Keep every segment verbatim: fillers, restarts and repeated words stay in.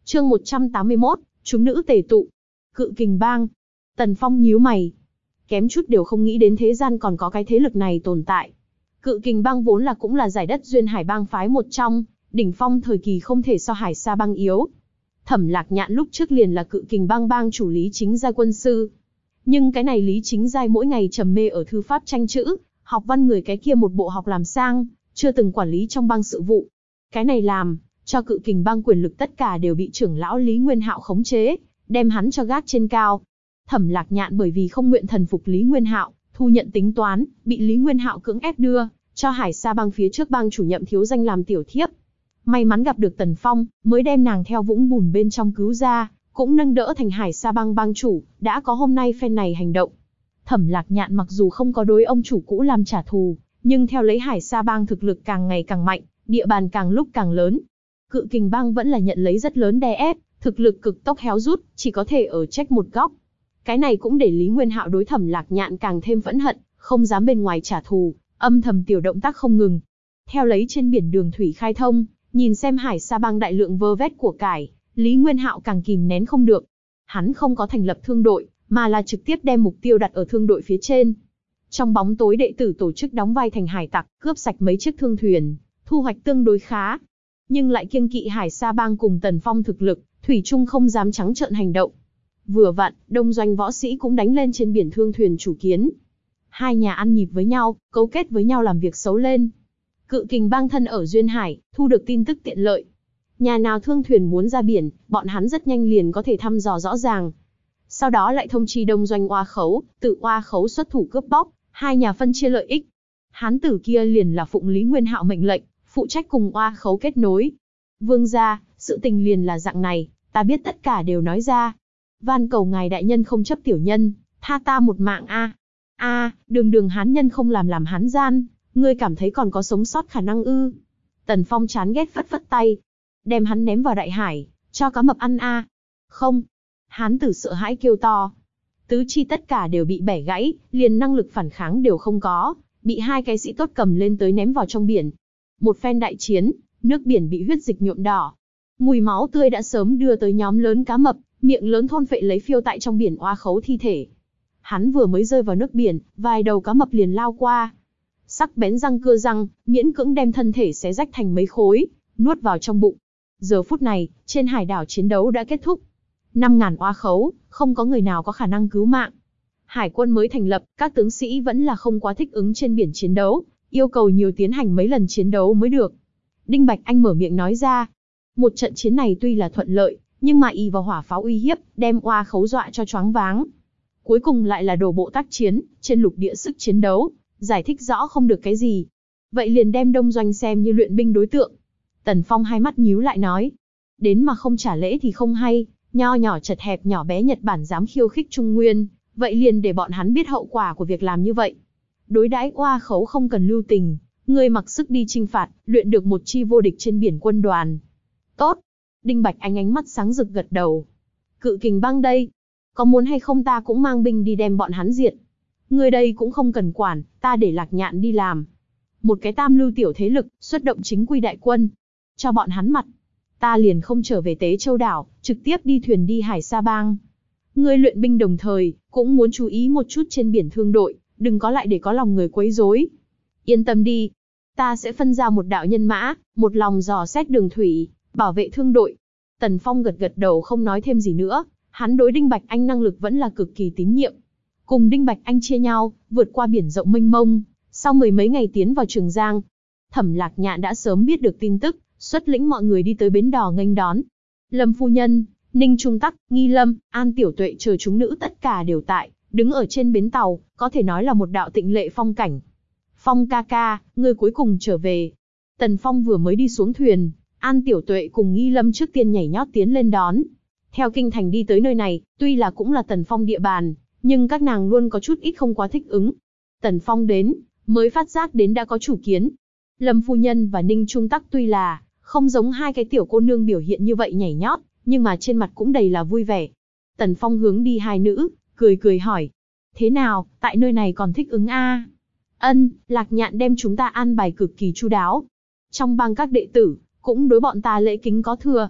Chương một trăm tám mươi mốt, chúng nữ tề tụ. Cự Kình Bang. Tần Phong nhíu mày. Kém chút đều không nghĩ đến thế gian còn có cái thế lực này tồn tại. Cự Kình Bang vốn là cũng là giải đất duyên hải bang phái một trong, đỉnh phong thời kỳ không thể so Hải Sa bang yếu. Thẩm Lạc Nhạn lúc trước liền là Cự Kình Bang bang chủ Lý Chính Giai quân sư. Nhưng cái này Lý Chính Giai mỗi ngày trầm mê ở thư pháp tranh chữ, học văn người cái kia một bộ học làm sang, chưa từng quản lý trong bang sự vụ. Cái này làm cho Cự Kình Bang quyền lực tất cả đều bị trưởng lão Lý Nguyên Hạo khống chế, đem hắn cho gác trên cao. Thẩm Lạc Nhạn bởi vì không nguyện thần phục Lý Nguyên Hạo, thu nhận tính toán, bị Lý Nguyên Hạo cưỡng ép đưa cho Hải Sa bang phía trước bang chủ Nhậm Thiếu Danh làm tiểu thiếp. May mắn gặp được Tần Phong, mới đem nàng theo vũng bùn bên trong cứu ra, cũng nâng đỡ thành Hải Sa bang bang chủ, đã có hôm nay phen này hành động. Thẩm Lạc Nhạn mặc dù không có đối ông chủ cũ làm trả thù, nhưng theo lấy Hải Sa bang thực lực càng ngày càng mạnh, địa bàn càng lúc càng lớn, Cự Kình Bang vẫn là nhận lấy rất lớn đè ép, thực lực cực tốc héo rút, chỉ có thể ở trách một góc. Cái này cũng để Lý Nguyên Hạo đối Thẩm Lạc Nhạn càng thêm phẫn hận, không dám bên ngoài trả thù, âm thầm tiểu động tác không ngừng. Theo lấy trên biển đường thủy khai thông, nhìn xem Hải Sa bang đại lượng vơ vét của cải, Lý Nguyên Hạo càng kìm nén không được. Hắn không có thành lập thương đội, mà là trực tiếp đem mục tiêu đặt ở thương đội phía trên. Trong bóng tối đệ tử tổ chức đóng vai thành hải tặc, cướp sạch mấy chiếc thương thuyền, thu hoạch tương đối khá. Nhưng lại kiêng kỵ Hải Sa bang cùng Tần Phong thực lực, thủy chung không dám trắng trợn hành động. Vừa vặn, đông doanh võ sĩ cũng đánh lên trên biển thương thuyền chủ kiến. Hai nhà ăn nhịp với nhau, cấu kết với nhau làm việc xấu lên. Cự Kình Bang thân ở duyên hải, thu được tin tức tiện lợi. Nhà nào thương thuyền muốn ra biển, bọn hắn rất nhanh liền có thể thăm dò rõ ràng. Sau đó lại thông chi đông doanh Oa Khấu, tự Oa Khấu xuất thủ cướp bóc, hai nhà phân chia lợi ích. Hán tử kia liền là phụng Lý Nguyên Hạo mệnh lệnh, phụ trách cùng Oa Khấu kết nối. Vương gia, sự tình liền là dạng này, ta biết tất cả đều nói ra. Van cầu ngài đại nhân không chấp tiểu nhân, tha ta một mạng a. A, đường đường hán nhân không làm làm hán gian, ngươi cảm thấy còn có sống sót khả năng ư? Tần Phong chán ghét phất phất tay, đem hắn ném vào đại hải, cho cá mập ăn a. Không. Hán tử sợ hãi kêu to. Tứ chi tất cả đều bị bẻ gãy, liền năng lực phản kháng đều không có, bị hai cái sĩ tốt cầm lên tới ném vào trong biển. Một phen đại chiến, nước biển bị huyết dịch nhuộm đỏ. Mùi máu tươi đã sớm đưa tới nhóm lớn cá mập, miệng lớn thôn phệ lấy phiêu tại trong biển Oa Khấu thi thể. Hắn vừa mới rơi vào nước biển, vài đầu cá mập liền lao qua. Sắc bén răng cưa răng, miễn cưỡng đem thân thể xé rách thành mấy khối, nuốt vào trong bụng. Giờ phút này, trên hải đảo chiến đấu đã kết thúc. Năm ngàn Oa Khấu, không có người nào có khả năng cứu mạng. Hải quân mới thành lập, các tướng sĩ vẫn là không quá thích ứng trên biển chiến đấu, yêu cầu nhiều tiến hành mấy lần chiến đấu mới được. Đinh Bạch Anh mở miệng nói ra. Một trận chiến này tuy là thuận lợi, nhưng mà y vào hỏa pháo uy hiếp, đem Oa Khấu dọa cho choáng váng. Cuối cùng lại là đổ bộ tác chiến, trên lục địa sức chiến đấu, giải thích rõ không được cái gì. Vậy liền đem đông doanh xem như luyện binh đối tượng. Tần Phong hai mắt nhíu lại nói. Đến mà không trả lễ thì không hay, nho nhỏ chật hẹp nhỏ bé Nhật Bản dám khiêu khích Trung Nguyên, vậy liền để bọn hắn biết hậu quả của việc làm như vậy. Đối đãi Oa Khấu không cần lưu tình, ngươi mặc sức đi chinh phạt, luyện được một chi vô địch trên biển quân đoàn. Tốt. Đinh Bạch Anh ánh mắt sáng rực gật đầu. Cự Kình Bang đây, có muốn hay không ta cũng mang binh đi đem bọn hắn diệt. Ngươi đây cũng không cần quản, ta để Lạc Nhạn đi làm. Một cái tam lưu tiểu thế lực, xuất động chính quy đại quân. Cho bọn hắn mặt. Ta liền không trở về Tế Châu đảo, trực tiếp đi thuyền đi Hải Sa bang. Ngươi luyện binh đồng thời, cũng muốn chú ý một chút trên biển thương đội, đừng có lại để có lòng người quấy rối. Yên tâm đi, ta sẽ phân ra một đạo nhân mã, một lòng dò xét đường thủy, bảo vệ thương đội. Tần Phong gật gật đầu không nói thêm gì nữa, hắn đối Đinh Bạch Anh năng lực vẫn là cực kỳ tín nhiệm. Cùng Đinh Bạch Anh chia nhau, vượt qua biển rộng mênh mông, sau mười mấy ngày tiến vào Trường Giang. Thẩm Lạc Nhạn đã sớm biết được tin tức, xuất lĩnh mọi người đi tới bến đò nghênh đón. Lâm phu nhân, Ninh Trung Tắc, Nghi Lâm, An Tiểu Tuệ chờ chúng nữ tất cả đều tại, đứng ở trên bến tàu, có thể nói là một đạo tịnh lệ phong cảnh. Phong ca ca, ngươi cuối cùng trở về. Tần Phong vừa mới đi xuống thuyền, An Tiểu Tuệ cùng Nghi Lâm trước tiên nhảy nhót tiến lên đón. Theo kinh thành đi tới nơi này, tuy là cũng là Tần Phong địa bàn, nhưng các nàng luôn có chút ít không quá thích ứng. Tần Phong đến, mới phát giác đến đã có chủ kiến. Lâm phu nhân và Ninh Trung Tắc tuy là không giống hai cái tiểu cô nương biểu hiện như vậy nhảy nhót, nhưng mà trên mặt cũng đầy là vui vẻ. Tần Phong hướng đi hai nữ, cười cười hỏi. Thế nào, tại nơi này còn thích ứng a? Ân, Lạc Nhạn đem chúng ta an bài cực kỳ chu đáo. Trong bang các đệ tử, cũng đối bọn ta lễ kính có thừa.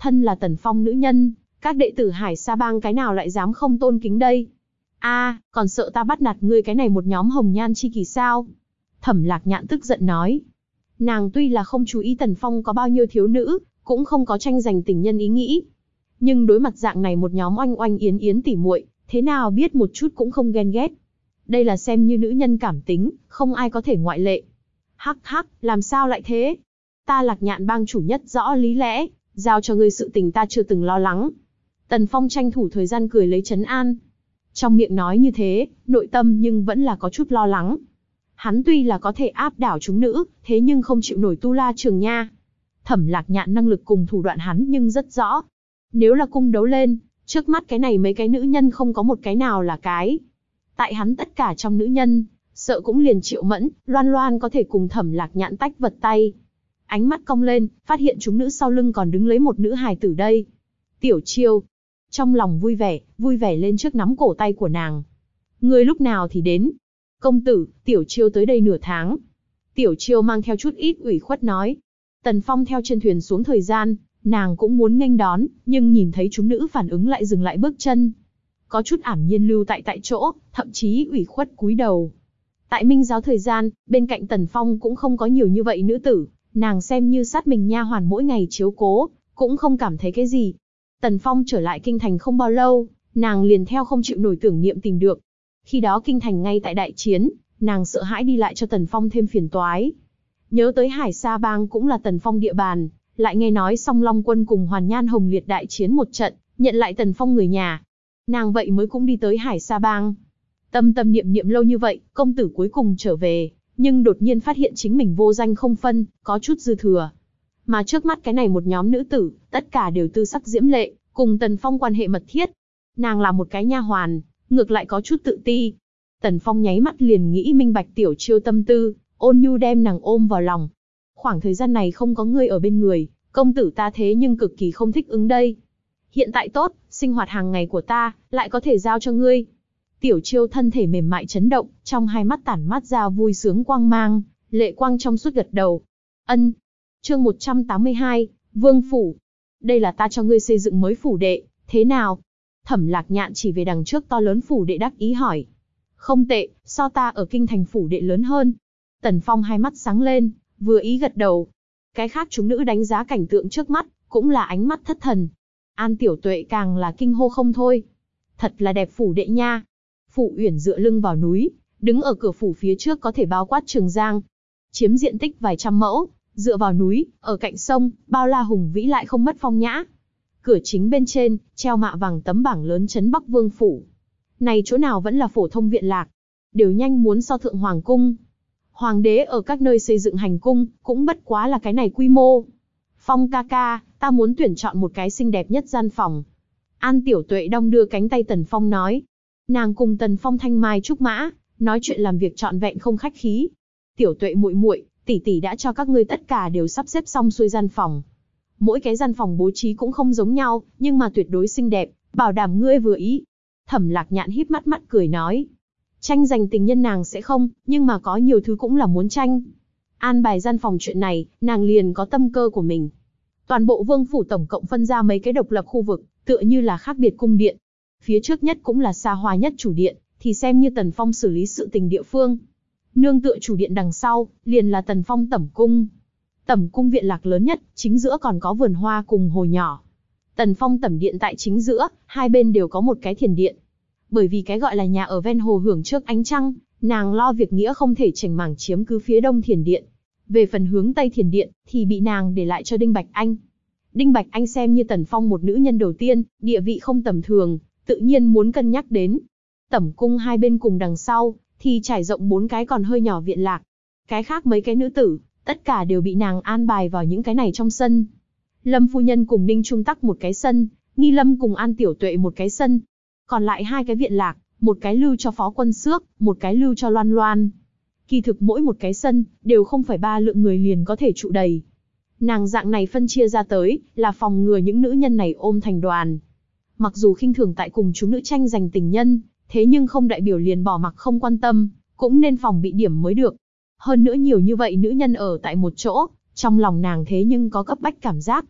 Thân là Tần Phong nữ nhân, các đệ tử Hải Sa Bang cái nào lại dám không tôn kính đây? A, còn sợ ta bắt nạt ngươi cái này một nhóm hồng nhan chi kỷ sao? Thẩm Lạc Nhạn tức giận nói. Nàng tuy là không chú ý Tần Phong có bao nhiêu thiếu nữ, cũng không có tranh giành tình nhân ý nghĩ. Nhưng đối mặt dạng này một nhóm oanh oanh yến yến tỉ muội, thế nào biết một chút cũng không ghen ghét. Đây là xem như nữ nhân cảm tính, không ai có thể ngoại lệ. Hắc hắc, làm sao lại thế? Ta Lạc Nhạn Bang chủ nhất rõ lý lẽ, giao cho ngươi sự tình ta chưa từng lo lắng. Tần Phong tranh thủ thời gian cười lấy trấn an. Trong miệng nói như thế, nội tâm nhưng vẫn là có chút lo lắng. Hắn tuy là có thể áp đảo chúng nữ, thế nhưng không chịu nổi Tu La Trường nha. Thẩm Lạc Nhạn năng lực cùng thủ đoạn hắn nhưng rất rõ. Nếu là cung đấu lên, trước mắt cái này mấy cái nữ nhân không có một cái nào là cái. Tại hắn tất cả trong nữ nhân, sợ cũng liền Triệu Mẫn, Loan Loan có thể cùng Thẩm Lạc Nhạn tách vật tay. Ánh mắt cong lên, phát hiện chúng nữ sau lưng còn đứng lấy một nữ hài tử đây. Tiểu Chiêu. Trong lòng vui vẻ, vui vẻ lên trước nắm cổ tay của nàng. Ngươi lúc nào thì đến? Công tử, Tiểu Chiêu tới đây nửa tháng. Tiểu Chiêu mang theo chút ít ủy khuất nói. Tần Phong theo trên thuyền xuống thời gian, nàng cũng muốn nghênh đón, nhưng nhìn thấy chúng nữ phản ứng lại dừng lại bước chân. Có chút ảm nhiên lưu tại tại chỗ, thậm chí ủy khuất cúi đầu. Tại Minh giáo thời gian, bên cạnh Tần Phong cũng không có nhiều như vậy nữ tử, nàng xem như sát mình nha hoàn mỗi ngày chiếu cố, cũng không cảm thấy cái gì. Tần Phong trở lại kinh thành không bao lâu, nàng liền theo không chịu nổi tưởng niệm tình được. Khi đó kinh thành ngay tại đại chiến, nàng sợ hãi đi lại cho Tần Phong thêm phiền toái. Nhớ tới Hải Sa Bang cũng là Tần Phong địa bàn, lại nghe nói Song Long quân cùng Hoàn Nhan Hồng Liệt đại chiến một trận, nhận lại Tần Phong người nhà. Nàng vậy mới cũng đi tới Hải Sa Bang. Tâm tâm niệm niệm lâu như vậy, công tử cuối cùng trở về, nhưng đột nhiên phát hiện chính mình vô danh không phân, có chút dư thừa. Mà trước mắt cái này một nhóm nữ tử, tất cả đều tư sắc diễm lệ, cùng Tần Phong quan hệ mật thiết. Nàng là một cái nha hoàn, ngược lại có chút tự ti. Tần Phong nháy mắt liền nghĩ minh bạch Tiểu Chiêu tâm tư, ôn nhu đem nàng ôm vào lòng. Khoảng thời gian này không có ngươi ở bên người, công tử ta thế nhưng cực kỳ không thích ứng đây. Hiện tại tốt, sinh hoạt hàng ngày của ta, lại có thể giao cho ngươi. Tiểu Chiêu thân thể mềm mại chấn động, trong hai mắt tản mát ra vui sướng quang mang, lệ quang trong suốt gật đầu. Ân. Chương một trăm tám mươi hai, Vương Phủ. Đây là ta cho ngươi xây dựng mới phủ đệ, thế nào? Thẩm Lạc Nhạn chỉ về đằng trước to lớn phủ đệ đắc ý hỏi. Không tệ, so ta ở kinh thành phủ đệ lớn hơn. Tần Phong hai mắt sáng lên, vừa ý gật đầu. Cái khác chúng nữ đánh giá cảnh tượng trước mắt, cũng là ánh mắt thất thần. An Tiểu Tuệ càng là kinh hô không thôi. Thật là đẹp phủ đệ nha. Phủ Uyển dựa lưng vào núi, đứng ở cửa phủ phía trước có thể bao quát Trường Giang. Chiếm diện tích vài trăm mẫu, dựa vào núi, ở cạnh sông, bao la hùng vĩ lại không mất phong nhã. Cửa chính bên trên, treo mạ vàng tấm bảng lớn trấn Bắc Vương Phủ. Này chỗ nào vẫn là phổ thông viện lạc. Đều nhanh muốn so thượng hoàng cung. Hoàng đế ở các nơi xây dựng hành cung, cũng bất quá là cái này quy mô. Phong ca ca, ta muốn tuyển chọn một cái xinh đẹp nhất gian phòng. An Tiểu Tuệ đong đưa cánh tay Tần Phong nói. Nàng cùng Tần Phong thanh mai trúc mã, nói chuyện làm việc trọn vẹn không khách khí. Tiểu Tuệ muội muội, tỷ tỷ đã cho các ngươi tất cả đều sắp xếp xong xuôi gian phòng. Mỗi cái gian phòng bố trí cũng không giống nhau, nhưng mà tuyệt đối xinh đẹp, bảo đảm ngươi vừa ý. Thẩm Lạc Nhạn híp mắt mắt cười nói. Tranh giành tình nhân nàng sẽ không, nhưng mà có nhiều thứ cũng là muốn tranh. An bài gian phòng chuyện này, nàng liền có tâm cơ của mình. Toàn bộ vương phủ tổng cộng phân ra mấy cái độc lập khu vực, tựa như là khác biệt cung điện. Phía trước nhất cũng là xa hoa nhất chủ điện, thì xem như Tần Phong xử lý sự tình địa phương. Nương tựa chủ điện đằng sau, liền là Tần Phong tẩm cung. Tẩm cung viện lạc lớn nhất, chính giữa còn có vườn hoa cùng hồ nhỏ. Tần Phong tẩm điện tại chính giữa, hai bên đều có một cái thiền điện. Bởi vì cái gọi là nhà ở ven hồ hưởng trước ánh trăng, nàng lo việc nghĩa không thể chảnh mảng chiếm cứ phía đông thiền điện. Về phần hướng tây thiền điện, thì bị nàng để lại cho Đinh Bạch Anh. Đinh Bạch Anh xem như Tần Phong một nữ nhân đầu tiên, địa vị không tầm thường, tự nhiên muốn cân nhắc đến. Tẩm cung hai bên cùng đằng sau, thì trải rộng bốn cái còn hơi nhỏ viện lạc. Cái khác mấy cái nữ tử, tất cả đều bị nàng an bài vào những cái này trong sân. Lâm phu nhân cùng Ninh Trung Tắc một cái sân, Nghi Lâm cùng An Tiểu Tuệ một cái sân. Còn lại hai cái viện lạc, một cái lưu cho Phó Quân Xước, một cái lưu cho Loan Loan. Kỳ thực mỗi một cái sân, đều không phải ba lượng người liền có thể trụ đầy. Nàng dạng này phân chia ra tới, là phòng ngừa những nữ nhân này ôm thành đoàn. Mặc dù khinh thường tại cùng chúng nữ tranh giành tình nhân, thế nhưng không đại biểu liền bỏ mặc không quan tâm, cũng nên phòng bị điểm mới được. Hơn nữa nhiều như vậy nữ nhân ở tại một chỗ, trong lòng nàng thế nhưng có cấp bách cảm giác.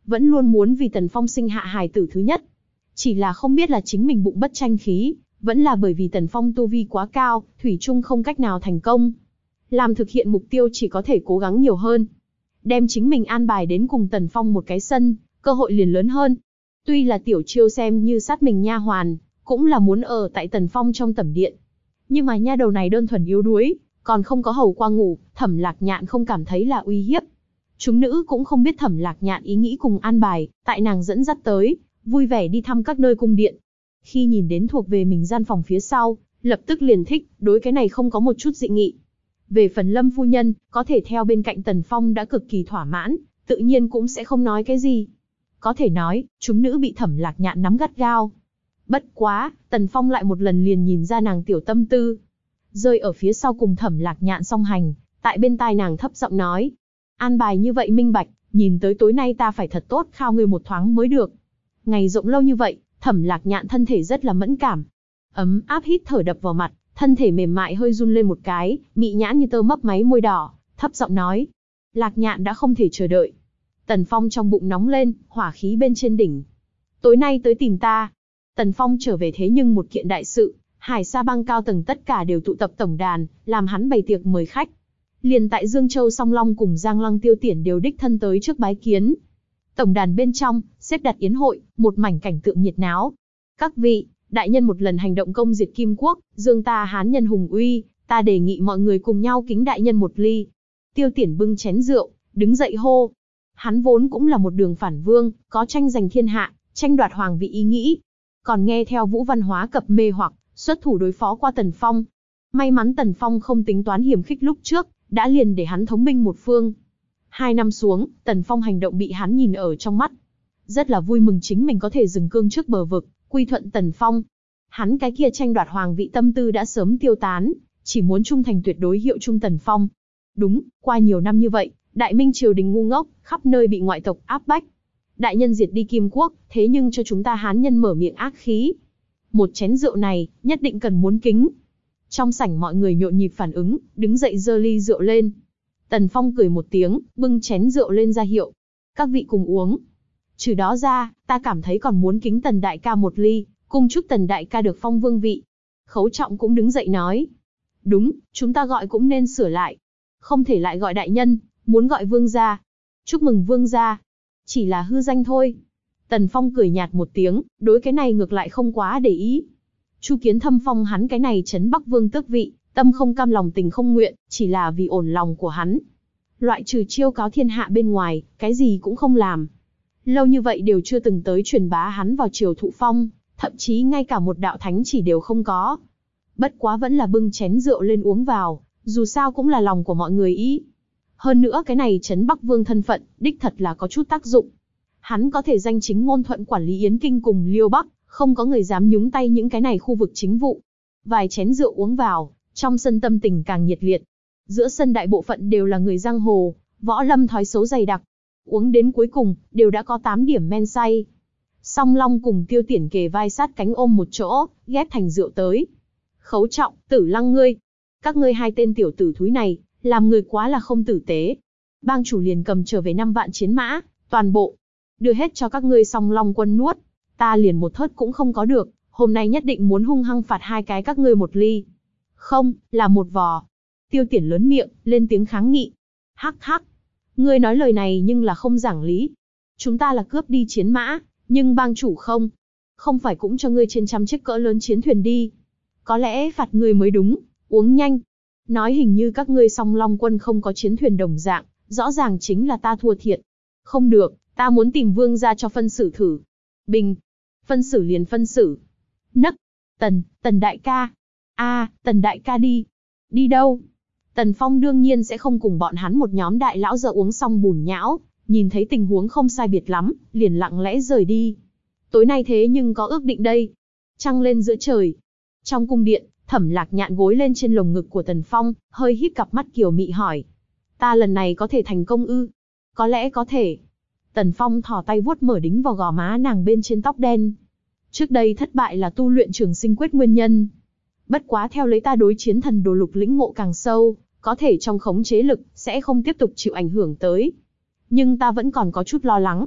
vẫn luôn muốn vì Tần Phong sinh hạ hài tử thứ nhất. Chỉ là không biết là chính mình bụng bất tranh khí, vẫn là bởi vì Tần Phong tu vi quá cao, thủy chung không cách nào thành công. Làm thực hiện mục tiêu chỉ có thể cố gắng nhiều hơn. Đem chính mình an bài đến cùng Tần Phong một cái sân, cơ hội liền lớn hơn. Tuy là Tiểu Chiêu xem như sát mình nha hoàn, cũng là muốn ở tại Tần Phong trong tẩm điện. Nhưng mà nha đầu này đơn thuần yếu đuối, còn không có hầu qua ngủ, Thẩm Lạc Nhạn không cảm thấy là uy hiếp. Chúng nữ cũng không biết Thẩm Lạc Nhạn ý nghĩ cùng an bài, tại nàng dẫn dắt tới, vui vẻ đi thăm các nơi cung điện. Khi nhìn đến thuộc về mình gian phòng phía sau, lập tức liền thích, đối cái này không có một chút dị nghị. Về phần Lâm phu nhân, có thể theo bên cạnh Tần Phong đã cực kỳ thỏa mãn, tự nhiên cũng sẽ không nói cái gì. Có thể nói, chúng nữ bị Thẩm Lạc Nhạn nắm gắt gao. Bất quá, Tần Phong lại một lần liền nhìn ra nàng tiểu tâm tư. Rơi ở phía sau cùng Thẩm Lạc Nhạn song hành, tại bên tai nàng thấp giọng nói. An bài như vậy minh bạch, nhìn tới tối nay ta phải thật tốt khao ngươi một thoáng mới được. Ngày rộng lâu như vậy, Thẩm Lạc Nhạn thân thể rất là mẫn cảm. Ấm áp hít thở đập vào mặt, thân thể mềm mại hơi run lên một cái, mị nhãn như tơ mấp máy môi đỏ, thấp giọng nói. Lạc Nhạn đã không thể chờ đợi. Tần Phong trong bụng nóng lên, hỏa khí bên trên đỉnh. Tối nay tới tìm ta. Tần Phong trở về thế nhưng một kiện đại sự, Hải Sa bang cao tầng tất cả đều tụ tập tổng đàn, làm hắn bày tiệc mời khách. Liền tại Dương Châu Song Long cùng Giang Lăng Tiêu Tiển đều đích thân tới trước bái kiến. Tổng đàn bên trong, xếp đặt yến hội, một mảnh cảnh tượng nhiệt náo. Các vị, đại nhân một lần hành động công diệt Kim Quốc, dương ta Hán nhân hùng uy, ta đề nghị mọi người cùng nhau kính đại nhân một ly. Tiêu Tiển bưng chén rượu, đứng dậy hô. Hắn vốn cũng là một đường phản vương, có tranh giành thiên hạ, tranh đoạt hoàng vị ý nghĩ. Còn nghe theo Vũ Văn Hóa cập mê hoặc, xuất thủ đối phó qua Tần Phong. May mắn Tần Phong không tính toán hiểm khích lúc trước, đã liền để hắn thống binh một phương. Hai năm xuống, Tần Phong hành động bị hắn nhìn ở trong mắt. Rất là vui mừng chính mình có thể dừng cương trước bờ vực, quy thuận Tần Phong. Hắn cái kia tranh đoạt hoàng vị tâm tư đã sớm tiêu tán, chỉ muốn trung thành tuyệt đối hiệu chung Tần Phong. Đúng, qua nhiều năm như vậy, Đại Minh triều đình ngu ngốc, khắp nơi bị ngoại tộc áp bách. Đại nhân diệt đi Kim Quốc, thế nhưng cho chúng ta Hán nhân mở miệng ác khí. Một chén rượu này, nhất định cần muốn kính. Trong sảnh mọi người nhộn nhịp phản ứng, đứng dậy giơ ly rượu lên. Tần Phong cười một tiếng, bưng chén rượu lên ra hiệu. Các vị cùng uống. Trừ đó ra, ta cảm thấy còn muốn kính Tần đại ca một ly, cung chúc Tần đại ca được phong vương vị. Khấu Trọng cũng đứng dậy nói. Đúng, chúng ta gọi cũng nên sửa lại. Không thể lại gọi đại nhân, muốn gọi vương gia. Chúc mừng vương gia. Chỉ là hư danh thôi. Tần Phong cười nhạt một tiếng, đối cái này ngược lại không quá để ý. Chu Kiến Thâm phong hắn cái này trấn Bắc Vương tước vị, tâm không cam lòng tình không nguyện, chỉ là vì ổn lòng của hắn. Loại trừ chiêu cáo thiên hạ bên ngoài, cái gì cũng không làm. Lâu như vậy đều chưa từng tới truyền bá hắn vào triều thụ phong, thậm chí ngay cả một đạo thánh chỉ đều không có. Bất quá vẫn là bưng chén rượu lên uống vào, dù sao cũng là lòng của mọi người ý. Hơn nữa cái này trấn Bắc Vương thân phận, đích thật là có chút tác dụng. Hắn có thể danh chính ngôn thuận quản lý Yến Kinh cùng Liêu Bắc, không có người dám nhúng tay những cái này khu vực chính vụ. Vài chén rượu uống vào, trong sân tâm tình càng nhiệt liệt. Giữa sân đại bộ phận đều là người giang hồ, võ lâm thói xấu dày đặc. Uống đến cuối cùng, đều đã có tám điểm men say. Song Long cùng Tiêu Tiển kề vai sát cánh ôm một chỗ, ghép thành rượu tới. Khấu Trọng, Tử Lăng ngươi. Các ngươi hai tên tiểu tử thúi này, làm người quá là không tử tế. Bang chủ liền cầm trở về năm vạn chiến mã, toàn bộ. Đưa hết cho các ngươi Song Long quân nuốt. Ta liền một thớt cũng không có được, hôm nay nhất định muốn hung hăng phạt hai cái các ngươi một ly. Không, là một vò. Tiêu Tiển lớn miệng, lên tiếng kháng nghị. Hắc hắc. Ngươi nói lời này nhưng là không giảng lý. Chúng ta là cướp đi chiến mã, nhưng bang chủ không. Không phải cũng cho ngươi trên trăm chiếc cỡ lớn chiến thuyền đi. Có lẽ phạt ngươi mới đúng, uống nhanh. Nói hình như các ngươi Song Long quân không có chiến thuyền đồng dạng, rõ ràng chính là ta thua thiệt. Không được, ta muốn tìm vương gia cho phân xử thử. Bình. Phân xử liền phân xử. Nấc. Tần, Tần đại ca. A, Tần đại ca đi. Đi đâu? Tần Phong đương nhiên sẽ không cùng bọn hắn một nhóm đại lão giờ uống xong bùn nhão, nhìn thấy tình huống không sai biệt lắm, liền lặng lẽ rời đi. Tối nay thế nhưng có ước định đây. Trăng lên giữa trời. Trong cung điện, Thẩm Lạc Nhạn gối lên trên lồng ngực của Tần Phong, hơi híp cặp mắt kiều mị hỏi. Ta lần này có thể thành công ư? Có lẽ có thể. Tần Phong thò tay vuốt mở đính vào gò má nàng bên trên tóc đen. Trước đây thất bại là tu luyện Trường Sinh Quyết nguyên nhân. Bất quá theo lấy ta đối chiến thần đồ lục lĩnh ngộ càng sâu, có thể trong khống chế lực, sẽ không tiếp tục chịu ảnh hưởng tới. Nhưng ta vẫn còn có chút lo lắng.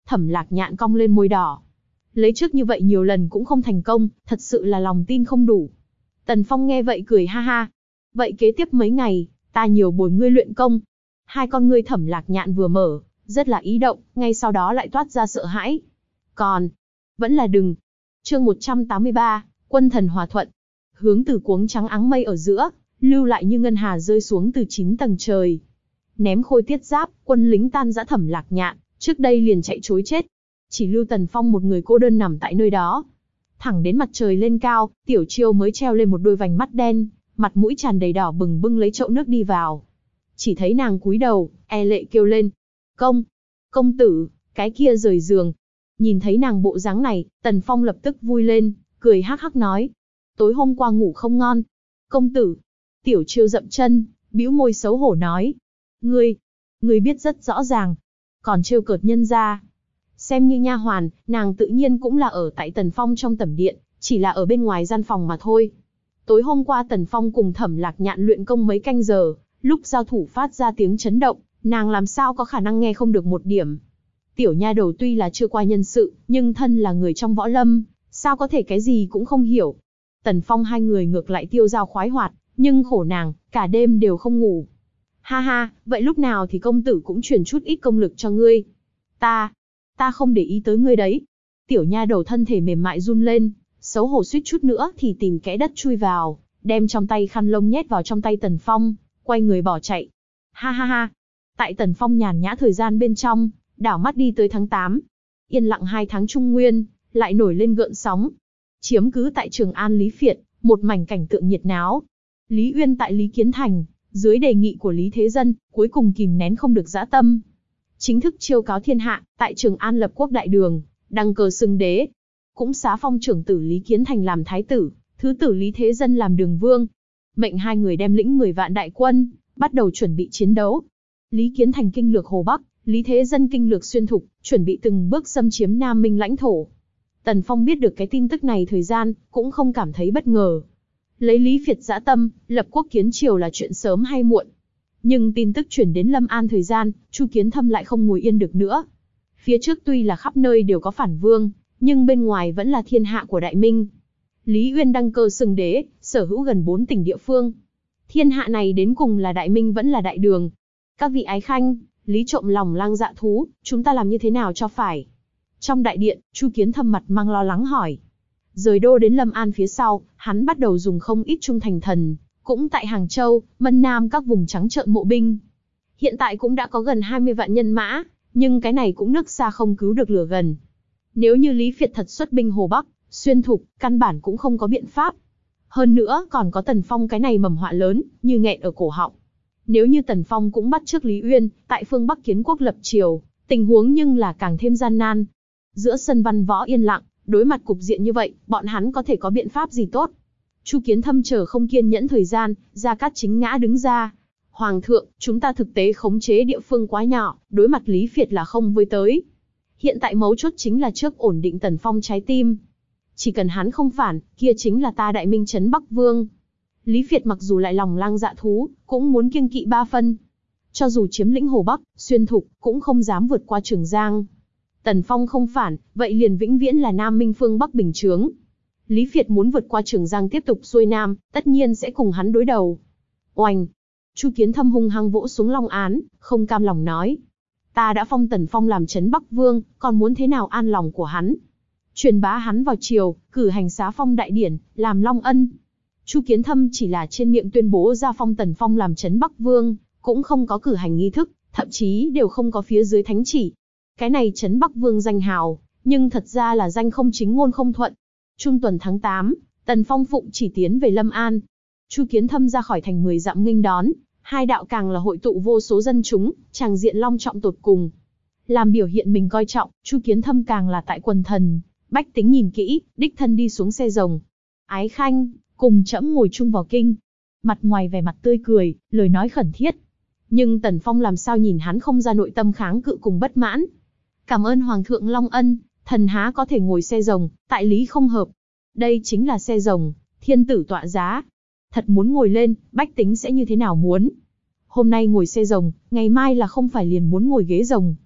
Thẩm Lạc Nhạn cong lên môi đỏ. Lấy trước như vậy nhiều lần cũng không thành công, thật sự là lòng tin không đủ. Tần Phong nghe vậy cười ha ha. Vậy kế tiếp mấy ngày, ta nhiều bồi ngươi luyện công. Hai con ngươi Thẩm Lạc Nhạn vừa mở, rất là ý động, ngay sau đó lại toát ra sợ hãi. Còn, vẫn là đừng. Chương một trăm tám mươi ba, Quân thần hòa thuận. Hướng từ cuống trắng áng mây ở giữa, lưu lại như ngân hà rơi xuống từ chín tầng trời. Ném khôi thiết giáp, quân lính tan rã Thẩm Lạc Nhạn, trước đây liền chạy trối chết. Chỉ lưu Tần Phong một người cô đơn nằm tại nơi đó. Thẳng đến mặt trời lên cao, Tiểu Chiêu mới treo lên một đôi vành mắt đen, mặt mũi tràn đầy đỏ bừng bưng lấy chậu nước đi vào. Chỉ thấy nàng cúi đầu, e lệ kêu lên. Công, công tử, cái kia rời giường. Nhìn thấy nàng bộ dáng này, Tần Phong lập tức vui lên, cười hắc hắc nói. Tối hôm qua ngủ không ngon. Công tử. Tiểu Chiêu dậm chân, bĩu môi xấu hổ nói. Ngươi, ngươi biết rất rõ ràng. Còn trêu cợt nhân ra. Xem như nha hoàn, nàng tự nhiên cũng là ở tại Tần Phong trong tẩm điện, chỉ là ở bên ngoài gian phòng mà thôi. Tối hôm qua Tần Phong cùng Thẩm Lạc Nhạn luyện công mấy canh giờ, lúc giao thủ phát ra tiếng chấn động, nàng làm sao có khả năng nghe không được một điểm. Tiểu nha đầu tuy là chưa qua nhân sự, nhưng thân là người trong võ lâm, sao có thể cái gì cũng không hiểu. Tần Phong hai người ngược lại tiêu dao khoái hoạt, nhưng khổ nàng, cả đêm đều không ngủ. Ha ha, vậy lúc nào thì công tử cũng truyền chút ít công lực cho ngươi. Ta, ta không để ý tới ngươi đấy. Tiểu nha đầu thân thể mềm mại run lên, xấu hổ suýt chút nữa thì tìm kẽ đất chui vào, đem trong tay khăn lông nhét vào trong tay Tần Phong, quay người bỏ chạy. Ha ha ha. Tại Tần Phong nhàn nhã thời gian bên trong, đảo mắt đi tới tháng tám. Yên lặng hai tháng Trung Nguyên, lại nổi lên gợn sóng. Chiếm cứ tại Trường An Lý Phiệt, một mảnh cảnh tượng nhiệt náo. Lý Uyên tại Lý Kiến Thành, dưới đề nghị của Lý Thế Dân, cuối cùng kìm nén không được dã tâm. Chính thức chiêu cáo thiên hạ, tại Trường An lập quốc đại đường, đăng cơ xưng đế. Cũng xá phong trưởng tử Lý Kiến Thành làm thái tử, thứ tử Lý Thế Dân làm đường vương. Mệnh hai người đem lĩnh mười vạn đại quân, bắt đầu chuẩn bị chiến đấu. Lý Kiến Thành kinh lược Hồ Bắc, Lý Thế Dân kinh lược xuyên thục, chuẩn bị từng bước xâm chiếm Nam Minh lãnh thổ. Tần Phong biết được cái tin tức này thời gian, cũng không cảm thấy bất ngờ. Lấy Lý Phiệt dã tâm, lập quốc kiến triều là chuyện sớm hay muộn. Nhưng tin tức chuyển đến Lâm An thời gian, Chu Kiến Thâm lại không ngồi yên được nữa. Phía trước tuy là khắp nơi đều có phản vương, nhưng bên ngoài vẫn là thiên hạ của Đại Minh. Lý Uyên đăng cơ xưng đế, sở hữu gần bốn tỉnh địa phương. Thiên hạ này đến cùng là Đại Minh vẫn là Đại Đường. Các vị ái khanh, Lý trộm lòng lang dạ thú, chúng ta làm như thế nào cho phải? Trong đại điện, Chu Kiến Thâm mặt mang lo lắng hỏi. Rời đô đến Lâm An phía sau, hắn bắt đầu dùng không ít trung thành thần, cũng tại Hàng Châu, Mân Nam các vùng trắng trợn mộ binh. Hiện tại cũng đã có gần hai mươi vạn nhân mã, nhưng cái này cũng nước xa không cứu được lửa gần. Nếu như Lý Phiệt thật xuất binh Hồ Bắc, xuyên thục, căn bản cũng không có biện pháp. Hơn nữa còn có Tần Phong cái này mầm họa lớn, như nghẹn ở cổ họng. Nếu như Tần Phong cũng bắt chước Lý Uyên, tại phương Bắc kiến quốc lập triều, tình huống nhưng là càng thêm gian nan. Giữa sân văn võ yên lặng, đối mặt cục diện như vậy, bọn hắn có thể có biện pháp gì tốt? Chu Kiến Thâm chờ không kiên nhẫn thời gian, Gia Cát Chính Ngã đứng ra. Hoàng thượng, chúng ta thực tế khống chế địa phương quá nhỏ, đối mặt Lý Phiệt là không với tới. Hiện tại mấu chốt chính là trước ổn định Tần Phong trái tim. Chỉ cần hắn không phản, kia chính là ta Đại Minh trấn Bắc Vương. Lý Phiệt mặc dù lại lòng lang dạ thú, cũng muốn kiêng kỵ ba phân. Cho dù chiếm lĩnh Hồ Bắc, xuyên thục, cũng không dám vượt qua Trường Giang. Tần Phong không phản, vậy liền vĩnh viễn là Nam Minh phương Bắc bình chướng. Lý Phiệt muốn vượt qua Trường Giang tiếp tục xuôi Nam, tất nhiên sẽ cùng hắn đối đầu. Oanh! Chu Kiến Thâm hung hăng vỗ xuống long án, không cam lòng nói. Ta đã phong Tần Phong làm trấn Bắc Vương, còn muốn thế nào an lòng của hắn? Truyền bá hắn vào triều, cử hành xá phong đại điển, làm long ân. Chu Kiến Thâm chỉ là trên miệng tuyên bố ra phong Tần Phong làm trấn Bắc Vương, cũng không có cử hành nghi thức, thậm chí đều không có phía dưới thánh chỉ. Cái này trấn Bắc Vương danh hào, nhưng thật ra là danh không chính ngôn không thuận. Trung tuần tháng tám, Tần Phong phụng chỉ tiến về Lâm An. Chu Kiến Thâm ra khỏi thành mười dặm nghênh đón, hai đạo càng là hội tụ vô số dân chúng, tràng diện long trọng tột cùng. Làm biểu hiện mình coi trọng, Chu Kiến Thâm càng là tại quần thần, bách tính nhìn kỹ, đích thân đi xuống xe rồng. Ái khanh, cùng trẫm ngồi chung vào kinh. Mặt ngoài vẻ mặt tươi cười, lời nói khẩn thiết. Nhưng Tần Phong làm sao nhìn hắn không ra nội tâm kháng cự cùng bất mãn. Cảm ơn Hoàng thượng long ân, thần há có thể ngồi xe rồng, tại lý không hợp. Đây chính là xe rồng, thiên tử tọa giá. Thật muốn ngồi lên, bách tính sẽ như thế nào muốn. Hôm nay ngồi xe rồng, ngày mai là không phải liền muốn ngồi ghế rồng.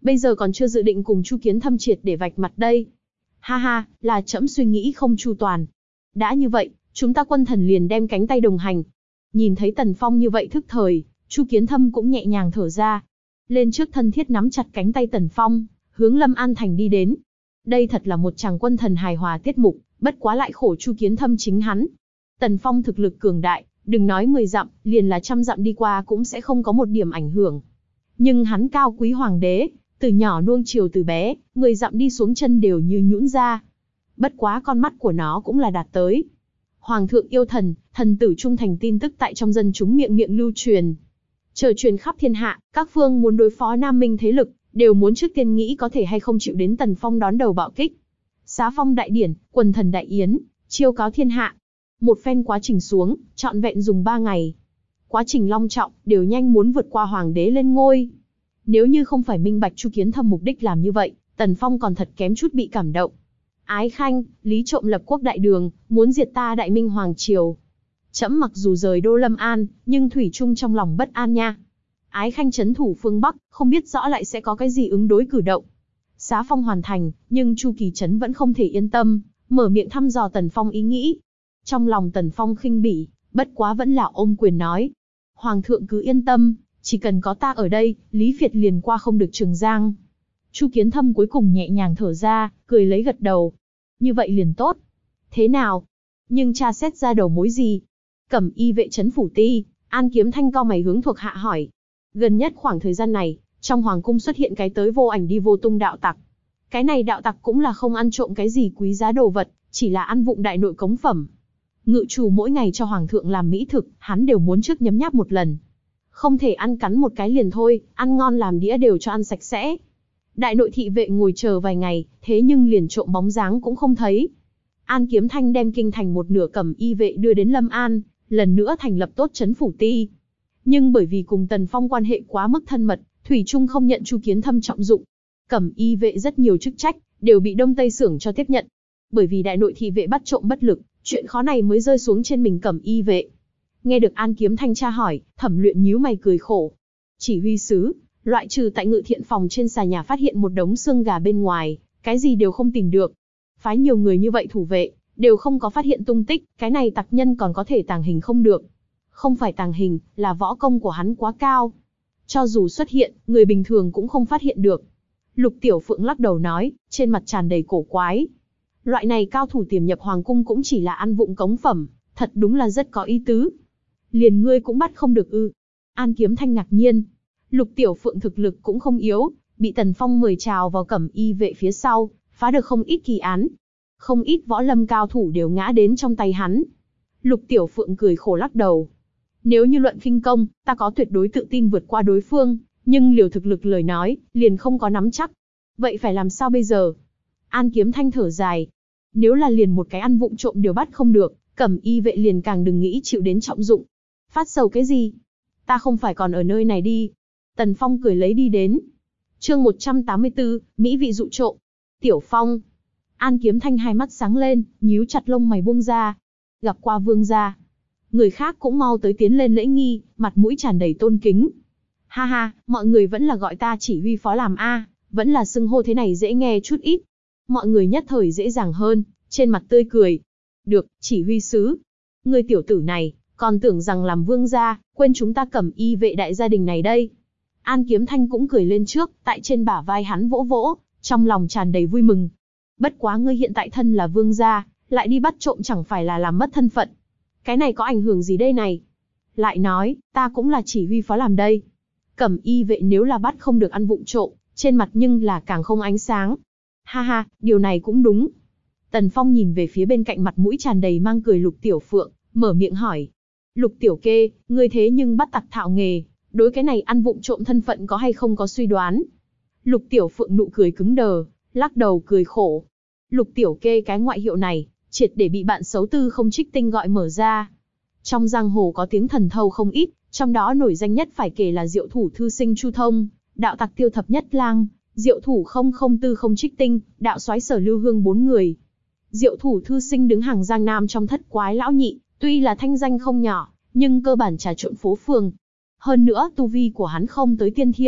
bây giờ còn chưa dự định cùng Chu Kiến Thâm triệt để vạch mặt đây. Ha ha, là trẫm suy nghĩ không chu toàn. Đã như vậy, chúng ta quân thần liền đem cánh tay đồng hành. Nhìn thấy Tần Phong như vậy thức thời, Chu Kiến Thâm cũng nhẹ nhàng thở ra. Lên trước thân thiết nắm chặt cánh tay Tần Phong, hướng Lâm An Thành đi đến. Đây thật là một chàng quân thần hài hòa tiết mục, bất quá lại khổ Chu Kiến Thâm chính hắn. Tần Phong thực lực cường đại, đừng nói mười dặm, liền là trăm dặm đi qua cũng sẽ không có một điểm ảnh hưởng. Nhưng hắn cao quý hoàng đế, từ nhỏ nuông chiều từ bé, mười dặm đi xuống chân đều như nhũn ra. Bất quá con mắt của nó cũng là đạt tới. Hoàng thượng yêu thần, thần tử trung thành tin tức tại trong dân chúng miệng miệng lưu truyền. Chờ truyền khắp thiên hạ, các phương muốn đối phó Nam Minh thế lực, đều muốn trước tiên nghĩ có thể hay không chịu đến Tần Phong đón đầu bạo kích. Xá phong đại điển, quần thần đại yến, chiêu cáo thiên hạ. Một phen quá trình xuống, trọn vẹn dùng ba ngày. Quá trình long trọng, đều nhanh muốn vượt qua hoàng đế lên ngôi. Nếu như không phải minh bạch Chu Kiến Thâm mục đích làm như vậy, Tần Phong còn thật kém chút bị cảm động. Ái khanh, Lý Trộm lập quốc đại đường, muốn diệt ta Đại Minh hoàng triều. Trẫm mặc dù rời đô Lâm An, nhưng thủy chung trong lòng bất an nha. Ái khanh trấn thủ phương Bắc, không biết rõ lại sẽ có cái gì ứng đối cử động. Xá phong hoàn thành, nhưng Chu Kỳ Trấn vẫn không thể yên tâm, mở miệng thăm dò Tần Phong ý nghĩ. Trong lòng Tần Phong khinh bỉ, bất quá vẫn là ôm quyền nói. Hoàng thượng cứ yên tâm, chỉ cần có ta ở đây, Lý Việt liền qua không được Trường Giang. Chu Kiến Thâm cuối cùng nhẹ nhàng thở ra, cười lấy gật đầu. Như vậy liền tốt. Thế nào? Nhưng tra xét ra đầu mối gì? Cẩm y vệ trấn phủ ti, An Kiếm Thanh cau mày hướng thuộc hạ hỏi. Gần nhất khoảng thời gian này, trong hoàng cung xuất hiện cái tới vô ảnh đi vô tung đạo tặc. Cái này đạo tặc cũng là không ăn trộm cái gì quý giá đồ vật, chỉ là ăn vụng đại nội cống phẩm. Ngự chủ mỗi ngày cho hoàng thượng làm mỹ thực, hắn đều muốn trước nhấm nháp một lần. Không thể ăn cắn một cái liền thôi, ăn ngon làm đĩa đều cho ăn sạch sẽ. Đại nội thị vệ ngồi chờ vài ngày, thế nhưng liền trộm bóng dáng cũng không thấy. An Kiếm Thanh đem kinh thành một nửa cẩm y vệ đưa đến Lâm An, lần nữa thành lập tốt trấn phủ ti. Nhưng bởi vì cùng Tần Phong quan hệ quá mức thân mật, thủy chung không nhận Chu Kiến Thâm trọng dụng. Cẩm y vệ rất nhiều chức trách, đều bị Đông Tây Xưởng cho tiếp nhận. Bởi vì đại nội thị vệ bắt trộm bất lực, chuyện khó này mới rơi xuống trên mình cẩm y vệ. Nghe được An Kiếm Thanh tra hỏi, Thẩm Luyện nhíu mày cười khổ. Chỉ huy sứ, loại trừ tại ngự thiện phòng trên xà nhà phát hiện một đống xương gà bên ngoài, cái gì đều không tìm được. Phái nhiều người như vậy thủ vệ, đều không có phát hiện tung tích, cái này tặc nhân còn có thể tàng hình không được. Không phải tàng hình, là võ công của hắn quá cao. Cho dù xuất hiện, người bình thường cũng không phát hiện được. Lục Tiểu Phượng lắc đầu nói, trên mặt tràn đầy cổ quái. Loại này cao thủ tiềm nhập hoàng cung cũng chỉ là ăn vụng cống phẩm, thật đúng là rất có ý tứ. Liền ngươi cũng bắt không được ư? An Kiếm Thanh ngạc nhiên. Lục Tiểu Phượng thực lực cũng không yếu, bị Tần Phong mời chào vào cẩm y vệ phía sau, phá được không ít kỳ án. Không ít võ lâm cao thủ đều ngã đến trong tay hắn. Lục Tiểu Phượng cười khổ lắc đầu. Nếu như luận khinh công, ta có tuyệt đối tự tin vượt qua đối phương, nhưng liều thực lực lời nói, liền không có nắm chắc. Vậy phải làm sao bây giờ? An Kiếm Thanh thở dài. Nếu là liền một cái ăn vụng trộm đều bắt không được, cẩm y vệ liền càng đừng nghĩ chịu đến trọng dụng. Phát sầu cái gì? Ta không phải còn ở nơi này đi. Tần Phong cười lấy đi đến. Chương một trăm tám mươi tư, Mỹ vị dụ trộm. Tiểu Phong. An Kiếm Thanh hai mắt sáng lên, nhíu chặt lông mày buông ra. Gặp qua vương gia. Người khác cũng mau tới tiến lên lễ nghi, mặt mũi tràn đầy tôn kính. Ha ha, mọi người vẫn là gọi ta chỉ huy phó làm A, vẫn là xưng hô thế này dễ nghe chút ít. Mọi người nhất thời dễ dàng hơn, trên mặt tươi cười. Được, chỉ huy sứ. Người tiểu tử này, còn tưởng rằng làm vương gia, quên chúng ta cẩm y vệ đại gia đình này đây. An Kiếm Thanh cũng cười lên trước, tại trên bả vai hắn vỗ vỗ, trong lòng tràn đầy vui mừng. Bất quá ngươi hiện tại thân là vương gia, lại đi bắt trộm chẳng phải là làm mất thân phận. Cái này có ảnh hưởng gì đây này? Lại nói, ta cũng là chỉ huy phó làm đây. Cẩm y vệ nếu là bắt không được ăn vụng trộm, trên mặt nhưng là càng không ánh sáng. Ha ha, điều này cũng đúng. Tần Phong nhìn về phía bên cạnh mặt mũi tràn đầy mang cười Lục Tiểu Phượng, mở miệng hỏi. Lục Tiểu Kê, ngươi thế nhưng bắt tặc thạo nghề, đối cái này ăn vụng trộm thân phận có hay không có suy đoán? Lục Tiểu Phượng nụ cười cứng đờ, lắc đầu cười khổ. Lục Tiểu Kê cái ngoại hiệu này, triệt để bị bạn xấu Tư Không Trích Tinh gọi mở ra. Trong giang hồ có tiếng thần thâu không ít, trong đó nổi danh nhất phải kể là diệu thủ thư sinh Chu Thông, đạo tặc tiêu thập nhất lang, diệu thủ không không Tư Không Trích Tinh, đạo soái Sở Lưu Hương bốn người. Diệu thủ thư sinh đứng hàng Giang Nam trong thất quái lão nhị, tuy là thanh danh không nhỏ, nhưng cơ bản trà trộn phố phường. Hơn nữa tu vi của hắn không tới tiên thiên,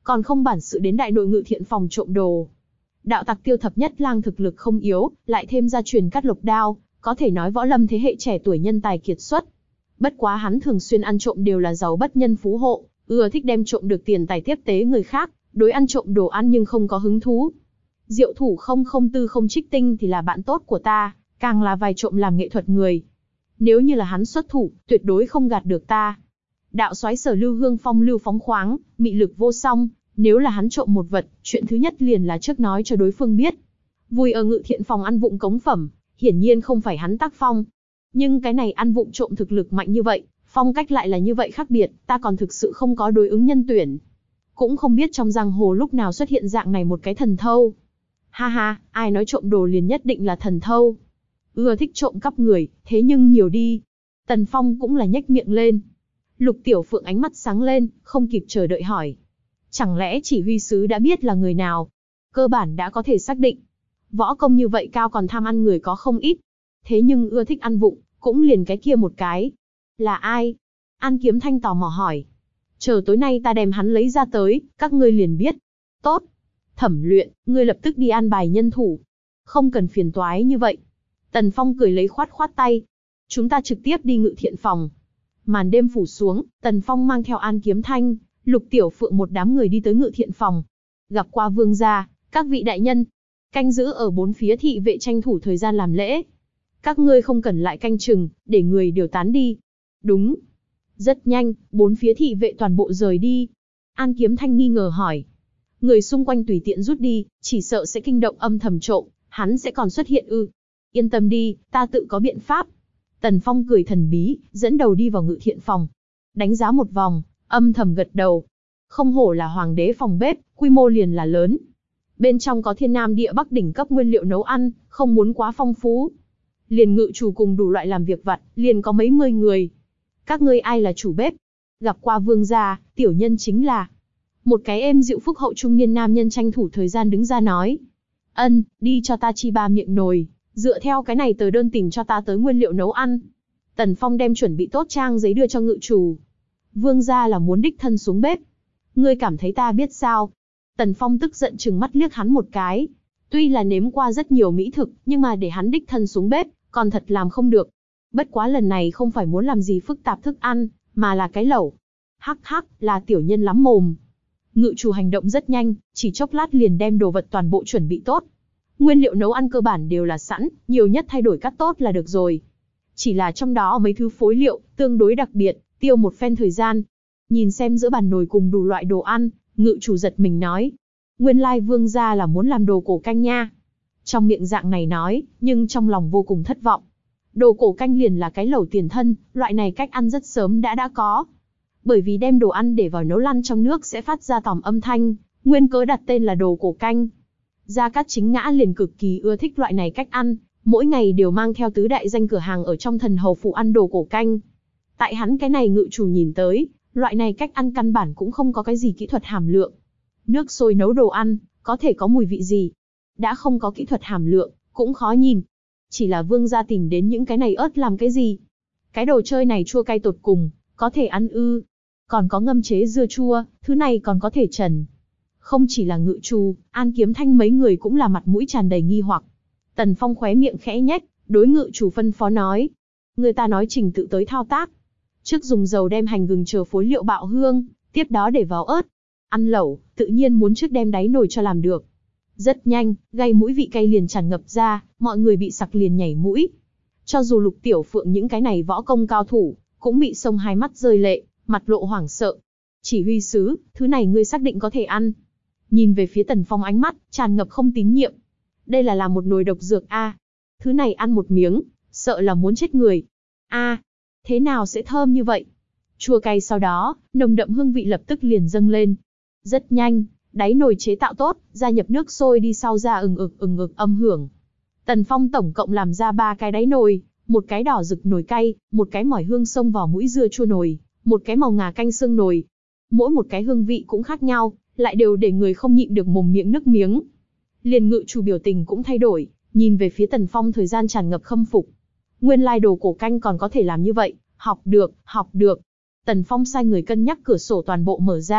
còn không bản sự đến đại nội ngự thiện phòng trộm đồ. Đạo tặc Tiêu Thập Nhất Lang thực lực không yếu, lại thêm gia truyền Cát Lộc đao, có thể nói võ lâm thế hệ trẻ tuổi nhân tài kiệt xuất. Bất quá hắn thường xuyên ăn trộm đều là giàu bất nhân phú hộ, ưa thích đem trộm được tiền tài tiếp tế người khác, đối ăn trộm đồ ăn nhưng không có hứng thú. Diệu thủ không không tư không trích tinh thì là bạn tốt của ta, càng là vài trộm làm nghệ thuật người. Nếu như là hắn xuất thủ, tuyệt đối không gạt được ta. Đạo soái Sở Lưu Hương phong lưu phóng khoáng, mị lực vô song, nếu là hắn trộm một vật, chuyện thứ nhất liền là trước nói cho đối phương biết. Vui ở ngự thiện phòng ăn vụng cống phẩm, hiển nhiên không phải hắn tác phong. Nhưng cái này ăn vụng trộm thực lực mạnh như vậy, phong cách lại là như vậy khác biệt, ta còn thực sự không có đối ứng nhân tuyển. Cũng không biết trong giang hồ lúc nào xuất hiện dạng này một cái thần thâu. Ha ha, ai nói trộm đồ liền nhất định là thần thâu. Ưa thích trộm cắp người, thế nhưng nhiều đi. Tần Phong cũng là nhếch miệng lên. Lục Tiểu Phượng ánh mắt sáng lên, không kịp chờ đợi hỏi. Chẳng lẽ chỉ huy sứ đã biết là người nào? Cơ bản đã có thể xác định. Võ công như vậy cao còn tham ăn người có không ít. Thế nhưng ưa thích ăn vụng, cũng liền cái kia một cái. Là ai? An Kiếm Thanh tò mò hỏi. Chờ tối nay ta đem hắn lấy ra tới, các ngươi liền biết. Tốt. Thẩm Luyện, ngươi lập tức đi an bài nhân thủ. Không cần phiền toái như vậy. Tần Phong cười lấy khoát khoát tay. Chúng ta trực tiếp đi ngự thiện phòng. Màn đêm phủ xuống, Tần Phong mang theo An Kiếm Thanh, Lục Tiểu Phượng một đám người đi tới ngự thiện phòng. Gặp qua vương gia, các vị đại nhân. Canh giữ ở bốn phía thị vệ tranh thủ thời gian làm lễ. Các ngươi không cần lại canh chừng, để người điều tán đi. Đúng. Rất nhanh, bốn phía thị vệ toàn bộ rời đi. An Kiếm Thanh nghi ngờ hỏi. Người xung quanh tùy tiện rút đi, chỉ sợ sẽ kinh động âm thầm trộm, hắn sẽ còn xuất hiện ư. Yên tâm đi, ta tự có biện pháp. Tần Phong cười thần bí, dẫn đầu đi vào ngự thiện phòng. Đánh giá một vòng, âm thầm gật đầu. Không hổ là hoàng đế phòng bếp, quy mô liền là lớn. Bên trong có thiên nam địa bắc đỉnh cấp nguyên liệu nấu ăn, không muốn quá phong phú. Liền ngự chủ cùng đủ loại làm việc vặt, liền có mấy mươi người. Các ngươi ai là chủ bếp? Gặp qua vương gia, tiểu nhân chính là... Một cái êm dịu phúc hậu trung niên nam nhân tranh thủ thời gian đứng ra nói. Ân, đi cho ta chi ba miệng nồi, dựa theo cái này tờ đơn tìm cho ta tới nguyên liệu nấu ăn. Tần Phong đem chuẩn bị tốt trang giấy đưa cho ngự chủ. Vương gia là muốn đích thân xuống bếp. Ngươi cảm thấy ta biết sao? Tần Phong tức giận trừng mắt liếc hắn một cái. Tuy là nếm qua rất nhiều mỹ thực, nhưng mà để hắn đích thân xuống bếp, còn thật làm không được. Bất quá lần này không phải muốn làm gì phức tạp thức ăn, mà là cái lẩu. Hắc hắc, là tiểu nhân lắm mồm. Ngự chủ hành động rất nhanh, chỉ chốc lát liền đem đồ vật toàn bộ chuẩn bị tốt. Nguyên liệu nấu ăn cơ bản đều là sẵn, nhiều nhất thay đổi cắt tốt là được rồi. Chỉ là trong đó mấy thứ phối liệu, tương đối đặc biệt, tiêu một phen thời gian. Nhìn xem giữa bàn nồi cùng đủ loại đồ ăn, ngự chủ giật mình nói. Nguyên lai vương gia là muốn làm đồ cổ canh nha. Trong miệng dạng này nói, nhưng trong lòng vô cùng thất vọng. Đồ cổ canh liền là cái lẩu tiền thân, loại này cách ăn rất sớm đã đã có. Bởi vì đem đồ ăn để vào nấu lăn trong nước sẽ phát ra tòm âm thanh, nguyên cớ đặt tên là đồ cổ canh. Gia Cát Chính Ngã liền cực kỳ ưa thích loại này cách ăn, mỗi ngày đều mang theo tứ đại danh cửa hàng ở trong thần hầu phủ ăn đồ cổ canh. Tại hắn cái này ngự chủ nhìn tới, loại này cách ăn căn bản cũng không có cái gì kỹ thuật hàm lượng. Nước sôi nấu đồ ăn, có thể có mùi vị gì? Đã không có kỹ thuật hàm lượng, cũng khó nhìn. Chỉ là vương gia tìm đến những cái này ớt làm cái gì? Cái đồ chơi này chua cay tột cùng, có thể ăn ư? Còn có ngâm chế dưa chua, thứ này còn có thể trần. Không chỉ là ngự chủ, An Kiếm Thanh mấy người cũng là mặt mũi tràn đầy nghi hoặc. Tần Phong khóe miệng khẽ nhếch, đối ngự chủ phân phó nói. Người ta nói trình tự tới thao tác. Trước dùng dầu đem hành gừng chờ phối liệu bạo hương, tiếp đó để vào ớt. Ăn lẩu, tự nhiên muốn trước đem đáy nồi cho làm được. Rất nhanh, gây mũi vị cay liền tràn ngập ra, mọi người bị sặc liền nhảy mũi. Cho dù Lục Tiểu Phượng những cái này võ công cao thủ, cũng bị xông hai mắt rơi lệ, mặt lộ hoảng sợ. Chỉ huy sứ, thứ này ngươi xác định có thể ăn? Nhìn về phía Tần Phong ánh mắt, tràn ngập không tín nhiệm. Đây là làm một nồi độc dược a. Thứ này ăn một miếng, sợ là muốn chết người. A, thế nào sẽ thơm như vậy? Chua cay sau đó, nồng đậm hương vị lập tức liền dâng lên. Rất nhanh, đáy nồi chế tạo tốt, gia nhập nước sôi đi sau ra ừng ực ừng ực âm hưởng. Tần Phong tổng cộng làm ra ba cái đáy nồi, một cái đỏ rực nồi cay, một cái mỏi hương xông vào mũi dưa chua nồi, một cái màu ngà canh xương nồi. Mỗi một cái hương vị cũng khác nhau, lại đều để người không nhịn được mồm miệng nước miếng. Liền ngự chủ biểu tình cũng thay đổi, nhìn về phía Tần Phong thời gian tràn ngập khâm phục. Nguyên lai đồ cổ canh còn có thể làm như vậy, học được, học được. Tần Phong sai người cân nhắc cửa sổ toàn bộ mở ra,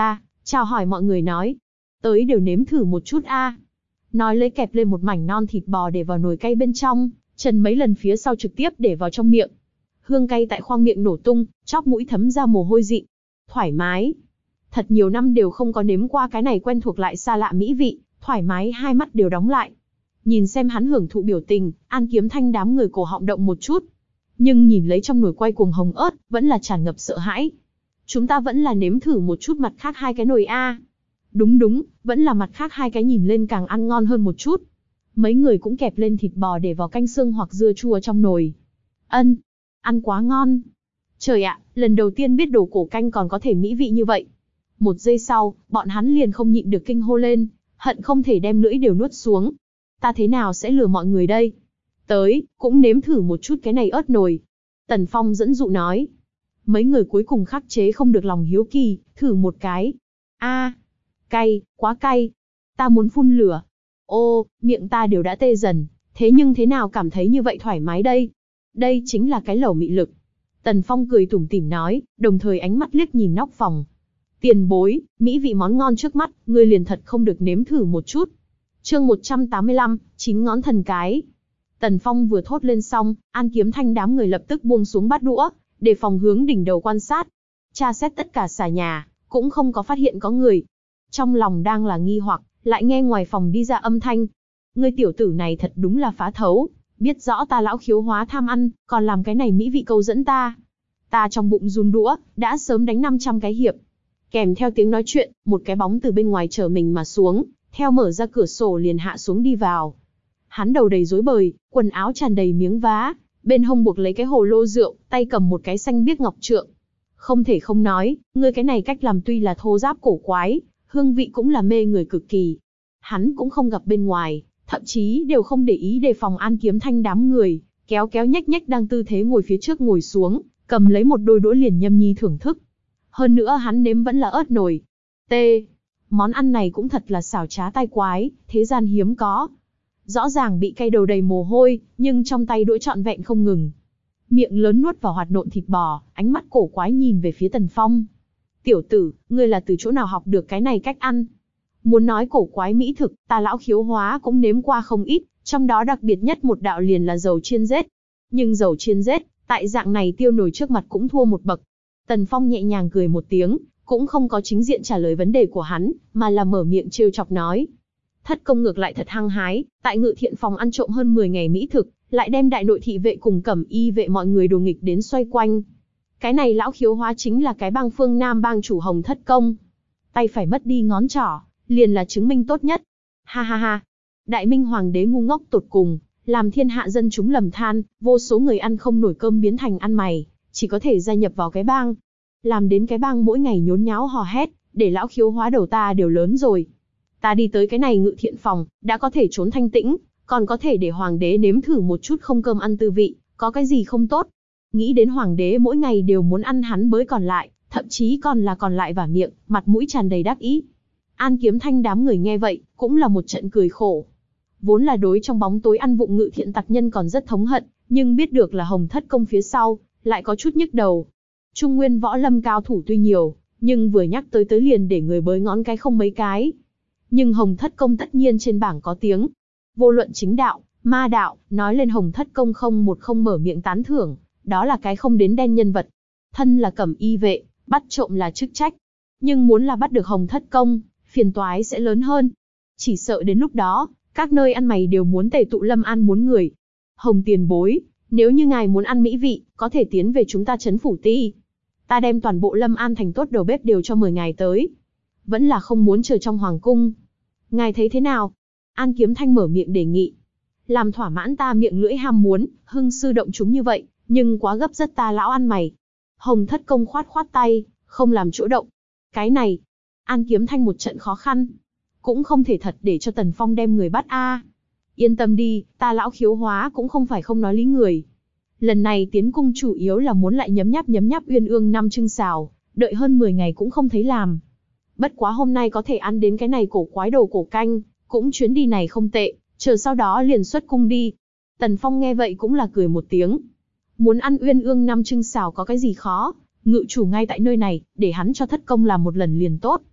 chào hỏi mọi người nói. Tới đều nếm thử một chút a. Nói lấy kẹp lên một mảnh non thịt bò để vào nồi cay bên trong, trần mấy lần phía sau trực tiếp để vào trong miệng. Hương cay tại khoang miệng nổ tung, chóp mũi thấm ra mồ hôi dị. Thoải mái. Thật nhiều năm đều không có nếm qua cái này quen thuộc lại xa lạ mỹ vị, thoải mái hai mắt đều đóng lại. Nhìn xem hắn hưởng thụ biểu tình, An Kiếm Thanh đám người cổ họng động một chút. Nhưng nhìn lấy trong nồi quay cuồng hồng ớt, vẫn là tràn ngập sợ hãi. Chúng ta vẫn là nếm thử một chút mặt khác hai cái nồi a. Đúng đúng, vẫn là mặt khác hai cái nhìn lên càng ăn ngon hơn một chút. Mấy người cũng kẹp lên thịt bò để vào canh xương hoặc dưa chua trong nồi. Ân, ăn quá ngon. Trời ạ, lần đầu tiên biết đồ cổ canh còn có thể mỹ vị như vậy. Một giây sau, bọn hắn liền không nhịn được kinh hô lên, hận không thể đem lưỡi đều nuốt xuống. Ta thế nào sẽ lừa mọi người đây? Tới, cũng nếm thử một chút cái này ớt nồi. Tần Phong dẫn dụ nói. Mấy người cuối cùng khắc chế không được lòng hiếu kỳ, thử một cái. A, cay, quá cay. Ta muốn phun lửa. Ô, miệng ta đều đã tê dần, thế nhưng thế nào cảm thấy như vậy thoải mái đây? Đây chính là cái lẩu mị lực. Tần Phong cười tủm tỉm nói, đồng thời ánh mắt liếc nhìn nóc phòng. Tiền bối, mỹ vị món ngon trước mắt, ngươi liền thật không được nếm thử một chút. Chương một trăm tám mươi lăm, chín ngón thần cái. Tần Phong vừa thốt lên xong, An Kiếm Thanh đám người lập tức buông xuống bát đũa, để phòng hướng đỉnh đầu quan sát. Tra xét tất cả xà nhà, cũng không có phát hiện có người. Trong lòng đang là nghi hoặc, lại nghe ngoài phòng đi ra âm thanh. Ngươi tiểu tử này thật đúng là phá thấu, biết rõ ta lão khiếu hóa tham ăn, còn làm cái này mỹ vị câu dẫn ta. Ta trong bụng run đũa, đã sớm đánh năm trăm cái hiệp. Kèm theo tiếng nói chuyện, một cái bóng từ bên ngoài chờ mình mà xuống, theo mở ra cửa sổ liền hạ xuống đi vào. Hắn đầu đầy rối bời, quần áo tràn đầy miếng vá, bên hông buộc lấy cái hồ lô rượu, tay cầm một cái xanh biếc ngọc trượng. Không thể không nói, ngươi cái này cách làm tuy là thô ráp cổ quái, hương vị cũng là mê người cực kỳ. Hắn cũng không gặp bên ngoài, thậm chí đều không để ý đề phòng An Kiếm Thanh đám người, kéo kéo nhách nhách đang tư thế ngồi phía trước ngồi xuống, cầm lấy một đôi đũa liền nhâm nhi thưởng thức. Hơn nữa hắn nếm vẫn là ớt nồi. T. Món ăn này cũng thật là xảo trá tai quái, thế gian hiếm có. Rõ ràng bị cay đầu đầy mồ hôi, nhưng trong tay đũa trọn vẹn không ngừng. Miệng lớn nuốt vào hoạt nộn thịt bò, ánh mắt cổ quái nhìn về phía Tần Phong. Tiểu tử, ngươi là từ chỗ nào học được cái này cách ăn? Muốn nói cổ quái mỹ thực, ta lão khiếu hóa cũng nếm qua không ít, trong đó đặc biệt nhất một đạo liền là dầu chiên rết. Nhưng dầu chiên rết, tại dạng này tiêu nổi trước mặt cũng thua một bậc. Tần Phong nhẹ nhàng cười một tiếng, cũng không có chính diện trả lời vấn đề của hắn, mà là mở miệng trêu chọc nói. Thất công ngược lại thật hăng hái, tại Ngự Thiện phòng ăn trộm hơn mười ngày mỹ thực, lại đem đại nội thị vệ cùng cẩm y vệ mọi người đồ nghịch đến xoay quanh. Cái này lão khiếu hóa chính là cái bang phương Nam bang chủ Hồng Thất Công. Tay phải mất đi ngón trỏ, liền là chứng minh tốt nhất. Ha ha ha. Đại Minh Hoàng đế ngu ngốc tột cùng, làm thiên hạ dân chúng lầm than, vô số người ăn không nổi cơm biến thành ăn mày, chỉ có thể gia nhập vào cái bang. Làm đến cái bang mỗi ngày nhốn nháo hò hét, để lão khiếu hóa đầu ta đều lớn rồi. Ta đi tới cái này Ngự Thiện phòng, đã có thể trốn thanh tĩnh, còn có thể để hoàng đế nếm thử một chút không cơm ăn tư vị, có cái gì không tốt. Nghĩ đến hoàng đế mỗi ngày đều muốn ăn hắn bới còn lại, thậm chí còn là còn lại vả miệng, mặt mũi tràn đầy đắc ý. An Kiếm Thanh đám người nghe vậy, cũng là một trận cười khổ. Vốn là đối trong bóng tối ăn vụng Ngự Thiện tặc nhân còn rất thống hận, nhưng biết được là Hồng Thất Công phía sau, lại có chút nhức đầu. Trung nguyên võ lâm cao thủ tuy nhiều, nhưng vừa nhắc tới tới liền để người bới ngón cái không mấy cái. Nhưng Hồng Thất Công tất nhiên trên bảng có tiếng. Vô luận chính đạo, ma đạo, nói lên Hồng Thất Công không một không mở miệng tán thưởng, đó là cái không đến đen nhân vật. Thân là cẩm y vệ, bắt trộm là chức trách. Nhưng muốn là bắt được Hồng Thất Công, phiền toái sẽ lớn hơn. Chỉ sợ đến lúc đó, các nơi ăn mày đều muốn tề tụ Lâm An muốn người. Hồng tiền bối, nếu như ngài muốn ăn mỹ vị, có thể tiến về chúng ta trấn phủ ti. Ta đem toàn bộ Lâm An thành tốt đầu bếp đều cho mời ngài tới. Vẫn là không muốn chờ trong hoàng cung. Ngài thấy thế nào? An Kiếm Thanh mở miệng đề nghị. Làm thỏa mãn ta miệng lưỡi ham muốn, hưng sư động chúng như vậy, nhưng quá gấp rất ta lão ăn mày. Hồng Thất Công khoát khoát tay, không làm chỗ động. Cái này, An Kiếm Thanh một trận khó khăn. Cũng không thể thật để cho Tần Phong đem người bắt a. Yên tâm đi, ta lão khiếu hóa cũng không phải không nói lý người. Lần này tiến cung chủ yếu là muốn lại nhấm nháp nhấm nháp uyên ương năm trưng xào, đợi hơn mười ngày cũng không thấy làm. Bất quá hôm nay có thể ăn đến cái này cổ quái đồ cổ canh, cũng chuyến đi này không tệ, chờ sau đó liền xuất cung đi. Tần Phong nghe vậy cũng là cười một tiếng. Muốn ăn uyên ương năm trưng xào có cái gì khó, ngự chủ ngay tại nơi này, để hắn cho Thất Công làm một lần liền tốt.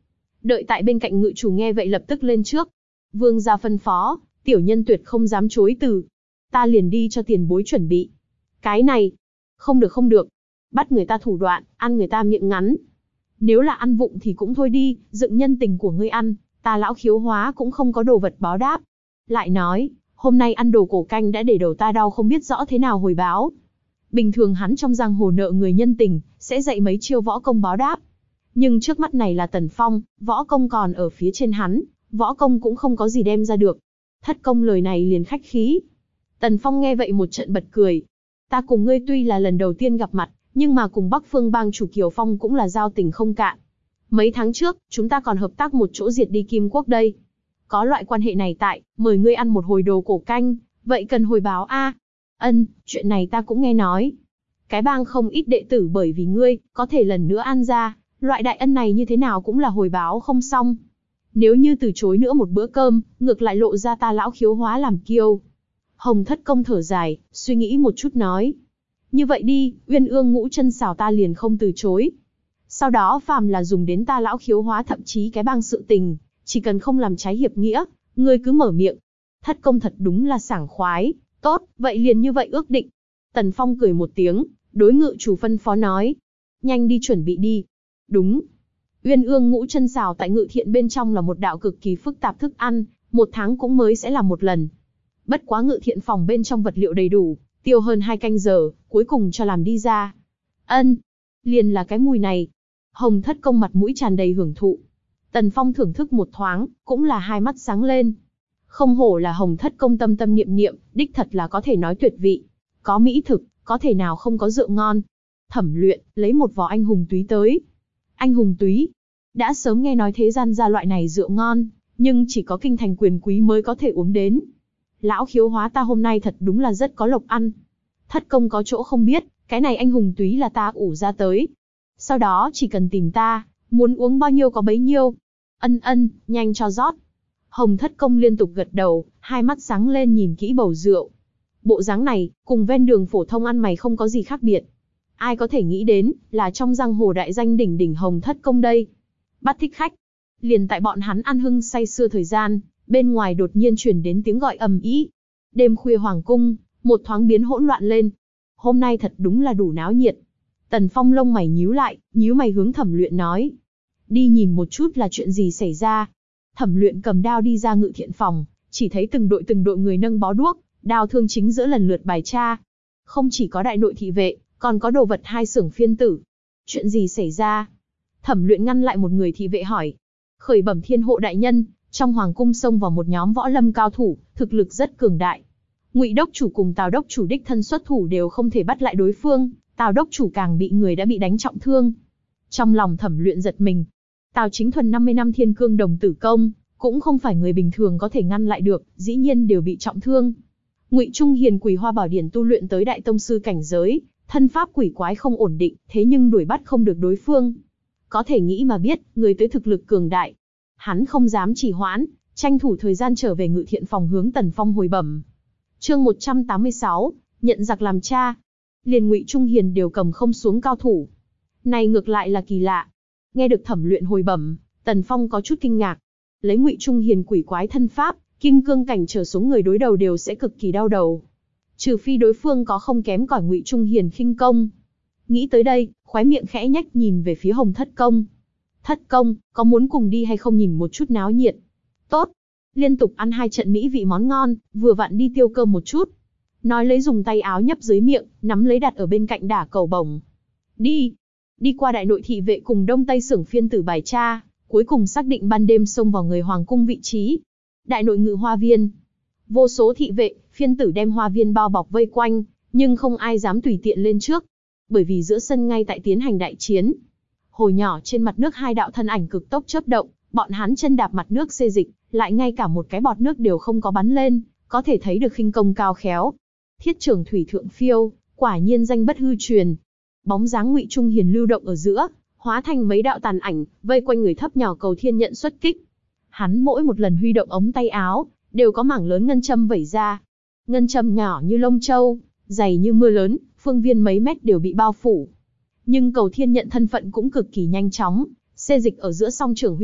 Đợi tại bên cạnh ngự chủ nghe vậy lập tức lên trước. Vương gia phân phó, tiểu nhân tuyệt không dám chối từ. Ta liền đi cho tiền bối chuẩn bị. Cái này, không được không được. Bắt người ta thủ đoạn, ăn người ta miệng ngắn. Nếu là ăn vụng thì cũng thôi đi, dựng nhân tình của ngươi ăn, ta lão Khiếu Hóa cũng không có đồ vật báo đáp. Lại nói, hôm nay ăn đồ cổ canh đã để đầu ta đau không biết rõ thế nào hồi báo. Bình thường hắn trong giang hồ nợ người nhân tình, sẽ dạy mấy chiêu võ công báo đáp. Nhưng trước mắt này là Tần Phong, võ công còn ở phía trên hắn, võ công cũng không có gì đem ra được. Thất công lời này liền khách khí. Tần Phong nghe vậy một trận bật cười. Ta cùng ngươi tuy là lần đầu tiên gặp mặt, nhưng mà cùng Bắc Phương bang chủ Kiều Phong cũng là giao tình không cạn. Mấy tháng trước, chúng ta còn hợp tác một chỗ diệt đi Kim Quốc đây. Có loại quan hệ này tại, mời ngươi ăn một hồi đồ cổ canh, vậy cần hồi báo a. Ân, chuyện này ta cũng nghe nói. Cái bang không ít đệ tử bởi vì ngươi, có thể lần nữa ăn ra, loại đại ân này như thế nào cũng là hồi báo không xong. Nếu như từ chối nữa một bữa cơm, ngược lại lộ ra ta lão Khiếu Hóa làm kiêu. Hồng Thất Công thở dài, suy nghĩ một chút nói. Như vậy đi, Uyên Ương Ngũ Chân Sào ta liền không từ chối. Sau đó phàm là dùng đến ta lão Khiếu Hóa thậm chí cái bang sự tình, chỉ cần không làm trái hiệp nghĩa, ngươi cứ mở miệng. Thất Công thật đúng là sảng khoái, tốt, vậy liền như vậy ước định. Tần Phong cười một tiếng, đối ngự chủ phân phó nói. Nhanh đi chuẩn bị đi. Đúng. Uyên Ương Ngũ Chân Sào tại ngự thiện bên trong là một đạo cực kỳ phức tạp thức ăn, một tháng cũng mới sẽ làm một lần. Bất quá ngự thiện phòng bên trong vật liệu đầy đủ, tiêu hơn hai canh giờ, cuối cùng cho làm đi ra. Ân, liền là cái mùi này. Hồng Thất Công mặt mũi tràn đầy hưởng thụ. Tần Phong thưởng thức một thoáng, cũng là hai mắt sáng lên. Không hổ là Hồng Thất Công tâm tâm niệm niệm, đích thật là có thể nói tuyệt vị. Có mỹ thực, có thể nào không có rượu ngon. Thẩm Luyện, lấy một vò anh hùng túy tới. Anh hùng túy. Đã sớm nghe nói thế gian ra loại này rượu ngon, nhưng chỉ có kinh thành quyền quý mới có thể uống đến. Lão Khiếu Hóa ta hôm nay thật đúng là rất có lộc ăn. Thất Công có chỗ không biết, cái này anh hùng túy là ta ủ ra tới. Sau đó chỉ cần tìm ta, muốn uống bao nhiêu có bấy nhiêu. Ân ân, nhanh cho rót. Hồng Thất Công liên tục gật đầu, hai mắt sáng lên nhìn kỹ bầu rượu. Bộ dáng này, cùng ven đường phổ thông ăn mày không có gì khác biệt. Ai có thể nghĩ đến, là trong giang hồ đại danh đỉnh đỉnh Hồng Thất Công đây. Bắt thích khách. Liền tại bọn hắn ăn hưng say sưa thời gian, bên ngoài đột nhiên truyền đến tiếng gọi ầm ĩ. Đêm khuya hoàng cung, một thoáng biến hỗn loạn lên. Hôm nay thật đúng là đủ náo nhiệt. Tần Phong lông mày nhíu lại, nhíu mày hướng Thẩm Luyện nói. Đi nhìn một chút là chuyện gì xảy ra. Thẩm Luyện cầm đao đi ra ngự thiện phòng, chỉ thấy từng đội từng đội người nâng bó đuốc, đao thương chính giữa lần lượt bài tra. Không chỉ có đại nội thị vệ, còn có đồ vật hai xưởng phiên tử. Chuyện gì xảy ra? Thẩm Luyện ngăn lại một người thị vệ hỏi. Khởi bẩm thiên hộ đại nhân, trong hoàng cung xông vào một nhóm võ lâm cao thủ, thực lực rất cường đại. Ngụy đốc chủ cùng Tào đốc chủ đích thân xuất thủ đều không thể bắt lại đối phương, Tào đốc chủ càng bị người đã bị đánh trọng thương. Trong lòng Thẩm Luyện giật mình. Tào Chính Thuần năm mươi năm thiên cương đồng tử công, cũng không phải người bình thường có thể ngăn lại được, dĩ nhiên đều bị trọng thương. Ngụy Trung Hiền Quỳ Hoa Bảo Điển tu luyện tới đại tông sư cảnh giới, thân pháp quỷ quái không ổn định, thế nhưng đuổi bắt không được đối phương. Có thể nghĩ mà biết, người tới thực lực cường đại. Hắn không dám trì hoãn, tranh thủ thời gian trở về ngự thiện phòng hướng Tần Phong hồi bẩm. Chương một trăm tám mươi sáu, nhận giặc làm cha. Liền Ngụy Trung Hiền đều cầm không xuống cao thủ. Này ngược lại là kỳ lạ. Nghe được Thẩm Luyện hồi bẩm, Tần Phong có chút kinh ngạc. Lấy Ngụy Trung Hiền quỷ quái thân pháp, kim cương cảnh trở xuống người đối đầu đều sẽ cực kỳ đau đầu. Trừ phi đối phương có không kém cỏi Ngụy Trung Hiền khinh công. Nghĩ tới đây, khóe miệng khẽ nhếch nhìn về phía Hồng Thất Công. Thất Công, có muốn cùng đi hay không nhìn một chút náo nhiệt? Tốt. Liên tục ăn hai trận mỹ vị món ngon, vừa vặn đi tiêu cơm một chút. Nói lấy dùng tay áo nhấp dưới miệng, nắm lấy đặt ở bên cạnh đả cầu bổng. Đi. Đi qua đại nội thị vệ cùng đông tây xưởng phiên tử bài tra, cuối cùng xác định ban đêm xông vào người hoàng cung vị trí. Đại nội ngự hoa viên. Vô số thị vệ, phiên tử đem hoa viên bao bọc vây quanh, nhưng không ai dám tùy tiện lên trước. Bởi vì giữa sân ngay tại tiến hành đại chiến. Hồi nhỏ trên mặt nước hai đạo thân ảnh cực tốc chớp động, bọn hắn chân đạp mặt nước xê dịch, lại ngay cả một cái bọt nước đều không có bắn lên, có thể thấy được khinh công cao khéo. Thiết trưởng thủy thượng phiêu, quả nhiên danh bất hư truyền. Bóng dáng Ngụy Trung Hiền lưu động ở giữa, hóa thành mấy đạo tàn ảnh, vây quanh người thấp nhỏ cầu thiên nhận xuất kích. Hắn mỗi một lần huy động ống tay áo, đều có mảng lớn ngân châm vẩy ra. Ngân châm nhỏ như lông châu, dày như mưa lớn, phương viên mấy mét đều bị bao phủ. Nhưng cầu thiên nhận thân phận cũng cực kỳ nhanh chóng, xê dịch ở giữa song trưởng huy động,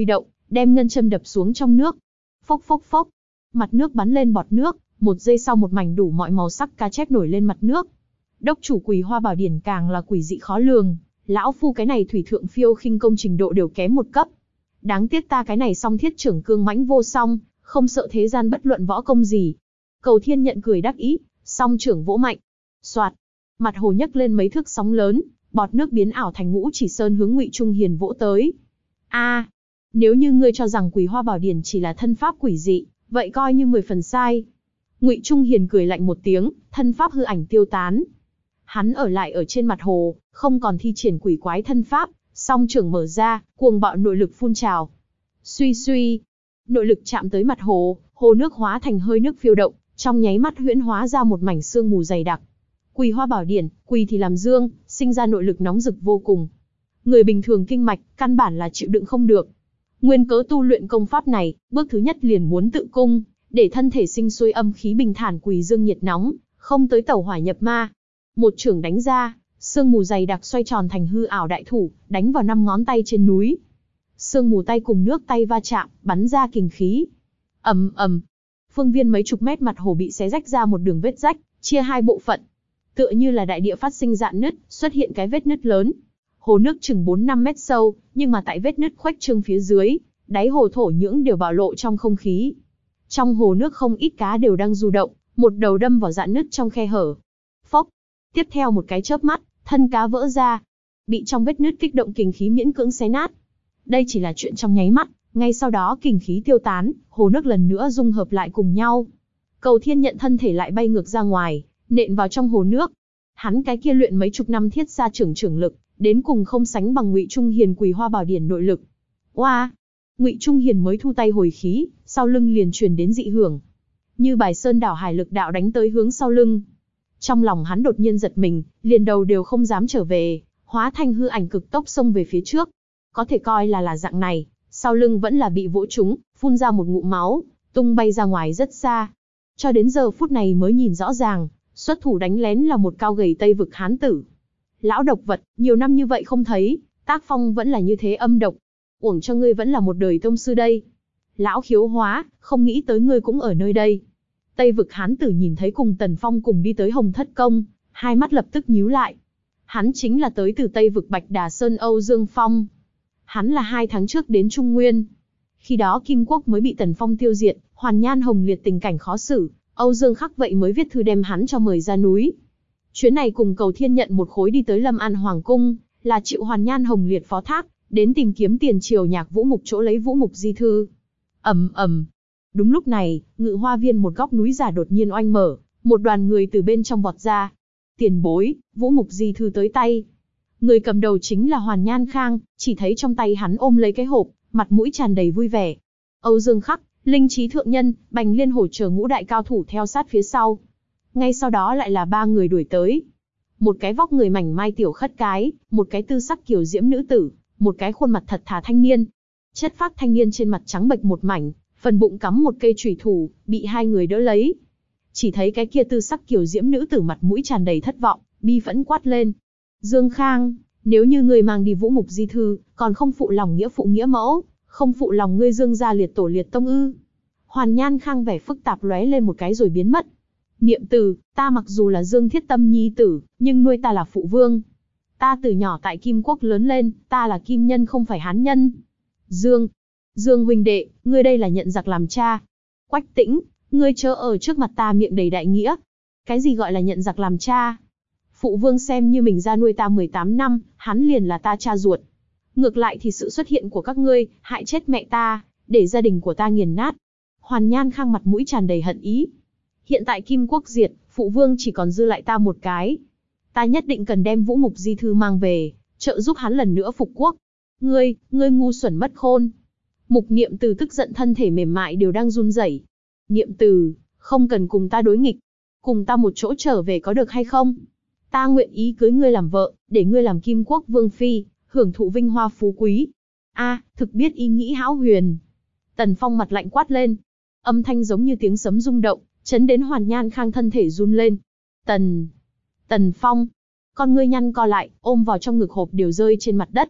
đem ngân châm đập xuống trong nước. Phốc phốc phốc, mặt nước bắn lên bọt nước, một giây sau một mảnh đủ mọi màu sắc cá chép nổi lên mặt nước. Đốc chủ Quỳ Hoa Bảo Điển càng là quỷ dị khó lường, lão phu cái này thủy thượng phiêu khinh công trình độ đều kém một cấp. Đáng tiếc ta cái này song thiết trưởng cương mãnh vô song, không sợ thế gian bất luận võ công gì. Cầu Thiên Nhận cười đắc ý, song trưởng vỗ mạnh. Soạt, mặt hồ nhấc lên mấy thước sóng lớn, bọt nước biến ảo thành ngũ chỉ sơn hướng Ngụy Trung Hiền vỗ tới. A, nếu như ngươi cho rằng Quỳ Hoa Bảo Điển chỉ là thân pháp quỷ dị, vậy coi như mười phần sai. Ngụy Trung Hiền cười lạnh một tiếng, thân pháp hư ảnh tiêu tán. Hắn ở lại ở trên mặt hồ, không còn thi triển quỷ quái thân pháp, song trưởng mở ra, cuồng bạo nội lực phun trào. Suy suy, nội lực chạm tới mặt hồ, hồ nước hóa thành hơi nước phiêu động, trong nháy mắt huyễn hóa ra một mảnh sương mù dày đặc. Quỳ Hoa Bảo Điển, quỳ thì làm dương, sinh ra nội lực nóng rực vô cùng. Người bình thường kinh mạch, căn bản là chịu đựng không được. Nguyên cớ tu luyện công pháp này, bước thứ nhất liền muốn tự cung, để thân thể sinh sôi âm khí bình thản quỳ dương nhiệt nóng, không tới tẩu hỏa nhập ma. Một chưởng đánh ra, sương mù dày đặc xoay tròn thành hư ảo đại thủ, đánh vào năm ngón tay trên núi. Sương mù tay cùng nước tay va chạm, bắn ra kình khí. Ầm ầm, phương viên mấy chục mét mặt hồ bị xé rách ra một đường vết rách, chia hai bộ phận. Tựa như là đại địa phát sinh rạn nứt, xuất hiện cái vết nứt lớn. Hồ nước chừng bốn năm mét sâu, nhưng mà tại vết nứt khuếch trương phía dưới, đáy hồ thổ nhưỡng đều bạo lộ trong không khí. Trong hồ nước không ít cá đều đang du động, một đầu đâm vào rạn nứt trong khe hở. Phốc, tiếp theo một cái chớp mắt, thân cá vỡ ra, bị trong vết nứt kích động kình khí miễn cưỡng xé nát. Đây chỉ là chuyện trong nháy mắt, ngay sau đó kình khí tiêu tán, hồ nước lần nữa dung hợp lại cùng nhau. Cầu Thiên Nhận thân thể lại bay ngược ra ngoài, nện vào trong hồ nước. Hắn cái kia luyện mấy chục năm thiết gia trưởng trưởng lực, đến cùng không sánh bằng Ngụy Trung Hiền Quỳ Hoa Bảo Điển nội lực. Oa! Ngụy Trung Hiền mới thu tay hồi khí, sau lưng liền truyền đến dị hưởng. Như bài sơn đảo hải lực đạo đánh tới hướng sau lưng. Trong lòng hắn đột nhiên giật mình, liền đầu đều không dám trở về, hóa thành hư ảnh cực tốc xông về phía trước. Có thể coi là là dạng này, sau lưng vẫn là bị vỗ trúng, phun ra một ngụm máu, tung bay ra ngoài rất xa. Cho đến giờ phút này mới nhìn rõ ràng, xuất thủ đánh lén là một cao gầy Tây vực hán tử. Lão độc vật, nhiều năm như vậy không thấy, tác phong vẫn là như thế âm độc. Uổng cho ngươi vẫn là một đời tông sư đây. Lão khiếu hóa, không nghĩ tới ngươi cũng ở nơi đây. Tây vực hán tử nhìn thấy cùng Tần Phong cùng đi tới Hồng Thất Công, hai mắt lập tức nhíu lại. Hắn chính là tới từ Tây vực Bạch Đà Sơn Âu Dương Phong. Hắn là hai tháng trước đến Trung Nguyên. Khi đó Kim Quốc mới bị Tần Phong tiêu diệt, Hoàn Nhan Hồng Liệt tình cảnh khó xử, Âu Dương Khắc vậy mới viết thư đem hắn cho mời ra núi. Chuyến này cùng Cầu Thiên Nhận một khối đi tới Lâm An Hoàng Cung, là chịu Hoàn Nhan Hồng Liệt phó thác, đến tìm kiếm tiền triều nhạc Vũ Mục chỗ lấy Vũ Mục di thư. Ầm ầm. Đúng lúc này, Ngự Hoa Viên một góc núi giả đột nhiên oanh mở, một đoàn người từ bên trong vọt ra. Tiền bối, Vũ Mục di thư tới tay. Người cầm đầu chính là Hoàn Nhan Khang, chỉ thấy trong tay hắn ôm lấy cái hộp, mặt mũi tràn đầy vui vẻ. Âu Dương Khắc, Linh Trí Thượng Nhân, Bành Liên Hổ chờ ngũ đại cao thủ theo sát phía sau. Ngay sau đó lại là ba người đuổi tới. Một cái vóc người mảnh mai tiểu khất cái, một cái tư sắc kiều diễm nữ tử, một cái khuôn mặt thật thà thanh niên. Chất phác thanh niên trên mặt trắng bệch một mảnh, phần bụng cắm một cây chùy thủ, bị hai người đỡ lấy. Chỉ thấy cái kia tư sắc kiều diễm nữ tử mặt mũi tràn đầy thất vọng, bi phẫn quát lên. Dương Khang, nếu như ngươi mang đi Vũ Mục di thư, còn không phụ lòng nghĩa phụ nghĩa mẫu, không phụ lòng ngươi Dương gia liệt tổ liệt tông ư? Hoàn Nhan Khang vẻ phức tạp lóe lên một cái rồi biến mất. Niệm từ, ta mặc dù là Dương Thiết Tâm nhi tử, nhưng nuôi ta là phụ vương. Ta từ nhỏ tại Kim Quốc lớn lên, ta là Kim nhân không phải Hán nhân. Dương, Dương huynh đệ, ngươi đây là nhận giặc làm cha. Quách Tĩnh, ngươi chớ ở trước mặt ta miệng đầy đại nghĩa. Cái gì gọi là nhận giặc làm cha? Phụ vương xem như mình ra nuôi ta mười tám năm, hắn liền là ta cha ruột. Ngược lại thì sự xuất hiện của các ngươi, hại chết mẹ ta, để gia đình của ta nghiền nát. Hoàn Nhan Khang mặt mũi tràn đầy hận ý. Hiện tại Kim Quốc diệt, phụ vương chỉ còn dư lại ta một cái. Ta nhất định cần đem Vũ Mục di thư mang về, trợ giúp hắn lần nữa phục quốc. Ngươi, ngươi ngu xuẩn mất khôn. Mục Niệm Từ tức giận thân thể mềm mại đều đang run rẩy. Niệm Từ, không cần cùng ta đối nghịch. Cùng ta một chỗ trở về có được hay không? Ta nguyện ý cưới ngươi làm vợ, để ngươi làm Kim Quốc vương phi, hưởng thụ vinh hoa phú quý. A, thực biết ý nghĩ hão huyền. Tần Phong mặt lạnh quát lên. Âm thanh giống như tiếng sấm rung động, chấn đến Hoàn Nhan Khang thân thể run lên. Tần... Tần Phong... Con ngươi nhăn co lại, ôm vào trong ngực hộp đều rơi trên mặt đất.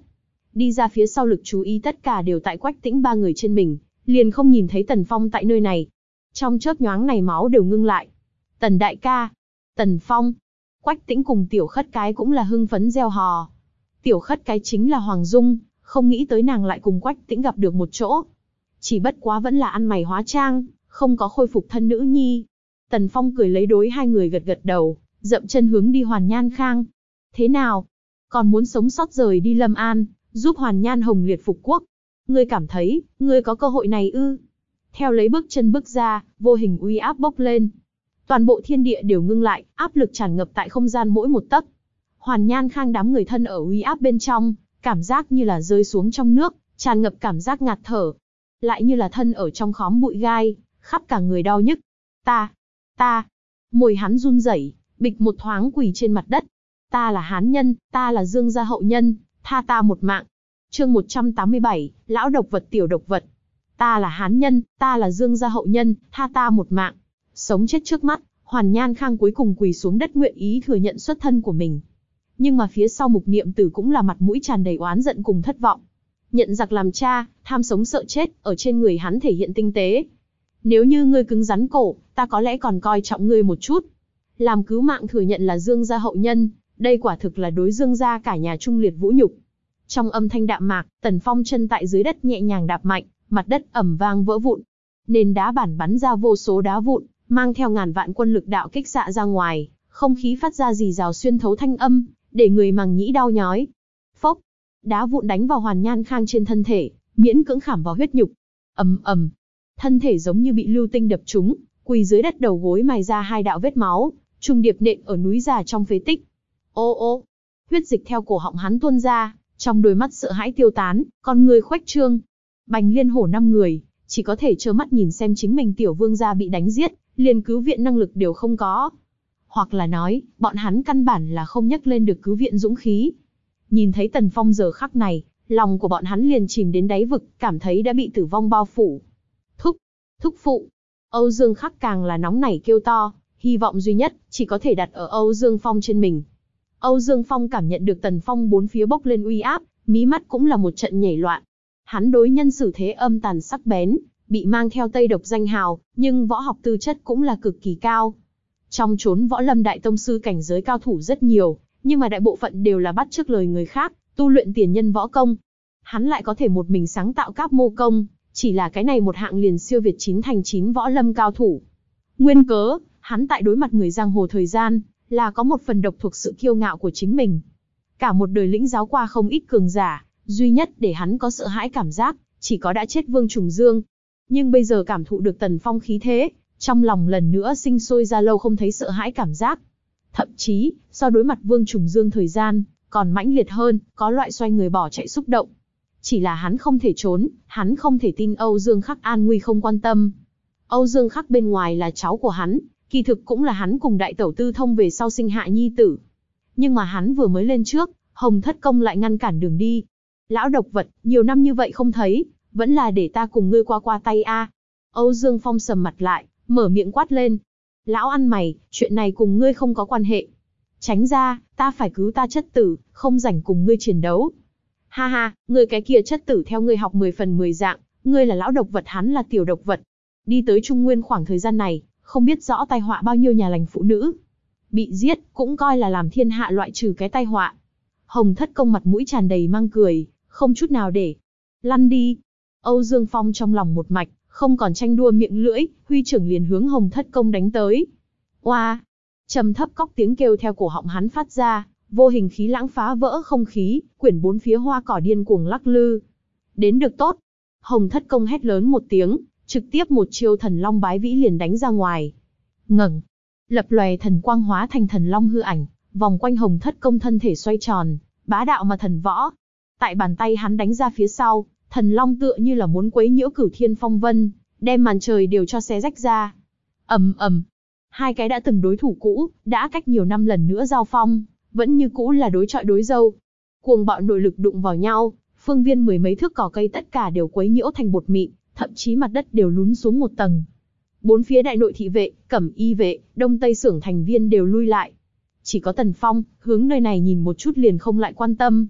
đi ra phía sau lực chú ý tất cả đều tại Quách Tĩnh ba người trên mình, liền không nhìn thấy Tần Phong tại nơi này. Trong chớp nhoáng này máu đều ngưng lại. Tần đại ca, Tần Phong, Quách Tĩnh cùng Tiểu Khất Cái cũng là hưng phấn reo hò. Tiểu Khất Cái chính là Hoàng Dung, không nghĩ tới nàng lại cùng Quách Tĩnh gặp được một chỗ. Chỉ bất quá vẫn là ăn mày hóa trang, không có khôi phục thân nữ nhi. Tần Phong cười lấy đối hai người gật gật đầu, dậm chân hướng đi Hoàn Nhan Khang. Thế nào? Còn muốn sống sót rời đi Lâm An, giúp Hoàn Nhan Hồng Liệt phục quốc? Ngươi cảm thấy, ngươi có cơ hội này ư? Theo lấy bước chân bước ra, vô hình uy áp bốc lên. Toàn bộ thiên địa đều ngưng lại, áp lực tràn ngập tại không gian mỗi một tấc. Hoàn Nhan Khang đám người thân ở uy áp bên trong, cảm giác như là rơi xuống trong nước, tràn ngập cảm giác ngạt thở. Lại như là thân ở trong khóm bụi gai, khắp cả người đau nhức. Ta, ta, môi hắn run rẩy, bịch một thoáng quỳ trên mặt đất. Ta là Hán nhân, ta là Dương gia hậu nhân, tha ta một mạng. Chương một trăm tám mươi bảy, lão độc vật tiểu độc vật. Ta là Hán nhân, ta là Dương gia hậu nhân, tha ta một mạng. Sống chết trước mắt, Hoàn Nhan Khang cuối cùng quỳ xuống đất nguyện ý thừa nhận xuất thân của mình. Nhưng mà phía sau Mục Niệm Tử cũng là mặt mũi tràn đầy oán giận cùng thất vọng. Nhận giặc làm cha, tham sống sợ chết, ở trên người hắn thể hiện tinh tế. Nếu như ngươi cứng rắn cổ, ta có lẽ còn coi trọng ngươi một chút. Làm cứu mạng thừa nhận là Dương gia hậu nhân, đây quả thực là đối Dương gia cả nhà trung liệt vũ nhục. Trong âm thanh đạm mạc, Tần Phong chân tại dưới đất nhẹ nhàng đạp mạnh, mặt đất ầm vang vỡ vụn. Nền đá bản bắn ra vô số đá vụn, mang theo ngàn vạn quân lực đạo kích xạ ra ngoài, không khí phát ra rì rào xuyên thấu thanh âm, để người màng nhĩ đau nhói. Phốc, đá vụn đánh vào Hoàn Nhan Khang trên thân thể, miễn cưỡng khảm vào huyết nhục. Ầm ầm, thân thể giống như bị lưu tinh đập trúng, quỳ dưới đất đầu gối mài ra hai đạo vết máu, trùng điệp nện ở núi già trong phế tích. Ô ô, huyết dịch theo cổ họng hắn tuôn ra, trong đôi mắt sợ hãi tiêu tán, con người khuếch trương. Bành Liên Hổ năm người, chỉ có thể trơ mắt nhìn xem chính mình tiểu vương gia bị đánh giết, liền cứu viện năng lực đều không có. Hoặc là nói, bọn hắn căn bản là không nhấc lên được cứu viện dũng khí. Nhìn thấy Tần Phong giờ khắc này, lòng của bọn hắn liền chìm đến đáy vực, cảm thấy đã bị tử vong bao phủ. Thúc, thúc phụ. Âu Dương Khắc càng là nóng nảy kêu to, hy vọng duy nhất, chỉ có thể đặt ở Âu Dương Phong trên mình. Âu Dương Phong cảm nhận được Tần Phong bốn phía bốc lên uy áp, mí mắt cũng là một trận nhảy loạn. Hắn đối nhân xử thế âm tàn sắc bén, bị mang theo Tây độc danh hào, nhưng võ học tư chất cũng là cực kỳ cao. Trong chốn võ lâm đại tông sư cảnh giới cao thủ rất nhiều, nhưng mà đại bộ phận đều là bắt chước lời người khác, tu luyện tiền nhân võ công. Hắn lại có thể một mình sáng tạo các mô công, chỉ là cái này một hạng liền siêu việt chín thành chín võ lâm cao thủ. Nguyên cớ, hắn tại đối mặt người giang hồ thời gian, là có một phần độc thuộc sự kiêu ngạo của chính mình. Cả một đời lĩnh giáo qua không ít cường giả, duy nhất để hắn có sợ hãi cảm giác, chỉ có đã chết Vương Trùng Dương. Nhưng bây giờ cảm thụ được Tần Phong khí thế, trong lòng lần nữa sinh sôi ra lâu không thấy sợ hãi cảm giác. Thậm chí, so đối mặt Vương Trùng Dương thời gian, còn mãnh liệt hơn, có loại xoay người bỏ chạy xúc động. Chỉ là hắn không thể trốn, hắn không thể tin Âu Dương Khắc an nguy không quan tâm. Âu Dương Khắc bên ngoài là cháu của hắn, kỳ thực cũng là hắn cùng đại tẩu tư thông về sau sinh hạ nhi tử. Nhưng mà hắn vừa mới lên trước, Hồng Thất Công lại ngăn cản đường đi. Lão độc vật, nhiều năm như vậy không thấy, vẫn là để ta cùng ngươi qua qua tay a. Âu Dương Phong sầm mặt lại, mở miệng quát lên. Lão ăn mày, chuyện này cùng ngươi không có quan hệ. Tránh ra, ta phải cứu ta chất tử, không rảnh cùng ngươi chiến đấu. Ha ha, ngươi cái kia chất tử theo ngươi học mười phần mười dạng, ngươi là lão độc vật, hắn là tiểu độc vật. Đi tới Trung Nguyên khoảng thời gian này, không biết rõ tai họa bao nhiêu nhà lành phụ nữ. Bị giết, cũng coi là làm thiên hạ loại trừ cái tai họa. Hồng Thất Công mặt mũi tràn đầy mang cười, không chút nào để. Lăn đi. Âu Dương Phong trong lòng một mạch, không còn tranh đua miệng lưỡi, huy trưởng liền hướng Hồng Thất Công đánh tới. Oa! Trầm thấp cóc tiếng kêu theo cổ họng hắn phát ra, vô hình khí lãng phá vỡ không khí, quyển bốn phía hoa cỏ điên cuồng lắc lư. Đến được tốt. Hồng Thất Công hét lớn một tiếng, trực tiếp một chiêu thần long bái vĩ liền đánh ra ngoài. Ngẩng, lập lòe thần quang hóa thành thần long hư ảnh, vòng quanh Hồng Thất Công thân thể xoay tròn, bá đạo mà thần võ. Tại bàn tay hắn đánh ra phía sau, thần long tựa như là muốn quấy nhiễu cửu thiên phong vân, đem màn trời đều cho xé rách ra. Ầm ầm, hai cái đã từng đối thủ cũ, đã cách nhiều năm lần nữa giao phong, vẫn như cũ là đối chọi đối dâu. Cuồng bạo nội lực đụng vào nhau, phương viên mười mấy thước cỏ cây tất cả đều quấy nhiễu thành bột mịn, thậm chí mặt đất đều lún xuống một tầng. Bốn phía đại nội thị vệ, cẩm y vệ, đông tây xưởng thành viên đều lui lại. Chỉ có Tần Phong, hướng nơi này nhìn một chút liền không lại quan tâm.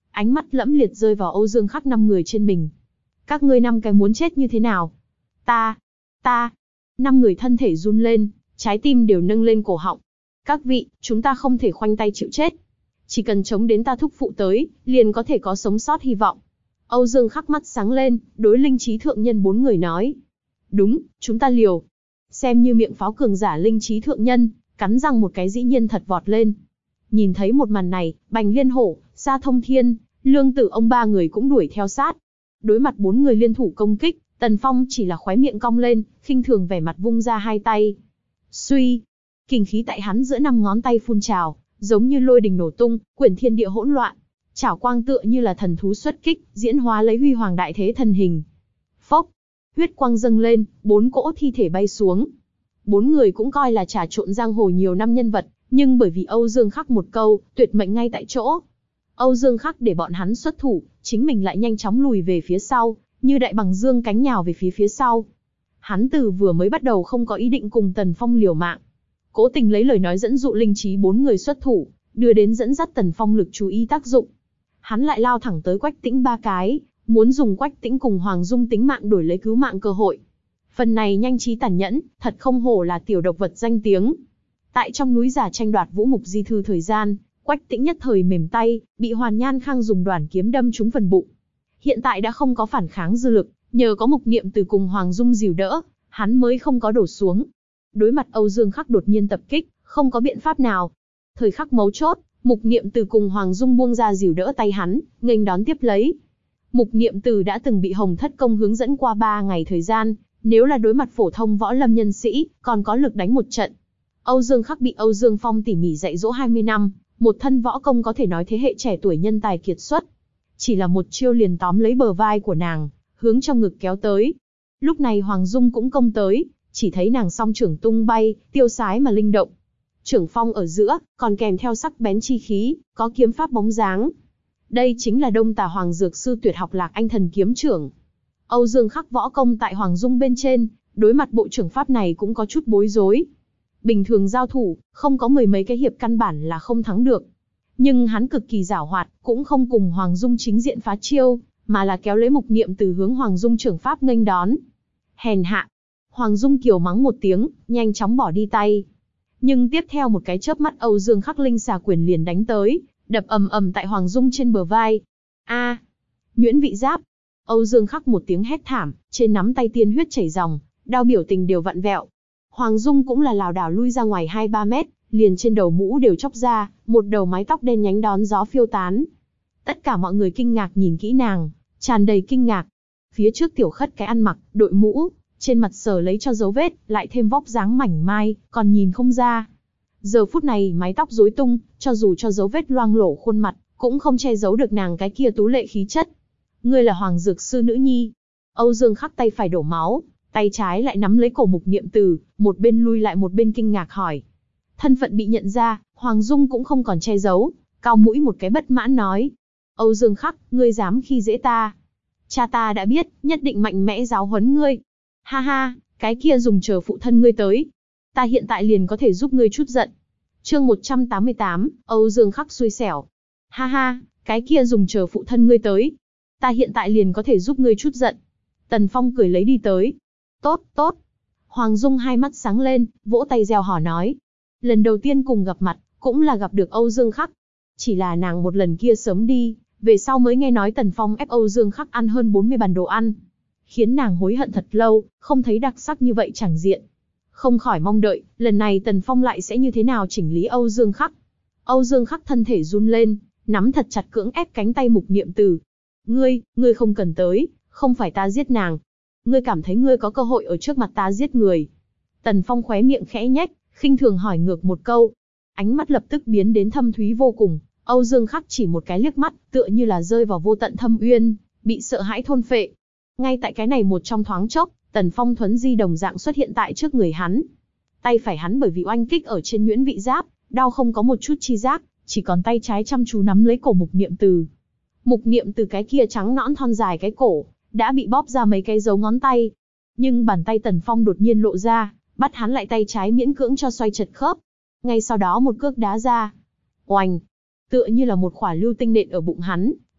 Ánh mắt lẫm liệt rơi vào Âu Dương Khắc năm người trên mình. Các ngươi năm cái muốn chết như thế nào? Ta, ta. Năm người thân thể run lên, trái tim đều nâng lên cổ họng. Các vị, chúng ta không thể khoanh tay chịu chết. Chỉ cần chống đến ta thúc phụ tới, liền có thể có sống sót hy vọng. Âu Dương Khắc mắt sáng lên, đối linh trí thượng nhân bốn người nói. Đúng, chúng ta liều. Xem như miệng pháo cường giả linh trí thượng nhân, cắn răng một cái dĩ nhiên thật vọt lên. Nhìn thấy một màn này, Bành Liên Hổ, Sa Thông Thiên, Lương Tử ông ba người cũng đuổi theo sát. Đối mặt bốn người liên thủ công kích, Tần Phong chỉ là khóe miệng cong lên, khinh thường vẻ mặt vung ra hai tay. Suy, kình khí tại hắn giữa năm ngón tay phun trào, giống như lôi đình nổ tung, quyển thiên địa hỗn loạn. Chảo quang tựa như là thần thú xuất kích, diễn hóa lấy huy hoàng đại thế thần hình. Phốc, huyết quang dâng lên, bốn cỗ thi thể bay xuống. Bốn người cũng coi là trà trộn giang hồ nhiều năm nhân vật, nhưng bởi vì Âu Dương Khắc một câu, tuyệt mệnh ngay tại chỗ. Âu Dương Khắc để bọn hắn xuất thủ, chính mình lại nhanh chóng lùi về phía sau, như đại bằng dương cánh nhào về phía phía sau. Hắn từ vừa mới bắt đầu không có ý định cùng Tần Phong liều mạng. Cố tình lấy lời nói dẫn dụ linh trí bốn người xuất thủ, đưa đến dẫn dắt Tần Phong lực chú ý tác dụng. Hắn lại lao thẳng tới Quách Tĩnh ba cái, muốn dùng Quách Tĩnh cùng Hoàng Dung tính mạng đổi lấy cứu mạng cơ hội. Phần này nhanh trí tàn nhẫn, thật không hổ là tiểu độc vật danh tiếng. Tại trong núi giả tranh đoạt vũ mục di thư thời gian, Quách Tĩnh nhất thời mềm tay, bị Hoàn Nhan Khang dùng đoản kiếm đâm trúng phần bụng. Hiện tại đã không có phản kháng dư lực, nhờ có Mục Niệm Từ cùng Hoàng Dung dìu đỡ, hắn mới không có đổ xuống. Đối mặt Âu Dương Khắc đột nhiên tập kích, không có biện pháp nào. Thời khắc mấu chốt, Mục Niệm Từ cùng Hoàng Dung buông ra dìu đỡ tay hắn, nghênh đón tiếp lấy. Mục Niệm Từ đã từng bị Hồng Thất Công hướng dẫn qua ba ngày thời gian, nếu là đối mặt phổ thông võ lâm nhân sĩ, còn có lực đánh một trận. Âu Dương Khắc bị Âu Dương Phong tỉ mỉ dạy dỗ hai mươi năm, một thân võ công có thể nói thế hệ trẻ tuổi nhân tài kiệt xuất. Chỉ là một chiêu liền tóm lấy bờ vai của nàng, hướng trong ngực kéo tới. Lúc này Hoàng Dung cũng công tới, chỉ thấy nàng song trưởng tung bay, tiêu sái mà linh động. Trưởng phong ở giữa, còn kèm theo sắc bén chi khí, có kiếm pháp bóng dáng. Đây chính là Đông Tà Hoàng Dược Sư tuyệt học Lạc Anh Thần Kiếm Trưởng. Âu Dương Khắc võ công tại Hoàng Dung bên trên, đối mặt bộ trưởng pháp này cũng có chút bối rối. Bình thường giao thủ, không có mười mấy cái hiệp căn bản là không thắng được. Nhưng hắn cực kỳ giảo hoạt, cũng không cùng Hoàng Dung chính diện phá chiêu, mà là kéo lấy Mục Niệm Từ hướng Hoàng Dung trưởng pháp nghênh đón. Hèn hạ! Hoàng Dung kiều mắng một tiếng, nhanh chóng bỏ đi tay. Nhưng tiếp theo một cái chớp mắt Âu Dương Khắc linh xà quyền liền đánh tới, đập ầm ầm tại Hoàng Dung trên bờ vai. A! Nhuyễn vị giáp! Âu Dương Khắc một tiếng hét thảm, trên nắm tay tiên huyết chảy ròng, đao biểu tình đều vặn vẹo. Hoàng Dung cũng là lảo đảo lui ra ngoài hai ba mét, liền trên đầu mũ đều chóc ra, một đầu mái tóc đen nhánh đón gió phiêu tán. Tất cả mọi người kinh ngạc nhìn kỹ nàng, tràn đầy kinh ngạc. Phía trước Tiểu Khất cái ăn mặc, đội mũ, trên mặt sờ lấy cho dấu vết, lại thêm vóc dáng mảnh mai, còn nhìn không ra. Giờ phút này mái tóc rối tung, cho dù cho dấu vết loang lổ khuôn mặt, cũng không che giấu được nàng cái kia tú lệ khí chất. Ngươi là Hoàng Dược Sư nữ nhi. Âu Dương Khắc tay phải đổ máu, tay trái lại nắm lấy cổ Mục Niệm Từ, một bên lui lại một bên kinh ngạc hỏi. Thân phận bị nhận ra, Hoàng Dung cũng không còn che giấu, cau mũi một cái bất mãn nói. Âu Dương Khắc, ngươi dám khi dễ ta. Cha ta đã biết, nhất định mạnh mẽ giáo huấn ngươi. Ha ha, cái kia dùng chờ phụ thân ngươi tới. Ta hiện tại liền có thể giúp ngươi chút giận. Chương một trăm tám mươi tám, Âu Dương Khắc xui xẻo. Ha ha, cái kia dùng chờ phụ thân ngươi tới. Ta hiện tại liền có thể giúp ngươi chút giận. Tần Phong cười lấy đi tới. Tốt, tốt. Hoàng Dung hai mắt sáng lên, vỗ tay reo hò nói. Lần đầu tiên cùng gặp mặt, cũng là gặp được Âu Dương Khắc. Chỉ là nàng một lần kia sớm đi, về sau mới nghe nói Tần Phong ép Âu Dương Khắc ăn hơn bốn mươi bàn đồ ăn. Khiến nàng hối hận thật lâu, không thấy đặc sắc như vậy chẳng diện. Không khỏi mong đợi, lần này Tần Phong lại sẽ như thế nào chỉnh lý Âu Dương Khắc. Âu Dương Khắc thân thể run lên, nắm thật chặt cưỡng ép cánh tay Mục Niệm Từ. Ngươi, ngươi không cần tới, không phải ta giết nàng. Ngươi cảm thấy ngươi có cơ hội ở trước mặt ta giết người. Tần Phong khóe miệng khẽ nhếch, khinh thường hỏi ngược một câu. Ánh mắt lập tức biến đến thâm thúy vô cùng. Âu Dương Khắc chỉ một cái liếc mắt, tựa như là rơi vào vô tận thâm uyên, bị sợ hãi thôn phệ. Ngay tại cái này một trong thoáng chốc, Tần Phong thuấn di đồng dạng xuất hiện tại trước người hắn. Tay phải hắn bởi vì oanh kích ở trên nhuyễn vị giáp, đau không có một chút chi giác, chỉ còn tay trái chăm chú nắm lấy cổ Mục Niệm Từ. Mục Niệm Từ cái kia trắng nõn thon dài cái cổ, đã bị bóp ra mấy cái dấu ngón tay. Nhưng bàn tay Tần Phong đột nhiên lộ ra, bắt hắn lại tay trái miễn cưỡng cho xoay chật khớp. Ngay sau đó một cước đá ra. Oành! Tựa như là một quả lưu tinh nện ở bụng hắn,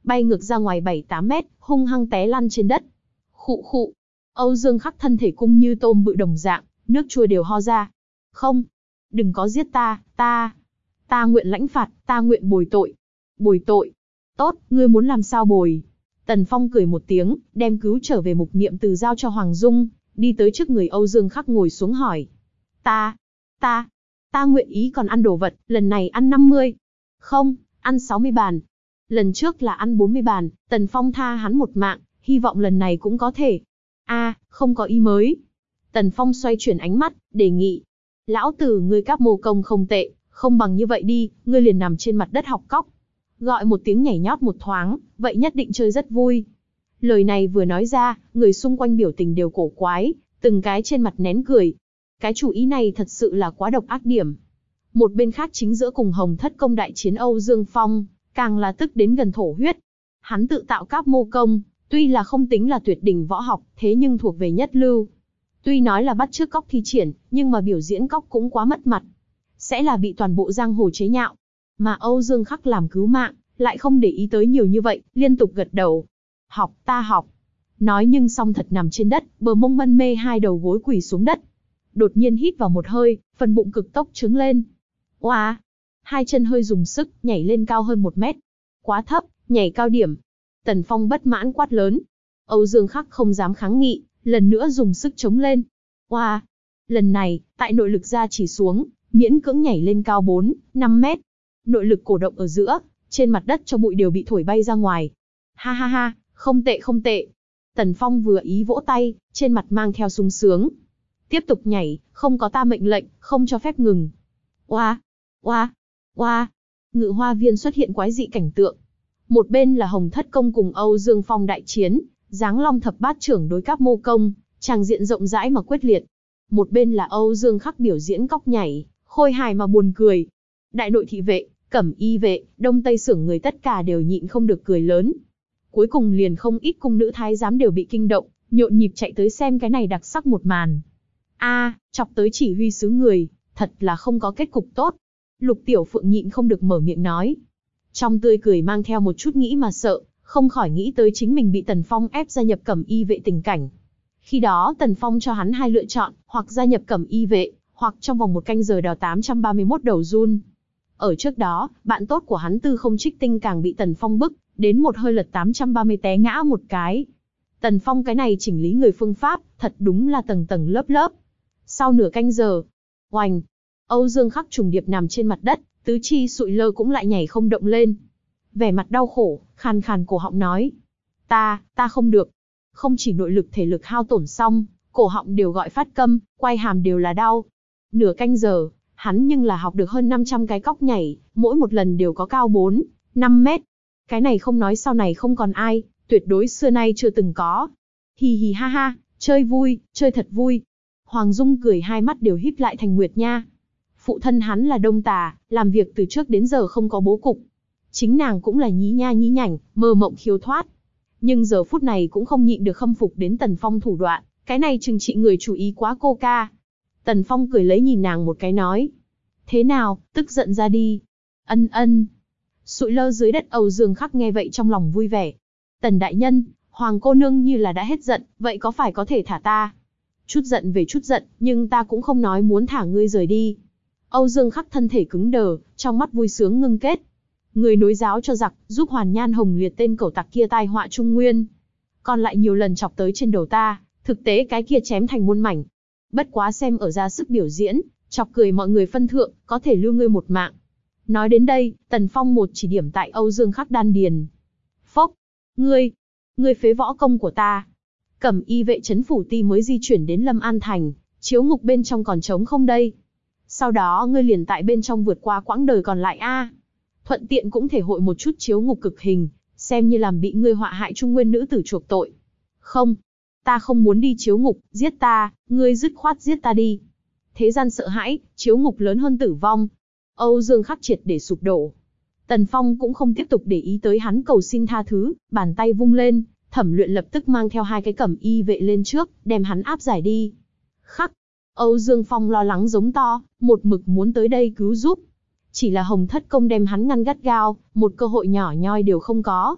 bay ngược ra ngoài bảy tám mét, hung hăng té lăn trên đất. Khụ khụ. Âu Dương Khắc thân thể cung như tôm bự đồng dạng, nước chua đều ho ra. Không, đừng có giết ta, ta, ta nguyện lãnh phạt, ta nguyện bồi tội. Bồi tội? Tốt, ngươi muốn làm sao bồi? Tần Phong cười một tiếng, đem cứu trở về Mục Niệm Từ giao cho Hoàng Dung, đi tới trước người Âu Dương Khắc ngồi xuống hỏi. Ta, ta, ta nguyện ý còn ăn đồ vật, lần này ăn năm mươi. Không, ăn sáu mươi bàn. Lần trước là ăn bốn mươi bàn, Tần Phong tha hắn một mạng, hy vọng lần này cũng có thể. A, à, không có ý mới. Tần Phong xoay chuyển ánh mắt, đề nghị. Lão tử ngươi Các Mô Công không tệ, không bằng như vậy đi, ngươi liền nằm trên mặt đất học cóc. Gọi một tiếng nhảy nhót một thoáng, vậy nhất định chơi rất vui. Lời này vừa nói ra, người xung quanh biểu tình đều cổ quái, từng cái trên mặt nén cười. Cái chủ ý này thật sự là quá độc ác điểm. Một bên khác chính giữa cùng Hồng Thất Công đại chiến Âu Dương Phong, càng là tức đến gần thổ huyết. Hắn tự tạo Các Mô Công, tuy là không tính là tuyệt đỉnh võ học, thế nhưng thuộc về nhất lưu. Tuy nói là bắt chước cóc thi triển, nhưng mà biểu diễn cóc cũng quá mất mặt. Sẽ là bị toàn bộ giang hồ chế nhạo. Mà Âu Dương Khắc làm cứu mạng, lại không để ý tới nhiều như vậy, liên tục gật đầu. Học, ta học. Nói nhưng xong thật nằm trên đất, bờ mông mân mê hai đầu gối quỳ xuống đất. Đột nhiên hít vào một hơi, phần bụng cực tốc trướng lên. Oa! Hai chân hơi dùng sức, nhảy lên cao hơn một mét. Quá thấp, nhảy cao điểm. Tần Phong bất mãn quát lớn. Âu Dương Khắc không dám kháng nghị, lần nữa dùng sức chống lên. Oa! Lần này, tại nội lực ra chỉ xuống, miễn cưỡng nhảy lên cao bốn, năm mét. Nội lực cổ động ở giữa, trên mặt đất cho bụi đều bị thổi bay ra ngoài. Ha ha ha, không tệ không tệ. Tần Phong vừa ý vỗ tay, trên mặt mang theo sung sướng. Tiếp tục nhảy, không có ta mệnh lệnh, không cho phép ngừng. Oa! Oa! Oa! Ngự hoa viên xuất hiện quái dị cảnh tượng. Một bên là Hồng Thất Công cùng Âu Dương Phong đại chiến, Giáng Long Thập Bát Trưởng đối Các Mô Công, tràng diện rộng rãi mà quyết liệt. Một bên là Âu Dương Khắc biểu diễn cóc nhảy, khôi hài mà buồn cười. Đại nội thị vệ, Cẩm Y vệ, Đông Tây Xưởng người tất cả đều nhịn không được cười lớn. Cuối cùng liền không ít cung nữ thái giám đều bị kinh động, nhộn nhịp chạy tới xem cái này đặc sắc một màn. A, à, chọc tới chỉ huy sứ người, thật là không có kết cục tốt. Lục Tiểu Phượng nhịn không được mở miệng nói. Trong tươi cười mang theo một chút nghĩ mà sợ, không khỏi nghĩ tới chính mình bị Tần Phong ép gia nhập Cẩm Y vệ tình cảnh. Khi đó Tần Phong cho hắn hai lựa chọn, hoặc gia nhập Cẩm Y vệ, hoặc trong vòng một canh giờ đào tám trăm ba mươi mốt đầu giun. Ở trước đó, bạn tốt của hắn Tư Không Trích Tinh càng bị Tần Phong bức, đến một hơi lật tám trăm ba mươi té ngã một cái. Tần Phong cái này chỉnh lý người phương pháp, thật đúng là tầng tầng lớp lớp. Sau nửa canh giờ, oành, Âu Dương Khắc trùng điệp nằm trên mặt đất, tứ chi sụi lơ cũng lại nhảy không động lên. Vẻ mặt đau khổ, khàn khàn cổ họng nói. Ta, ta không được. Không chỉ nội lực thể lực hao tổn xong, cổ họng đều gọi phát câm, quai hàm đều là đau. Nửa canh giờ, hắn nhưng là học được hơn năm trăm cái cóc nhảy, mỗi một lần đều có cao bốn, năm mét. Cái này không nói sau này không còn ai, tuyệt đối xưa nay chưa từng có. Hì hì ha ha, chơi vui, chơi thật vui. Hoàng Dung cười hai mắt đều híp lại thành nguyệt nha. Phụ thân hắn là Đông Tà, làm việc từ trước đến giờ không có bố cục. Chính nàng cũng là nhí nha nhí nhảnh, mơ mộng khiêu thoát. Nhưng giờ phút này cũng không nhịn được khâm phục đến Tần Phong thủ đoạn, cái này trừng trị người chủ ý quá cô ca. Tần Phong cười lấy nhìn nàng một cái nói. Thế nào, tức giận ra đi. Ân ân. Sụi lơ dưới đất Âu Dương Khắc nghe vậy trong lòng vui vẻ. Tần đại nhân, Hoàng cô nương như là đã hết giận, vậy có phải có thể thả ta? Chút giận về chút giận, nhưng ta cũng không nói muốn thả ngươi rời đi. Âu Dương Khắc thân thể cứng đờ, trong mắt vui sướng ngưng kết. Người nối giáo cho giặc, giúp Hoàn Nhan Hồng Liệt tên cẩu tặc kia tai họa Trung Nguyên. Còn lại nhiều lần chọc tới trên đầu ta, thực tế cái kia chém thành muôn mảnh. Bất quá xem ở ra sức biểu diễn, chọc cười mọi người phân thượng, có thể lưu ngươi một mạng. Nói đến đây, Tần Phong một chỉ điểm tại Âu Dương Khắc đan điền. Phốc, ngươi, ngươi phế võ công của ta. Cẩm Y vệ trấn phủ ti mới di chuyển đến Lâm An Thành, chiếu ngục bên trong còn trống không đây. Sau đó ngươi liền tại bên trong vượt qua quãng đời còn lại a. Thuận tiện cũng thể hội một chút chiếu ngục cực hình, xem như làm bị ngươi họa hại Trung Nguyên nữ tử chuộc tội. Không, ta không muốn đi chiếu ngục, giết ta, ngươi dứt khoát giết ta đi. Thế gian sợ hãi, chiếu ngục lớn hơn tử vong. Âu Dương Khắc triệt để sụp đổ. Tần Phong cũng không tiếp tục để ý tới hắn cầu xin tha thứ, bàn tay vung lên, Thẩm Luyện lập tức mang theo hai cái Cẩm Y vệ lên trước, đem hắn áp giải đi. Khắc, Âu Dương Phong lo lắng giống to, một mực muốn tới đây cứu giúp. Chỉ là Hồng Thất Công đem hắn ngăn gắt gao, một cơ hội nhỏ nhoi đều không có.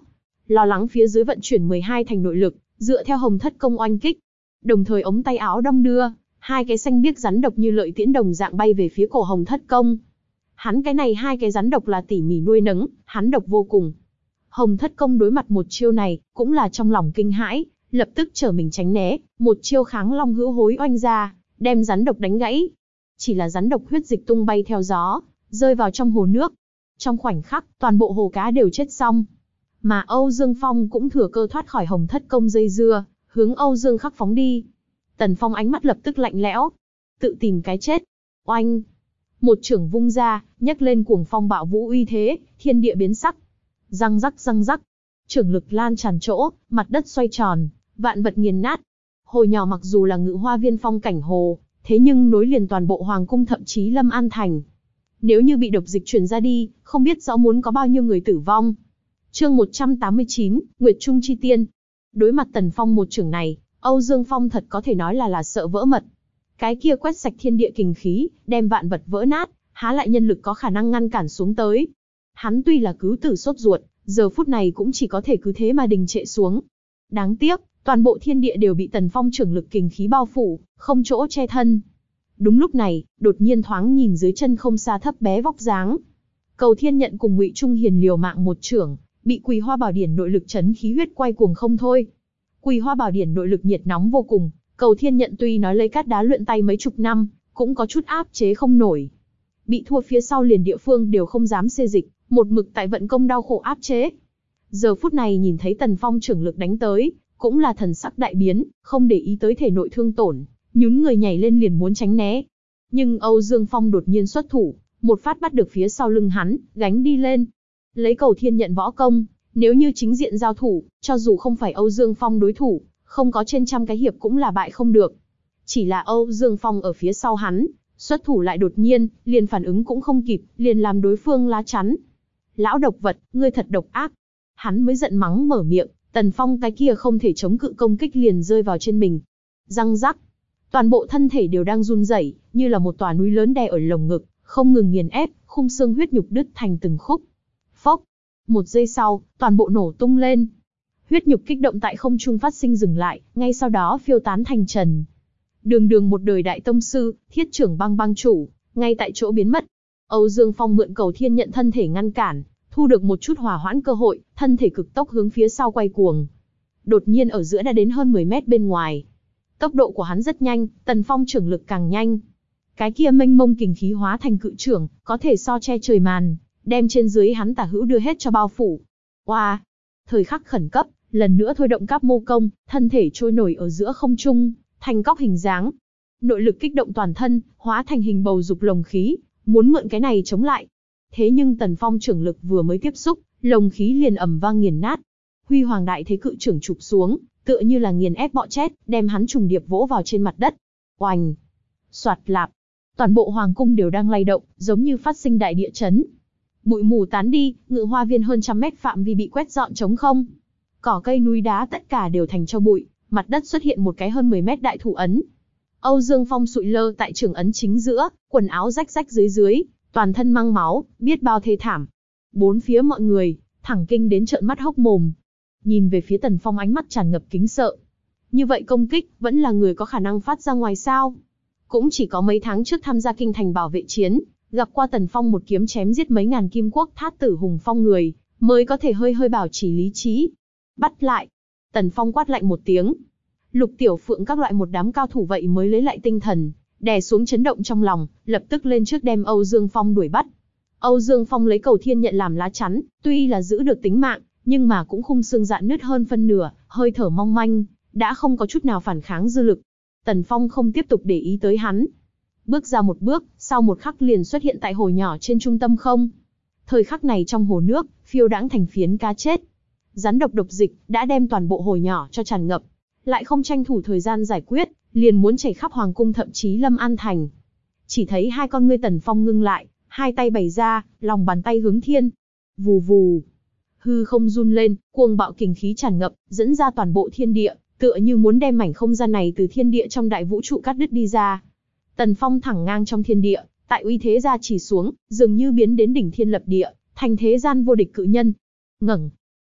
lo lắng phía dưới vận chuyển mười hai thành nội lực, dựa theo Hồng Thất Công oanh kích. Đồng thời ống tay áo đong đưa, hai cái xanh biếc rắn độc như lợi tiễn đồng dạng bay về phía cổ Hồng Thất Công. Hắn cái này hai cái rắn độc là tỉ mỉ nuôi nấng, hắn độc vô cùng. Hồng Thất Công đối mặt một chiêu này, cũng là trong lòng kinh hãi, lập tức trở mình tránh né, một chiêu kháng long hữu hối oanh ra, đem rắn độc đánh gãy. Chỉ là rắn độc huyết dịch tung bay theo gió, rơi vào trong hồ nước. Trong khoảnh khắc, toàn bộ hồ cá đều chết xong. Mà Âu Dương Phong cũng thừa cơ thoát khỏi Hồng Thất Công dây dưa, hướng Âu Dương Khắc phóng đi. Tần Phong ánh mắt lập tức lạnh lẽo, tự tìm cái chết. Oanh! Một chưởng vung ra, nhấc lên cuồng phong bạo vũ uy thế, thiên địa biến sắc. Răng rắc răng rắc, chưởng lực lan tràn chỗ, mặt đất xoay tròn, vạn vật nghiền nát. Hồ nhỏ mặc dù là Ngự Hoa Viên phong cảnh hồ, thế nhưng nối liền toàn bộ hoàng cung thậm chí Lâm An thành. Nếu như bị độc dịch truyền ra đi, không biết rõ muốn có bao nhiêu người tử vong. Chương một trăm tám mươi chín, Nguyệt Trung Chi Tiên. Đối mặt Tần Phong một chưởng này, Âu Dương Phong thật có thể nói là là sợ vỡ mật. Cái kia quét sạch thiên địa kình khí, đem vạn vật vỡ nát, há lại nhân lực có khả năng ngăn cản xuống tới. Hắn tuy là cứu tử sốt ruột, giờ phút này cũng chỉ có thể cứ thế mà đình trệ xuống. Đáng tiếc, toàn bộ thiên địa đều bị Tần Phong chưởng lực kình khí bao phủ, không chỗ che thân. Đúng lúc này, đột nhiên thoáng nhìn dưới chân không xa thấp bé vóc dáng. Cầu Thiên Nhận cùng Ngụy Trung Hiền liều mạng một chưởng, bị Quỳ Hoa Bảo Điển nội lực chấn khí huyết quay cuồng không thôi. Quỳ Hoa Bảo Điển nội lực nhiệt nóng vô cùng, Cầu Thiên Nhận tuy nói lấy cát đá luyện tay mấy chục năm, cũng có chút áp chế không nổi. Bị thua phía sau liền địa phương đều không dám xê dịch, một mực tại vận công đau khổ áp chế. Giờ phút này nhìn thấy Tần Phong chưởng lực đánh tới, cũng là thần sắc đại biến, không để ý tới thể nội thương tổn, nhún người nhảy lên liền muốn tránh né. Nhưng Âu Dương Phong đột nhiên xuất thủ, một phát bắt được phía sau lưng hắn, gánh đi lên. Lấy Cầu Thiên Nhận võ công, nếu như chính diện giao thủ, cho dù không phải Âu Dương Phong đối thủ, không có trên trăm cái hiệp cũng là bại không được. Chỉ là Âu Dương Phong ở phía sau hắn, xuất thủ lại đột nhiên, liền phản ứng cũng không kịp, liền làm đối phương lá chắn. Lão độc vật, ngươi thật độc ác. Hắn mới giận mắng mở miệng, Tần Phong cái kia không thể chống cự công kích liền rơi vào trên mình. Răng rắc, toàn bộ thân thể đều đang run rẩy, như là một tòa núi lớn đè ở lồng ngực, không ngừng nghiền ép, khung xương huyết nhục đứt thành từng khúc. Phốc, một giây sau, toàn bộ nổ tung lên. Huyết nhục kích động tại không trung phát sinh dừng lại, ngay sau đó phiêu tán thành trần. Đường đường một đời đại tông sư, thiết trưởng băng băng chủ, ngay tại chỗ biến mất. Âu Dương Phong mượn Cầu Thiên Nhận thân thể ngăn cản, thu được một chút hòa hoãn cơ hội, thân thể cực tốc hướng phía sau quay cuồng. Đột nhiên ở giữa đã đến hơn mười mét bên ngoài. Tốc độ của hắn rất nhanh, Tần Phong trưởng lực càng nhanh. Cái kia mênh mông kình khí hóa thành cự trưởng, có thể so che trời màn, đem trên dưới hắn tả hữu đưa hết cho bao phủ. Oa! Thời khắc khẩn cấp, lần nữa thôi động Cáp Mô Công, thân thể trôi nổi ở giữa không trung, thành cóc hình dáng. Nội lực kích động toàn thân, hóa thành hình bầu dục lồng khí, muốn mượn cái này chống lại. Thế nhưng Tần Phong trưởng lực vừa mới tiếp xúc, lồng khí liền ầm vang nghiền nát. Huy Hoàng Đại Thế cự trưởng chụp xuống, tựa như là nghiền ép bọ chét, đem hắn trùng điệp vỗ vào trên mặt đất. Oành! Soạt lạp! Toàn bộ hoàng cung đều đang lay động, giống như phát sinh đại địa chấn. Bụi mù tán đi, Ngự Hoa Viên hơn trăm mét phạm vi bị quét dọn trống không. Cỏ cây núi đá tất cả đều thành tro bụi, mặt đất xuất hiện một cái hơn mười mét đại thủ ấn. Âu Dương Phong sụi lơ tại trường ấn chính giữa, quần áo rách rách dưới dưới, toàn thân mang máu, biết bao thê thảm. Bốn phía mọi người, thẳng kinh đến trợn mắt hốc mồm. Nhìn về phía Tần Phong ánh mắt tràn ngập kính sợ. Như vậy công kích, vẫn là người có khả năng phát ra ngoài sao? Cũng chỉ có mấy tháng trước tham gia kinh thành bảo vệ chiến, gặp qua Tần Phong một kiếm chém giết mấy ngàn kim quốc thát tử hùng phong người, mới có thể hơi hơi bảo trì lý trí. Bắt lại! Tần Phong quát lạnh một tiếng. Lục Tiểu Phượng các loại một đám cao thủ vậy mới lấy lại tinh thần, đè xuống chấn động trong lòng, lập tức lên trước đem Âu Dương Phong đuổi bắt. Âu Dương Phong lấy Cầu Thiên Nhận làm lá chắn, tuy là giữ được tính mạng, nhưng mà cũng khung xương dạn nứt hơn phân nửa, hơi thở mong manh, đã không có chút nào phản kháng dư lực. Tần Phong không tiếp tục để ý tới hắn. Bước ra một bước, sau một khắc liền xuất hiện tại hồ nhỏ trên trung tâm không. Thời khắc này trong hồ nước, phiêu đãng thành phiến cá chết. Rắn độc độc dịch, đã đem toàn bộ hồ nhỏ cho tràn ngập. Lại không tranh thủ thời gian giải quyết, liền muốn chảy khắp hoàng cung thậm chí Lâm An thành. Chỉ thấy hai con ngươi Tần Phong ngưng lại, hai tay bày ra, lòng bàn tay hướng thiên. Vù vù. Hư không run lên, cuồng bạo kình khí tràn ngập, dẫn ra toàn bộ thiên địa, tựa như muốn đem mảnh không gian này từ thiên địa trong đại vũ trụ cắt đứt đi ra. Tần Phong thẳng ngang trong thiên địa, tại uy thế ra chỉ xuống, dường như biến đến đỉnh thiên lập địa, thành thế gian vô địch cự nhân. Ngẩng,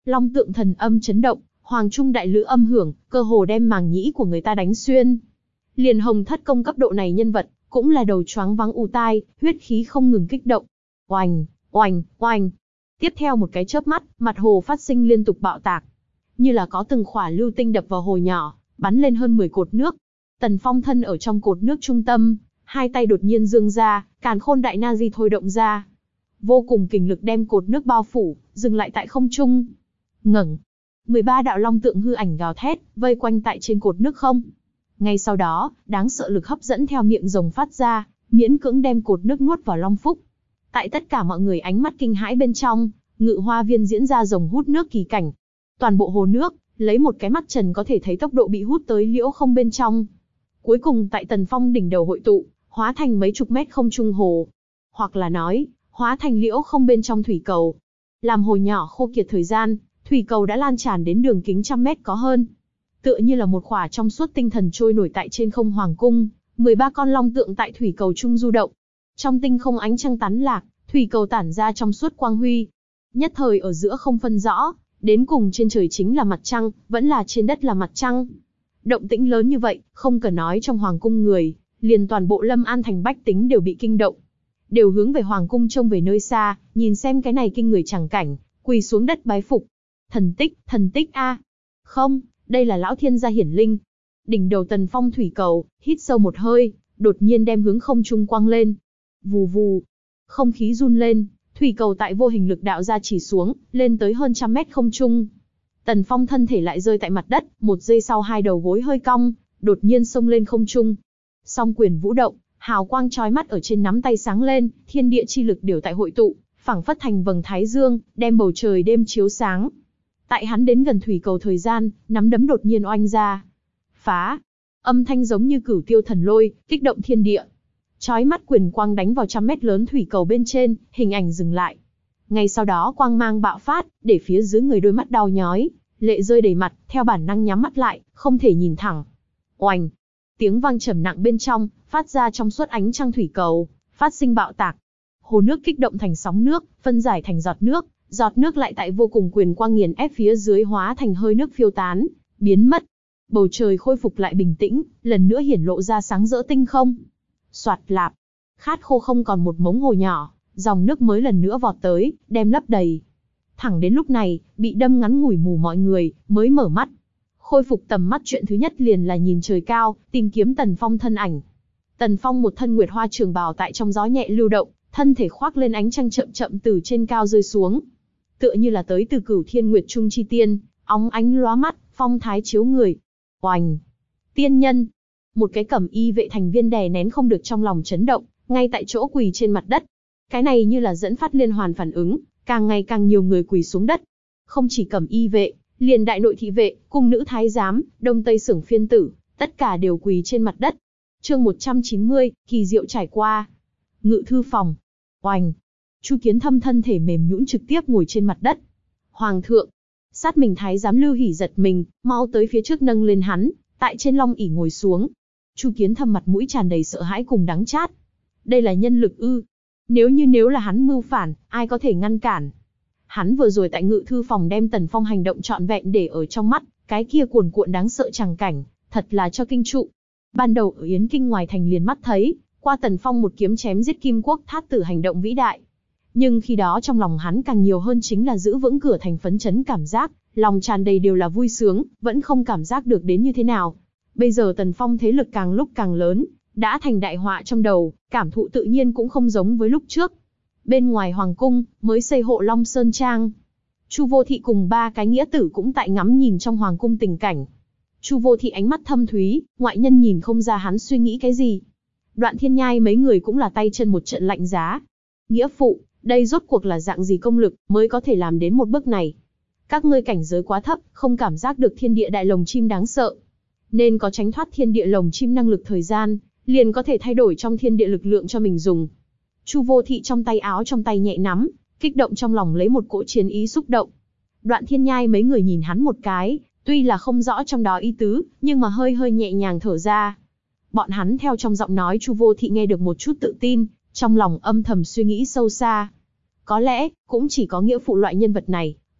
Long tượng thần âm chấn động, hoàng trung đại lữ âm hưởng, cơ hồ đem màng nhĩ của người ta đánh xuyên. Liền hồng thất công cấp độ này nhân vật, cũng là đầu choáng váng ù tai, huyết khí không ngừng kích động. Oành, oành, oành. Tiếp theo một cái chớp mắt, mặt hồ phát sinh liên tục bạo tạc. Như là có từng khỏa lưu tinh đập vào hồ nhỏ, bắn lên hơn mười cột nước. Tần Phong thân ở trong cột nước trung tâm, hai tay đột nhiên giương ra, càn khôn đại na di thôi động ra. Vô cùng kình lực đem cột nước bao phủ, dừng lại tại không trung. Ngẩng. mười ba đạo long tượng hư ảnh gào thét, vây quanh tại trên cột nước không. Ngay sau đó, đáng sợ lực hấp dẫn theo miệng rồng phát ra, miễn cưỡng đem cột nước nuốt vào long phúc. Tại tất cả mọi người ánh mắt kinh hãi bên trong, Ngự Hoa Viên diễn ra rồng hút nước kỳ cảnh. Toàn bộ hồ nước, lấy một cái mắt trần có thể thấy tốc độ bị hút tới liễu không bên trong. Cuối cùng tại Tần Phong đỉnh đầu hội tụ, hóa thành mấy chục mét không trung hồ. Hoặc là nói, hóa thành liễu không bên trong thủy cầu. Làm hồ nhỏ khô kiệt thời gian, thủy cầu đã lan tràn đến đường kính trăm mét có hơn. Tựa như là một khỏa trong suốt tinh thần trôi nổi tại trên không hoàng cung, mười ba con long tượng tại thủy cầu trung du động. Trong tinh không ánh trăng tán lạc, thủy cầu tản ra trong suốt quang huy. Nhất thời ở giữa không phân rõ, đến cùng trên trời chính là mặt trăng, vẫn là trên đất là mặt trăng. Động tĩnh lớn như vậy, không cần nói trong hoàng cung người, liền toàn bộ Lâm An thành bách tính đều bị kinh động. Đều hướng về hoàng cung trông về nơi xa, nhìn xem cái này kinh người chẳng cảnh, quỳ xuống đất bái phục. Thần tích, thần tích a. Không, đây là lão thiên gia hiển linh. Đỉnh đầu Tần Phong thủy cầu, hít sâu một hơi, đột nhiên đem hướng không trung quăng lên. Vù vù, không khí run lên, thủy cầu tại vô hình lực đạo ra chỉ xuống, lên tới hơn trăm mét không trung. Tần Phong thân thể lại rơi tại mặt đất, một giây sau hai đầu gối hơi cong, đột nhiên xông lên không trung. Song quyền vũ động, hào quang chói mắt ở trên nắm tay sáng lên, thiên địa chi lực đều tại hội tụ, phảng phất thành vầng thái dương, đem bầu trời đêm chiếu sáng. Tại hắn đến gần thủy cầu thời gian, nắm đấm đột nhiên oanh ra. Phá! Âm thanh giống như cửu tiêu thần lôi, kích động thiên địa. Chói mắt quyền quang đánh vào trăm mét lớn thủy cầu bên trên, hình ảnh dừng lại. Ngay sau đó quang mang bạo phát, để phía dưới người đôi mắt đau nhói, lệ rơi đầy mặt, theo bản năng nhắm mắt lại, không thể nhìn thẳng. Oành! Tiếng vang trầm nặng bên trong, phát ra trong suốt ánh trăng thủy cầu, phát sinh bạo tạc. Hồ nước kích động thành sóng nước, phân giải thành giọt nước, giọt nước lại tại vô cùng quyền quang nghiền ép phía dưới hóa thành hơi nước phiêu tán, biến mất. Bầu trời khôi phục lại bình tĩnh, lần nữa hiển lộ ra sáng rỡ tinh không. Soạt lạp, khát khô không còn một mống hồ nhỏ, dòng nước mới lần nữa vọt tới, đem lấp đầy. Thẳng đến lúc này, bị đâm ngắn ngủi mù mọi người, mới mở mắt. Khôi phục tầm mắt chuyện thứ nhất liền là nhìn trời cao, tìm kiếm Tần Phong thân ảnh. Tần Phong một thân nguyệt hoa trường bào tại trong gió nhẹ lưu động, thân thể khoác lên ánh trăng chậm chậm từ trên cao rơi xuống. Tựa như là tới từ cửu thiên nguyệt trung chi tiên, óng ánh lóa mắt, phong thái chiếu người. Oành! Tiên nhân! Một cái cẩm y vệ thành viên đè nén không được trong lòng chấn động, ngay tại chỗ quỳ trên mặt đất. Cái này như là dẫn phát liên hoàn phản ứng, càng ngày càng nhiều người quỳ xuống đất. Không chỉ cẩm y vệ, liền đại nội thị vệ, cung nữ thái giám, đông tây xưởng phiên tử, tất cả đều quỳ trên mặt đất. Chương một trăm chín mươi, kỳ diệu trải qua. Ngự thư phòng. Oành! Chu Kiến Thâm thân thể mềm nhũn trực tiếp ngồi trên mặt đất. Hoàng thượng! Sát mình thái giám Lưu Hỉ giật mình, mau tới phía trước nâng lên hắn, tại trên long ỷ ngồi xuống. Chu Kiến Thâm mặt mũi tràn đầy sợ hãi cùng đắng chát. Đây là nhân lực ư? Nếu như nếu là hắn mưu phản, ai có thể ngăn cản? Hắn vừa rồi tại ngự thư phòng đem Tần Phong hành động trọn vẹn để ở trong mắt, cái kia cuồn cuộn đáng sợ tràng cảnh, thật là cho kinh trụ. Ban đầu ở Yến Kinh ngoài thành liền mắt thấy, qua Tần Phong một kiếm chém giết Kim Quốc Thát Tử hành động vĩ đại. Nhưng khi đó trong lòng hắn càng nhiều hơn chính là giữ vững cửa thành phấn chấn cảm giác, lòng tràn đầy đều là vui sướng, vẫn không cảm giác được đến như thế nào. Bây giờ Tần Phong thế lực càng lúc càng lớn, đã thành đại họa trong đầu, cảm thụ tự nhiên cũng không giống với lúc trước. Bên ngoài hoàng cung, mới xây hộ Long Sơn Trang. Chu Vô Thị cùng ba cái nghĩa tử cũng tại ngắm nhìn trong hoàng cung tình cảnh. Chu Vô Thị ánh mắt thâm thúy, ngoại nhân nhìn không ra hắn suy nghĩ cái gì. Đoạn Thiên Nhai mấy người cũng là tay chân một trận lạnh giá. Nghĩa phụ, đây rốt cuộc là dạng gì công lực, mới có thể làm đến một bước này. Các ngươi cảnh giới quá thấp, không cảm giác được thiên địa đại lồng chim đáng sợ. Nên có tránh thoát thiên địa lồng chim năng lực thời gian, liền có thể thay đổi trong thiên địa lực lượng cho mình dùng. Chu Vô Thị trong tay áo trong tay nhẹ nắm, kích động trong lòng lấy một cỗ chiến ý xúc động. Đoạn Thiên Nhai mấy người nhìn hắn một cái, tuy là không rõ trong đó ý tứ, nhưng mà hơi hơi nhẹ nhàng thở ra. Bọn hắn theo trong giọng nói Chu Vô Thị nghe được một chút tự tin, trong lòng âm thầm suy nghĩ sâu xa. Có lẽ, cũng chỉ có nghĩa phụ loại nhân vật này,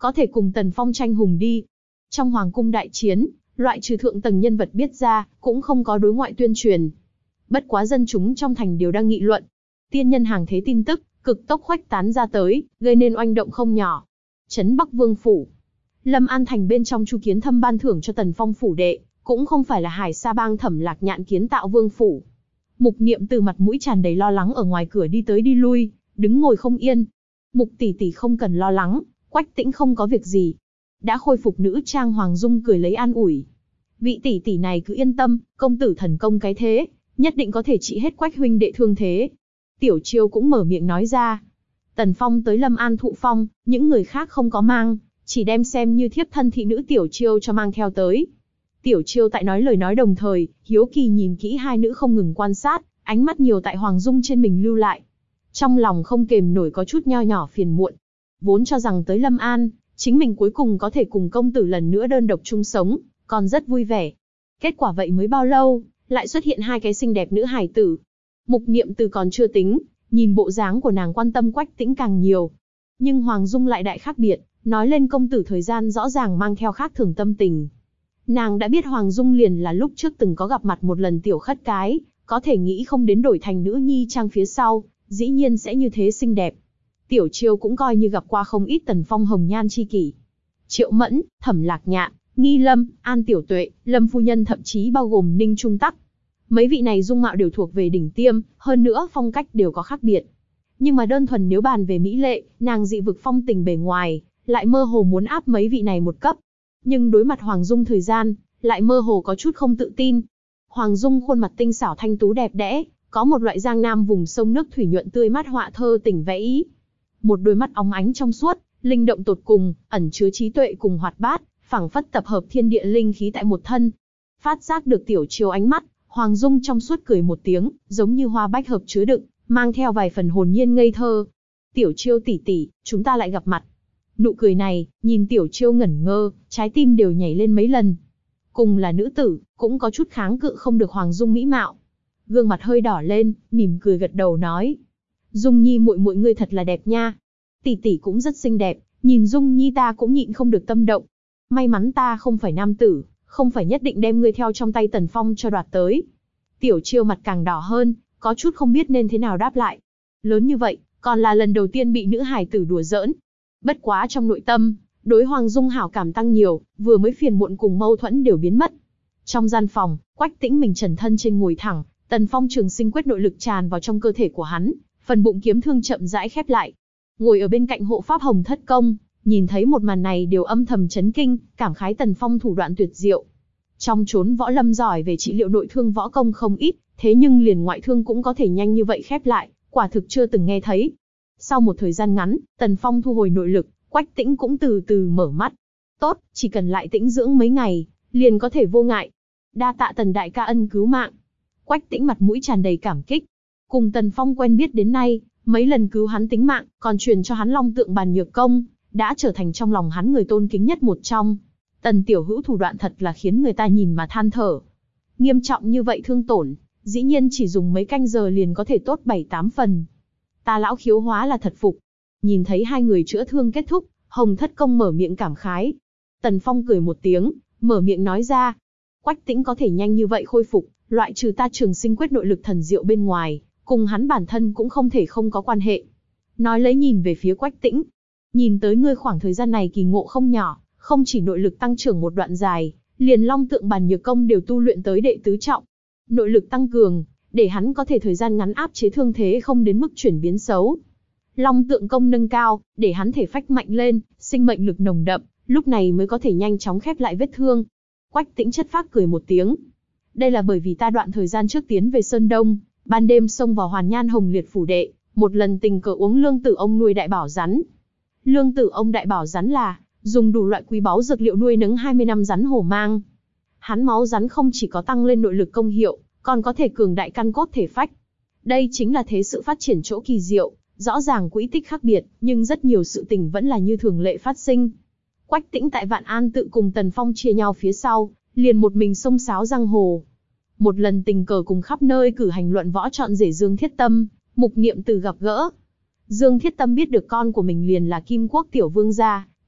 có thể cùng Tần Phong tranh hùng đi. Trong hoàng cung đại chiến, loại trừ thượng tầng nhân vật biết ra, cũng không có đối ngoại tuyên truyền. Bất quá dân chúng trong thành đều đang nghị luận. Tiên nhân hàng thế tin tức, cực tốc khuếch tán ra tới, gây nên oanh động không nhỏ. Trấn Bắc Vương phủ. Lâm An thành bên trong Chu Kiến Thâm ban thưởng cho Tần Phong phủ đệ, cũng không phải là Hải Sa Bang Thẩm Lạc Nhạn kiến tạo vương phủ. Mục Niệm từ mặt mũi tràn đầy lo lắng ở ngoài cửa đi tới đi lui, đứng ngồi không yên. Mục tỷ tỷ không cần lo lắng, Quách Tĩnh không có việc gì. Đã khôi phục nữ trang Hoàng Dung cười lấy an ủi. Vị tỷ tỷ này cứ yên tâm, công tử thần công cái thế, nhất định có thể trị hết Quách huynh đệ thương thế. Tiểu Chiêu cũng mở miệng nói ra. Tần Phong tới Lâm An thụ phong, những người khác không có mang, chỉ đem xem như thiếp thân thị nữ Tiểu Chiêu cho mang theo tới. Tiểu Chiêu tại nói lời nói đồng thời, hiếu kỳ nhìn kỹ hai nữ không ngừng quan sát, ánh mắt nhiều tại Hoàng Dung trên mình lưu lại. Trong lòng không kềm nổi có chút nho nhỏ phiền muộn. Vốn cho rằng tới Lâm An, chính mình cuối cùng có thể cùng công tử lần nữa đơn độc chung sống, còn rất vui vẻ. Kết quả vậy mới bao lâu, lại xuất hiện hai cái xinh đẹp nữ hài tử. Mục Niệm từ còn chưa tính, nhìn bộ dáng của nàng quan tâm Quách Tĩnh càng nhiều. Nhưng Hoàng Dung lại đại khác biệt, nói lên công tử thời gian rõ ràng mang theo khác thường tâm tình. Nàng đã biết Hoàng Dung liền là lúc trước từng có gặp mặt một lần tiểu khất cái, có thể nghĩ không đến đổi thành nữ nhi trang phía sau, dĩ nhiên sẽ như thế xinh đẹp. Tiểu Chiêu cũng coi như gặp qua không ít Tần Phong hồng nhan chi kỷ. Triệu Mẫn, Thẩm Lạc Nhạn, Nghi Lâm, An Tiểu Tuệ, Lâm phu nhân thậm chí bao gồm Ninh Trung Tắc. Mấy vị này dung mạo đều thuộc về đỉnh tiêm, hơn nữa phong cách đều có khác biệt. Nhưng mà đơn thuần nếu bàn về mỹ lệ, nàng dị vực phong tình bề ngoài, lại mơ hồ muốn áp mấy vị này một cấp. Nhưng đối mặt Hoàng Dung thời gian, lại mơ hồ có chút không tự tin. Hoàng Dung khuôn mặt tinh xảo thanh tú đẹp đẽ, có một loại giang nam vùng sông nước thủy nhuận tươi mát họa thơ tình vẽ ý. Một đôi mắt óng ánh trong suốt, linh động tột cùng, ẩn chứa trí tuệ cùng hoạt bát, phảng phất tập hợp thiên địa linh khí tại một thân. Phát giác được Tiểu Chiêu ánh mắt, Hoàng Dung trong suốt cười một tiếng, giống như hoa bách hợp chứa đựng, mang theo vài phần hồn nhiên ngây thơ. Tiểu Chiêu tỷ tỷ, chúng ta lại gặp mặt. Nụ cười này, nhìn Tiểu Chiêu ngẩn ngơ, trái tim đều nhảy lên mấy lần. Cùng là nữ tử, cũng có chút kháng cự không được Hoàng Dung mỹ mạo. Gương mặt hơi đỏ lên, mỉm cười gật đầu nói. Dung Nhi muội muội ngươi thật là đẹp nha. Tỷ tỷ cũng rất xinh đẹp, nhìn Dung Nhi ta cũng nhịn không được tâm động. May mắn ta không phải nam tử, không phải nhất định đem ngươi theo trong tay Tần Phong cho đoạt tới. Tiểu Chiêu mặt càng đỏ hơn, có chút không biết nên thế nào đáp lại. Lớn như vậy, còn là lần đầu tiên bị nữ hài tử đùa giỡn. Bất quá trong nội tâm, đối Hoàng Dung hảo cảm tăng nhiều, vừa mới phiền muộn cùng mâu thuẫn đều biến mất. Trong gian phòng, Quách Tĩnh mình trần thân trên ngồi thẳng, Tần Phong trường sinh quyết nội lực tràn vào trong cơ thể của hắn, phần bụng kiếm thương chậm rãi khép lại. Ngồi ở bên cạnh hộ pháp Hồng Thất Công, nhìn thấy một màn này đều âm thầm chấn kinh, cảm khái Tần Phong thủ đoạn tuyệt diệu. Trong chốn võ lâm giỏi về trị liệu nội thương võ công không ít, thế nhưng liền ngoại thương cũng có thể nhanh như vậy khép lại, quả thực chưa từng nghe thấy. Sau một thời gian ngắn, Tần Phong thu hồi nội lực, Quách Tĩnh cũng từ từ mở mắt. Tốt, chỉ cần lại tĩnh dưỡng mấy ngày, liền có thể vô ngại. Đa tạ Tần đại ca ân cứu mạng. Quách Tĩnh mặt mũi tràn đầy cảm kích. Cùng Tần Phong quen biết đến nay, mấy lần cứu hắn tính mạng, còn truyền cho hắn Long Tượng Bàn Nhược Công, đã trở thành trong lòng hắn người tôn kính nhất một trong. Tần tiểu hữu thủ đoạn thật là khiến người ta nhìn mà than thở. Nghiêm trọng như vậy thương tổn, dĩ nhiên chỉ dùng mấy canh giờ liền có thể tốt bảy tám phần. Ta lão khiếu hóa là thật phục. Nhìn thấy hai người chữa thương kết thúc, Hồng Thất Công mở miệng cảm khái. Tần Phong cười một tiếng, mở miệng nói ra. Quách Tĩnh có thể nhanh như vậy khôi phục, loại trừ ta trường sinh quyết nội lực thần diệu bên ngoài, cùng hắn bản thân cũng không thể không có quan hệ. Nói lấy nhìn về phía Quách Tĩnh. Nhìn tới ngươi khoảng thời gian này kỳ ngộ không nhỏ, không chỉ nội lực tăng trưởng một đoạn dài, liền Long Tượng Bàn Nhược Công đều tu luyện tới đệ tứ trọng. Nội lực tăng cường, để hắn có thể thời gian ngắn áp chế thương thế không đến mức chuyển biến xấu. Long Tượng Công nâng cao, để hắn thể phách mạnh lên, sinh mệnh lực nồng đậm, lúc này mới có thể nhanh chóng khép lại vết thương. Quách Tĩnh chất phác cười một tiếng. Đây là bởi vì ta đoạn thời gian trước tiến về Sơn Đông, ban đêm xông vào Hoàn Nhan Hồng Liệt phủ đệ, một lần tình cờ uống lương tử ông nuôi đại bảo rắn. Lương tử ông đại bảo rắn là dùng đủ loại quý báu dược liệu nuôi nấng hai mươi năm rắn hổ mang. Hắn máu rắn không chỉ có tăng lên nội lực công hiệu, còn có thể cường đại căn cốt thể phách. Đây chính là thế sự phát triển chỗ kỳ diệu, rõ ràng quỹ tích khác biệt, nhưng rất nhiều sự tình vẫn là như thường lệ phát sinh. Quách Tĩnh tại Vạn An tự cùng Tần Phong chia nhau phía sau, liền một mình xông xáo giang hồ. Một lần tình cờ cùng khắp nơi cử hành luận võ chọn rể Dương Thiết Tâm, Mục Niệm Từ gặp gỡ. Dương Thiết Tâm biết được con của mình liền là Kim Quốc tiểu vương gia,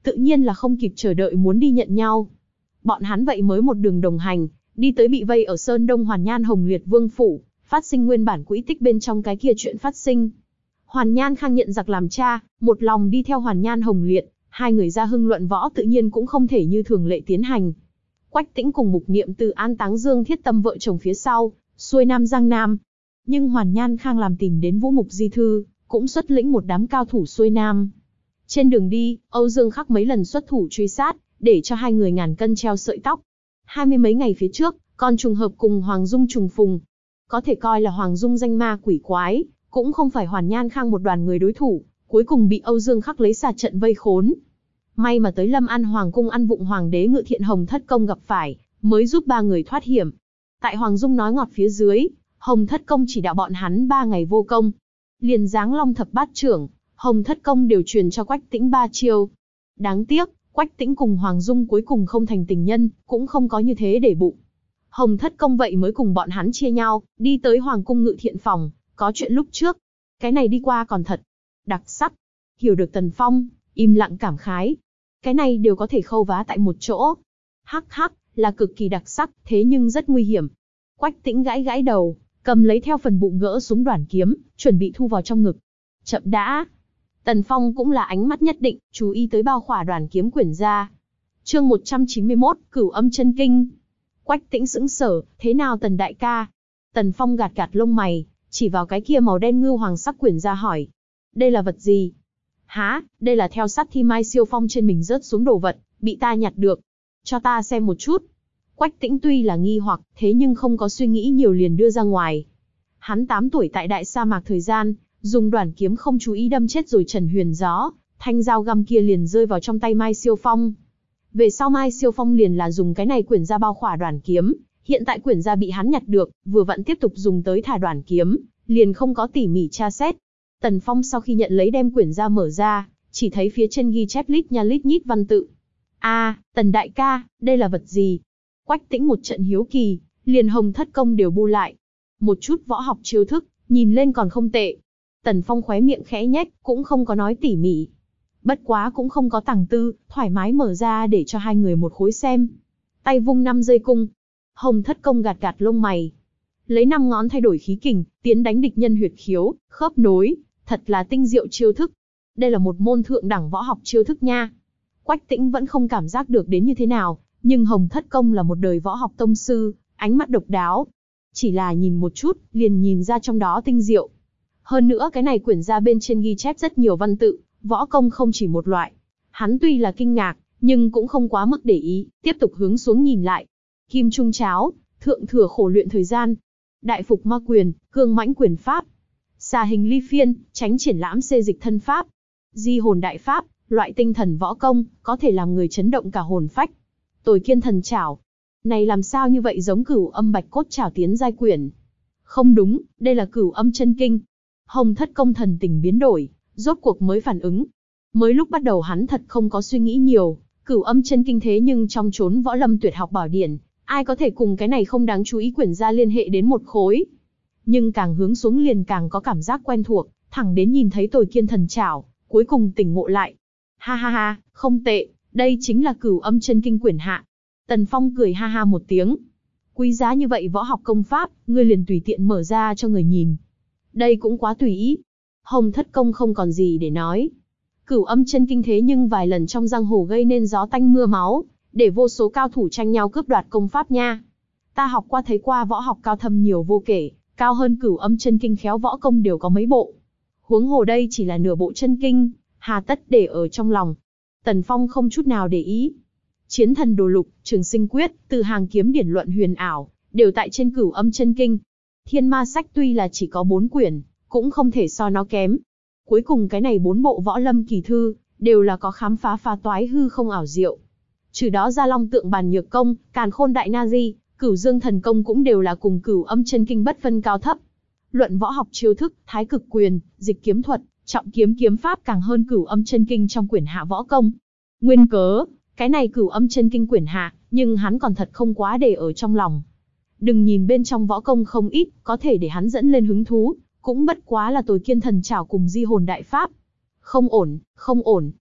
tự nhiên là không kịp chờ đợi muốn đi nhận nhau. Bọn hắn vậy mới một đường đồng hành, đi tới bị vây ở Sơn Đông Hoàn Nhan Hồng Liệt Vương phủ, phát sinh nguyên bản quỹ tích bên trong cái kia chuyện phát sinh. Hoàn Nhan Khang nhận giặc làm cha, một lòng đi theo Hoàn Nhan Hồng Liệt, hai người ra hưng luận võ tự nhiên cũng không thể như thường lệ tiến hành. Quách Tĩnh cùng Mục Niệm từ an táng Dương Thiết Tâm vợ chồng phía sau, xuôi Nam Giang Nam. Nhưng Hoàn Nhan Khang làm tìm đến Vũ Mục Di Thư, cũng xuất lĩnh một đám cao thủ xuôi Nam. Trên đường đi, Âu Dương Khắc mấy lần xuất thủ truy sát, để cho hai người ngàn cân treo sợi tóc. Hai mươi mấy ngày phía trước, còn trùng hợp cùng Hoàng Dung trùng phùng. Có thể coi là Hoàng Dung danh ma quỷ quái, cũng không phải Hoàn Nhan Khang một đoàn người đối thủ, cuối cùng bị Âu Dương Khắc lấy xà trận vây khốn. May mà tới Lâm An Hoàng cung ăn vụng Hoàng đế Ngự Thiện Hồng Thất Công gặp phải, mới giúp ba người thoát hiểm. Tại Hoàng Dung nói ngọt phía dưới, Hồng Thất Công chỉ đạo bọn hắn ba ngày vô công. Liền giáng Long Thập Bát Trưởng, Hồng Thất Công đều truyền cho Quách Tĩnh ba chiêu. Đáng tiếc, Quách Tĩnh cùng Hoàng Dung cuối cùng không thành tình nhân, cũng không có như thế để bụng. Hồng Thất Công vậy mới cùng bọn hắn chia nhau, đi tới Hoàng cung Ngự Thiện phòng, có chuyện lúc trước. Cái này đi qua còn thật đặc sắc. Hiểu được Tần Phong, im lặng cảm khái. Cái này đều có thể khâu vá tại một chỗ. Hắc hắc, là cực kỳ đặc sắc, thế nhưng rất nguy hiểm. Quách Tĩnh gãi gãi đầu, cầm lấy theo phần bụng gỡ xuống đoản kiếm, chuẩn bị thu vào trong ngực. Chậm đã. Tần Phong cũng là ánh mắt nhất định, chú ý tới bao khỏa đoản kiếm quyển ra. Chương một trăm chín mươi mốt, Cửu Âm Chân Kinh. Quách Tĩnh sững sờ, thế nào Tần đại ca? Tần Phong gạt gạt lông mày, chỉ vào cái kia màu đen ngưu hoàng sắc quyển ra hỏi. Đây là vật gì? Hả, đây là theo sát thi Mai Siêu Phong trên mình rớt xuống đồ vật, bị ta nhặt được. Cho ta xem một chút. Quách Tĩnh tuy là nghi hoặc, thế nhưng không có suy nghĩ nhiều liền đưa ra ngoài. Hắn tám tuổi tại đại sa mạc thời gian, dùng đoản kiếm không chú ý đâm chết rồi Trần Huyền Gió, thanh dao găm kia liền rơi vào trong tay Mai Siêu Phong. Về sau Mai Siêu Phong liền là dùng cái này quyển ra bao khỏa đoản kiếm, hiện tại quyển ra bị hắn nhặt được, vừa vặn tiếp tục dùng tới thả đoản kiếm, liền không có tỉ mỉ tra xét. Tần Phong sau khi nhận lấy đem quyển ra mở ra, chỉ thấy phía trên ghi chép lít nha lít nhít văn tự. A, à, Tần đại ca, đây là vật gì? Quách Tĩnh một trận hiếu kỳ, liền Hồng Thất Công đều bu lại. Một chút võ học chiêu thức, nhìn lên còn không tệ. Tần Phong khóe miệng khẽ nhếch, cũng không có nói tỉ mỉ. Bất quá cũng không có tàng tư, thoải mái mở ra để cho hai người một khối xem. Tay vung năm dây cung. Hồng Thất Công gạt gạt lông mày. Lấy năm ngón thay đổi khí kình, tiến đánh địch nhân huyệt khiếu, khớp nối, thật là tinh diệu chiêu thức. Đây là một môn thượng đẳng võ học chiêu thức nha. Quách Tĩnh vẫn không cảm giác được đến như thế nào, nhưng Hồng Thất Công là một đời võ học tông sư, ánh mắt độc đáo. Chỉ là nhìn một chút, liền nhìn ra trong đó tinh diệu. Hơn nữa cái này quyển ra bên trên ghi chép rất nhiều văn tự, võ công không chỉ một loại. Hắn tuy là kinh ngạc, nhưng cũng không quá mức để ý, tiếp tục hướng xuống nhìn lại. Kim Trung Cháo, thượng thừa khổ luyện thời gian. Đại Phục Ma Quyền, cương mãnh quyền pháp. Xà hình ly phiên, tránh triển lãm xê dịch thân pháp. Di hồn đại pháp, loại tinh thần võ công, có thể làm người chấn động cả hồn phách. Tồi Kiên Thần Chảo. Này làm sao như vậy giống Cửu Âm Bạch Cốt Chảo tiến giai quyển? Không đúng, đây là Cửu Âm Chân Kinh. Hồng Thất Công thần tình biến đổi, rốt cuộc mới phản ứng. Mới lúc bắt đầu hắn thật không có suy nghĩ nhiều, Cửu Âm Chân Kinh thế nhưng trong chốn võ lâm tuyệt học bảo điển, ai có thể cùng cái này không đáng chú ý quyển ra liên hệ đến một khối. Nhưng càng hướng xuống liền càng có cảm giác quen thuộc, thẳng đến nhìn thấy Tồi Kiên Thần Chảo, cuối cùng tỉnh ngộ lại. Ha ha ha, không tệ, đây chính là Cửu Âm Chân Kinh quyển hạ. Tần Phong cười ha ha một tiếng. Quý giá như vậy võ học công pháp, ngươi liền tùy tiện mở ra cho người nhìn. Đây cũng quá tùy ý. Hồng Thất Công không còn gì để nói. Cửu Âm Chân Kinh thế nhưng vài lần trong giang hồ gây nên gió tanh mưa máu, để vô số cao thủ tranh nhau cướp đoạt công pháp nha. Ta học qua thấy qua võ học cao thâm nhiều vô kể, cao hơn Cửu Âm Chân Kinh khéo võ công đều có mấy bộ. Huống hồ đây chỉ là nửa bộ chân kinh, hà tất để ở trong lòng. Tần Phong không chút nào để ý. Chiến Thần Đồ Lục, Trường Sinh Quyết, Từ Hàng Kiếm Điển Luận Huyền Ảo, đều tại trên Cửu Âm Chân Kinh. Thiên Ma Sách tuy là chỉ có bốn quyển, cũng không thể so nó kém. Cuối cùng cái này bốn bộ võ lâm kỳ thư, đều là có khám phá phá toái hư không ảo diệu. Trừ đó ra Long Tượng Bàn Nhược Công, Càn Khôn Đại Na Di, Cửu Dương Thần Công cũng đều là cùng Cửu Âm Chân Kinh bất phân cao thấp. Luận võ học chiêu thức, Thái Cực Quyền, Dịch Kiếm Thuật, Trọng Kiếm Kiếm Pháp càng hơn Cửu Âm Chân Kinh trong quyển hạ võ công. Nguyên cớ, cái này Cửu Âm Chân Kinh quyển hạ, nhưng hắn còn thật không quá để ở trong lòng. Đừng nhìn bên trong võ công không ít, có thể để hắn dẫn lên hứng thú, cũng bất quá là Tồi Kiên Thần Chảo cùng Di hồn đại pháp. Không ổn, không ổn.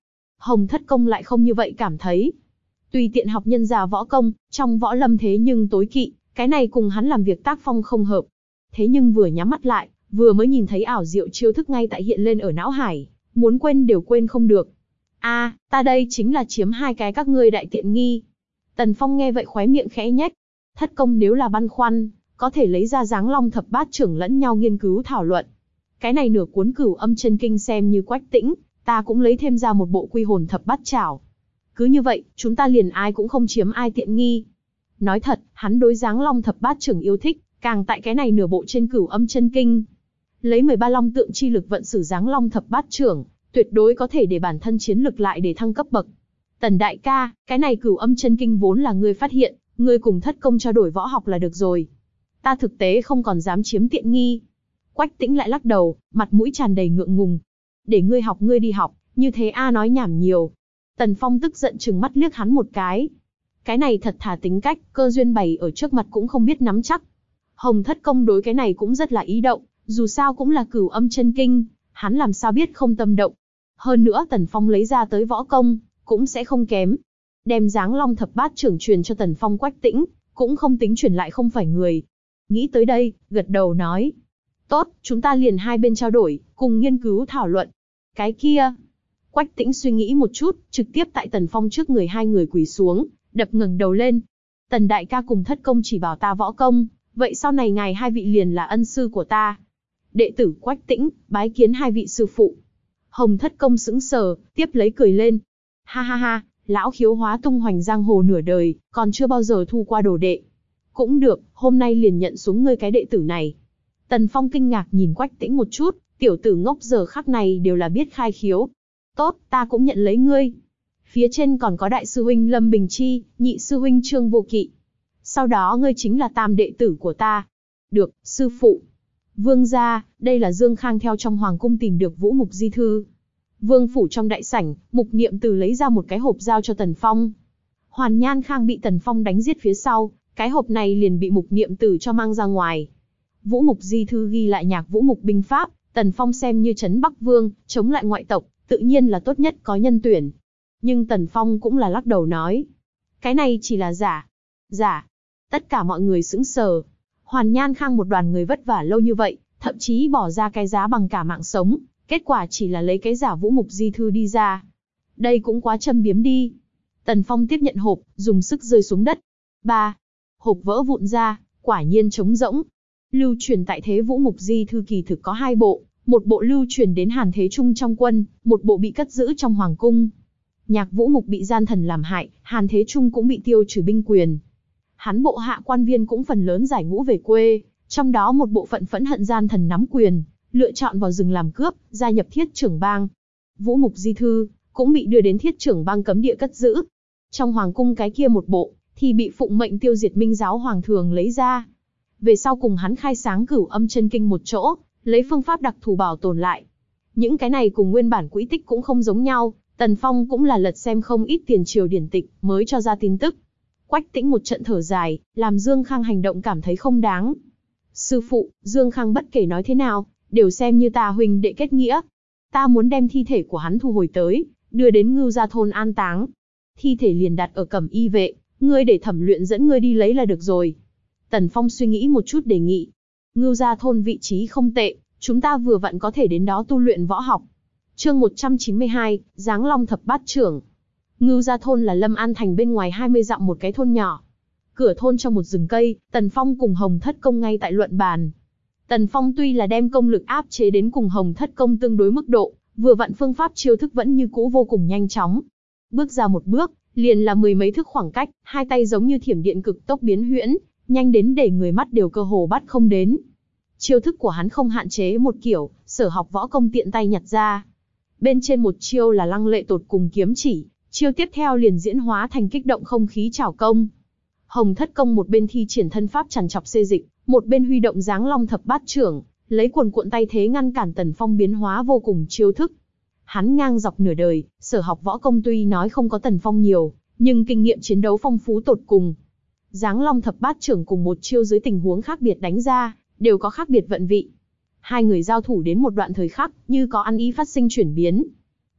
Hồng Thất Công lại không như vậy cảm thấy. Tùy tiện học nhân già võ công, trong võ lâm thế nhưng tối kỵ, cái này cùng hắn làm việc tác phong không hợp. Thế nhưng vừa nhắm mắt lại, vừa mới nhìn thấy ảo diệu chiêu thức ngay tại hiện lên ở não hải, muốn quên đều quên không được. A, à, ta đây chính là chiếm hai cái các ngươi đại tiện nghi. Tần Phong nghe vậy khóe miệng khẽ nhếch. Thất Công nếu là băn khoăn, có thể lấy ra Giáng Long Thập Bát Chưởng lẫn nhau nghiên cứu thảo luận. Cái này nửa cuốn Cửu Âm Chân Kinh xem như Quách Tĩnh, ta cũng lấy thêm ra một bộ Quy Hồn Thập Bát Chảo. Cứ như vậy, chúng ta liền ai cũng không chiếm ai tiện nghi. Nói thật, hắn đối Giáng Long Thập Bát Chưởng yêu thích, càng tại cái này nửa bộ trên Cửu Âm Chân Kinh. Lấy mười ba long tượng chi lực vận sử Giáng Long Thập Bát Chưởng, tuyệt đối có thể để bản thân chiến lực lại để thăng cấp bậc. Tần đại ca, cái này Cửu Âm Chân Kinh vốn là ngươi phát hiện, ngươi cùng Thất Công trao đổi võ học là được rồi. Ta thực tế không còn dám chiếm tiện nghi. Quách Tĩnh lại lắc đầu, mặt mũi tràn đầy ngượng ngùng. Để ngươi học ngươi đi học, như thế a nói nhảm nhiều. Tần Phong tức giận trừng mắt liếc hắn một cái. Cái này thật thà tính cách, cơ duyên bày ở trước mặt cũng không biết nắm chắc. Hồng Thất Công đối cái này cũng rất là ý động, dù sao cũng là Cửu Âm Chân Kinh, hắn làm sao biết không tâm động. Hơn nữa Tần Phong lấy ra tới võ công, cũng sẽ không kém. Đem Giáng Long Thập Bát Chưởng truyền cho Tần Phong Quách Tĩnh, cũng không tính truyền lại không phải người. Nghĩ tới đây, gật đầu nói. Tốt, chúng ta liền hai bên trao đổi, cùng nghiên cứu thảo luận. Cái kia... Quách Tĩnh suy nghĩ một chút, trực tiếp tại Tần Phong trước người hai người quỳ xuống, đập ngẩng đầu lên. Tần đại ca cùng Thất Công chỉ bảo ta võ công, vậy sau này ngài hai vị liền là ân sư của ta. Đệ tử Quách Tĩnh, bái kiến hai vị sư phụ. Hồng Thất Công sững sờ, tiếp lấy cười lên. Ha ha ha, lão khiếu hóa tung hoành giang hồ nửa đời, còn chưa bao giờ thu qua đồ đệ. Cũng được, hôm nay liền nhận xuống ngươi cái đệ tử này. Tần Phong kinh ngạc nhìn Quách Tĩnh một chút, tiểu tử ngốc giờ khắc này đều là biết khai khiếu. Tốt, ta cũng nhận lấy ngươi. Phía trên còn có đại sư huynh Lâm Bình Chi, nhị sư huynh Trương Vô Kỵ. Sau đó ngươi chính là tam đệ tử của ta. Được, sư phụ. Vương gia, đây là Dương Khang theo trong hoàng cung tìm được Vũ Mục di thư. Vương phủ trong đại sảnh, Mục Niệm Từ lấy ra một cái hộp giao cho Tần Phong. Hoàn Nhan Khang bị Tần Phong đánh giết phía sau, cái hộp này liền bị Mục Niệm Từ cho mang ra ngoài. Vũ Mục di thư ghi lại nhạc Vũ Mục binh pháp, Tần Phong xem như trấn Bắc Vương, chống lại ngoại tộc, tự nhiên là tốt nhất có nhân tuyển. Nhưng Tần Phong cũng là lắc đầu nói, cái này chỉ là giả. Giả? Tất cả mọi người sững sờ. Hoàn Nhan Khang một đoàn người vất vả lâu như vậy, thậm chí bỏ ra cái giá bằng cả mạng sống, kết quả chỉ là lấy cái giả Vũ Mục di thư đi ra. Đây cũng quá châm biếm đi. Tần Phong tiếp nhận hộp, dùng sức rơi xuống đất. Ba. Hộp vỡ vụn ra, quả nhiên trống rỗng. Lưu truyền tại thế Vũ Mục di thư kỳ thực có hai bộ, một bộ lưu truyền đến Hàn Thế Trung trong quân, một bộ bị cất giữ trong hoàng cung. Nhạc Vũ Mục bị gian thần làm hại, Hàn Thế Trung cũng bị tiêu trừ binh quyền. Hắn bộ hạ quan viên cũng phần lớn giải ngũ về quê, trong đó một bộ phận phẫn hận gian thần nắm quyền, lựa chọn vào rừng làm cướp, gia nhập Thiết Trưởng Bang. Vũ Mục di thư cũng bị đưa đến Thiết Trưởng Bang cấm địa cất giữ. Trong hoàng cung cái kia một bộ thì bị phụng mệnh tiêu diệt Minh giáo hoàng thường lấy ra. Về sau cùng hắn khai sáng Cửu Âm Chân Kinh một chỗ, lấy phương pháp đặc thù bảo tồn lại. Những cái này cùng nguyên bản quỹ tích cũng không giống nhau, Tần Phong cũng là lật xem không ít tiền triều điển tịch mới cho ra tin tức. Quách Tĩnh một trận thở dài, làm Dương Khang hành động cảm thấy không đáng. Sư phụ, Dương Khang bất kể nói thế nào, đều xem như ta huynh đệ kết nghĩa. Ta muốn đem thi thể của hắn thu hồi tới, đưa đến Ngưu Gia thôn an táng. Thi thể liền đặt ở Cẩm Y vệ, ngươi để Thẩm Luyện dẫn ngươi đi lấy là được rồi. Tần Phong suy nghĩ một chút đề nghị. Ngưu Gia thôn vị trí không tệ, chúng ta vừa vặn có thể đến đó tu luyện võ học. Chương một trăm chín mươi hai, Giáng Long Thập Bát Chưởng. Ngưu Gia thôn là Lâm An thành bên ngoài hai mươi dặm một cái thôn nhỏ. Cửa thôn trong một rừng cây, Tần Phong cùng Hồng Thất Công ngay tại luận bàn. Tần Phong tuy là đem công lực áp chế đến cùng Hồng Thất Công tương đối mức độ, vừa vặn phương pháp chiêu thức vẫn như cũ vô cùng nhanh chóng. Bước ra một bước, liền là mười mấy thước khoảng cách, hai tay giống như thiểm điện cực tốc biến huyễn, nhanh đến để người mắt đều cơ hồ bắt không đến. Chiêu thức của hắn không hạn chế một kiểu, sở học võ công tiện tay nhặt ra. Bên trên một chiêu là lăng lệ tột cùng kiếm chỉ, chiêu tiếp theo liền diễn hóa thành kích động không khí trảo công. Hồng Thất Công một bên thi triển thân pháp trằn trọc xê dịch, một bên huy động Giáng Long Thập Bát Chưởng, lấy cuồn cuộn tay thế ngăn cản Tần Phong biến hóa vô cùng chiêu thức. Hắn ngang dọc nửa đời, sở học võ công tuy nói không có Tần Phong nhiều, nhưng kinh nghiệm chiến đấu phong phú tột cùng. Giáng Long Thập Bát Chưởng cùng một chiêu dưới tình huống khác biệt đánh ra, đều có khác biệt vận vị. Hai người giao thủ đến một đoạn thời khắc, như có ăn ý phát sinh chuyển biến.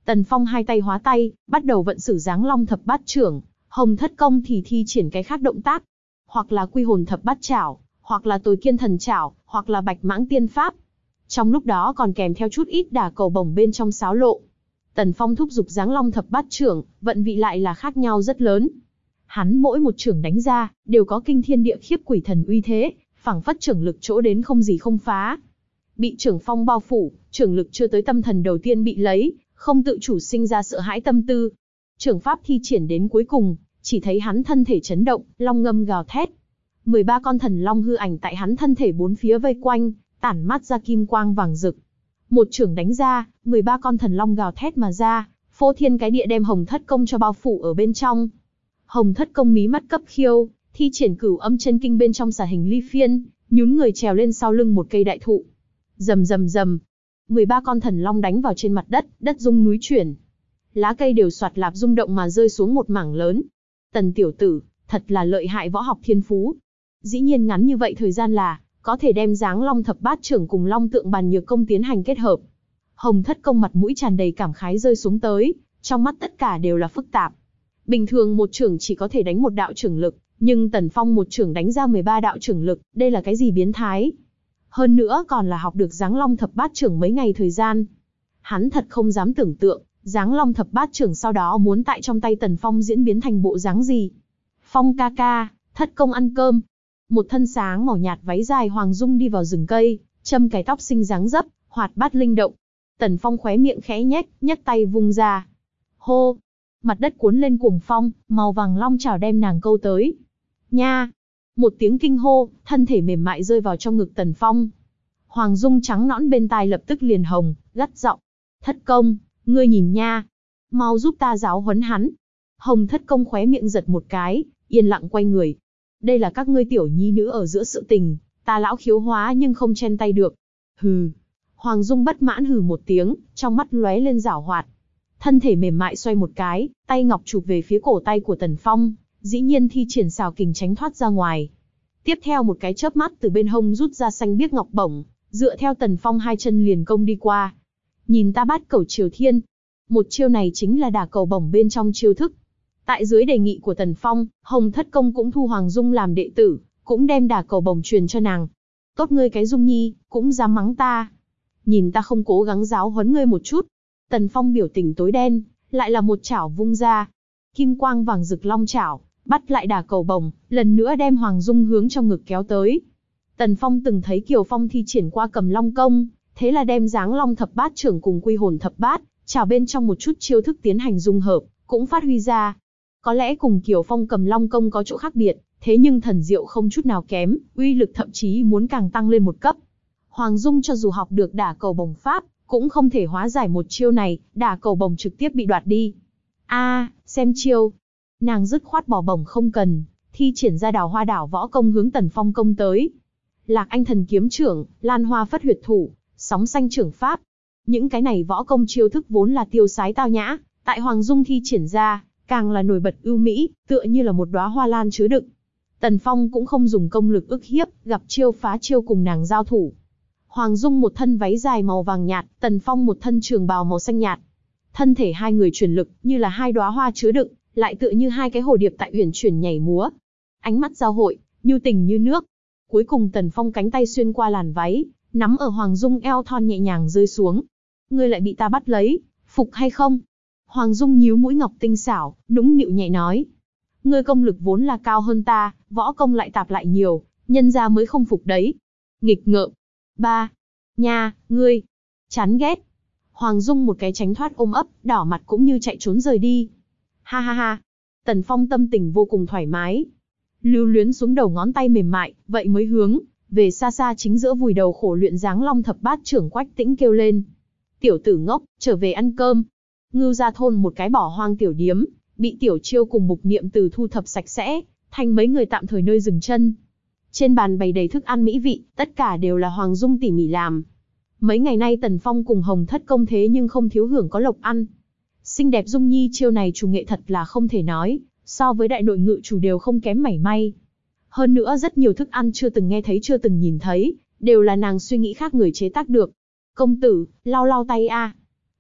Tần Phong hai tay hóa tay, bắt đầu vận sử Giáng Long Thập Bát Chưởng, Hồng Thất Công thì thi triển cái khác động tác, hoặc là Quy Hồn Thập Bát Chảo, hoặc là Tối Kiên Thần Chảo, hoặc là Bạch Mãng Tiên Pháp. Trong lúc đó còn kèm theo chút ít đả cầu bổng bên trong xáo lộ. Tần Phong thúc giục Giáng Long Thập Bát Chưởng, vận vị lại là khác nhau rất lớn. Hắn mỗi một chưởng đánh ra, đều có kinh thiên địa khiếp quỷ thần uy thế, phảng phất chưởng lực chỗ đến không gì không phá. Bị chưởng phong bao phủ, chưởng lực chưa tới tâm thần đầu tiên bị lấy, không tự chủ sinh ra sợ hãi tâm tư. Chưởng pháp thi triển đến cuối cùng, chỉ thấy hắn thân thể chấn động, long ngâm gào thét. mười ba con thần long hư ảnh tại hắn thân thể bốn phía vây quanh, tản mát ra kim quang vàng rực. Một chưởng đánh ra, mười ba con thần long gào thét mà ra, phô thiên cái địa đem Hồng Thất Công cho bao phủ ở bên trong. Hồng Thất Công mí mắt cấp khiêu, thi triển Cửu Âm Chân Kinh bên trong xả hình ly phiên, nhún người trèo lên sau lưng một cây đại thụ. Rầm rầm rầm, mười ba con thần long đánh vào trên mặt đất, đất rung núi chuyển. Lá cây đều xoạt lạp rung động mà rơi xuống một mảng lớn. Tần tiểu tử, thật là lợi hại võ học thiên phú. Dĩ nhiên ngắn như vậy thời gian là có thể đem Giáng Long Thập Bát Chưởng cùng Long Tượng Bàn Nhược Công tiến hành kết hợp. Hồng Thất Công mặt mũi tràn đầy cảm khái rơi xuống tới, trong mắt tất cả đều là phức tạp. Bình thường một chưởng chỉ có thể đánh một đạo chưởng lực, nhưng Tần Phong một chưởng đánh ra mười ba đạo chưởng lực, đây là cái gì biến thái? Hơn nữa còn là học được Giáng Long Thập Bát Chưởng mấy ngày thời gian. Hắn thật không dám tưởng tượng, Giáng Long Thập Bát Chưởng sau đó muốn tại trong tay Tần Phong diễn biến thành bộ dáng gì. Phong ca ca, Thất Công ăn cơm. Một thân sáng màu nhạt váy dài Hoàng Dung đi vào rừng cây, châm cái tóc xinh dáng dấp, hoạt bát linh động. Tần Phong khóe miệng khẽ nhếch, nhấc tay vung ra. Hô! Mặt đất cuốn lên cuồng phong, màu vàng long chảo đem nàng câu tới. Nha! Một tiếng kinh hô, thân thể mềm mại rơi vào trong ngực Tần Phong. Hoàng Dung trắng nõn bên tai lập tức liền hồng, gắt giọng. Thất Công, ngươi nhìn nha! Mau giúp ta giáo huấn hắn. Hồng Thất Công khóe miệng giật một cái, yên lặng quay người. Đây là các ngươi tiểu nhi nữ ở giữa sự tình, ta lão khiếu hóa nhưng không chen tay được. Hừ. Hoàng Dung bất mãn hừ một tiếng, trong mắt lóe lên giảo hoạt. Thân thể mềm mại xoay một cái, tay ngọc chụp về phía cổ tay của Tần Phong, dĩ nhiên thi triển xào kình tránh thoát ra ngoài. Tiếp theo một cái chớp mắt từ bên hông rút ra xanh biếc ngọc bổng, dựa theo Tần Phong hai chân liền công đi qua. Nhìn ta Bát Cẩu Triều Thiên. Một chiêu này chính là đả cầu bổng bên trong chiêu thức. Tại dưới đề nghị của Tần Phong, Hồng Thất Công cũng thu Hoàng Dung làm đệ tử, cũng đem đả cầu bổng truyền cho nàng. Tốt ngươi cái Dung Nhi, cũng dám mắng ta. Nhìn ta không cố gắng giáo huấn ngươi một chút. Tần Phong biểu tình tối đen, lại là một chảo vung ra. Kim quang vàng rực long chảo, bắt lại đả cầu bổng, lần nữa đem Hoàng Dung hướng trong ngực kéo tới. Tần Phong từng thấy Kiều Phong thi triển qua Cầm Long Công, thế là đem Giáng Long Thập Bát Chưởng cùng Quy Hồn Thập Bát chảo bên trong một chút chiêu thức tiến hành dung hợp, cũng phát huy ra. Có lẽ cùng Kiều Phong Cầm Long Công có chỗ khác biệt, thế nhưng thần diệu không chút nào kém, uy lực thậm chí muốn càng tăng lên một cấp. Hoàng Dung cho dù học được đả cầu bổng pháp, cũng không thể hóa giải một chiêu này, đả cầu bổng trực tiếp bị đoạt đi. A, à, xem chiêu. Nàng dứt khoát bỏ bổng không cần, thi triển ra Đào Hoa Đảo võ công hướng Tần Phong công tới. Lạc Anh Thần Kiếm Chưởng, Lan Hoa Phất Huyệt Thủ, Sóng Xanh Chưởng Pháp. Những cái này võ công chiêu thức vốn là tiêu sái tao nhã, tại Hoàng Dung thi triển ra, càng là nổi bật ưu mỹ, tựa như là một đóa hoa lan chứa đựng. Tần Phong cũng không dùng công lực ức hiếp, gặp chiêu phá chiêu cùng nàng giao thủ. Hoàng Dung một thân váy dài màu vàng nhạt, Tần Phong một thân trường bào màu xanh nhạt. Thân thể hai người chuyển lực, như là hai đóa hoa chứa đựng, lại tựa như hai cái hồ điệp tại uyển chuyển nhảy múa. Ánh mắt giao hội, nhu tình như nước. Cuối cùng Tần Phong cánh tay xuyên qua làn váy, nắm ở Hoàng Dung eo thon nhẹ nhàng rơi xuống. Ngươi lại bị ta bắt lấy, phục hay không? Hoàng Dung nhíu mũi ngọc tinh xảo, nũng nịu nhẹ nói. Ngươi công lực vốn là cao hơn ta, võ công lại tạp lại nhiều, nhân ra mới không phục đấy. Nghịch ngợm. Ba. Nha, ngươi. Chán ghét. Hoàng Dung một cái tránh thoát ôm ấp, đỏ mặt cũng như chạy trốn rời đi. Ha ha ha. Tần Phong tâm tình vô cùng thoải mái. Lưu luyến xuống đầu ngón tay mềm mại, vậy mới hướng về xa xa chính giữa vùi đầu khổ luyện Giáng Long Thập Bát Chưởng Quách Tĩnh kêu lên. Tiểu tử ngốc, trở về ăn cơm. Ngưu Gia thôn một cái bỏ hoang tiểu điếm, bị Tiểu Chiêu cùng Mục Niệm Từ thu thập sạch sẽ, thành mấy người tạm thời nơi dừng chân. Trên bàn bày đầy thức ăn mỹ vị, tất cả đều là Hoàng Dung tỉ mỉ làm. Mấy ngày nay Tần Phong cùng Hồng Thất Công thế nhưng không thiếu hưởng có lộc ăn. Xinh đẹp Dung Nhi chiêu này chủ nghệ thật là không thể nói, so với đại nội ngự chủ đều không kém mảy may. Hơn nữa rất nhiều thức ăn chưa từng nghe thấy chưa từng nhìn thấy, đều là nàng suy nghĩ khác người chế tác được. Công tử, lau lau tay a.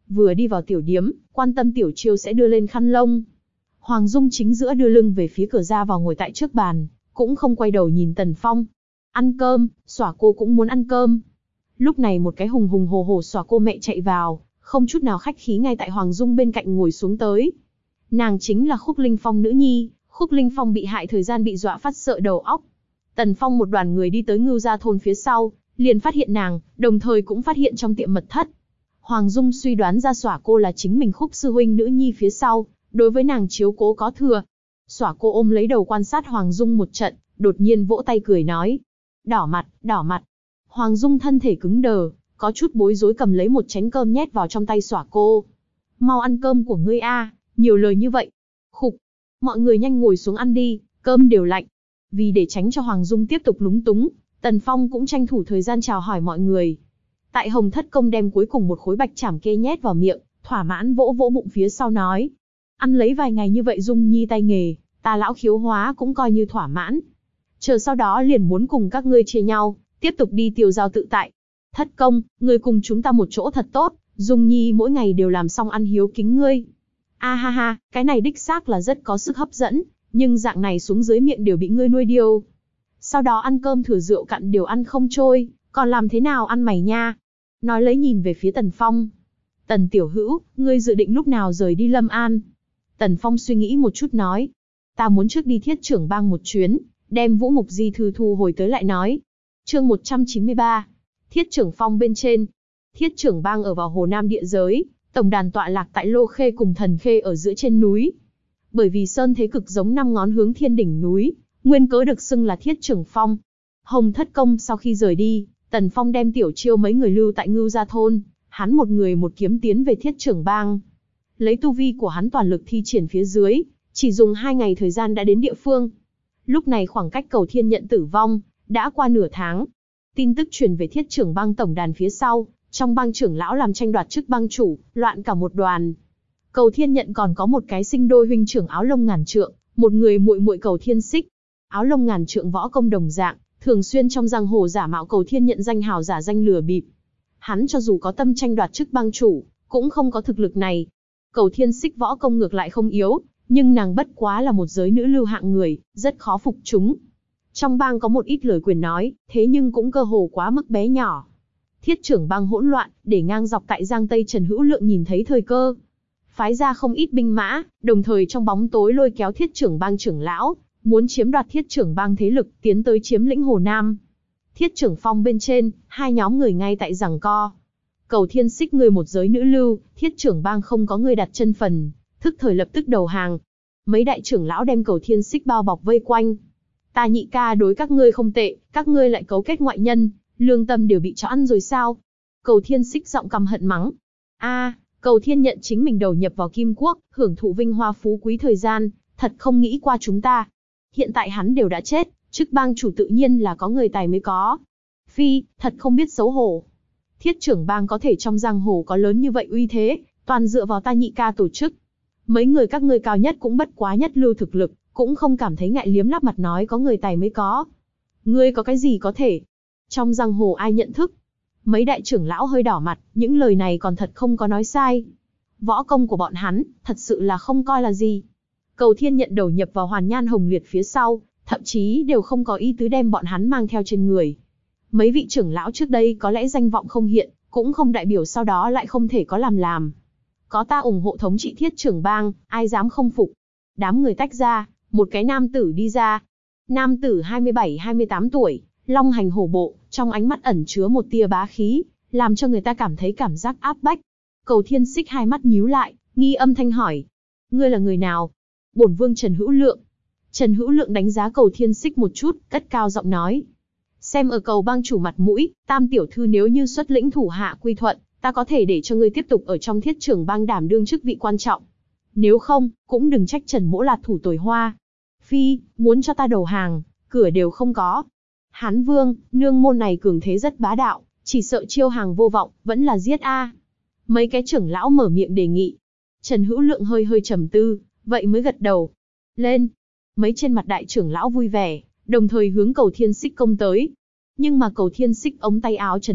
vừa đi vào tiểu điếm, quan tâm tiểu chiêu sẽ đưa lên khăn lông. Hoàng Dung chính giữa đưa lưng về phía cửa ra vào ngồi tại trước bàn, cũng không quay đầu nhìn Tần Phong. Ăn cơm, Xỏa cô cũng muốn ăn cơm. Lúc này một cái hùng hùng hồ hồ Xỏa cô mẹ chạy vào, không chút nào khách khí ngay tại Hoàng Dung bên cạnh ngồi xuống tới. Nàng chính là Khúc Linh Phong nữ nhi, Khúc Linh Phong bị hại thời gian bị dọa phát sợ đầu óc. Tần Phong một đoàn người đi tới Ngưu Gia thôn phía sau, liền phát hiện nàng, đồng thời cũng phát hiện trong tiệm mật thất. Hoàng Dung suy đoán ra Xỏa cô là chính mình Khúc sư huynh nữ nhi phía sau, đối với nàng chiếu cố có thừa. Xỏa cô ôm lấy đầu quan sát Hoàng Dung một trận, đột nhiên vỗ tay cười nói. Đỏ mặt, đỏ mặt. Hoàng Dung thân thể cứng đờ, có chút bối rối cầm lấy một chén cơm nhét vào trong tay Xỏa cô. Mau ăn cơm của ngươi a, nhiều lời như vậy. Khục, mọi người nhanh ngồi xuống ăn đi, cơm đều lạnh. Vì để tránh cho Hoàng Dung tiếp tục lúng túng, Tần Phong cũng tranh thủ thời gian chào hỏi mọi người. Tại Hồng Thất Công đem cuối cùng một khối bạch trảm kê nhét vào miệng, thỏa mãn vỗ vỗ bụng phía sau nói. Ăn lấy vài ngày như vậy Dung nhi tay nghề, ta lão khiếu hóa cũng coi như thỏa mãn. Chờ sau đó liền muốn cùng các ngươi chia nhau, tiếp tục đi tiêu giao tự tại. Thất Công, ngươi cùng chúng ta một chỗ thật tốt, Dung nhi mỗi ngày đều làm xong ăn hiếu kính ngươi. A ha ha, cái này đích xác là rất có sức hấp dẫn, nhưng dạng này xuống dưới miệng đều bị ngươi nuôi điêu. Sau đó ăn cơm thừa rượu cặn đều ăn không trôi, còn làm thế nào ăn mày nha. Nói lấy nhìn về phía Tần Phong. Tần tiểu hữu, ngươi dự định lúc nào rời đi Lâm An? Tần Phong suy nghĩ một chút nói. Ta muốn trước đi Thiết Trưởng Bang một chuyến, đem Vũ Mục Di thư thu hồi tới lại nói. Chương một trăm chín mươi ba. Thiết Trưởng Phong bên trên. Thiết Trưởng Bang ở vào Hồ Nam địa giới, tổng đàn tọa lạc tại Lô Khê cùng Thần Khê ở giữa trên núi. Bởi vì sơn thế cực giống năm ngón hướng thiên đỉnh núi, nguyên cớ được xưng là Thiết Trưởng Phong. Hồng Thất Công sau khi rời đi, Tần Phong đem Tiểu Chiêu mấy người lưu tại Ngưu Gia thôn, hắn một người một kiếm tiến về Thiết Trưởng Bang. Lấy tu vi của hắn toàn lực thi triển phía dưới, chỉ dùng hai ngày thời gian đã đến địa phương. Lúc này khoảng cách Cầu Thiên Nhận tử vong, đã qua nửa tháng. Tin tức truyền về Thiết Trưởng Bang tổng đàn phía sau, trong bang trưởng lão làm tranh đoạt chức bang chủ, loạn cả một đoàn. Cầu Thiên Nhận còn có một cái sinh đôi huynh trưởng Áo Lông Ngàn Trượng, một người muội muội Cầu Thiên Xích. Áo Lông Ngàn Trượng võ công đồng dạng, thường xuyên trong giang hồ giả mạo Cầu Thiên Nhận danh hào giả danh lừa bịp. Hắn cho dù có tâm tranh đoạt chức bang chủ, cũng không có thực lực này. Cầu Thiên Xích võ công ngược lại không yếu, nhưng nàng bất quá là một giới nữ lưu hạng người, rất khó phục chúng. Trong bang có một ít lời quyền nói, thế nhưng cũng cơ hồ quá mức bé nhỏ. Thiết Trưởng Bang hỗn loạn, để ngang dọc tại Giang Tây Trần Hữu Lượng nhìn thấy thời cơ, phái ra không ít binh mã, đồng thời trong bóng tối lôi kéo Thiết Trưởng Bang trưởng lão, muốn chiếm đoạt Thiết Trưởng Bang thế lực, tiến tới chiếm lĩnh Hồ Nam. Thiết Trưởng Phong bên trên, hai nhóm người ngay tại giằng co. Cầu Thiên Xích người một giới nữ lưu, Thiết Trưởng Bang không có người đặt chân phần, thức thời lập tức đầu hàng. Mấy đại trưởng lão đem Cầu Thiên Xích bao bọc vây quanh. Ta nhị ca đối các ngươi không tệ, các ngươi lại cấu kết ngoại nhân, lương tâm đều bị chó ăn rồi sao? Cầu Thiên Xích giọng căm hận mắng. A, Cầu Thiên Nhận chính mình đầu nhập vào Kim Quốc, hưởng thụ vinh hoa phú quý thời gian, thật không nghĩ qua chúng ta. Hiện tại hắn đều đã chết, chức bang chủ tự nhiên là có người tài mới có. Phi, thật không biết xấu hổ. Thiết Trưởng Bang có thể trong giang hồ có lớn như vậy uy thế, toàn dựa vào ta nhị ca tổ chức. Mấy người các ngươi cao nhất cũng bất quá nhất lưu thực lực, cũng không cảm thấy ngại liếm láp mặt nói có người tài mới có. Ngươi có cái gì có thể? Trong giang hồ ai nhận thức? Mấy đại trưởng lão hơi đỏ mặt, những lời này còn thật không có nói sai. Võ công của bọn hắn, thật sự là không coi là gì. Cầu Thiên Nhận đầu nhập vào Hoàn Nhan Hồng Liệt phía sau, thậm chí đều không có ý tứ đem bọn hắn mang theo trên người. Mấy vị trưởng lão trước đây có lẽ danh vọng không hiện, cũng không đại biểu sau đó lại không thể có làm làm. Có ta ủng hộ thống trị Thiết Trưởng Bang, ai dám không phục. Đám người tách ra, một cái nam tử đi ra. Nam tử hai mươi bảy hai mươi tám tuổi, long hành hổ bộ, trong ánh mắt ẩn chứa một tia bá khí, làm cho người ta cảm thấy cảm giác áp bách. Cầu Thiên Xích hai mắt nhíu lại, nghi âm thanh hỏi. Ngươi là người nào? Bổn vương Trần Hữu Lượng. Trần Hữu Lượng đánh giá Cầu Thiên Xích một chút, cất cao giọng nói. Xem ở Cầu bang chủ mặt mũi, Tam tiểu thư nếu như xuất lĩnh thủ hạ quy thuận, ta có thể để cho ngươi tiếp tục ở trong Thiết Trưởng Bang đảm đương chức vị quan trọng. Nếu không, cũng đừng trách Trần mỗ là thủ tồi hoa. Phi, muốn cho ta đầu hàng, cửa đều không có. Hán Vương, nương môn này cường thế rất bá đạo, chỉ sợ chiêu hàng vô vọng, vẫn là giết a. Mấy cái trưởng lão mở miệng đề nghị. Trần Hữu Lượng hơi hơi trầm tư, vậy mới gật đầu. Lên. Mấy trên mặt đại trưởng lão vui vẻ, đồng thời hướng Cầu Thiên Xích công tới. Nhưng mà Cầu Thiên Xích ống tay áo chấn động,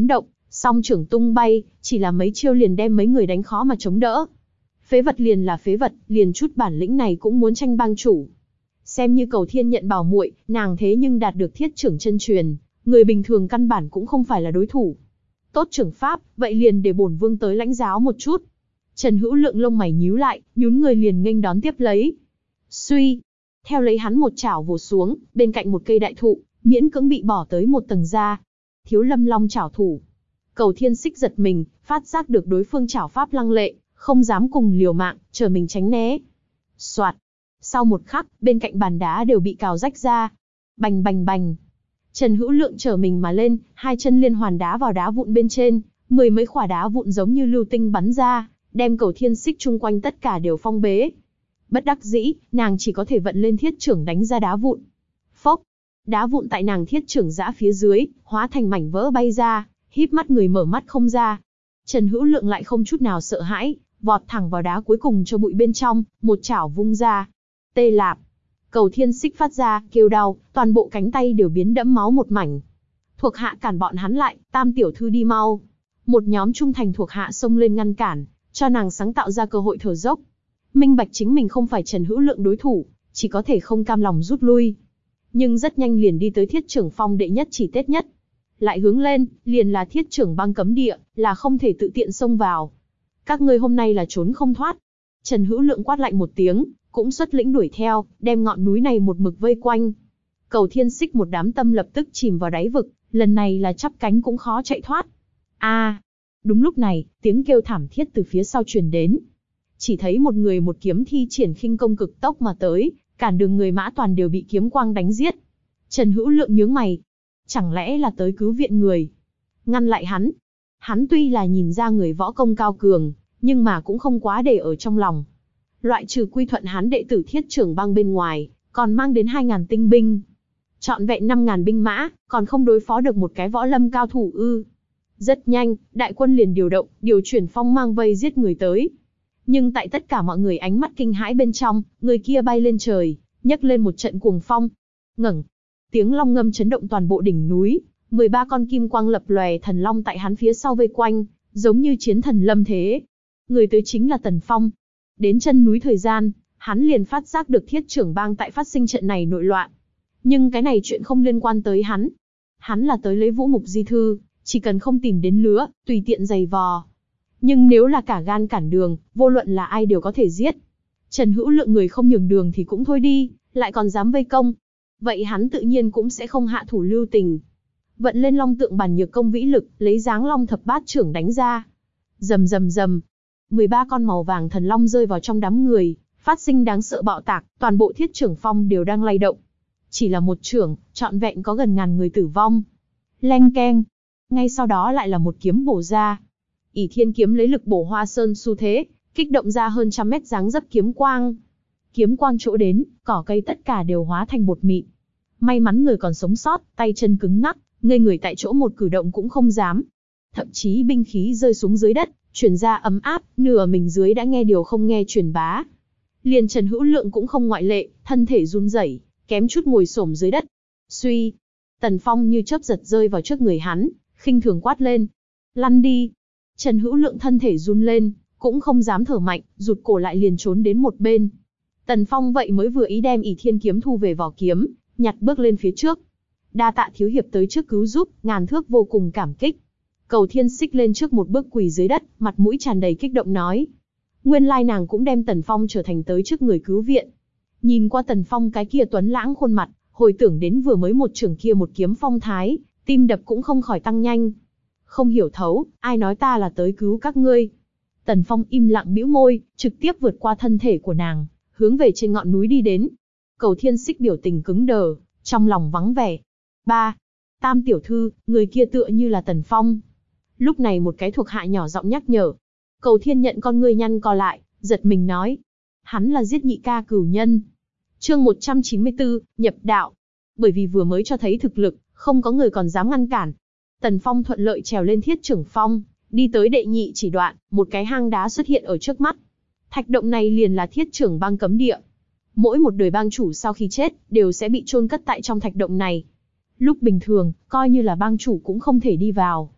Song trưởng tung bay, chỉ là mấy chiêu liền đem mấy người đánh khó mà chống đỡ. Phế vật liền là phế vật, liền chút bản lĩnh này cũng muốn tranh bang chủ. Xem như Cầu Thiên nhận bảo muội, nàng thế nhưng đạt được thiết trưởng chân truyền, người bình thường căn bản cũng không phải là đối thủ. Tốt trưởng pháp, vậy liền để bổn vương tới lãnh giáo một chút. Trần Hữu Lượng lông mày nhíu lại, nhún người liền nghênh đón tiếp lấy. Suy, theo lấy hắn một chảo vồ xuống, bên cạnh một cây đại thụ, miễn cưỡng bị bỏ tới một tầng da. Thiếu Lâm Long chảo thủ. Cầu Thiên Xích giật mình, phát giác được đối phương chảo pháp lăng lệ, không dám cùng liều mạng, chờ mình tránh né. Soạt. Sau một khắc, bên cạnh bàn đá đều bị cào rách ra. Bành bành bành. Trần Hữu Lượng trở mình mà lên, hai chân liên hoàn đá vào đá vụn bên trên, mười mấy quả đá vụn giống như lưu tinh bắn ra, đem Cầu Thiên Xích chung quanh tất cả đều phong bế. Bất đắc dĩ, nàng chỉ có thể vận lên thiết trưởng đánh ra đá vụn. Phốc. Đá vụn tại nàng thiết trưởng giã phía dưới, hóa thành mảnh vỡ bay ra, híp mắt người mở mắt không ra. Trần Hữu Lượng lại không chút nào sợ hãi, vọt thẳng vào đá cuối cùng cho bụi bên trong, một chảo vung ra. Tê lạp. Cầu Thiên Xích phát ra, kêu đau, toàn bộ cánh tay đều biến đẫm máu một mảnh. Thuộc hạ cản bọn hắn lại, Tam tiểu thư đi mau. Một nhóm trung thành thuộc hạ xông lên ngăn cản, cho nàng sáng tạo ra cơ hội thở dốc. Minh bạch chính mình không phải Trần Hữu Lượng đối thủ, chỉ có thể không cam lòng rút lui. Nhưng rất nhanh liền đi tới thiết trưởng phong đệ nhất chỉ tết nhất. Lại hướng lên, liền là thiết trưởng băng cấm địa, là không thể tự tiện xông vào. Các ngươi hôm nay là trốn không thoát. Trần Hữu Lượng quát lạnh một tiếng, cũng xuất lĩnh đuổi theo, đem ngọn núi này một mực vây quanh. Cầu Thiên Xích một đám tâm lập tức chìm vào đáy vực, lần này là chắp cánh cũng khó chạy thoát. A! À, đúng lúc này, tiếng kêu thảm thiết từ phía sau truyền đến. Chỉ thấy một người một kiếm thi triển khinh công cực tốc mà tới, cản đường người mã toàn đều bị kiếm quang đánh giết. Trần Hữu Lượng nhướng mày, chẳng lẽ là tới cứu viện người? Ngăn lại hắn. Hắn tuy là nhìn ra người võ công cao cường, nhưng mà cũng không quá để ở trong lòng. Loại trừ quy thuận hắn đệ tử thiết trưởng bang bên ngoài, còn mang đến hai ngàn tinh binh. Trọn vẹn năm ngàn binh mã, còn không đối phó được một cái võ lâm cao thủ ư. Rất nhanh, đại quân liền điều động, điều chuyển phong mang vây giết người tới. Nhưng tại tất cả mọi người ánh mắt kinh hãi bên trong, người kia bay lên trời, nhấc lên một trận cuồng phong. Ngẩng, tiếng long ngâm chấn động toàn bộ đỉnh núi, mười ba con kim quang lập lòe thần long tại hắn phía sau vây quanh, giống như chiến thần lâm thế. Người tới chính là Tần Phong. Đến chân núi thời gian, hắn liền phát giác được thiết trưởng bang tại phát sinh trận này nội loạn. Nhưng cái này chuyện không liên quan tới hắn. Hắn là tới lấy vũ mục di thư, chỉ cần không tìm đến lứa, tùy tiện giày vò. Nhưng nếu là cả gan cản đường, vô luận là ai đều có thể giết. Trần Hữu Lượng người không nhường đường thì cũng thôi đi, lại còn dám vây công. Vậy hắn tự nhiên cũng sẽ không hạ thủ lưu tình. Vận lên long tượng bản nhược công vĩ lực, lấy dáng long thập bát trưởng đánh ra. Rầm rầm rầm. mười ba con màu vàng thần long rơi vào trong đám người, phát sinh đáng sợ bạo tạc, toàn bộ thiết trưởng phong đều đang lay động. Chỉ là một trưởng, trọn vẹn có gần ngàn người tử vong. Leng keng. Ngay sau đó lại là một kiếm bổ ra. ỷ Thiên kiếm lấy lực bổ Hoa Sơn xu thế, kích động ra hơn trăm mét dáng dấp kiếm quang. Kiếm quang chỗ đến, cỏ cây tất cả đều hóa thành bột mịn. May mắn người còn sống sót, tay chân cứng ngắc, ngây người tại chỗ một cử động cũng không dám. Thậm chí binh khí rơi xuống dưới đất, truyền ra ấm áp, nửa mình dưới đã nghe điều không nghe truyền bá. Liền Trần Hữu Lượng cũng không ngoại lệ, thân thể run rẩy, kém chút ngồi xổm dưới đất. Suy, Tần Phong như chớp giật rơi vào trước người hắn, khinh thường quát lên. Lăn đi. Trần Hữu Lượng thân thể run lên, cũng không dám thở mạnh, rụt cổ lại liền trốn đến một bên. Tần Phong vậy mới vừa ý đem ỷ Thiên kiếm thu về vỏ kiếm, nhặt bước lên phía trước. Đa tạ thiếu hiệp tới trước cứu giúp, ngàn thước vô cùng cảm kích. Cầu Thiên Xích lên trước một bước quỳ dưới đất, mặt mũi tràn đầy kích động nói. Nguyên lai nàng cũng đem Tần Phong trở thành tới trước người cứu viện. Nhìn qua Tần Phong cái kia tuấn lãng khuôn mặt, hồi tưởng đến vừa mới một trưởng kia một kiếm phong thái, tim đập cũng không khỏi tăng nhanh. Không hiểu thấu, ai nói ta là tới cứu các ngươi. Tần Phong im lặng bĩu môi, trực tiếp vượt qua thân thể của nàng, hướng về trên ngọn núi đi đến. Cầu Thiên Xích biểu tình cứng đờ, trong lòng vắng vẻ. Ba, Tam tiểu thư, người kia tựa như là Tần Phong. Lúc này một cái thuộc hạ nhỏ giọng nhắc nhở. Cầu Thiên nhận con ngươi nhăn co lại, giật mình nói. Hắn là giết nhị ca cửu nhân. Chương một trăm chín mươi tư, nhập đạo. Bởi vì vừa mới cho thấy thực lực, không có người còn dám ngăn cản. Tần Phong thuận lợi trèo lên thiết trưởng phong, đi tới đệ nhị chỉ đoạn, một cái hang đá xuất hiện ở trước mắt. Thạch động này liền là thiết trưởng bang cấm địa. Mỗi một đời bang chủ sau khi chết, đều sẽ bị chôn cất tại trong thạch động này. Lúc bình thường, coi như là bang chủ cũng không thể đi vào.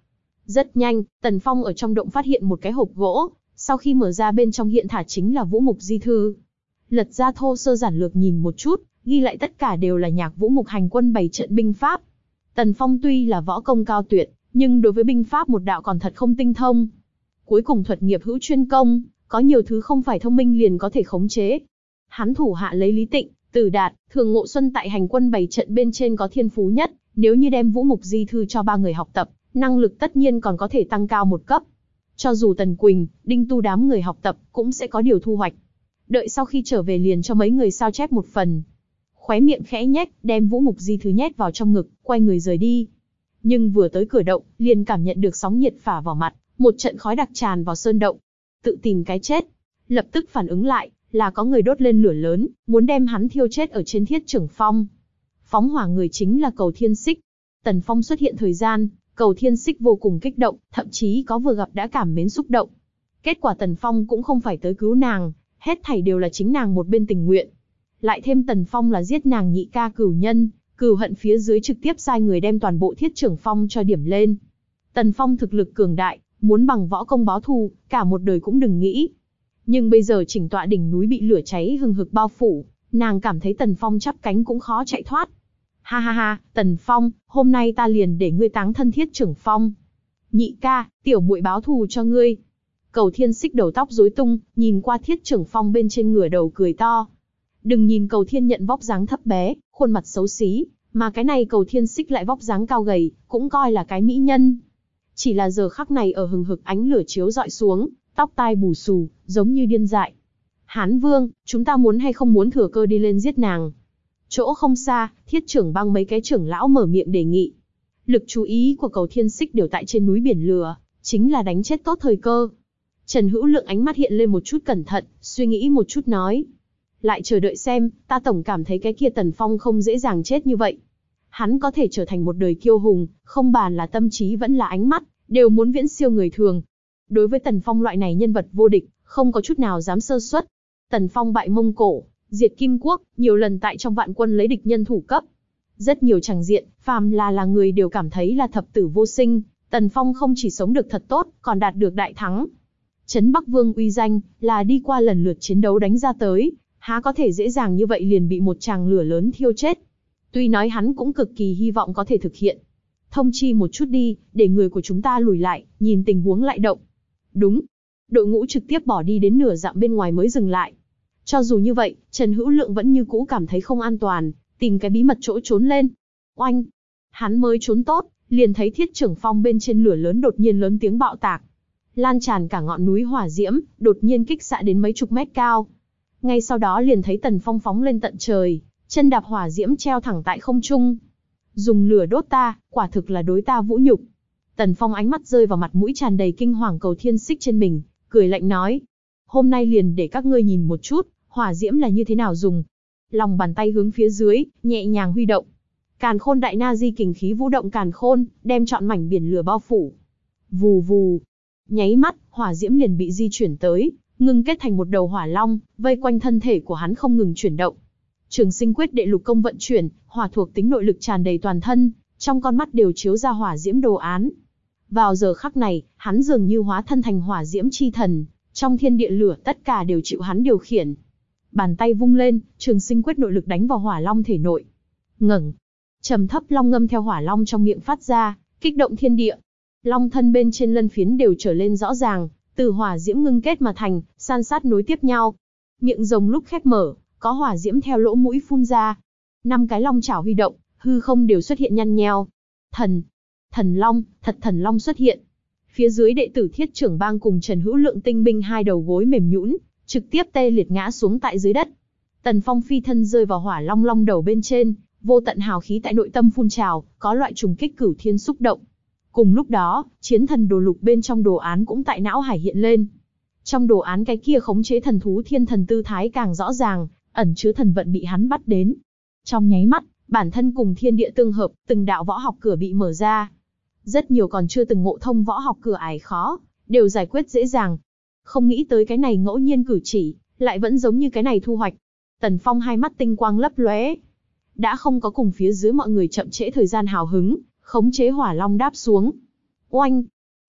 Rất nhanh, Tần Phong ở trong động phát hiện một cái hộp gỗ, sau khi mở ra bên trong hiện thả chính là vũ mục di thư. Lật ra thô sơ giản lược nhìn một chút, ghi lại tất cả đều là nhạc vũ mục hành quân bày trận binh pháp. Tần Phong tuy là võ công cao tuyệt, nhưng đối với binh pháp một đạo còn thật không tinh thông. Cuối cùng thuật nghiệp hữu chuyên công, có nhiều thứ không phải thông minh liền có thể khống chế. Hắn thủ hạ lấy Lý Tịnh, Tử Đạt, Thường Ngộ Xuân tại hành quân bày trận bên trên có thiên phú nhất, nếu như đem vũ mục di thư cho ba người học tập, năng lực tất nhiên còn có thể tăng cao một cấp. Cho dù Tần Quỳnh, Đinh Tu đám người học tập cũng sẽ có điều thu hoạch. Đợi sau khi trở về liền cho mấy người sao chép một phần. Khóe miệng khẽ nhếch, đem vũ mục di thư nhét vào trong ngực, quay người rời đi. Nhưng vừa tới cửa động, liền cảm nhận được sóng nhiệt phả vào mặt, một trận khói đặc tràn vào sơn động. Tự tìm cái chết. Lập tức phản ứng lại, là có người đốt lên lửa lớn, muốn đem hắn thiêu chết ở trên Thiết Trưởng Phong. Phóng hỏa người chính là Cầu Thiên Xích. Tần Phong xuất hiện thời gian, Cầu Thiên Xích vô cùng kích động, thậm chí có vừa gặp đã cảm mến xúc động. Kết quả Tần Phong cũng không phải tới cứu nàng, hết thảy đều là chính nàng một bên tình nguyện. Lại thêm Tần Phong là giết nàng nhị ca cửu nhân, cửu hận phía dưới trực tiếp sai người đem toàn bộ Thiết Trưởng Phong cho điểm lên. Tần Phong thực lực cường đại, muốn bằng võ công báo thù, cả một đời cũng đừng nghĩ. Nhưng bây giờ chỉnh tọa đỉnh núi bị lửa cháy hừng hực bao phủ, nàng cảm thấy Tần Phong chắp cánh cũng khó chạy thoát. Ha ha ha, Tần Phong, hôm nay ta liền để ngươi táng thân Thiết Trưởng Phong. Nhị ca, tiểu muội báo thù cho ngươi. Cầu Thiên Xích đầu tóc rối tung, nhìn qua Thiết Trưởng Phong bên trên ngửa đầu cười to. Đừng nhìn Cầu Thiên Nhận vóc dáng thấp bé, khuôn mặt xấu xí, mà cái này Cầu Thiên Xích lại vóc dáng cao gầy, cũng coi là cái mỹ nhân. Chỉ là giờ khắc này ở hừng hực ánh lửa chiếu dọi xuống, tóc tai bù xù, giống như điên dại. Hán Vương, chúng ta muốn hay không muốn thừa cơ đi lên giết nàng? Chỗ không xa, Thiết Trưởng Bang mấy cái trưởng lão mở miệng đề nghị. Lực chú ý của Cầu Thiên Xích đều tại trên núi biển lửa, chính là đánh chết tốt thời cơ. Trần Hữu Lượng ánh mắt hiện lên một chút cẩn thận, suy nghĩ một chút nói. Lại chờ đợi xem, ta tổng cảm thấy cái kia Tần Phong không dễ dàng chết như vậy. Hắn có thể trở thành một đời kiêu hùng, không bàn là tâm trí vẫn là ánh mắt, đều muốn viễn siêu người thường. Đối với Tần Phong loại này nhân vật vô địch, không có chút nào dám sơ suất. Tần Phong bại Mông Cổ, diệt Kim Quốc, nhiều lần tại trong vạn quân lấy địch nhân thủ cấp. Rất nhiều tràng diện, phàm là là người đều cảm thấy là thập tử vô sinh, Tần Phong không chỉ sống được thật tốt, còn đạt được đại thắng. Trấn Bắc Vương uy danh, là đi qua lần lượt chiến đấu đánh ra tới, há có thể dễ dàng như vậy liền bị một tràng lửa lớn thiêu chết. Tuy nói hắn cũng cực kỳ hy vọng có thể thực hiện. Thông chi một chút đi, để người của chúng ta lùi lại, nhìn tình huống lại động. Đúng. Đội ngũ trực tiếp bỏ đi đến nửa dặm bên ngoài mới dừng lại. Cho dù như vậy, Trần Hữu Lượng vẫn như cũ cảm thấy không an toàn, tìm cái bí mật chỗ trốn lên. Oanh! Hắn mới trốn tốt, liền thấy Thiết Trưởng Phong bên trên lửa lớn đột nhiên lớn tiếng bạo tạc. Lan tràn cả ngọn núi hỏa diễm, đột nhiên kích xạ đến mấy chục mét cao. Ngay sau đó liền thấy Tần Phong phóng lên tận trời, chân đạp hỏa diễm treo thẳng tại không trung. Dùng lửa đốt ta, quả thực là đối ta vũ nhục. Tần Phong ánh mắt rơi vào mặt mũi tràn đầy kinh hoàng Cầu Thiên Xích trên mình, cười lạnh nói. Hôm nay liền để các ngươi nhìn một chút, hỏa diễm là như thế nào dùng. Lòng bàn tay hướng phía dưới, nhẹ nhàng huy động. Càn Khôn Đại Na Di kình khí vũ động càn khôn, đem trọn mảnh biển lửa bao phủ. Vù vù. Nháy mắt, hỏa diễm liền bị di chuyển tới, ngưng kết thành một đầu hỏa long, vây quanh thân thể của hắn không ngừng chuyển động. Trường Sinh Quyết đệ lục công vận chuyển, hỏa thuộc tính nội lực tràn đầy toàn thân, trong con mắt đều chiếu ra hỏa diễm đồ án. Vào giờ khắc này, hắn dường như hóa thân thành hỏa diễm chi thần, trong thiên địa lửa tất cả đều chịu hắn điều khiển. Bàn tay vung lên, Trường Sinh Quyết nội lực đánh vào hỏa long thể nội. Ngẩng, trầm thấp long ngâm theo hỏa long trong miệng phát ra, kích động thiên địa. Long thân bên trên lân phiến đều trở lên rõ ràng, từ hỏa diễm ngưng kết mà thành, san sát nối tiếp nhau. Miệng rồng lúc khép mở, có hỏa diễm theo lỗ mũi phun ra. Năm cái long chảo huy động, hư không đều xuất hiện nhăn nheo. Thần, thần long, thật thần long xuất hiện. Phía dưới đệ tử Thiết Trưởng Bang cùng Trần Hữu Lượng tinh binh hai đầu gối mềm nhũn, trực tiếp tê liệt ngã xuống tại dưới đất. Tần Phong phi thân rơi vào hỏa long long đầu bên trên, vô tận hào khí tại nội tâm phun trào, có loại trùng kích cửu thiên xúc động. Cùng lúc đó, chiến thần đồ lục bên trong đồ án cũng tại não hải hiện lên. Trong đồ án cái kia khống chế thần thú thiên thần tư thái càng rõ ràng, ẩn chứa thần vận bị hắn bắt đến. Trong nháy mắt, bản thân cùng thiên địa tương hợp, từng đạo võ học cửa bị mở ra. Rất nhiều còn chưa từng ngộ thông võ học cửa ải khó, đều giải quyết dễ dàng. Không nghĩ tới cái này ngẫu nhiên cử chỉ, lại vẫn giống như cái này thu hoạch. Tần Phong hai mắt tinh quang lấp lóe, đã không có cùng phía dưới mọi người chậm trễ thời gian hào hứng, khống chế hỏa long đáp xuống. Oanh!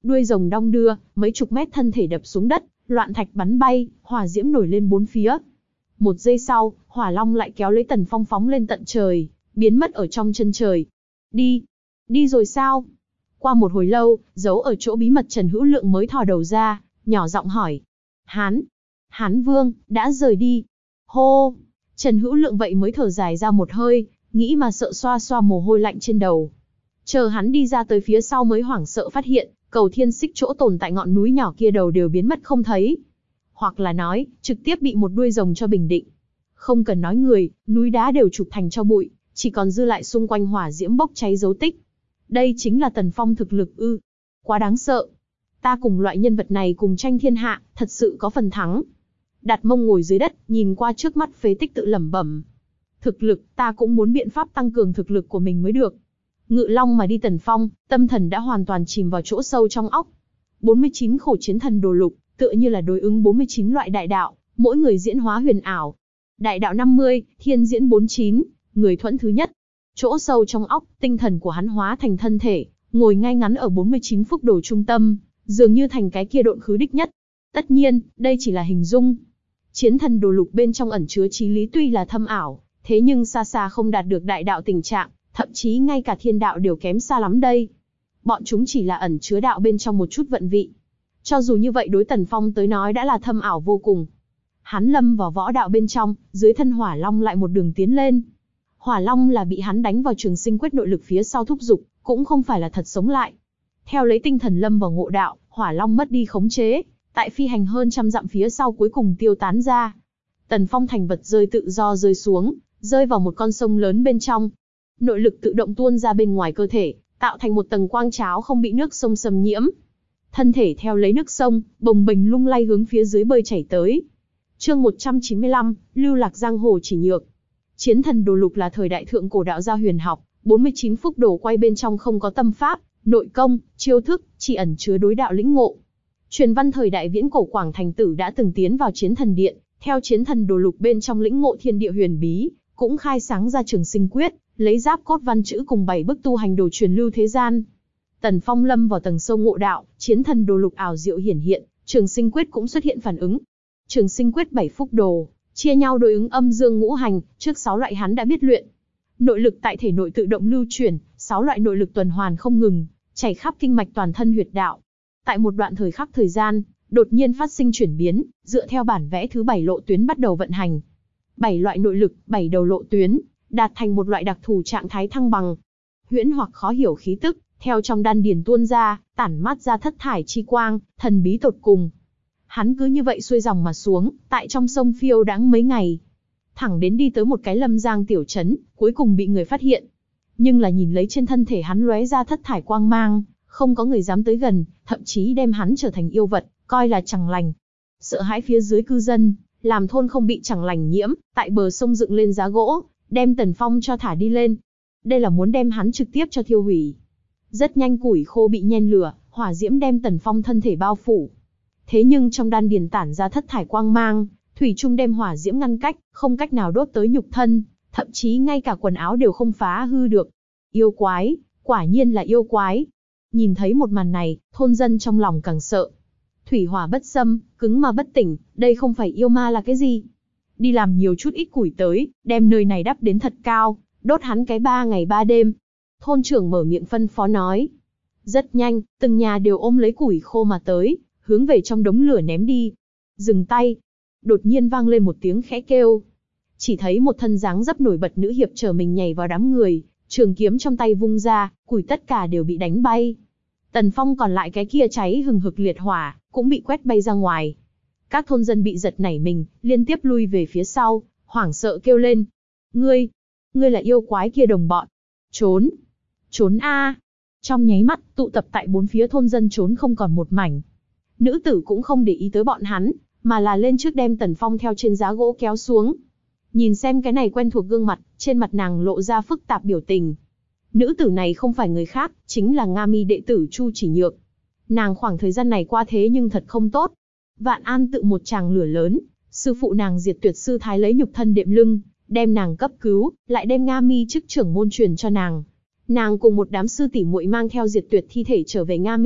Đuôi rồng đong đưa, mấy chục mét thân thể đập xuống đất, loạn thạch bắn bay, hỏa diễm nổi lên bốn phía. Một giây sau, hỏa long lại kéo lấy Tần Phong phóng lên tận trời, biến mất ở trong chân trời. Đi, đi rồi sao? Qua một hồi lâu, giấu ở chỗ bí mật Trần Hữu Lượng mới thò đầu ra, nhỏ giọng hỏi. Hán, Hán Vương, đã rời đi. Hô, Trần Hữu Lượng vậy mới thở dài ra một hơi, nghĩ mà sợ xoa xoa mồ hôi lạnh trên đầu. Chờ hắn đi ra tới phía sau mới hoảng sợ phát hiện, cầu thiên xích chỗ tồn tại ngọn núi nhỏ kia đầu đều biến mất không thấy. Hoặc là nói, trực tiếp bị một đuôi rồng cho bình định. Không cần nói người, núi đá đều chụp thành tro bụi, chỉ còn dư lại xung quanh hỏa diễm bốc cháy dấu tích. Đây chính là Tần Phong thực lực ư? Quá đáng sợ. Ta cùng loại nhân vật này cùng tranh thiên hạ, thật sự có phần thắng. Đặt mông ngồi dưới đất, nhìn qua trước mắt phế tích tự lẩm bẩm. Thực lực, ta cũng muốn biện pháp tăng cường thực lực của mình mới được. Ngự long mà đi Tần Phong, tâm thần đã hoàn toàn chìm vào chỗ sâu trong óc. bốn mươi chín khổ chiến thần đồ lục, tựa như là đối ứng bốn mươi chín loại đại đạo, mỗi người diễn hóa huyền ảo. Đại đạo năm mươi, thiên diễn bốn mươi chín, người thuẫn thứ nhất. Chỗ sâu trong óc, tinh thần của hắn hóa thành thân thể, ngồi ngay ngắn ở bốn mươi chín phúc đồ trung tâm, dường như thành cái kia độn khứ đích nhất. Tất nhiên, đây chỉ là hình dung. Chiến thần đồ lục bên trong ẩn chứa chí lý tuy là thâm ảo, thế nhưng xa xa không đạt được đại đạo tình trạng, thậm chí ngay cả thiên đạo đều kém xa lắm đây. Bọn chúng chỉ là ẩn chứa đạo bên trong một chút vận vị. Cho dù như vậy đối Tần Phong tới nói đã là thâm ảo vô cùng. Hắn lâm vào võ đạo bên trong, dưới thân hỏa long lại một đường tiến lên. Hỏa long là bị hắn đánh vào trường sinh quyết nội lực phía sau thúc giục, cũng không phải là thật sống lại. Theo lấy tinh thần lâm vào ngộ đạo, hỏa long mất đi khống chế, tại phi hành hơn trăm dặm phía sau cuối cùng tiêu tán ra. Tần Phong thành vật rơi tự do rơi xuống, rơi vào một con sông lớn bên trong. Nội lực tự động tuôn ra bên ngoài cơ thể, tạo thành một tầng quang cháo không bị nước sông xâm nhiễm. Thân thể theo lấy nước sông, bồng bềnh lung lay hướng phía dưới bơi chảy tới. Chương một trăm chín mươi lăm, lưu lạc giang hồ chỉ nhược. Chiến thần đồ lục là thời đại thượng cổ đạo gia huyền học, bốn mươi chín phúc đồ quay bên trong không có tâm pháp, nội công, chiêu thức, chỉ ẩn chứa đối đạo lĩnh ngộ. Truyền văn thời đại viễn cổ Quảng Thành Tử đã từng tiến vào chiến thần điện, theo chiến thần đồ lục bên trong lĩnh ngộ thiên địa huyền bí, cũng khai sáng ra trường sinh quyết, lấy giáp cốt văn chữ cùng bảy bức tu hành đồ truyền lưu thế gian. Tần Phong lâm vào tầng sâu ngộ đạo, chiến thần đồ lục ảo diệu hiển hiện, trường sinh quyết cũng xuất hiện phản ứng. Trường sinh quyết bảy phúc đồ, chia nhau đối ứng âm dương ngũ hành, trước sáu loại hắn đã biết luyện. Nội lực tại thể nội tự động lưu chuyển, sáu loại nội lực tuần hoàn không ngừng, chảy khắp kinh mạch toàn thân huyệt đạo. Tại một đoạn thời khắc thời gian, đột nhiên phát sinh chuyển biến, dựa theo bản vẽ thứ bảy lộ tuyến bắt đầu vận hành. Bảy loại nội lực, bảy đầu lộ tuyến, đạt thành một loại đặc thù trạng thái thăng bằng. Huyễn hoặc khó hiểu khí tức, theo trong đan điền tuôn ra, tản mát ra thất thải chi quang, thần bí tột cùng. Hắn cứ như vậy xuôi dòng mà xuống, tại trong sông phiêu đãng mấy ngày. Thẳng đến đi tới một cái lâm giang tiểu trấn, cuối cùng bị người phát hiện. Nhưng là nhìn lấy trên thân thể hắn lóe ra thất thải quang mang, không có người dám tới gần, thậm chí đem hắn trở thành yêu vật, coi là chẳng lành. Sợ hãi phía dưới cư dân, làm thôn không bị chẳng lành nhiễm, tại bờ sông dựng lên giá gỗ, đem Tần Phong cho thả đi lên. Đây là muốn đem hắn trực tiếp cho thiêu hủy. Rất nhanh củi khô bị nhen lửa, hỏa diễm đem Tần Phong thân thể bao phủ. Thế nhưng trong đan điền tản ra thất thải quang mang, thủy chung đem hỏa diễm ngăn cách, không cách nào đốt tới nhục thân, thậm chí ngay cả quần áo đều không phá hư được. Yêu quái, quả nhiên là yêu quái. Nhìn thấy một màn này, thôn dân trong lòng càng sợ. Thủy hỏa bất xâm, cứng mà bất tỉnh, đây không phải yêu ma là cái gì? Đi làm nhiều chút ít củi tới, đem nơi này đắp đến thật cao, đốt hắn cái ba ngày ba đêm. Thôn trưởng mở miệng phân phó nói. Rất nhanh, từng nhà đều ôm lấy củi khô mà tới, hướng về trong đống lửa ném đi. Dừng tay. Đột nhiên vang lên một tiếng khẽ kêu. Chỉ thấy một thân dáng dấp nổi bật nữ hiệp trở mình nhảy vào đám người, trường kiếm trong tay vung ra, củi tất cả đều bị đánh bay. Tần Phong còn lại cái kia cháy hừng hực liệt hỏa, cũng bị quét bay ra ngoài. Các thôn dân bị giật nảy mình, liên tiếp lui về phía sau, hoảng sợ kêu lên. Ngươi, ngươi là yêu quái kia đồng bọn. Trốn, trốn a! Trong nháy mắt, tụ tập tại bốn phía thôn dân trốn không còn một mảnh. Nữ tử cũng không để ý tới bọn hắn, mà là lên trước đem Tần Phong theo trên giá gỗ kéo xuống. Nhìn xem cái này quen thuộc gương mặt, trên mặt nàng lộ ra phức tạp biểu tình. Nữ tử này không phải người khác, chính là Nga Mi đệ tử Chu Chỉ Nhược. Nàng khoảng thời gian này qua thế nhưng thật không tốt. Vạn An tự một tràng lửa lớn, sư phụ nàng Diệt Tuyệt sư thái lấy nhục thân đệm lưng, đem nàng cấp cứu, lại đem Nga Mi chức trưởng môn truyền cho nàng. Nàng cùng một đám sư tỷ muội mang theo Diệt Tuyệt thi thể trở về Nga Mi,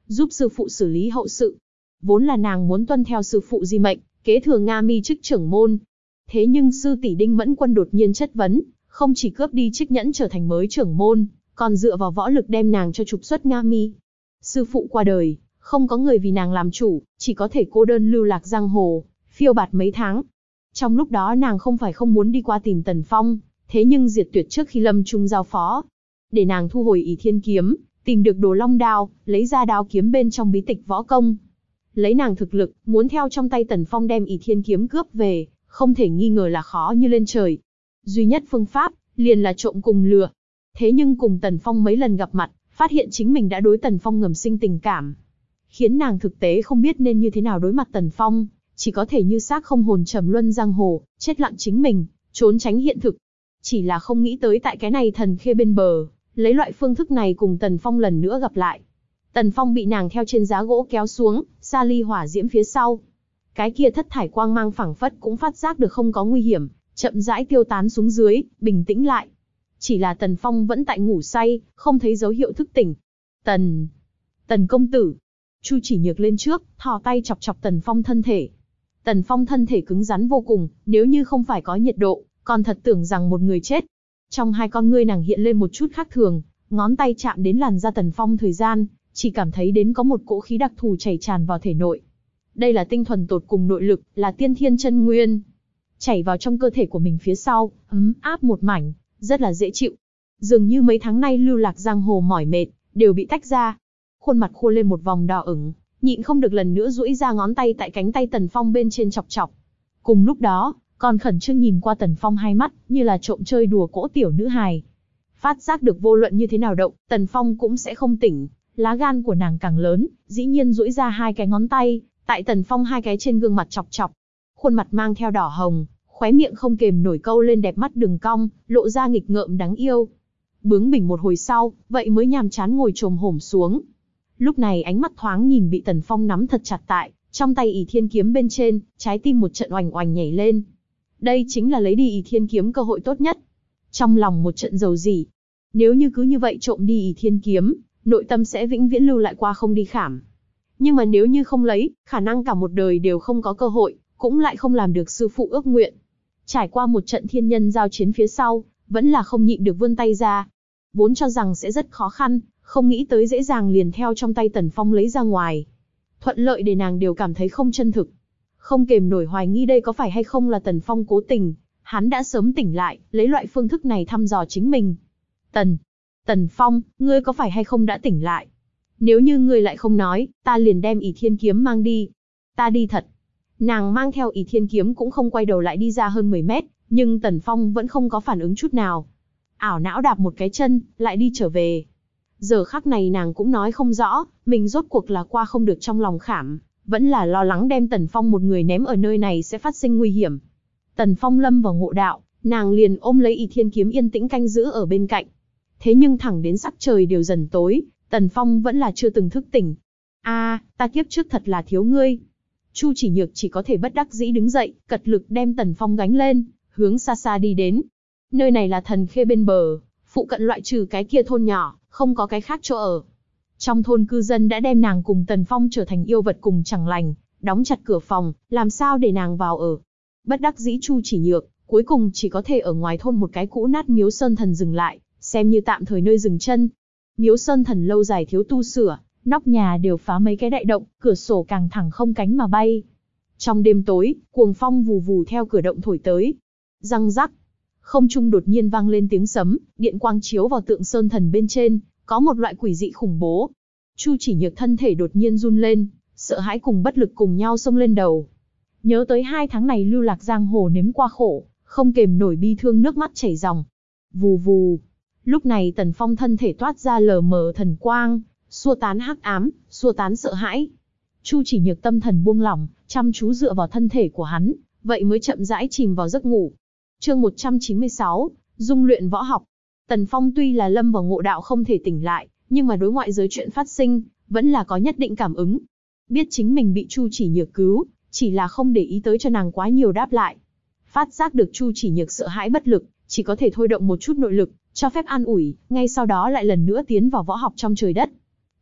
giúp sư phụ xử lý hậu sự. Vốn là nàng muốn tuân theo sư phụ di mệnh, kế thừa Nga Mi chức trưởng môn. Thế nhưng sư tỷ Đinh Mẫn Quân đột nhiên chất vấn, không chỉ cướp đi chiếc nhẫn trở thành mới trưởng môn, còn dựa vào võ lực đem nàng cho trục xuất Nga Mi. Sư phụ qua đời, không có người vì nàng làm chủ, chỉ có thể cô đơn lưu lạc giang hồ, phiêu bạt mấy tháng. Trong lúc đó nàng không phải không muốn đi qua tìm Tần Phong, thế nhưng diệt tuyệt trước khi lâm chung giao phó. Để nàng thu hồi ỷ thiên kiếm, tìm được đồ long đao, lấy ra đao kiếm bên trong bí tịch võ công. Lấy nàng thực lực, muốn theo trong tay Tần Phong đem ỷ thiên kiếm cướp về, không thể nghi ngờ là khó như lên trời. Duy nhất phương pháp, liền là trộm cùng lừa. Thế nhưng cùng Tần Phong mấy lần gặp mặt, phát hiện chính mình đã đối Tần Phong ngầm sinh tình cảm. Khiến nàng thực tế không biết nên như thế nào đối mặt Tần Phong, chỉ có thể như xác không hồn trầm luân giang hồ, chết lặng chính mình, trốn tránh hiện thực. Chỉ là không nghĩ tới tại cái này thần khê bên bờ, lấy loại phương thức này cùng Tần Phong lần nữa gặp lại. Tần Phong bị nàng theo trên giá gỗ kéo xuống, xa ly hỏa diễm phía sau. Cái kia thất thải quang mang phảng phất cũng phát giác được không có nguy hiểm, chậm rãi tiêu tán xuống dưới, bình tĩnh lại. Chỉ là Tần Phong vẫn tại ngủ say, không thấy dấu hiệu thức tỉnh. Tần... Tần công tử. Chu Chỉ Nhược lên trước, thò tay chọc chọc Tần Phong thân thể. Tần Phong thân thể cứng rắn vô cùng, nếu như không phải có nhiệt độ, còn thật tưởng rằng một người chết. Trong hai con ngươi nàng hiện lên một chút khác thường, ngón tay chạm đến làn da Tần Phong thời gian, chỉ cảm thấy đến có một cỗ khí đặc thù chảy tràn vào thể nội. Đây là tinh thuần tột cùng nội lực, là tiên thiên chân nguyên. Chảy vào trong cơ thể của mình phía sau, ấm áp một mảnh, rất là dễ chịu. Dường như mấy tháng nay lưu lạc giang hồ mỏi mệt, đều bị tách ra. Khuôn mặt khô lên một vòng đỏ ửng, nhịn không được lần nữa duỗi ra ngón tay tại cánh tay Tần Phong bên trên chọc chọc. Cùng lúc đó, còn khẩn trương nhìn qua Tần Phong hai mắt, như là trộm chơi đùa cỗ tiểu nữ hài. Phát giác được vô luận như thế nào động, Tần Phong cũng sẽ không tỉnh. Lá gan của nàng càng lớn, dĩ nhiên duỗi ra hai cái ngón tay, tại Tần Phong hai cái trên gương mặt chọc chọc. Khuôn mặt mang theo đỏ hồng, khóe miệng không kềm nổi câu lên đẹp mắt đường cong, lộ ra nghịch ngợm đáng yêu. Bướng bỉnh một hồi sau, vậy mới nhàm chán ngồi chồm hổm xuống. Lúc này ánh mắt thoáng nhìn bị Tần Phong nắm thật chặt tại, trong tay ỷ thiên kiếm bên trên, trái tim một trận oành oành nhảy lên. Đây chính là lấy đi ỷ thiên kiếm cơ hội tốt nhất. Trong lòng một trận dầu dỉ. Nếu như cứ như vậy trộm đi ỷ thiên kiếm, nội tâm sẽ vĩnh viễn lưu lại qua không đi khảm. Nhưng mà nếu như không lấy, khả năng cả một đời đều không có cơ hội, cũng lại không làm được sư phụ ước nguyện. Trải qua một trận thiên nhân giao chiến phía sau, vẫn là không nhịn được vươn tay ra. Vốn cho rằng sẽ rất khó khăn, không nghĩ tới dễ dàng liền theo trong tay Tần Phong lấy ra ngoài. Thuận lợi để nàng đều cảm thấy không chân thực. Không kềm nổi hoài nghi đây có phải hay không là Tần Phong cố tình, hắn đã sớm tỉnh lại, lấy loại phương thức này thăm dò chính mình. Tần, Tần Phong, ngươi có phải hay không đã tỉnh lại? Nếu như ngươi lại không nói, ta liền đem ỷ thiên kiếm mang đi. Ta đi thật. Nàng mang theo ỷ thiên kiếm cũng không quay đầu lại đi ra hơn mười mét, nhưng Tần Phong vẫn không có phản ứng chút nào. Ảo não đạp một cái chân, lại đi trở về. Giờ khắc này nàng cũng nói không rõ, mình rốt cuộc là qua không được trong lòng khảm, vẫn là lo lắng đem Tần Phong một người ném ở nơi này sẽ phát sinh nguy hiểm. Tần Phong lâm vào ngộ đạo, nàng liền ôm lấy ỷ thiên kiếm yên tĩnh canh giữ ở bên cạnh. Thế nhưng thẳng đến sắc trời đều dần tối, Tần Phong vẫn là chưa từng thức tỉnh. A, à, ta kiếp trước thật là thiếu ngươi. Chu Chỉ Nhược chỉ có thể bất đắc dĩ đứng dậy, cật lực đem Tần Phong gánh lên, hướng xa xa đi đến. Nơi này là thần khê bên bờ, phụ cận loại trừ cái kia thôn nhỏ, không có cái khác chỗ ở. Trong thôn cư dân đã đem nàng cùng Tần Phong trở thành yêu vật cùng chẳng lành, đóng chặt cửa phòng, làm sao để nàng vào ở. Bất đắc dĩ Chu Chỉ Nhược, cuối cùng chỉ có thể ở ngoài thôn một cái cũ nát miếu sơn thần dừng lại, xem như tạm thời nơi dừng chân. Miếu sơn thần lâu dài thiếu tu sửa, nóc nhà đều phá mấy cái đại động, cửa sổ càng thẳng không cánh mà bay. Trong đêm tối, cuồng phong vù vù theo cửa động thổi tới. Răng rắc, không trung đột nhiên vang lên tiếng sấm, điện quang chiếu vào tượng sơn thần bên trên, có một loại quỷ dị khủng bố. Chu Chỉ Nhược thân thể đột nhiên run lên, sợ hãi cùng bất lực cùng nhau xông lên đầu. Nhớ tới hai tháng này lưu lạc giang hồ nếm qua khổ, không kềm nổi bi thương nước mắt chảy ròng. Vù vù. Lúc này Tần Phong thân thể toát ra lờ mờ thần quang, xua tán hắc ám, xua tán sợ hãi. Chu Chỉ Nhược tâm thần buông lỏng, chăm chú dựa vào thân thể của hắn, vậy mới chậm rãi chìm vào giấc ngủ. Chương một trăm chín mươi sáu, dung luyện võ học. Tần Phong tuy là lâm vào ngộ đạo không thể tỉnh lại, nhưng mà đối ngoại giới chuyện phát sinh, vẫn là có nhất định cảm ứng. Biết chính mình bị Chu Chỉ Nhược cứu, chỉ là không để ý tới cho nàng quá nhiều đáp lại. Phát giác được Chu Chỉ Nhược sợ hãi bất lực, chỉ có thể thôi động một chút nội lực, cho phép an ủi, ngay sau đó lại lần nữa tiến vào võ học trong trời đất.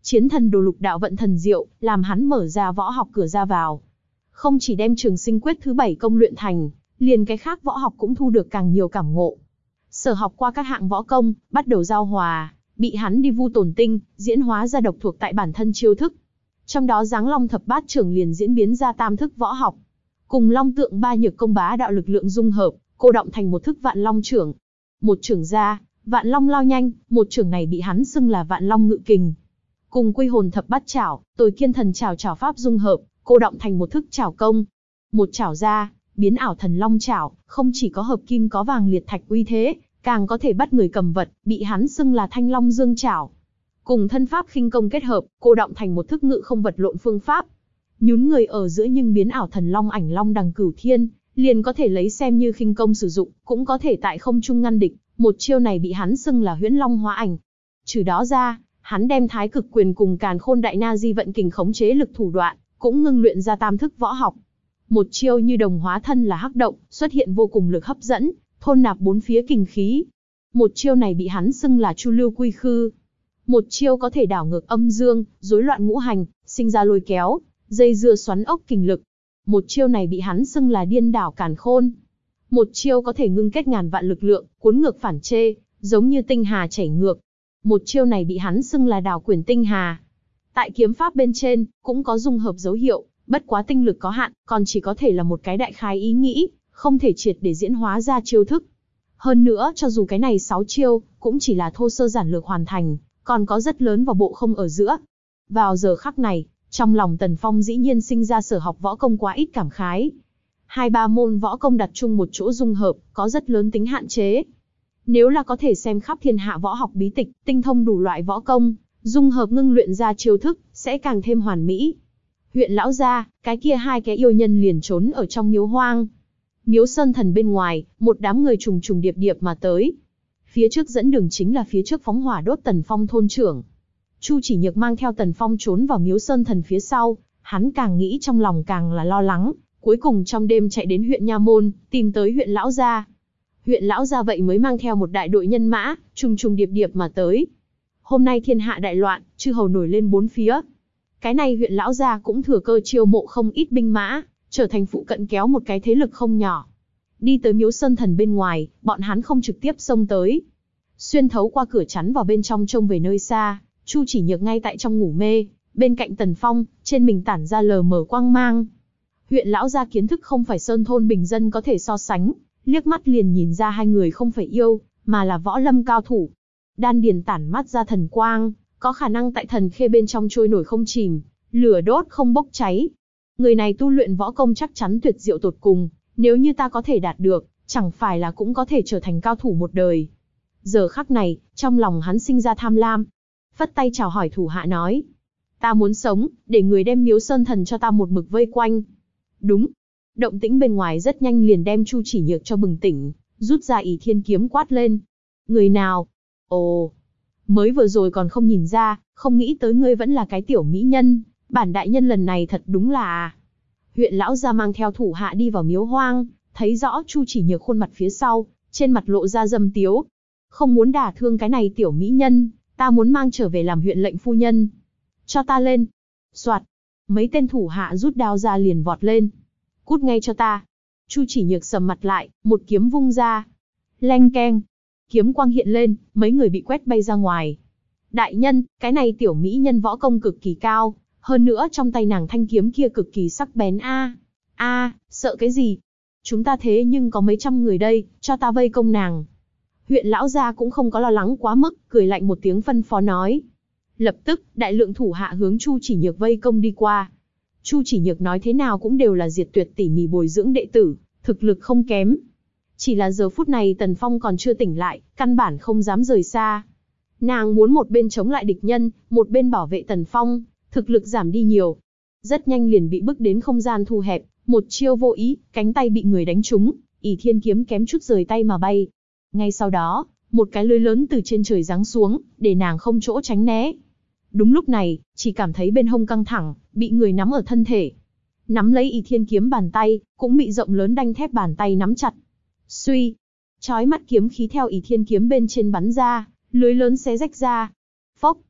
Chiến thần đồ lục đạo vận thần diệu, làm hắn mở ra võ học cửa ra vào. Không chỉ đem Trường Sinh Quyết thứ bảy công luyện thành, liền cái khác võ học cũng thu được càng nhiều cảm ngộ. Sở học qua các hạng võ công, bắt đầu giao hòa, bị hắn đi vu tổn tinh, diễn hóa ra độc thuộc tại bản thân chiêu thức. Trong đó Giáng Long Thập Bát Trưởng liền diễn biến ra tam thức võ học. Cùng Long Tượng Ba Nhược Công bá đạo lực lượng dung hợp, cô động thành một thức Vạn Long Trưởng. Một trưởng ra, Vạn Long lao nhanh, một trưởng này bị hắn xưng là Vạn Long Ngự Kình. Cùng Quy Hồn Thập Bát Chảo, Tồi Kiên Thần Chảo chảo pháp dung hợp, cô động thành một thức chảo công. Một chảo ra, biến ảo Thần Long Chảo, không chỉ có hợp kim có vàng liệt thạch uy thế, càng có thể bắt người cầm vật, bị hắn xưng là Thanh Long Dương Chảo. Cùng thân pháp khinh công kết hợp, cô động thành một thức ngự không vật lộn phương pháp. Nhún người ở giữa nhưng biến ảo Thần Long Ảnh Long Đằng Cửu Thiên, liền có thể lấy xem như khinh công sử dụng, cũng có thể tại không trung ngăn địch, một chiêu này bị hắn xưng là Huyễn Long Hóa Ảnh. Trừ đó ra, hắn đem Thái Cực Quyền cùng Càn Khôn Đại Na Di vận kình khống chế lực thủ đoạn, cũng ngưng luyện ra tam thức võ học. Một chiêu như đồng hóa thân là hắc động, xuất hiện vô cùng lực hấp dẫn, thôn nạp bốn phía kình khí. Một chiêu này bị hắn xưng là Chu Lưu Quy Khư. Một chiêu có thể đảo ngược âm dương, rối loạn ngũ hành, sinh ra lôi kéo, dây dưa xoắn ốc kình lực. Một chiêu này bị hắn xưng là Điên Đảo Càn Khôn. Một chiêu có thể ngưng kết ngàn vạn lực lượng, cuốn ngược phản chê, giống như tinh hà chảy ngược. Một chiêu này bị hắn xưng là Đảo Quyển Tinh Hà. Tại kiếm pháp bên trên, cũng có dung hợp dấu hiệu, bất quá tinh lực có hạn, còn chỉ có thể là một cái đại khái ý nghĩ, không thể triệt để diễn hóa ra chiêu thức. Hơn nữa, cho dù cái này sáu chiêu, cũng chỉ là thô sơ giản lược hoàn thành, còn có rất lớn vào bộ không ở giữa. Vào giờ khắc này, trong lòng Tần Phong dĩ nhiên sinh ra sở học võ công quá ít cảm khái. Hai ba môn võ công đặt chung một chỗ dung hợp, có rất lớn tính hạn chế. Nếu là có thể xem khắp thiên hạ võ học bí tịch, tinh thông đủ loại võ công, dung hợp ngưng luyện ra chiêu thức, sẽ càng thêm hoàn mỹ. Huyện lão gia, cái kia hai cái yêu nhân liền trốn ở trong miếu hoang. Miếu Sơn Thần bên ngoài, một đám người trùng trùng điệp điệp mà tới. Phía trước dẫn đường chính là phía trước phóng hỏa đốt Tần Phong thôn trưởng. Chu Chỉ Nhược mang theo Tần Phong trốn vào Miếu Sơn Thần phía sau, hắn càng nghĩ trong lòng càng là lo lắng, cuối cùng trong đêm chạy đến huyện Nha Môn, tìm tới huyện lão gia. Huyện lão gia vậy mới mang theo một đại đội nhân mã, trùng trùng điệp điệp mà tới. Hôm nay thiên hạ đại loạn, chư hầu nổi lên bốn phía. Cái này huyện lão gia cũng thừa cơ chiêu mộ không ít binh mã, trở thành phụ cận kéo một cái thế lực không nhỏ. Đi tới Miếu Sơn Thần bên ngoài, bọn hắn không trực tiếp xông tới. Xuyên thấu qua cửa chắn vào bên trong trông về nơi xa, Chu Chỉ Nhược ngay tại trong ngủ mê, bên cạnh Tần Phong, trên mình tản ra lờ mờ quang mang. Huyện lão gia kiến thức không phải sơn thôn bình dân có thể so sánh, liếc mắt liền nhìn ra hai người không phải yêu, mà là võ lâm cao thủ. Đan điền tản mắt ra thần quang, có khả năng tại thần khê bên trong trôi nổi không chìm, lửa đốt không bốc cháy. Người này tu luyện võ công chắc chắn tuyệt diệu tột cùng, nếu như ta có thể đạt được, chẳng phải là cũng có thể trở thành cao thủ một đời. Giờ khắc này, trong lòng hắn sinh ra tham lam. Phất tay chào hỏi thủ hạ nói. Ta muốn sống, để người đem Miếu Sơn Thần cho ta một mực vây quanh. Đúng. Động tĩnh bên ngoài rất nhanh liền đem Chu Chỉ Nhược cho bừng tỉnh, rút ra ỷ thiên kiếm quát lên. Người nào? Ồ, mới vừa rồi còn không nhìn ra, không nghĩ tới ngươi vẫn là cái tiểu mỹ nhân, bản đại nhân lần này thật đúng là... Huyện lão gia mang theo thủ hạ đi vào miếu hoang, thấy rõ Chu Chỉ Nhược khuôn mặt phía sau, trên mặt lộ ra dâm tiếu. Không muốn đả thương cái này tiểu mỹ nhân, ta muốn mang trở về làm huyện lệnh phu nhân. Cho ta lên. Soạt. Mấy tên thủ hạ rút đao ra liền vọt lên. Cút ngay cho ta. Chu Chỉ Nhược sầm mặt lại, một kiếm vung ra. Leng keng. Kiếm quang hiện lên, mấy người bị quét bay ra ngoài. Đại nhân, cái này tiểu mỹ nhân võ công cực kỳ cao, hơn nữa trong tay nàng thanh kiếm kia cực kỳ sắc bén a. A, sợ cái gì? Chúng ta thế nhưng có mấy trăm người đây, cho ta vây công nàng. Huyện lão gia cũng không có lo lắng quá mức, cười lạnh một tiếng phân phó nói. Lập tức, đại lượng thủ hạ hướng Chu Chỉ Nhược vây công đi qua. Chu Chỉ Nhược nói thế nào cũng đều là diệt tuyệt tỉ mỉ bồi dưỡng đệ tử, thực lực không kém. Chỉ là giờ phút này Tần Phong còn chưa tỉnh lại, căn bản không dám rời xa. Nàng muốn một bên chống lại địch nhân, một bên bảo vệ Tần Phong, thực lực giảm đi nhiều. Rất nhanh liền bị bức đến không gian thu hẹp, một chiêu vô ý, cánh tay bị người đánh trúng, ỷ thiên kiếm kém chút rời tay mà bay. Ngay sau đó, một cái lưới lớn từ trên trời giáng xuống, để nàng không chỗ tránh né. Đúng lúc này, chỉ cảm thấy bên hông căng thẳng, bị người nắm ở thân thể. Nắm lấy ỷ thiên kiếm bàn tay, cũng bị rộng lớn đanh thép bàn tay nắm chặt. Suy, chói mắt kiếm khí theo ỷ thiên kiếm bên trên bắn ra, lưới lớn xé rách ra. Phốc,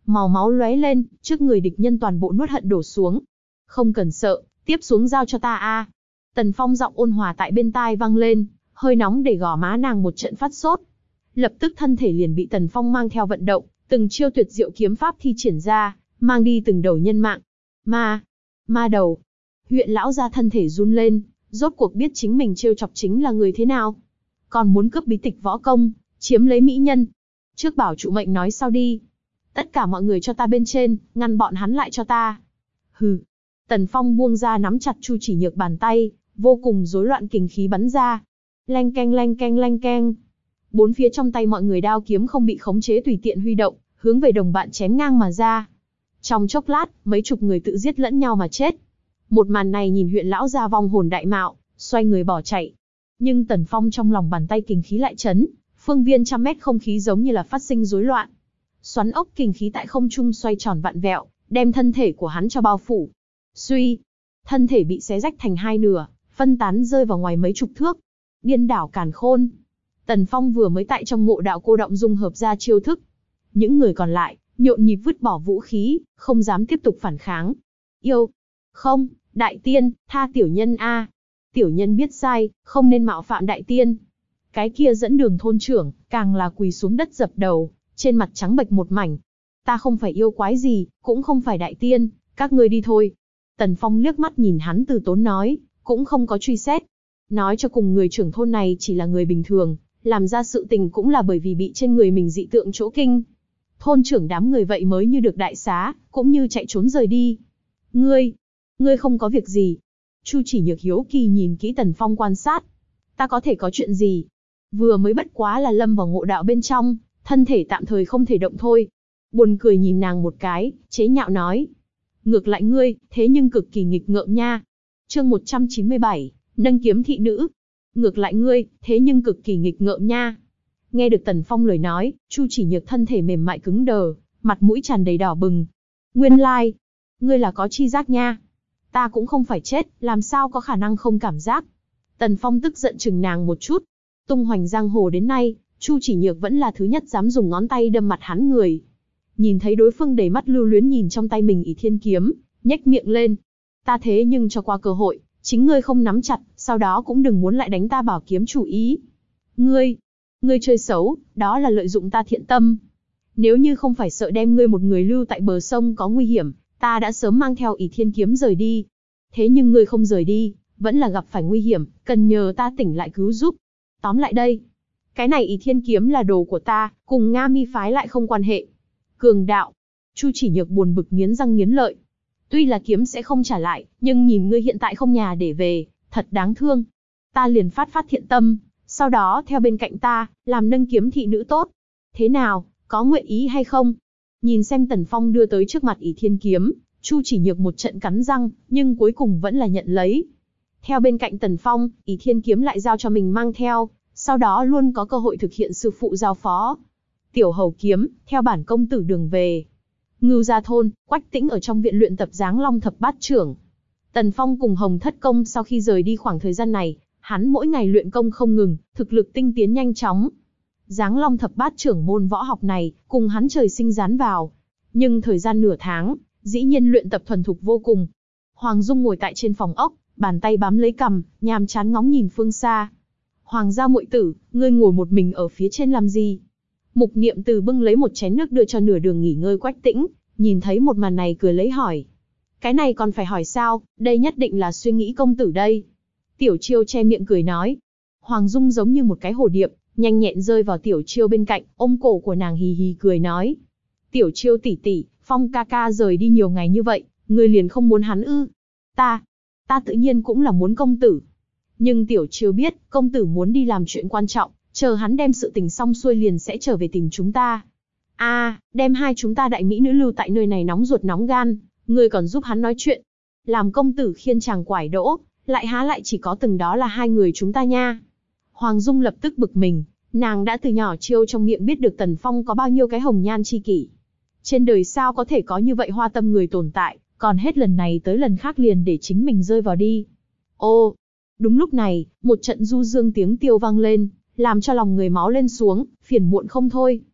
màu máu lóe lên, trước người địch nhân toàn bộ nuốt hận đổ xuống. Không cần sợ, tiếp xuống giao cho ta a. Tần Phong giọng ôn hòa tại bên tai vang lên, hơi nóng để gò má nàng một trận phát sốt. Lập tức thân thể liền bị Tần Phong mang theo vận động, từng chiêu tuyệt diệu kiếm pháp thi triển ra, mang đi từng đầu nhân mạng. Ma, ma đầu. Huyện lão gia thân thể run lên, rốt cuộc biết chính mình trêu chọc chính là người thế nào. Còn muốn cướp bí tịch võ công, chiếm lấy mỹ nhân. Trước bảo trụ mệnh nói sau đi. Tất cả mọi người cho ta bên trên, ngăn bọn hắn lại cho ta. Hừ. Tần Phong buông ra nắm chặt Chu Chỉ Nhược bàn tay, vô cùng rối loạn kình khí bắn ra. Leng keng leng keng leng keng. Bốn phía trong tay mọi người đao kiếm không bị khống chế tùy tiện huy động, hướng về đồng bạn chém ngang mà ra. Trong chốc lát, mấy chục người tự giết lẫn nhau mà chết. Một màn này nhìn huyện lão gia vong hồn đại mạo, xoay người bỏ chạy. Nhưng Tần Phong trong lòng bàn tay kình khí lại chấn, phương viên trăm mét không khí giống như là phát sinh rối loạn. Xoắn ốc kình khí tại không trung xoay tròn vặn vẹo, đem thân thể của hắn cho bao phủ. Suy, thân thể bị xé rách thành hai nửa, phân tán rơi vào ngoài mấy chục thước. Điên đảo càn khôn. Tần Phong vừa mới tại trong ngộ đạo cô động dung hợp ra chiêu thức. Những người còn lại, nhộn nhịp vứt bỏ vũ khí, không dám tiếp tục phản kháng. Yêu, không, đại tiên, tha tiểu nhân a. Tiểu nhân biết sai, không nên mạo phạm đại tiên. Cái kia dẫn đường thôn trưởng, càng là quỳ xuống đất dập đầu, trên mặt trắng bệch một mảnh. Ta không phải yêu quái gì, cũng không phải đại tiên, các ngươi đi thôi. Tần Phong liếc mắt nhìn hắn từ tốn nói, cũng không có truy xét. Nói cho cùng người trưởng thôn này chỉ là người bình thường, làm ra sự tình cũng là bởi vì bị trên người mình dị tượng chỗ kinh. Thôn trưởng đám người vậy mới như được đại xá, cũng như chạy trốn rời đi. Ngươi, ngươi không có việc gì. Chu Chỉ Nhược hiếu kỳ nhìn kỹ Tần Phong quan sát. Ta có thể có chuyện gì? Vừa mới bất quá là lâm vào ngộ đạo bên trong, thân thể tạm thời không thể động thôi. Buồn cười nhìn nàng một cái, chế nhạo nói. Ngược lại ngươi, thế nhưng cực kỳ nghịch ngợm nha. Chương một trăm chín mươi bảy, nâng kiếm thị nữ. Ngược lại ngươi, thế nhưng cực kỳ nghịch ngợm nha. Nghe được Tần Phong lời nói, Chu Chỉ Nhược thân thể mềm mại cứng đờ, mặt mũi tràn đầy đỏ bừng. Nguyên lai, like, ngươi là có chi giác nha. Ta cũng không phải chết, làm sao có khả năng không cảm giác. Tần Phong tức giận chừng nàng một chút. Tung hoành giang hồ đến nay, Chu Chỉ Nhược vẫn là thứ nhất dám dùng ngón tay đâm mặt hắn người. Nhìn thấy đối phương đầy mắt lưu luyến nhìn trong tay mình ỷ thiên kiếm, nhếch miệng lên. Ta thế nhưng cho qua cơ hội, chính ngươi không nắm chặt, sau đó cũng đừng muốn lại đánh ta bảo kiếm chủ ý. Ngươi, ngươi chơi xấu, đó là lợi dụng ta thiện tâm. Nếu như không phải sợ đem ngươi một người lưu tại bờ sông có nguy hiểm, ta đã sớm mang theo ỷ thiên kiếm rời đi. Thế nhưng ngươi không rời đi, vẫn là gặp phải nguy hiểm, cần nhờ ta tỉnh lại cứu giúp. Tóm lại đây, cái này ỷ thiên kiếm là đồ của ta, cùng Nga Mi phái lại không quan hệ. Cường đạo. Chu Chỉ Nhược buồn bực nghiến răng nghiến lợi. Tuy là kiếm sẽ không trả lại, nhưng nhìn ngươi hiện tại không nhà để về, thật đáng thương. Ta liền phát phát thiện tâm, sau đó theo bên cạnh ta, làm nâng kiếm thị nữ tốt. Thế nào, có nguyện ý hay không? Nhìn xem Tần Phong đưa tới trước mặt ỷ thiên kiếm, Chu Chỉ Nhược một trận cắn răng, nhưng cuối cùng vẫn là nhận lấy. Theo bên cạnh Tần Phong, ỷ thiên kiếm lại giao cho mình mang theo, sau đó luôn có cơ hội thực hiện sư phụ giao phó. Tiểu hầu kiếm, theo bản công tử đường về. Ngưu Gia thôn, Quách Tĩnh ở trong viện luyện tập Giáng Long thập bát trưởng. Tần Phong cùng Hồng Thất Công sau khi rời đi khoảng thời gian này, hắn mỗi ngày luyện công không ngừng, thực lực tinh tiến nhanh chóng. Giáng Long thập bát trưởng môn võ học này, cùng hắn trời sinh dán vào. Nhưng thời gian nửa tháng, dĩ nhiên luyện tập thuần thục vô cùng. Hoàng Dung ngồi tại trên phòng ốc, bàn tay bám lấy cằm, nhàm chán ngóng nhìn phương xa. Hoàng gia muội tử, ngươi ngồi một mình ở phía trên làm gì? Mục Niệm Từ bưng lấy một chén nước đưa cho nửa đường nghỉ ngơi Quách Tĩnh, nhìn thấy một màn này cười lấy hỏi. Cái này còn phải hỏi sao, đây nhất định là suy nghĩ công tử đây. Tiểu Chiêu che miệng cười nói. Hoàng Dung giống như một cái hồ điệp, nhanh nhẹn rơi vào Tiểu Chiêu bên cạnh, ôm cổ của nàng hì hì cười nói. Tiểu Chiêu tỷ tỷ, Phong ca ca rời đi nhiều ngày như vậy, ngươi liền không muốn hắn ư? Ta, ta tự nhiên cũng là muốn công tử. Nhưng Tiểu Chiêu biết, công tử muốn đi làm chuyện quan trọng, chờ hắn đem sự tình xong xuôi liền sẽ trở về tìm chúng ta. A, à, đem hai chúng ta đại mỹ nữ lưu tại nơi này nóng ruột nóng gan, ngươi còn giúp hắn nói chuyện. Làm công tử khiên chàng quải đỗ, lại há lại chỉ có từng đó là hai người chúng ta nha. Hoàng Dung lập tức bực mình, nàng đã từ nhỏ Chiêu trong miệng biết được Tần Phong có bao nhiêu cái hồng nhan chi kỷ. Trên đời sao có thể có như vậy hoa tâm người tồn tại, còn hết lần này tới lần khác liền để chính mình rơi vào đi. Ô, đúng lúc này, một trận du dương tiếng tiêu vang lên, làm cho lòng người máu lên xuống, phiền muộn không thôi.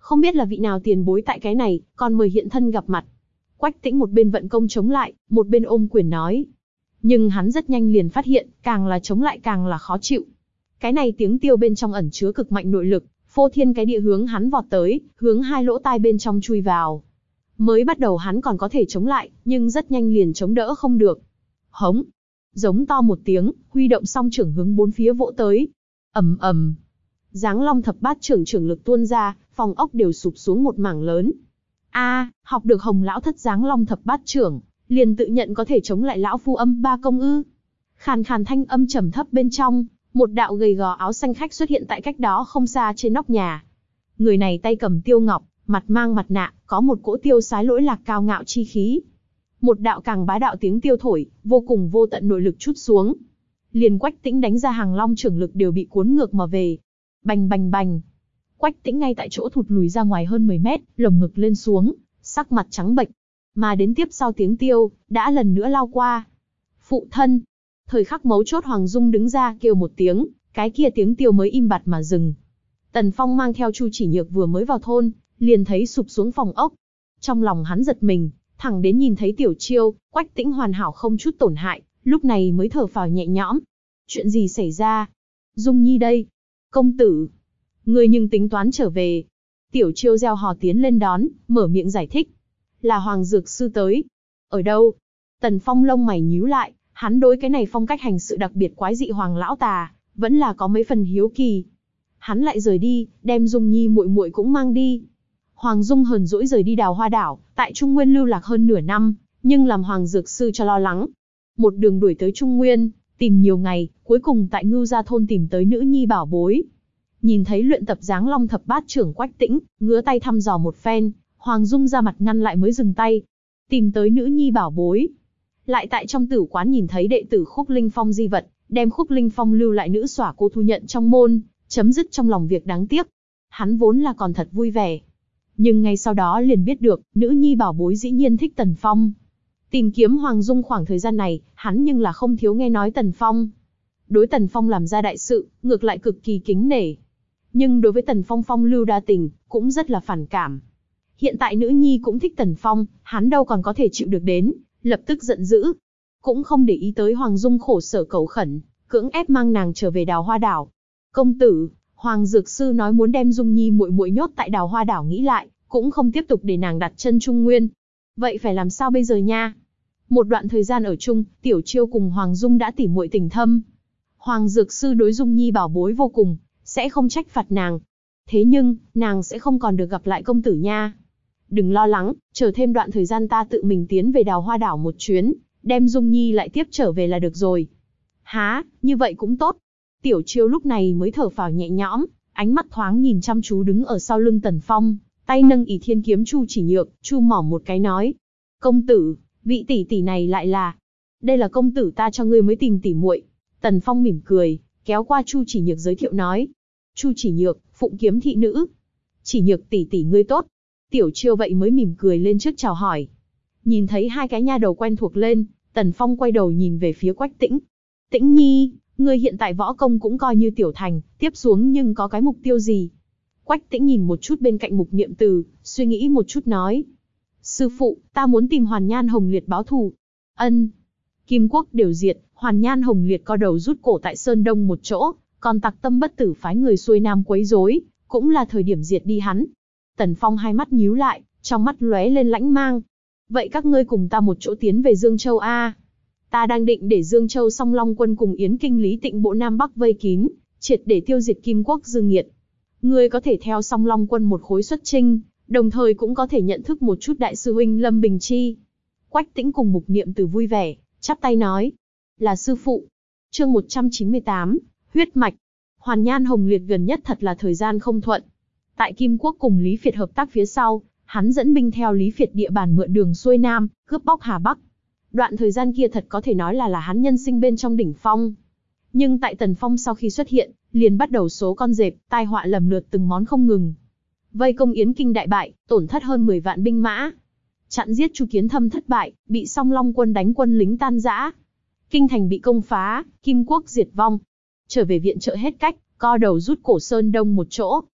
Không biết là vị nào tiền bối tại cái này, còn mời hiện thân gặp mặt. Quách Tĩnh một bên vận công chống lại, một bên ôm quyền nói. Nhưng hắn rất nhanh liền phát hiện, càng là chống lại càng là khó chịu. Cái này tiếng tiêu bên trong ẩn chứa cực mạnh nội lực, phô thiên cái địa hướng hắn vọt tới, hướng hai lỗ tai bên trong chui vào. Mới bắt đầu hắn còn có thể chống lại, nhưng rất nhanh liền chống đỡ không được. Hống! Giống to một tiếng, huy động song trưởng hướng bốn phía vỗ tới. Ầm ầm! Giáng Long thập bát trưởng trưởng lực tuôn ra, phòng ốc đều sụp xuống một mảng lớn. A, học được Hồng lão thất Giáng Long thập bát trưởng, liền tự nhận có thể chống lại lão phu âm ba công ư? Khàn khàn thanh âm trầm thấp bên trong, một đạo gầy gò áo xanh khách xuất hiện tại cách đó không xa trên nóc nhà. Người này tay cầm tiêu ngọc, mặt mang mặt nạ, có một cỗ tiêu sái lỗi lạc cao ngạo chi khí. Một đạo càng bá đạo tiếng tiêu thổi, vô cùng vô tận nội lực chút xuống. Liền Quách Tĩnh đánh ra hàng long trưởng lực đều bị cuốn ngược mà về. Bành bành bành. Quách Tĩnh ngay tại chỗ thụt lùi ra ngoài hơn mười mét, lồng ngực lên xuống, sắc mặt trắng bệch. Mà đến tiếp sau tiếng tiêu, đã lần nữa lao qua. Phụ thân. Thời khắc mấu chốt Hoàng Dung đứng ra kêu một tiếng, cái kia tiếng tiêu mới im bặt mà dừng. Tần Phong mang theo Chu Chỉ Nhược vừa mới vào thôn, liền thấy sụp xuống phòng ốc. Trong lòng hắn giật mình, thẳng đến nhìn thấy Tiểu Chiêu, Quách Tĩnh hoàn hảo không chút tổn hại, lúc này mới thở phào nhẹ nhõm. Chuyện gì xảy ra? Dung Nhi đây. Công tử. Người nhưng tính toán trở về. Tiểu Chiêu reo hò tiến lên đón, mở miệng giải thích. Là Hoàng Dược Sư tới. Ở đâu? Tần Phong lông mày nhíu lại, hắn đối cái này phong cách hành sự đặc biệt quái dị Hoàng lão tà, vẫn là có mấy phần hiếu kỳ. Hắn lại rời đi, đem Dung Nhi muội muội cũng mang đi. Hoàng Dung hờn dỗi rời đi Đào Hoa đảo, tại Trung Nguyên lưu lạc hơn nửa năm, nhưng làm Hoàng Dược Sư cho lo lắng. Một đường đuổi tới Trung Nguyên, tìm nhiều ngày, cuối cùng tại Ngưu Gia thôn tìm tới nữ nhi bảo bối. Nhìn thấy luyện tập Giáng Long thập bát trưởng Quách Tĩnh, ngứa tay thăm dò một phen, Hoàng Dung ra mặt ngăn lại mới dừng tay. Tìm tới nữ nhi bảo bối. Lại tại trong tử quán nhìn thấy đệ tử Khúc Linh Phong di vật, đem Khúc Linh Phong lưu lại nữ xỏa cô thu nhận trong môn, chấm dứt trong lòng việc đáng tiếc. Hắn vốn là còn thật vui vẻ. Nhưng ngay sau đó liền biết được, nữ nhi bảo bối dĩ nhiên thích Tần Phong. Tìm kiếm Hoàng Dung khoảng thời gian này, hắn nhưng là không thiếu nghe nói Tần Phong. Đối Tần Phong làm ra đại sự, ngược lại cực kỳ kính nể. Nhưng đối với Tần Phong phong lưu đa tình, cũng rất là phản cảm. Hiện tại nữ nhi cũng thích Tần Phong, hắn đâu còn có thể chịu được đến, lập tức giận dữ. Cũng không để ý tới Hoàng Dung khổ sở cầu khẩn, cưỡng ép mang nàng trở về Đào Hoa đảo. Công tử, Hoàng Dược Sư nói muốn đem Dung Nhi muội muội nhốt tại Đào Hoa đảo, nghĩ lại, cũng không tiếp tục để nàng đặt chân Trung Nguyên. Vậy phải làm sao bây giờ nha? Một đoạn thời gian ở chung, Tiểu Chiêu cùng Hoàng Dung đã tỉ muội tình thâm. Hoàng Dược Sư đối Dung Nhi bảo bối vô cùng, sẽ không trách phạt nàng. Thế nhưng, nàng sẽ không còn được gặp lại công tử nha. Đừng lo lắng, chờ thêm đoạn thời gian ta tự mình tiến về Đào Hoa đảo một chuyến, đem Dung Nhi lại tiếp trở về là được rồi. Há, như vậy cũng tốt. Tiểu Chiêu lúc này mới thở phào nhẹ nhõm, ánh mắt thoáng nhìn chăm chú đứng ở sau lưng Tần Phong, tay nâng ỷ thiên kiếm Chu Chỉ Nhược, chu mỏm một cái nói. Công tử, vị tỷ tỷ này lại là... Đây là công tử ta cho ngươi mới tìm tỷ muội. Tần Phong mỉm cười, kéo qua Chu Chỉ Nhược giới thiệu nói. Chu Chỉ Nhược, phụng kiếm thị nữ. Chỉ Nhược tỷ tỷ ngươi tốt. Tiểu Chiêu vậy mới mỉm cười lên trước chào hỏi. Nhìn thấy hai cái nha đầu quen thuộc lên, Tần Phong quay đầu nhìn về phía Quách Tĩnh. Tĩnh Nhi, ngươi hiện tại võ công cũng coi như tiểu thành, tiếp xuống nhưng có cái mục tiêu gì? Quách Tĩnh nhìn một chút bên cạnh Mục Niệm Từ, suy nghĩ một chút nói. Sư phụ, ta muốn tìm Hoàn Nhan Hồng Liệt báo thù. Ân. Kim Quốc đều diệt, Hoàn Nhan Hồng Liệt co đầu rút cổ tại Sơn Đông một chỗ, còn Tặc Tâm Bất Tử phái người xuôi nam quấy rối, cũng là thời điểm diệt đi hắn. Tần Phong hai mắt nhíu lại, trong mắt lóe lên lãnh mang. Vậy các ngươi cùng ta một chỗ tiến về Dương Châu a? Ta đang định để Dương Châu Song Long quân cùng Yến Kinh Lý Tịnh bộ Nam Bắc vây kín, triệt để tiêu diệt Kim Quốc dư nghiệt. Ngươi có thể theo Song Long quân một khối xuất chinh, đồng thời cũng có thể nhận thức một chút đại sư huynh Lâm Bình Chi. Quách Tĩnh cùng Mục Niệm Từ vui vẻ, chắp tay nói. Là sư phụ. Chương một trăm chín mươi tám, huyết mạch. Hoàn Nhan Hồng Liệt gần nhất thật là thời gian không thuận. Tại Kim Quốc cùng Lý Việt hợp tác phía sau, hắn dẫn binh theo Lý Việt địa bàn mượn đường xuôi nam, cướp bóc Hà Bắc. Đoạn thời gian kia thật có thể nói là là hắn nhân sinh bên trong đỉnh phong. Nhưng tại Tần Phong sau khi xuất hiện, liền bắt đầu số con dẹp, tai họa lầm lượt từng món không ngừng. Vây công Yến Kinh đại bại, tổn thất hơn mười vạn binh mã. Chặn giết Chu Kiến Thâm thất bại, bị Song Long quân đánh quân lính tan rã. Kinh thành bị công phá, Kim Quốc diệt vong. Trở về viện trợ hết cách, co đầu rút cổ Sơn Đông một chỗ.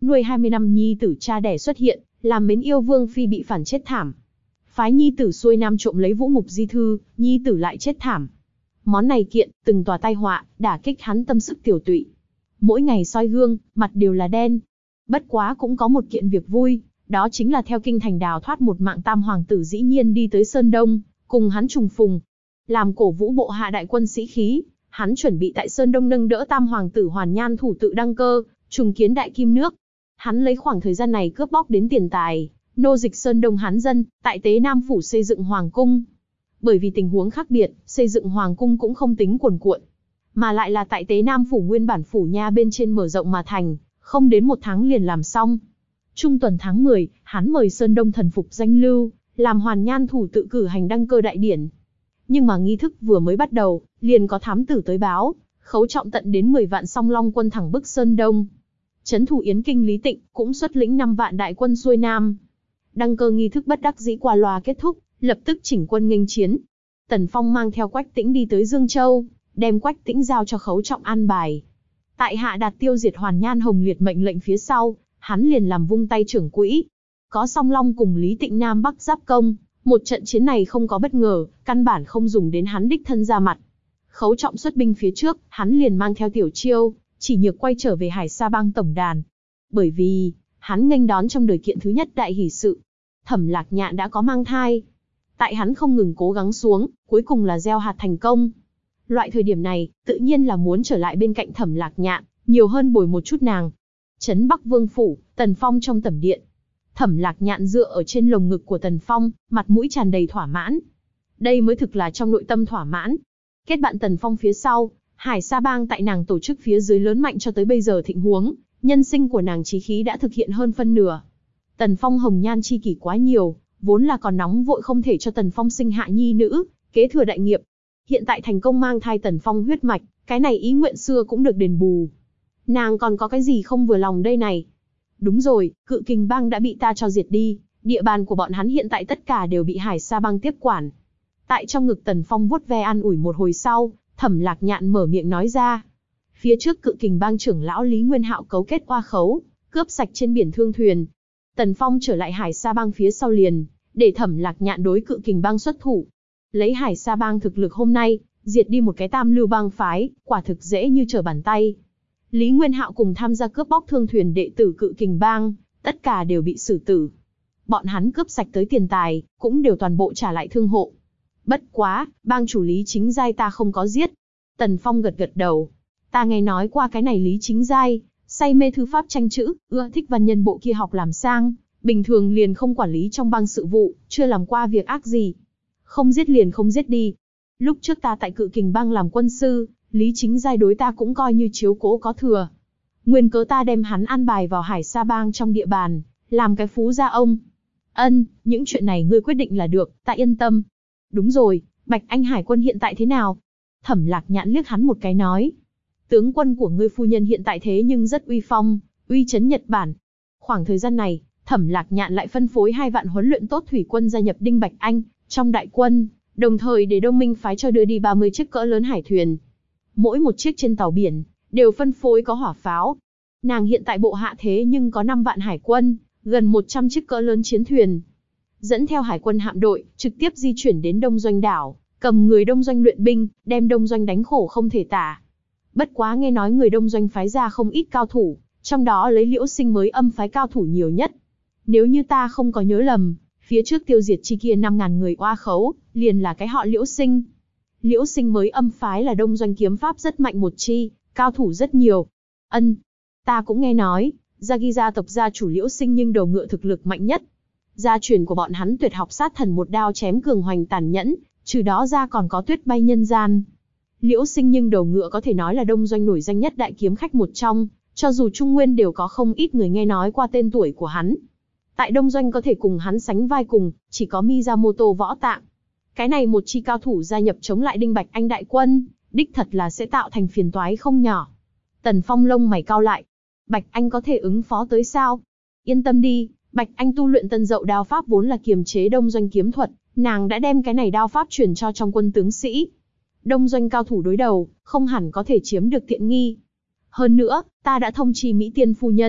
nuôi hai mươi năm nhi tử cha đẻ xuất hiện, làm mến yêu vương phi bị phản chết thảm. Phái nhi tử xuôi nam trộm lấy vũ mục di thư, nhi tử lại chết thảm. Món này kiện, từng tòa tai họa, đả kích hắn tâm sức tiểu tụy. Mỗi ngày soi gương, mặt đều là đen. Bất quá cũng có một kiện việc vui, đó chính là theo kinh thành đào thoát một mạng tam hoàng tử dĩ nhiên đi tới Sơn Đông, cùng hắn trùng phùng. Làm cổ vũ bộ hạ đại quân sĩ khí, hắn chuẩn bị tại Sơn Đông nâng đỡ tam hoàng tử Hoàn Nhan thủ tự đăng cơ, trùng kiến đại kim nước. Hắn lấy khoảng thời gian này cướp bóc đến tiền tài, nô dịch Sơn Đông Hán dân, tại Tế Nam phủ xây dựng hoàng cung. Bởi vì tình huống khác biệt, xây dựng hoàng cung cũng không tính cuồn cuộn, mà lại là tại Tế Nam phủ nguyên bản phủ nha bên trên mở rộng mà thành, không đến một tháng liền làm xong. Trung tuần tháng mười, hắn mời Sơn Đông thần phục danh lưu, làm Hoàn Nhan thủ tự cử hành đăng cơ đại điển. Nhưng mà nghi thức vừa mới bắt đầu, liền có thám tử tới báo, Khấu Trọng tận đến mười vạn song long quân thẳng bức Sơn Đông. Trấn thủ Yến Kinh Lý Tịnh cũng xuất lĩnh năm vạn đại quân xuôi nam. Đăng cơ nghi thức bất đắc dĩ qua loa kết thúc, lập tức chỉnh quân nghênh chiến. Tần Phong mang theo Quách Tĩnh đi tới Dương Châu, đem Quách Tĩnh giao cho Khấu Trọng an bài. Tại hạ đạt tiêu diệt Hoàn Nhan Hồng Liệt mệnh lệnh phía sau, hắn liền làm vung tay trưởng quỹ. Có Song Long cùng Lý Tịnh Nam Bắc giáp công, một trận chiến này không có bất ngờ, căn bản không dùng đến hắn đích thân ra mặt. Khấu Trọng xuất binh phía trước, hắn liền mang theo Tiểu Chiêu, Chỉ Nhược quay trở về Hải Sa Bang tổng đàn. Bởi vì, hắn nghênh đón trong đời kiện thứ nhất đại hỷ sự. Thẩm Lạc Nhạn đã có mang thai. Tại hắn không ngừng cố gắng xuống, cuối cùng là gieo hạt thành công. Loại thời điểm này, tự nhiên là muốn trở lại bên cạnh Thẩm Lạc Nhạn, nhiều hơn bồi một chút nàng. Trấn Bắc Vương phủ, Tần Phong trong tẩm điện. Thẩm Lạc Nhạn dựa ở trên lồng ngực của Tần Phong, mặt mũi tràn đầy thỏa mãn. Đây mới thực là trong nội tâm thỏa mãn. Kết bạn Tần Phong phía sau, Hải Sa Bang tại nàng tổ chức phía dưới lớn mạnh cho tới bây giờ thịnh huống, nhân sinh của nàng chí khí đã thực hiện hơn phân nửa. Tần Phong hồng nhan chi kỷ quá nhiều, vốn là còn nóng vội không thể cho Tần Phong sinh hạ nhi nữ, kế thừa đại nghiệp. Hiện tại thành công mang thai Tần Phong huyết mạch, cái này ý nguyện xưa cũng được đền bù. Nàng còn có cái gì không vừa lòng đây này? Đúng rồi, Cự Kình Bang đã bị ta cho diệt đi, địa bàn của bọn hắn hiện tại tất cả đều bị Hải Sa Bang tiếp quản. Tại trong ngực Tần Phong vuốt ve an ủi một hồi sau, Thẩm Lạc Nhạn mở miệng nói ra. Phía trước Cự Kình Bang trưởng lão Lý Nguyên Hạo cấu kết oa khấu, cướp sạch trên biển thương thuyền. Tần Phong trở lại Hải Sa Bang phía sau liền, để Thẩm Lạc Nhạn đối Cự Kình Bang xuất thủ. Lấy Hải Sa Bang thực lực hôm nay, diệt đi một cái tam lưu bang phái, quả thực dễ như trở bàn tay. Lý Nguyên Hạo cùng tham gia cướp bóc thương thuyền đệ tử Cự Kình Bang, tất cả đều bị xử tử. Bọn hắn cướp sạch tới tiền tài, cũng đều toàn bộ trả lại thương hộ. Bất quá, bang chủ Lý Chính Giai ta không có giết. Tần Phong gật gật đầu. Ta nghe nói qua cái này Lý Chính Giai, say mê thư pháp tranh chữ, ưa thích văn nhân bộ kia học làm sang, bình thường liền không quản lý trong bang sự vụ, chưa làm qua việc ác gì. Không giết liền không giết đi. Lúc trước ta tại Cự Kình Bang làm quân sư, Lý Chính Giai đối ta cũng coi như chiếu cố có thừa. Nguyên cớ ta đem hắn an bài vào Hải Sa Bang trong địa bàn, làm cái phú gia ông. Ân, những chuyện này ngươi quyết định là được, ta yên tâm. Đúng rồi, Bạch Anh Hải quân hiện tại thế nào? Thẩm Lạc Nhạn liếc hắn một cái nói. Tướng quân của ngươi phu nhân hiện tại thế nhưng rất uy phong, uy chấn Nhật Bản. Khoảng thời gian này, Thẩm Lạc Nhạn lại phân phối hai vạn huấn luyện tốt thủy quân gia nhập Đinh Bạch Anh trong đại quân, đồng thời để Đông Minh phái cho đưa đi ba mươi chiếc cỡ lớn hải thuyền. Mỗi một chiếc trên tàu biển đều phân phối có hỏa pháo. Nàng hiện tại bộ hạ thế nhưng có năm vạn hải quân, gần một trăm chiếc cỡ lớn chiến thuyền. Dẫn theo hải quân hạm đội, trực tiếp di chuyển đến Đông Doanh đảo, cầm người Đông Doanh luyện binh, đem Đông Doanh đánh khổ không thể tả. Bất quá nghe nói người Đông Doanh phái ra không ít cao thủ, trong đó lấy Liễu Sinh mới âm phái cao thủ nhiều nhất. Nếu như ta không có nhớ lầm, phía trước tiêu diệt chi kia năm ngàn người oa khấu, liền là cái họ Liễu Sinh. Liễu Sinh mới âm phái là Đông Doanh kiếm pháp rất mạnh một chi, cao thủ rất nhiều. Ân, ta cũng nghe nói, Gia Ghi gia tộc gia chủ Liễu Sinh nhưng đầu ngựa thực lực mạnh nhất. Gia truyền của bọn hắn tuyệt học sát thần một đao chém cường hoành tàn nhẫn, trừ đó ra còn có tuyết bay nhân gian. Liễu Sinh nhưng đầu ngựa có thể nói là Đông Doanh nổi danh nhất đại kiếm khách một trong, cho dù Trung Nguyên đều có không ít người nghe nói qua tên tuổi của hắn. Tại Đông Doanh có thể cùng hắn sánh vai cùng, chỉ có Miyamoto Võ Tạng. Cái này một chi cao thủ gia nhập chống lại Đinh Bạch Anh đại quân, đích thật là sẽ tạo thành phiền toái không nhỏ. Tần Phong lông mày cau lại. Bạch Anh có thể ứng phó tới sao? Yên tâm đi, Bạch Anh tu luyện Tân Dậu đao pháp vốn là kiềm chế Đông Doanh kiếm thuật, nàng đã đem cái này đao pháp truyền cho trong quân tướng sĩ. Đông Doanh cao thủ đối đầu, không hẳn có thể chiếm được tiện nghi. Hơn nữa, ta đã thông chi Mỹ Tiên phu nhân,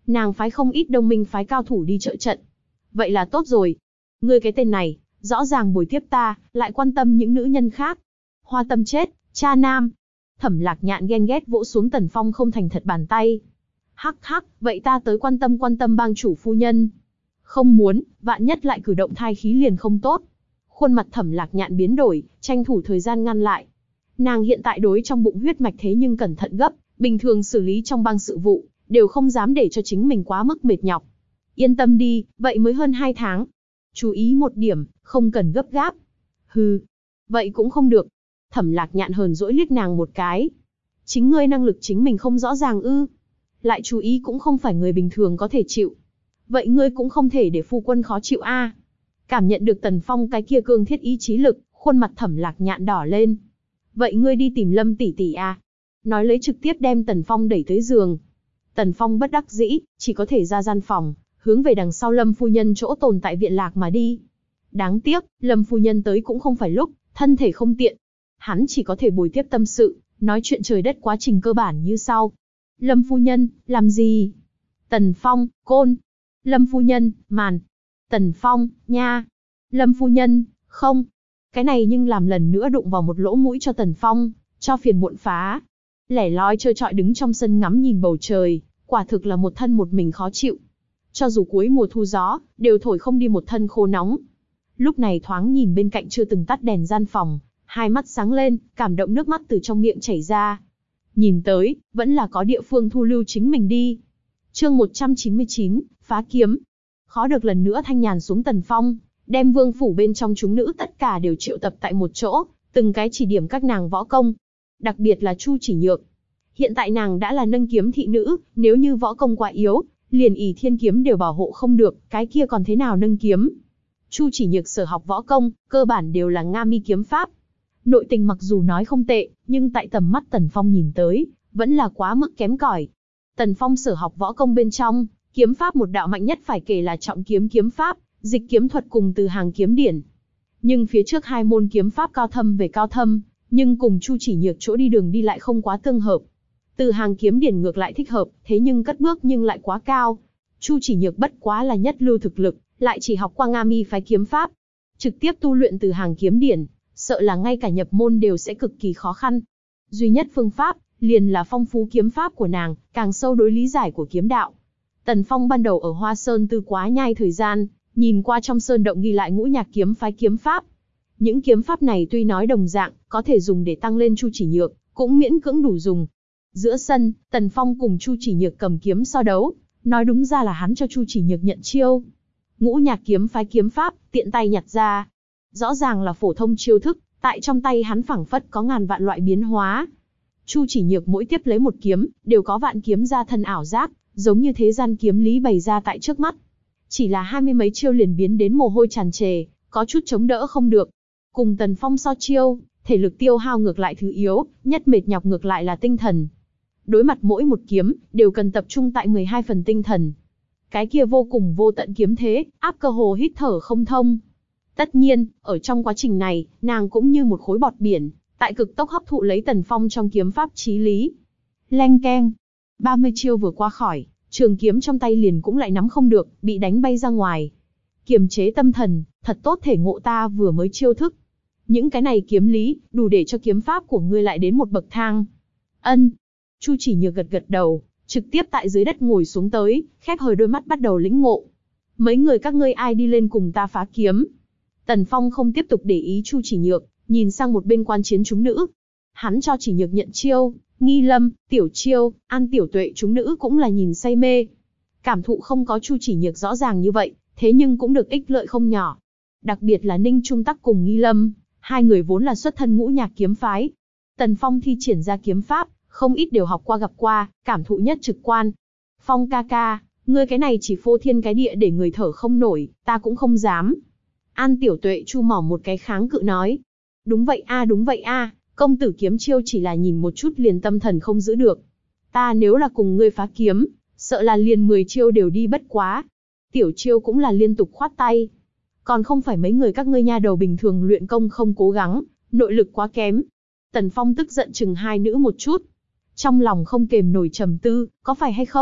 Nàng phái không ít Đông Minh phái cao thủ đi trợ trận. Vậy là tốt rồi. Ngươi cái tên này, rõ ràng bồi tiếp ta, lại quan tâm những nữ nhân khác. Hoa tâm chết, cha nam. Thẩm Lạc Nhạn ghen ghét vỗ xuống Tần Phong không thành thật bàn tay. Hắc hắc, vậy ta tới quan tâm quan tâm bang chủ phu nhân. Không muốn, vạn nhất lại cử động thai khí liền không tốt. Khuôn mặt Thẩm Lạc Nhạn biến đổi, tranh thủ thời gian ngăn lại. Nàng hiện tại đối trong bụng huyết mạch thế nhưng cẩn thận gấp, bình thường xử lý trong bang sự vụ, đều không dám để cho chính mình quá mức mệt nhọc. Yên tâm đi, vậy mới hơn hai tháng. Chú ý một điểm, không cần gấp gáp. Hừ, vậy cũng không được. Thẩm Lạc Nhạn hờn dỗi liếc nàng một cái. Chính ngươi năng lực chính mình không rõ ràng ư? Lại chú ý cũng không phải người bình thường có thể chịu. Vậy ngươi cũng không thể để phu quân khó chịu a. Cảm nhận được Tần Phong cái kia cương thiết ý chí lực, khuôn mặt Thẩm Lạc Nhạn đỏ lên. Vậy ngươi đi tìm Lâm tỷ tỷ a. Nói lấy trực tiếp đem Tần Phong đẩy tới giường. Tần Phong bất đắc dĩ, chỉ có thể ra gian phòng, hướng về đằng sau Lâm phu nhân chỗ tồn tại viện lạc mà đi. Đáng tiếc, Lâm phu nhân tới cũng không phải lúc, thân thể không tiện. Hắn chỉ có thể bồi tiếp tâm sự, nói chuyện trời đất quá trình cơ bản như sau. Lâm phu nhân, làm gì? Tần Phong, côn. Lâm phu nhân, màn. Tần Phong, nha. Lâm phu nhân, không. Cái này nhưng làm lần nữa đụng vào một lỗ mũi cho Tần Phong, cho phiền muộn phá. Lẻ loi trơ trọi đứng trong sân ngắm nhìn bầu trời, quả thực là một thân một mình khó chịu. Cho dù cuối mùa thu gió, đều thổi không đi một thân khô nóng. Lúc này thoáng nhìn bên cạnh chưa từng tắt đèn gian phòng, hai mắt sáng lên, cảm động nước mắt từ trong miệng chảy ra. Nhìn tới, vẫn là có địa phương thu lưu chính mình đi. Chương một trăm chín mươi chín, phá kiếm. Khó được lần nữa thanh nhàn xuống Tần Phong, đem vương phủ bên trong chúng nữ tất cả đều triệu tập tại một chỗ, từng cái chỉ điểm các nàng võ công. Đặc biệt là Chu Chỉ Nhược. Hiện tại nàng đã là nâng kiếm thị nữ, nếu như võ công quá yếu, liền ỷ thiên kiếm đều bảo hộ không được, cái kia còn thế nào nâng kiếm. Chu Chỉ Nhược sở học võ công, cơ bản đều là Nga mi kiếm pháp. Nội tình mặc dù nói không tệ, nhưng tại tầm mắt Tần Phong nhìn tới, vẫn là quá mức kém cỏi. Tần Phong sở học võ công bên trong, kiếm pháp một đạo mạnh nhất phải kể là trọng kiếm kiếm pháp, dịch kiếm thuật cùng từ hàng kiếm điển. Nhưng phía trước hai môn kiếm pháp cao thâm về cao thâm, nhưng cùng Chu Chỉ Nhược chỗ đi đường đi lại không quá tương hợp. Từ hàng kiếm điển ngược lại thích hợp, thế nhưng cất bước nhưng lại quá cao. Chu Chỉ Nhược bất quá là nhất lưu thực lực, lại chỉ học qua Nga mi phái kiếm pháp. Trực tiếp tu luyện từ hàng kiếm điển, sợ là ngay cả nhập môn đều sẽ cực kỳ khó khăn. Duy nhất phương pháp, liền là phong phú kiếm pháp của nàng, càng sâu đối lý giải của kiếm đạo. Tần Phong ban đầu ở Hoa Sơn Tư quá nhai thời gian, nhìn qua trong sơn động ghi lại ngũ nhạc kiếm phái kiếm pháp. Những kiếm pháp này tuy nói đồng dạng, có thể dùng để tăng lên Chu Chỉ Nhược, cũng miễn cưỡng đủ dùng. Giữa sân, Tần Phong cùng Chu Chỉ Nhược cầm kiếm so đấu, nói đúng ra là hắn cho Chu Chỉ Nhược nhận chiêu. Ngũ nhạc kiếm phái kiếm pháp, tiện tay nhặt ra. Rõ ràng là phổ thông chiêu thức, tại trong tay hắn phảng phất có ngàn vạn loại biến hóa. Chu Chỉ Nhược mỗi tiếp lấy một kiếm, đều có vạn kiếm ra thân ảo giác, giống như thế gian kiếm lý bày ra tại trước mắt. Chỉ là hai mươi mấy chiêu liền biến đến mồ hôi tràn trề, có chút chống đỡ không được. Cùng Tần Phong so chiêu, thể lực tiêu hao ngược lại thứ yếu, nhất mệt nhọc ngược lại là tinh thần. Đối mặt mỗi một kiếm, đều cần tập trung tại mười hai phần tinh thần. Cái kia vô cùng vô tận kiếm thế, áp cơ hồ hít thở không thông. Tất nhiên, ở trong quá trình này, nàng cũng như một khối bọt biển, tại cực tốc hấp thụ lấy Tần Phong trong kiếm pháp chí lý. Leng keng, ba mươi chiêu vừa qua khỏi, trường kiếm trong tay liền cũng lại nắm không được, bị đánh bay ra ngoài. Kiềm chế tâm thần, thật tốt thể ngộ ta vừa mới chiêu thức. Những cái này kiếm lý, đủ để cho kiếm pháp của ngươi lại đến một bậc thang. Ân. Chu Chỉ Nhược gật gật đầu, trực tiếp tại dưới đất ngồi xuống tới, khép hờ đôi mắt bắt đầu lĩnh ngộ. Mấy người các ngươi ai đi lên cùng ta phá kiếm? Tần Phong không tiếp tục để ý Chu Chỉ Nhược, nhìn sang một bên quan chiến chúng nữ. Hắn cho Chỉ Nhược nhận chiêu, Nghi Lâm, Tiểu Chiêu, An Tiểu Tuệ chúng nữ cũng là nhìn say mê. Cảm thụ không có Chu Chỉ Nhược rõ ràng như vậy, thế nhưng cũng được ích lợi không nhỏ. Đặc biệt là Ninh Trung Tắc cùng Nghi Lâm, hai người vốn là xuất thân ngũ nhạc kiếm phái. Tần Phong thi triển ra kiếm pháp, không ít đều học qua gặp qua, cảm thụ nhất trực quan. Phong ca ca, ngươi cái này chỉ phô thiên cái địa để người thở không nổi, ta cũng không dám. An Tiểu Tuệ chu mỏ một cái kháng cự nói. Đúng vậy a, đúng vậy a, công tử kiếm chiêu chỉ là nhìn một chút liền tâm thần không giữ được. Ta nếu là cùng ngươi phá kiếm, sợ là liền mười chiêu đều đi bất quá. Tiểu Chiêu cũng là liên tục khoát tay. Còn không phải mấy người các ngươi nha đầu bình thường luyện công không cố gắng, nội lực quá kém. Tần Phong tức giận chừng hai nữ một chút. Trong lòng không kềm nổi trầm tư, có phải hay không,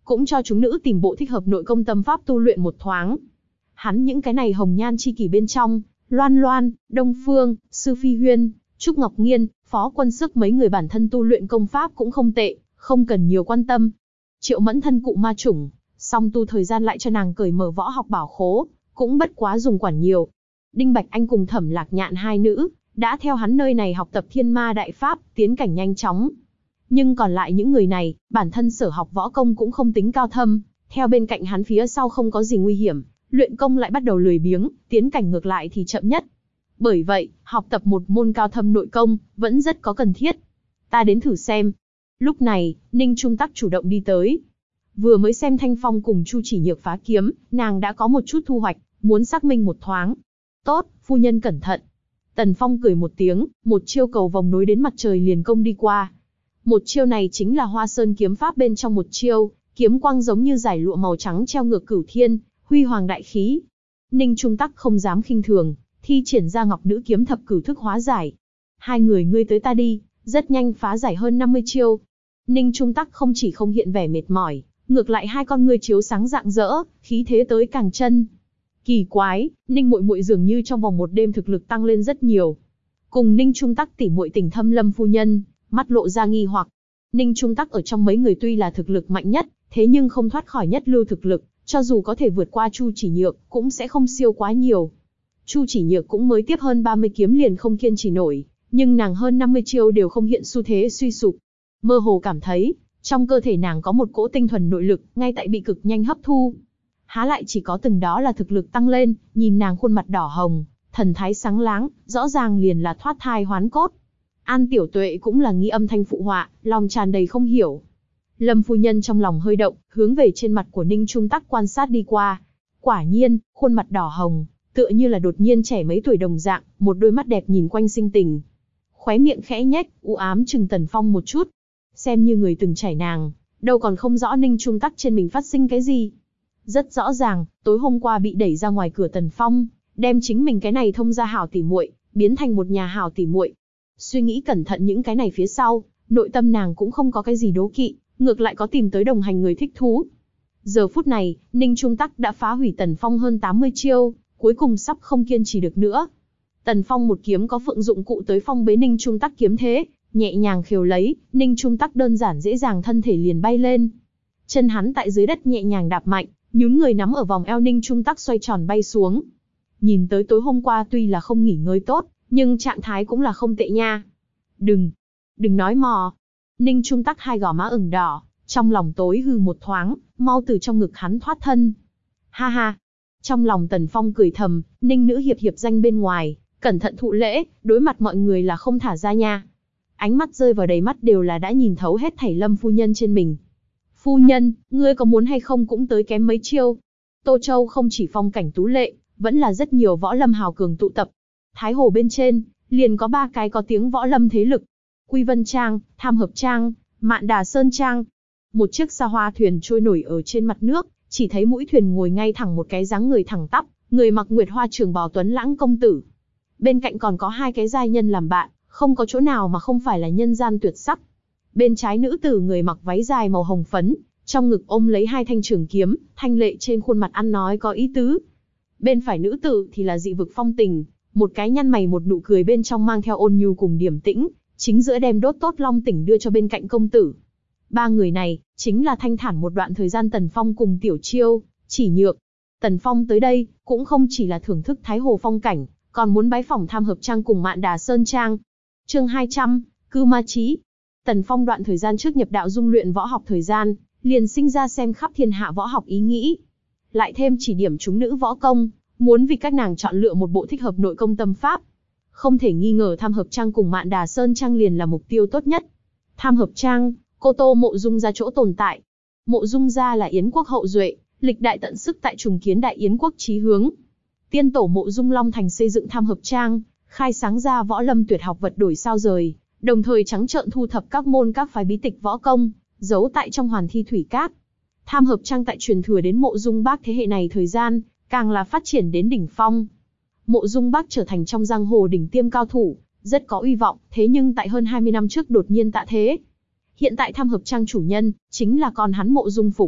cũng cho chúng nữ tìm bộ thích hợp nội công tâm pháp tu luyện một thoáng. Hắn những cái này hồng nhan chi kỷ bên trong, Loan Loan, Đông Phương, Sư Phi Huyên, Trúc Ngọc Nghiên, Phó Quân Sức mấy người bản thân tu luyện công pháp cũng không tệ, không cần nhiều quan tâm. Triệu Mẫn thân cụ ma chủng, song tu thời gian lại cho nàng cởi mở võ học bảo khố, cũng bất quá dùng quản nhiều. Đinh Bạch Anh cùng Thẩm Lạc Nhạn hai nữ, đã theo hắn nơi này học tập thiên ma đại pháp, tiến cảnh nhanh chóng. Nhưng còn lại những người này, bản thân sở học võ công cũng không tính cao thâm, theo bên cạnh hắn phía sau không có gì nguy hiểm, luyện công lại bắt đầu lười biếng, tiến cảnh ngược lại thì chậm nhất. Bởi vậy, học tập một môn cao thâm nội công, vẫn rất có cần thiết. Ta đến thử xem. Lúc này, Ninh Trung Tắc chủ động đi tới. Vừa mới xem Thanh Phong cùng Chu Chỉ Nhược phá kiếm, nàng đã có một chút thu hoạch, muốn xác minh một thoáng. Tốt, phu nhân cẩn thận. Tần Phong cười một tiếng, một chiêu cầu vòng nối đến mặt trời liền công đi qua. Một chiêu này chính là Hoa Sơn kiếm pháp bên trong một chiêu, kiếm quang giống như dải lụa màu trắng treo ngược cửu thiên, huy hoàng đại khí. Ninh Trung Tắc không dám khinh thường, thi triển ra Ngọc Nữ kiếm thập cửu thức hóa giải. Hai người ngươi tới ta đi, rất nhanh phá giải hơn năm mươi chiêu. Ninh Trung Tắc không chỉ không hiện vẻ mệt mỏi, ngược lại hai con ngươi chiếu sáng rạng rỡ, khí thế tới càng chân. Kỳ quái, Ninh muội muội dường như trong vòng một đêm thực lực tăng lên rất nhiều. Cùng Ninh Trung Tắc tỉ muội tình thâm Lâm phu nhân, mắt lộ ra nghi hoặc. Ninh Trung Tắc ở trong mấy người tuy là thực lực mạnh nhất, thế nhưng không thoát khỏi nhất lưu thực lực, cho dù có thể vượt qua Chu Chỉ Nhược, cũng sẽ không siêu quá nhiều. Chu Chỉ Nhược cũng mới tiếp hơn ba mươi kiếm liền không kiên trì nổi, nhưng nàng hơn năm mươi chiêu đều không hiện xu thế suy sụp. Mơ hồ cảm thấy, trong cơ thể nàng có một cỗ tinh thuần nội lực, ngay tại bị cực nhanh hấp thu. Há lại chỉ có từng đó là thực lực tăng lên, nhìn nàng khuôn mặt đỏ hồng, thần thái sáng láng, rõ ràng liền là thoát thai hoán cốt. An Tiểu Tuệ cũng là nghi âm thanh phụ họa, lòng tràn đầy không hiểu. Lâm phu nhân trong lòng hơi động, hướng về trên mặt của Ninh Trung Tắc quan sát đi qua. Quả nhiên, khuôn mặt đỏ hồng, tựa như là đột nhiên trẻ mấy tuổi đồng dạng, một đôi mắt đẹp nhìn quanh sinh tình. Khóe miệng khẽ nhếch, u ám chừng Tần Phong một chút. Xem như người từng trải nàng, đâu còn không rõ Ninh Trung Tắc trên mình phát sinh cái gì. Rất rõ ràng, tối hôm qua bị đẩy ra ngoài cửa Tần Phong, đem chính mình cái này thông gia hảo tỉ muội, biến thành một nhà hảo tỉ muội. Suy nghĩ cẩn thận những cái này phía sau, nội tâm nàng cũng không có cái gì đố kỵ, ngược lại có tìm tới đồng hành người thích thú. Giờ phút này, Ninh Trung Tắc đã phá hủy Tần Phong hơn tám mươi chiêu, cuối cùng sắp không kiên trì được nữa. Tần Phong một kiếm có phượng dụng cụ tới phong bế Ninh Trung Tắc kiếm thế, nhẹ nhàng khiêu lấy, Ninh Trung Tắc đơn giản dễ dàng thân thể liền bay lên. Chân hắn tại dưới đất nhẹ nhàng đạp mạnh, nhún người nắm ở vòng eo Ninh Trung Tắc xoay tròn bay xuống. Nhìn tới tối hôm qua tuy là không nghỉ ngơi tốt, nhưng trạng thái cũng là không tệ nha. Đừng, đừng nói mò. Ninh Trung Tắc hai gò má ửng đỏ, trong lòng tối hư một thoáng, mau từ trong ngực hắn thoát thân. Ha ha. Trong lòng Tần Phong cười thầm, Ninh nữ hiệp hiệp danh bên ngoài, cẩn thận thụ lễ, đối mặt mọi người là không thả ra nha. Ánh mắt rơi vào đầy mắt đều là đã nhìn thấu hết thảy Lâm phu nhân trên mình. Phu nhân, ngươi có muốn hay không cũng tới kém mấy chiêu. Tô Châu không chỉ phong cảnh tú lệ, vẫn là rất nhiều võ lâm hào cường tụ tập. Thái Hồ bên trên, liền có ba cái có tiếng võ lâm thế lực. Quy Vân Trang, Tham Hợp Trang, Mạn Đà Sơn Trang. Một chiếc xa hoa thuyền trôi nổi ở trên mặt nước, chỉ thấy mũi thuyền ngồi ngay thẳng một cái dáng người thẳng tắp, người mặc nguyệt hoa trường bào tuấn lãng công tử. Bên cạnh còn có hai cái giai nhân làm bạn, không có chỗ nào mà không phải là nhân gian tuyệt sắc. Bên trái nữ tử người mặc váy dài màu hồng phấn, trong ngực ôm lấy hai thanh trường kiếm, thanh lệ trên khuôn mặt ăn nói có ý tứ. Bên phải nữ tử thì là dị vực phong tình, một cái nhăn mày một nụ cười bên trong mang theo ôn nhu cùng điềm tĩnh, chính giữa đem đốt tốt long tỉnh đưa cho bên cạnh công tử. Ba người này, chính là thanh thản một đoạn thời gian Tần Phong cùng Tiểu Chiêu, Chỉ Nhược. Tần Phong tới đây, cũng không chỉ là thưởng thức Thái Hồ phong cảnh, còn muốn bái phỏng Tham Hợp Trang cùng Mạn Đà Sơn Trang. Chương hai trăm, Cư Ma Chí. Tần Phong đoạn thời gian trước nhập đạo dung luyện võ học thời gian, liền sinh ra xem khắp thiên hạ võ học ý nghĩ. Lại thêm chỉ điểm chúng nữ võ công, muốn vì các nàng chọn lựa một bộ thích hợp nội công tâm pháp. Không thể nghi ngờ Tham Hợp Trang cùng Mạn Đà Sơn Trang liền là mục tiêu tốt nhất. Tham Hợp Trang, cô Tô Mộ Dung gia chỗ tồn tại. Mộ Dung gia là Yến quốc hậu duệ, lịch đại tận sức tại trùng kiến đại Yến quốc chí hướng. Tiên tổ Mộ Dung Long Thành xây dựng Tham Hợp Trang, khai sáng ra võ lâm tuyệt học vật đổi sao rời, đồng thời trắng trợn thu thập các môn các phái bí tịch võ công, giấu tại trong Hoàn Thi Thủy Các. Tham Hợp Trang tại truyền thừa đến Mộ Dung Bác thế hệ này thời gian, càng là phát triển đến đỉnh phong. Mộ Dung Bác trở thành trong giang hồ đỉnh tiêm cao thủ, rất có uy vọng, thế nhưng tại hơn hai mươi năm trước đột nhiên tạ thế. Hiện tại Tham Hợp Trang chủ nhân, chính là con hắn Mộ Dung Phục.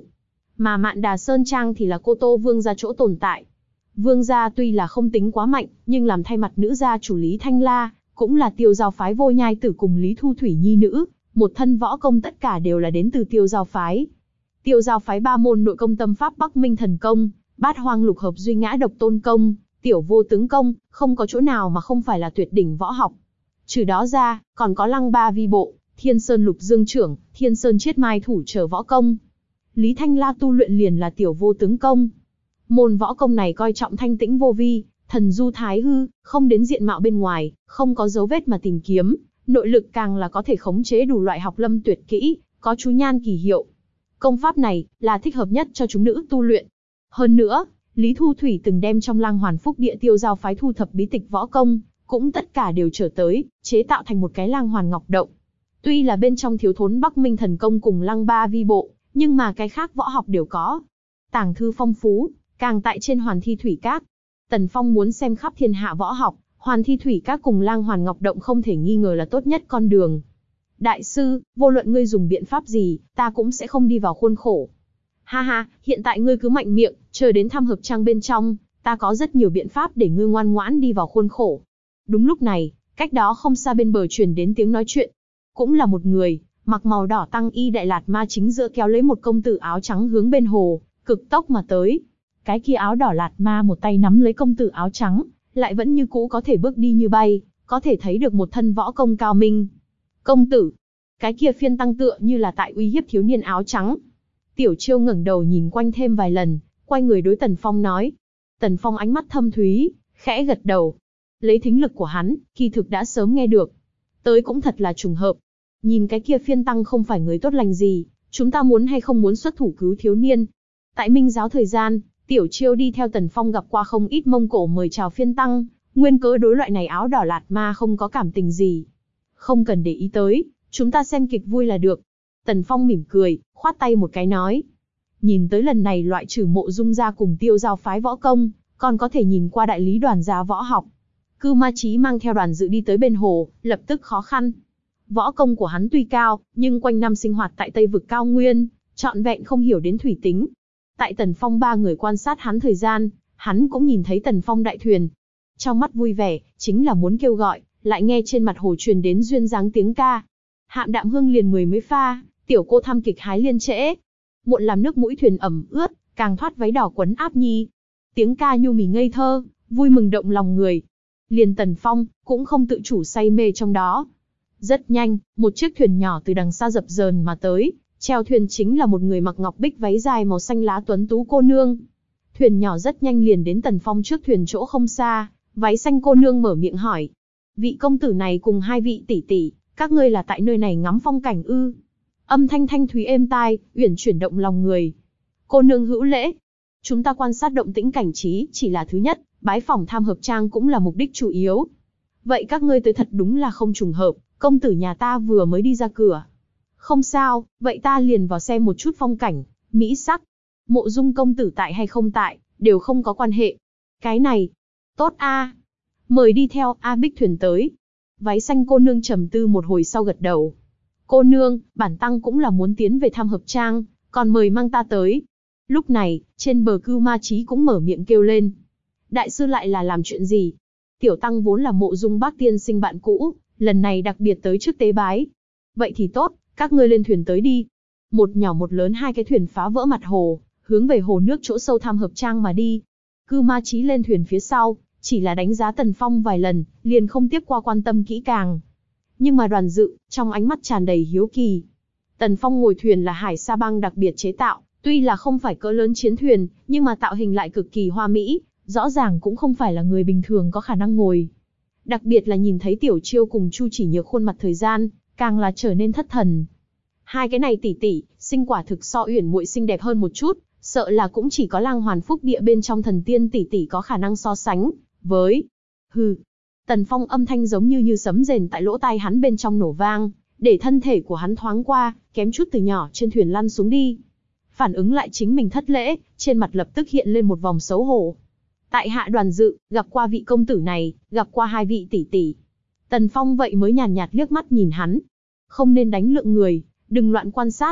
Mà Mạn Đà Sơn Trang thì là Cô Tô Vương gia chỗ tồn tại. Vương gia tuy là không tính quá mạnh, nhưng làm thay mặt nữ gia chủ Lý Thanh La, cũng là Tiêu Giao phái Vô Nhai Tử cùng Lý Thu Thủy nhi nữ, một thân võ công tất cả đều là đến từ Tiêu Giao phái. Tiêu Giao phái ba môn nội công tâm pháp Bắc Minh Thần Công, Bát Hoang Lục Hợp Duy Ngã Độc Tôn Công, Tiểu Vô Tướng Công, không có chỗ nào mà không phải là tuyệt đỉnh võ học. Trừ đó ra, còn có Lăng Ba Vi Bộ, Thiên Sơn Lục Dương Trưởng, Thiên Sơn Chiết Mai Thủ trở võ công. Lý Thanh La tu luyện liền là Tiểu Vô Tướng Công. Môn võ công này coi trọng thanh tĩnh vô vi, thần du thái hư, không đến diện mạo bên ngoài, không có dấu vết mà tìm kiếm, nội lực càng là có thể khống chế đủ loại học lâm tuyệt kỹ, có chú nhan kỳ hiệu. Công pháp này là thích hợp nhất cho chúng nữ tu luyện. Hơn nữa, Lý Thu Thủy từng đem trong Lang Hoàn Phúc Địa Tiêu Giao phái thu thập bí tịch võ công, cũng tất cả đều trở tới, chế tạo thành một cái Lang Hoàn Ngọc Động. Tuy là bên trong thiếu thốn Bắc Minh Thần Công cùng Lăng Ba Vi Bộ, nhưng mà cái khác võ học đều có. Tàng thư phong phú, càng tại trên Hoàn Thi Thủy Các. Tần Phong muốn xem khắp thiên hạ võ học, Hoàn Thi Thủy Các cùng Lang Hoàn Ngọc Động không thể nghi ngờ là tốt nhất con đường. Đại sư, vô luận ngươi dùng biện pháp gì, ta cũng sẽ không đi vào khuôn khổ. Ha ha, hiện tại ngươi cứ mạnh miệng, chờ đến Tham Hợp Trang bên trong, ta có rất nhiều biện pháp để ngươi ngoan ngoãn đi vào khuôn khổ. Đúng lúc này, cách đó không xa bên bờ truyền đến tiếng nói chuyện. Cũng là một người, mặc màu đỏ tăng y Đại Lạt Ma chính giữa kéo lấy một công tử áo trắng hướng bên hồ, cực tốc mà tới. Cái kia áo đỏ Lạt Ma một tay nắm lấy công tử áo trắng, lại vẫn như cũ có thể bước đi như bay, có thể thấy được một thân võ công cao minh. Công tử, cái kia phiên tăng tựa như là tại uy hiếp thiếu niên áo trắng. Tiểu Chiêu ngẩng đầu nhìn quanh thêm vài lần, quay người đối Tần Phong nói. Tần Phong ánh mắt thâm thúy, khẽ gật đầu. Lấy thính lực của hắn, kỳ thực đã sớm nghe được. Tới cũng thật là trùng hợp. Nhìn cái kia phiên tăng không phải người tốt lành gì, chúng ta muốn hay không muốn xuất thủ cứu thiếu niên. Tại Minh giáo thời gian, Tiểu Chiêu đi theo Tần Phong gặp qua không ít Mông Cổ mời chào phiên tăng, nguyên cớ đối loại này áo đỏ Lạt Ma không có cảm tình gì. Không cần để ý tới, chúng ta xem kịch vui là được. Tần Phong mỉm cười, khoát tay một cái nói. Nhìn tới lần này loại trừ Mộ Dung gia cùng Tiêu Giao phái võ công, còn có thể nhìn qua đại lý đoàn gia võ học. Cư Ma Chí mang theo đoàn dự đi tới bên hồ, lập tức khó khăn. Võ công của hắn tuy cao, nhưng quanh năm sinh hoạt tại Tây vực cao nguyên, trọn vẹn không hiểu đến thủy tính. Tại Tần Phong ba người quan sát hắn thời gian, hắn cũng nhìn thấy Tần Phong đại thuyền. Trong mắt vui vẻ, chính là muốn kêu gọi, lại nghe trên mặt hồ truyền đến duyên dáng tiếng ca. Hạm đạm hương liền mười mấy pha, tiểu cô thăm kịch hái liên trễ. Muộn làm nước mũi thuyền ẩm ướt, càng thoát váy đỏ quấn áp nhi. Tiếng ca nhu mì ngây thơ, vui mừng động lòng người. Liền Tần Phong, cũng không tự chủ say mê trong đó. Rất nhanh, một chiếc thuyền nhỏ từ đằng xa dập dờn mà tới, chèo thuyền chính là một người mặc ngọc bích váy dài màu xanh lá tuấn tú cô nương. Thuyền nhỏ rất nhanh liền đến Tần Phong trước thuyền chỗ không xa, váy xanh cô nương mở miệng hỏi. Vị công tử này cùng hai vị tỷ tỷ, các ngươi là tại nơi này ngắm phong cảnh ư? Âm thanh thanh thúy êm tai, uyển chuyển động lòng người. Cô nương hữu lễ. Chúng ta quan sát động tĩnh cảnh trí chỉ là thứ nhất, bái phỏng Tham Hợp Trang cũng là mục đích chủ yếu. Vậy các ngươi tới thật đúng là không trùng hợp, công tử nhà ta vừa mới đi ra cửa. Không sao, vậy ta liền vào xem một chút phong cảnh, mỹ sắc. Mộ Dung công tử tại hay không tại, đều không có quan hệ. Cái này, tốt a, mời đi theo A Bích thuyền tới. Váy xanh cô nương trầm tư một hồi sau gật đầu. Cô nương, bản tăng cũng là muốn tiến về Tham Hợp Trang, còn mời mang ta tới. Lúc này, trên bờ Cưu Ma Chí cũng mở miệng kêu lên. Đại sư lại là làm chuyện gì? Tiểu tăng vốn là Mộ Dung Bác tiên sinh bạn cũ, lần này đặc biệt tới trước tế bái. Vậy thì tốt, các ngươi lên thuyền tới đi. Một nhỏ một lớn hai cái thuyền phá vỡ mặt hồ, hướng về hồ nước chỗ sâu Tham Hợp Trang mà đi. Cưu Ma Chí lên thuyền phía sau, chỉ là đánh giá Tần Phong vài lần, liền không tiếp qua quan tâm kỹ càng. Nhưng mà đoàn dự, trong ánh mắt tràn đầy hiếu kỳ. Tần Phong ngồi thuyền là Hải Sa Bang đặc biệt chế tạo, tuy là không phải cỡ lớn chiến thuyền, nhưng mà tạo hình lại cực kỳ hoa mỹ, rõ ràng cũng không phải là người bình thường có khả năng ngồi. Đặc biệt là nhìn thấy Tiểu Chiêu cùng Chu Chỉ Nhược khuôn mặt thời gian, càng là trở nên thất thần. Hai cái này tỷ tỷ, sinh quả thực so Uyển muội xinh đẹp hơn một chút, sợ là cũng chỉ có Lang Hoàn Phúc Địa bên trong thần tiên tỷ tỷ có khả năng so sánh với. Hừ. Tần Phong âm thanh giống như như sấm rền tại lỗ tai hắn bên trong nổ vang, để thân thể của hắn thoáng qua, kém chút từ nhỏ trên thuyền lăn xuống đi. Phản ứng lại chính mình thất lễ, trên mặt lập tức hiện lên một vòng xấu hổ. Tại hạ đoàn dự, gặp qua vị công tử này, gặp qua hai vị tỷ tỷ. Tần Phong vậy mới nhàn nhạt liếc mắt nhìn hắn. Không nên đánh lượng người, đừng loạn quan sát.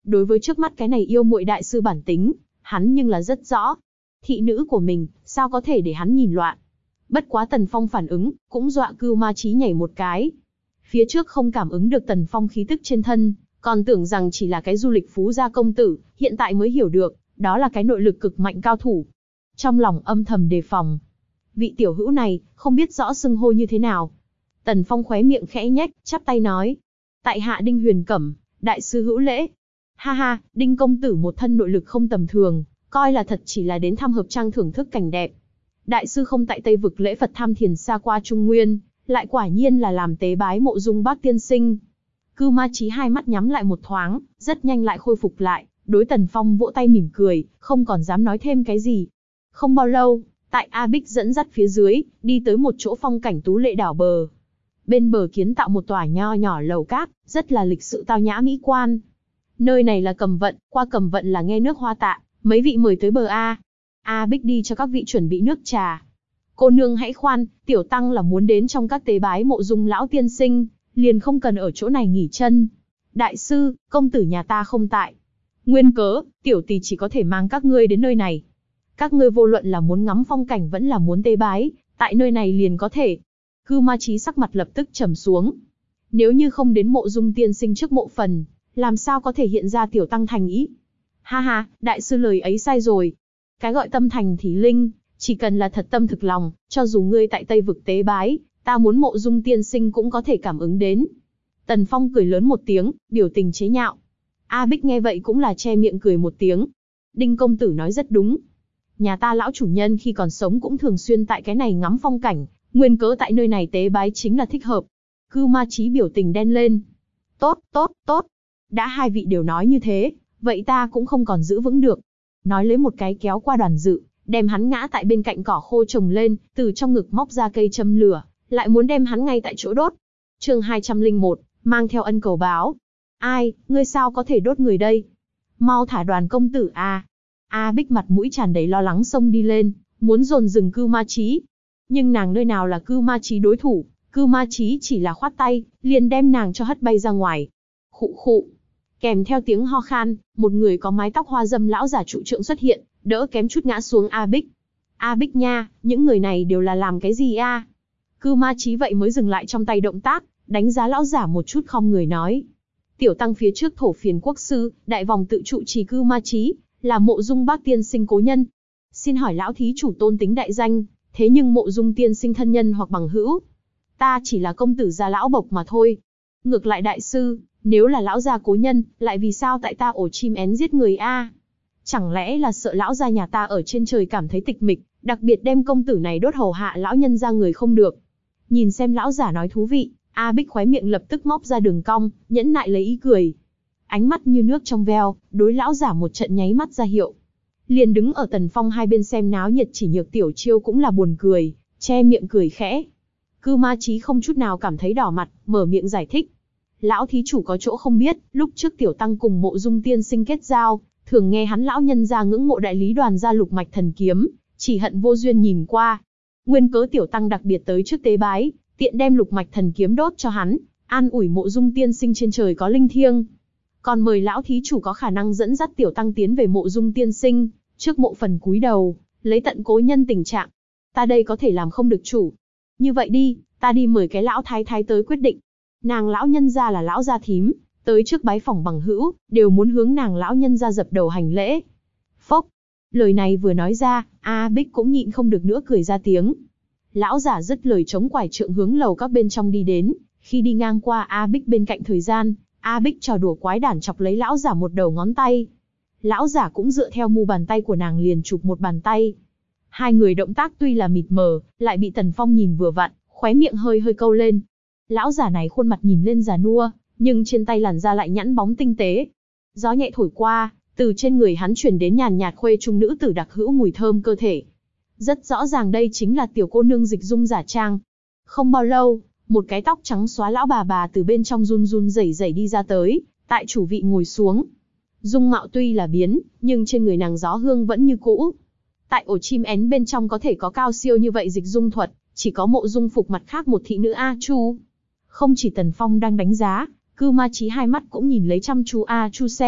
Đối với trước mắt cái này yêu muội đại sư bản tính, hắn nhưng là rất rõ. Thị nữ của mình, sao có thể để hắn nhìn loạn. Bất quá Tần Phong phản ứng, cũng dọa Cưu Ma Chí nhảy một cái. Phía trước không cảm ứng được Tần Phong khí tức trên thân, còn tưởng rằng chỉ là cái du lịch phú gia công tử, hiện tại mới hiểu được, đó là cái nội lực cực mạnh cao thủ. Trong lòng âm thầm đề phòng. Vị tiểu hữu này, không biết rõ xưng hô như thế nào. Tần Phong khóe miệng khẽ nhếch, chắp tay nói. Tại hạ Đinh Huyền Cẩm, đại sư hữu lễ. Ha ha, Đinh công tử một thân nội lực không tầm thường, coi là thật chỉ là đến thăm hợp trang thưởng thức cảnh đẹp. Đại sư không tại Tây vực lễ Phật tham thiền xa qua Trung Nguyên, lại quả nhiên là làm tế bái mộ dung bác tiên sinh. Cưu Ma Chí hai mắt nhắm lại một thoáng, rất nhanh lại khôi phục lại, đối Tần Phong vỗ tay mỉm cười, không còn dám nói thêm cái gì. Không bao lâu, tại A Bích dẫn dắt phía dưới, đi tới một chỗ phong cảnh tú lệ đảo bờ. Bên bờ kiến tạo một tòa nho nhỏ lầu cát, rất là lịch sự tao nhã mỹ quan. Nơi này là Cầm Vận, qua Cầm Vận là nghe nước Hoa Tạ, mấy vị mời tới bờ A. A Bích đi cho các vị chuẩn bị nước trà. Cô nương hãy khoan, tiểu tăng là muốn đến trong các tế bái mộ dung lão tiên sinh, liền không cần ở chỗ này nghỉ chân. Đại sư, công tử nhà ta không tại. Nguyên cớ, tiểu tỳ chỉ có thể mang các ngươi đến nơi này. Các ngươi vô luận là muốn ngắm phong cảnh vẫn là muốn tế bái, tại nơi này liền có thể. Cưu Ma Chí sắc mặt lập tức trầm xuống. Nếu như không đến mộ dung tiên sinh trước mộ phần, làm sao có thể hiện ra tiểu tăng thành ý? Ha ha, đại sư lời ấy sai rồi. Cái gọi tâm thành thì linh, chỉ cần là thật tâm thực lòng, cho dù ngươi tại Tây vực tế bái, ta muốn mộ dung tiên sinh cũng có thể cảm ứng đến. Tần Phong cười lớn một tiếng, biểu tình chế nhạo. A Bích nghe vậy cũng là che miệng cười một tiếng. Đinh công tử nói rất đúng. Nhà ta lão chủ nhân khi còn sống cũng thường xuyên tại cái này ngắm phong cảnh, nguyên cớ tại nơi này tế bái chính là thích hợp. Cưu Ma Chí biểu tình đen lên. Tốt, tốt, tốt. Đã hai vị đều nói như thế, vậy ta cũng không còn giữ vững được. Nói lấy một cái kéo qua Đoàn Dự, đem hắn ngã tại bên cạnh cỏ khô trồng lên, từ trong ngực móc ra cây châm lửa, lại muốn đem hắn ngay tại chỗ đốt. Chương hai trăm lẻ một, mang theo ân cầu báo. Ai, ngươi sao có thể đốt người đây? Mau thả Đoàn công tử a. A Bích mặt mũi tràn đầy lo lắng xông đi lên, muốn dồn dừng Cưu Ma Chí. Nhưng nàng nơi nào là Cưu Ma Chí đối thủ, Cưu Ma Chí chỉ là khoát tay, liền đem nàng cho hất bay ra ngoài. Khụ khụ. Kèm theo tiếng ho khan, một người có mái tóc hoa dâm lão giả trụ trượng xuất hiện, đỡ kém chút ngã xuống A Bích. A Bích nha, những người này đều là làm cái gì a? Cưu Ma Chí vậy mới dừng lại trong tay động tác, đánh giá lão giả một chút khom người nói. Tiểu tăng phía trước thổ phiền quốc sư, đại vòng tự trụ trì Cưu Ma Chí, là mộ dung bác tiên sinh cố nhân. Xin hỏi lão thí chủ tôn tính đại danh, thế nhưng mộ dung tiên sinh thân nhân hoặc bằng hữu? Ta chỉ là công tử gia lão bộc mà thôi. Ngược lại đại sư, nếu là lão gia cố nhân, lại vì sao tại ta ổ chim én giết người a? Chẳng lẽ là sợ lão gia nhà ta ở trên trời cảm thấy tịch mịch, đặc biệt đem công tử này đốt hầu hạ lão nhân ra người không được? Nhìn xem lão giả nói thú vị, A Bích khóe miệng lập tức móc ra đường cong, nhẫn nại lấy ý cười. Ánh mắt như nước trong veo, đối lão giả một trận nháy mắt ra hiệu. Liền đứng ở Tần Phong hai bên xem náo nhiệt chỉ nhược tiểu chiêu cũng là buồn cười, che miệng cười khẽ. Cưu Ma Chí không chút nào cảm thấy đỏ mặt, mở miệng giải thích. Lão thí chủ có chỗ không biết, lúc trước tiểu tăng cùng mộ dung tiên sinh kết giao, thường nghe hắn lão nhân gia ngưỡng mộ đại lý Đoàn gia lục mạch thần kiếm, chỉ hận vô duyên nhìn qua. Nguyên cớ tiểu tăng đặc biệt tới trước tế bái, tiện đem lục mạch thần kiếm đốt cho hắn, an ủi mộ dung tiên sinh trên trời có linh thiêng. Còn mời lão thí chủ có khả năng dẫn dắt tiểu tăng tiến về mộ dung tiên sinh, trước mộ phần cúi đầu, lấy tận cố nhân tình trạng. Ta đây có thể làm không được chủ. Như vậy đi, ta đi mời cái lão thái thái tới quyết định. Nàng lão nhân gia là lão gia thím, tới trước bái phỏng bằng hữu, đều muốn hướng nàng lão nhân gia dập đầu hành lễ. Phốc. Lời này vừa nói ra, A Bích cũng nhịn không được nữa cười ra tiếng. Lão giả dứt lời chống quải trượng hướng lầu các bên trong đi đến, khi đi ngang qua A Bích bên cạnh thời gian, A Bích trò đùa quái đản chọc lấy lão giả một đầu ngón tay. Lão giả cũng dựa theo mu bàn tay của nàng liền chụp một bàn tay. Hai người động tác tuy là mịt mờ, lại bị Tần Phong nhìn vừa vặn, khóe miệng hơi hơi câu lên. Lão giả này khuôn mặt nhìn lên già nua, nhưng trên tay làn da lại nhẵn bóng tinh tế. Gió nhẹ thổi qua, từ trên người hắn truyền đến nhàn nhạt khuê trung nữ tử đặc hữu mùi thơm cơ thể. Rất rõ ràng đây chính là tiểu cô nương Dịch Dung giả trang. Không bao lâu, một cái tóc trắng xóa lão bà bà từ bên trong run run rẩy rẩy đi ra tới, tại chủ vị ngồi xuống. Dung mạo tuy là biến, nhưng trên người nàng gió hương vẫn như cũ. Tại ổ chim én bên trong có thể có cao siêu như vậy dịch dung thuật, chỉ có mộ dung phục mặt khác một thị nữ A Chu. Không chỉ Tần Phong đang đánh giá, Cưu Ma Chí hai mắt cũng nhìn lấy chăm chú A Chu xem,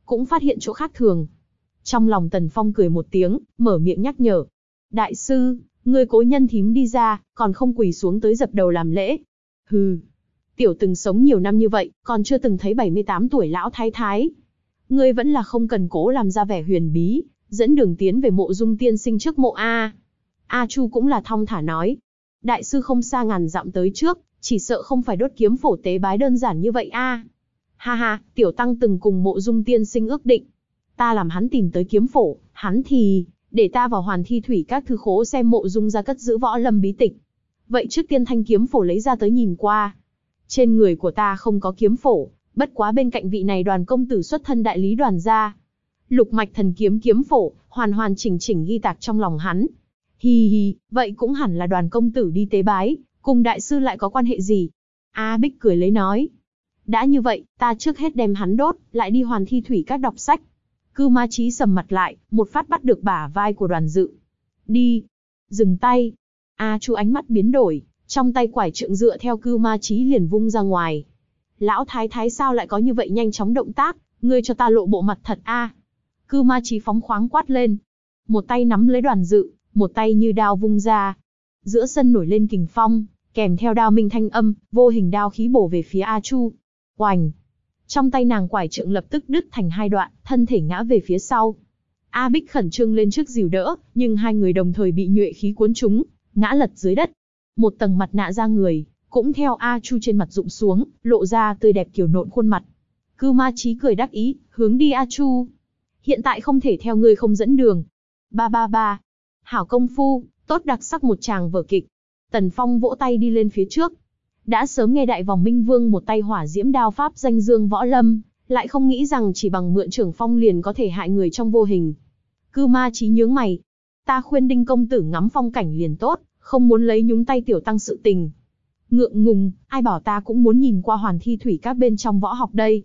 cũng phát hiện chỗ khác thường. Trong lòng Tần Phong cười một tiếng, mở miệng nhắc nhở. Đại sư, người cố nhân thím đi ra, còn không quỳ xuống tới dập đầu làm lễ. Hừ, tiểu từng sống nhiều năm như vậy, còn chưa từng thấy bảy mươi tám tuổi lão thái thái. Ngươi vẫn là không cần cố làm ra vẻ huyền bí, dẫn đường tiến về mộ Dung tiên sinh trước mộ A. A Chu cũng là thong thả nói. Đại sư không xa ngàn dặm tới trước, chỉ sợ không phải đốt kiếm phổ tế bái đơn giản như vậy A. Ha ha, tiểu tăng từng cùng mộ Dung tiên sinh ước định. Ta làm hắn tìm tới kiếm phổ, hắn thì, để ta vào Hoàn Thi Thủy các thư khố xem mộ Dung ra cất giữ võ lâm bí tịch. Vậy trước tiên thanh kiếm phổ lấy ra tới nhìn qua. Trên người của ta không có kiếm phổ, bất quá bên cạnh vị này Đoàn công tử xuất thân đại lý Đoàn gia. Lục mạch thần kiếm kiếm phổ, hoàn hoàn chỉnh chỉnh ghi tạc trong lòng hắn. Hi hi, vậy cũng hẳn là Đoàn công tử đi tế bái, cùng đại sư lại có quan hệ gì? A Bích cười lấy nói. Đã như vậy, ta trước hết đem hắn đốt, lại đi Hoàn Thi Thủy các đọc sách. Cưu Ma Chí sầm mặt lại, một phát bắt được bả vai của Đoàn Dự. Đi. Dừng tay. A Chu ánh mắt biến đổi, trong tay quải trượng dựa theo Cưu Ma Chí liền vung ra ngoài. Lão thái thái sao lại có như vậy nhanh chóng động tác, ngươi cho ta lộ bộ mặt thật a. Cưu Ma Chí phóng khoáng quát lên. Một tay nắm lấy Đoàn Dự, một tay như đao vung ra. Giữa sân nổi lên kình phong, kèm theo đao minh thanh âm, vô hình đao khí bổ về phía A Chu. Oành! Trong tay nàng quải trượng lập tức đứt thành hai đoạn, thân thể ngã về phía sau. A Bích khẩn trương lên trước dìu đỡ, nhưng hai người đồng thời bị nhuệ khí cuốn trúng, ngã lật dưới đất. Một tầng mặt nạ da người, cũng theo A Chu trên mặt rụng xuống, lộ ra tươi đẹp kiểu nộn khuôn mặt. Cưu Ma Chí cười đắc ý, hướng đi A Chu. Hiện tại không thể theo ngươi không dẫn đường. Ba ba ba. Hảo công phu, tốt đặc sắc một tràng vở kịch. Tần Phong vỗ tay đi lên phía trước. Đã sớm nghe Đại Vòng Minh Vương một tay hỏa diễm đao pháp danh dương võ lâm, lại không nghĩ rằng chỉ bằng mượn trưởng phong liền có thể hại người trong vô hình. Cưu Ma Chí nhướng mày. Ta khuyên Đinh công tử ngắm phong cảnh liền tốt, không muốn lấy nhúng tay tiểu tăng sự tình. Ngượng ngùng, ai bảo ta cũng muốn nhìn qua Hoàn Thi Thủy các bên trong võ học đây.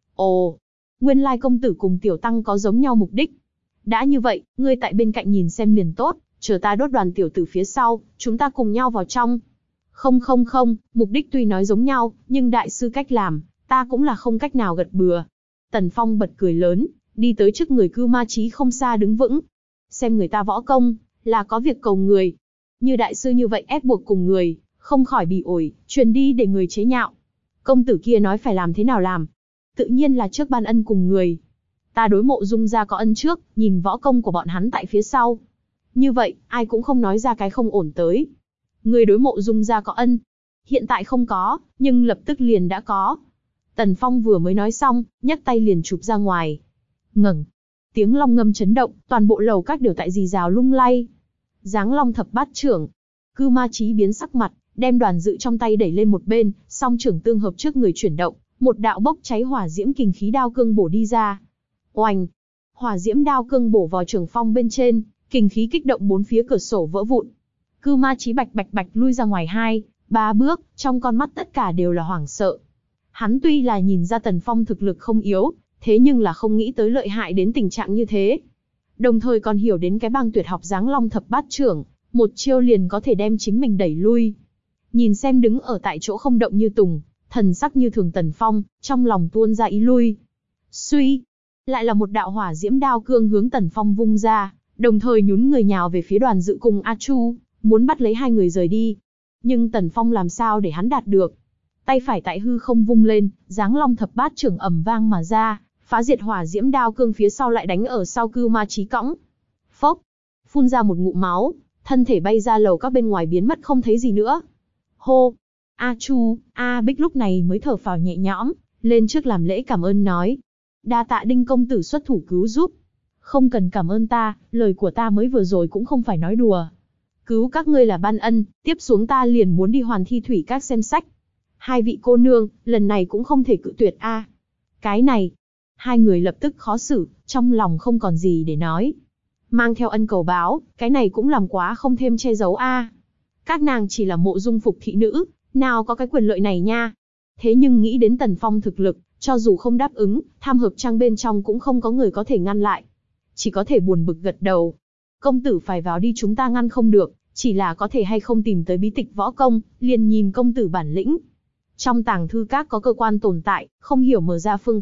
Ồ, nguyên lai công tử cùng tiểu tăng có giống nhau mục đích. Đã như vậy, ngươi tại bên cạnh nhìn xem liền tốt, chờ ta đốt Đoàn tiểu tử phía sau, chúng ta cùng nhau vào trong. Không không không, mục đích tuy nói giống nhau, nhưng đại sư cách làm, ta cũng là không cách nào gật bừa. Tần Phong bật cười lớn, đi tới trước người Cưu Ma Chí không xa đứng vững. Xem người ta võ công, là có việc cầu người. Như đại sư như vậy ép buộc cùng người, không khỏi bị ổi, truyền đi để người chế nhạo. Công tử kia nói phải làm thế nào làm? Tự nhiên là trước ban ân cùng người. Ta đối mộ Dung gia có ân trước, nhìn võ công của bọn hắn tại phía sau. Như vậy, ai cũng không nói ra cái không ổn tới. Người đối mộ Dung gia có ân. Hiện tại không có, nhưng lập tức liền đã có. Tần Phong vừa mới nói xong, nhấc tay liền chụp ra ngoài. Ngẩng. Tiếng long ngâm chấn động, toàn bộ lầu các đều tại rì rào lung lay. Giáng long thập bát trưởng. Cưu Ma Chí biến sắc mặt, đem Đoàn Dự trong tay đẩy lên một bên, song trưởng tương hợp trước người chuyển động, một đạo bốc cháy hỏa diễm kình khí đao cương bổ đi ra. Oành! Hỏa diễm đao cương bổ vào trường phong bên trên, kình khí kích động bốn phía cửa sổ vỡ vụn. Cưu Ma Chí bạch bạch bạch lui ra ngoài hai, ba bước, trong con mắt tất cả đều là hoảng sợ. Hắn tuy là nhìn ra Tần Phong thực lực không yếu, thế nhưng là không nghĩ tới lợi hại đến tình trạng như thế. Đồng thời còn hiểu đến cái bang tuyệt học Giáng long thập bát trưởng, một chiêu liền có thể đem chính mình đẩy lui. Nhìn xem đứng ở tại chỗ không động như tùng, thần sắc như thường Tần Phong, trong lòng tuôn ra ý lui. Suy, lại là một đạo hỏa diễm đao cương hướng Tần Phong vung ra, đồng thời nhún người nhào về phía Đoàn Dự cùng A Chu, muốn bắt lấy hai người rời đi. Nhưng Tần Phong làm sao để hắn đạt được? Tay phải tại hư không vung lên, Giáng long thập bát trưởng ầm vang mà ra, phá diệt hỏa diễm đao cương phía sau lại đánh ở sau Cưu Ma Chí cõng. Phốc, phun ra một ngụm máu, thân thể bay ra lầu các bên ngoài biến mất không thấy gì nữa. Hô, A Chu, A Bích lúc này mới thở phào nhẹ nhõm, lên trước làm lễ cảm ơn nói. Đa tạ Đinh công tử xuất thủ cứu giúp. Không cần cảm ơn ta, lời của ta mới vừa rồi cũng không phải nói đùa. Cứu các ngươi là ban ân, tiếp xuống ta liền muốn đi Hoàn Thi Thủy các xem sách. Hai vị cô nương, lần này cũng không thể cự tuyệt a. À. Cái này, hai người lập tức khó xử, trong lòng không còn gì để nói. Mang theo ân cầu báo, cái này cũng làm quá không thêm che giấu a. À. Các nàng chỉ là mộ dung phục thị nữ, nào có cái quyền lợi này nha. Thế nhưng nghĩ đến Tần Phong thực lực, cho dù không đáp ứng, tham hợp trang bên trong cũng không có người có thể ngăn lại. Chỉ có thể buồn bực gật đầu. Công tử phải vào đi chúng ta ngăn không được, chỉ là có thể hay không tìm tới bí tịch võ công, liền nhìn công tử bản lĩnh. Trong tàng thư các có cơ quan tồn tại, không hiểu mở ra phương pháp,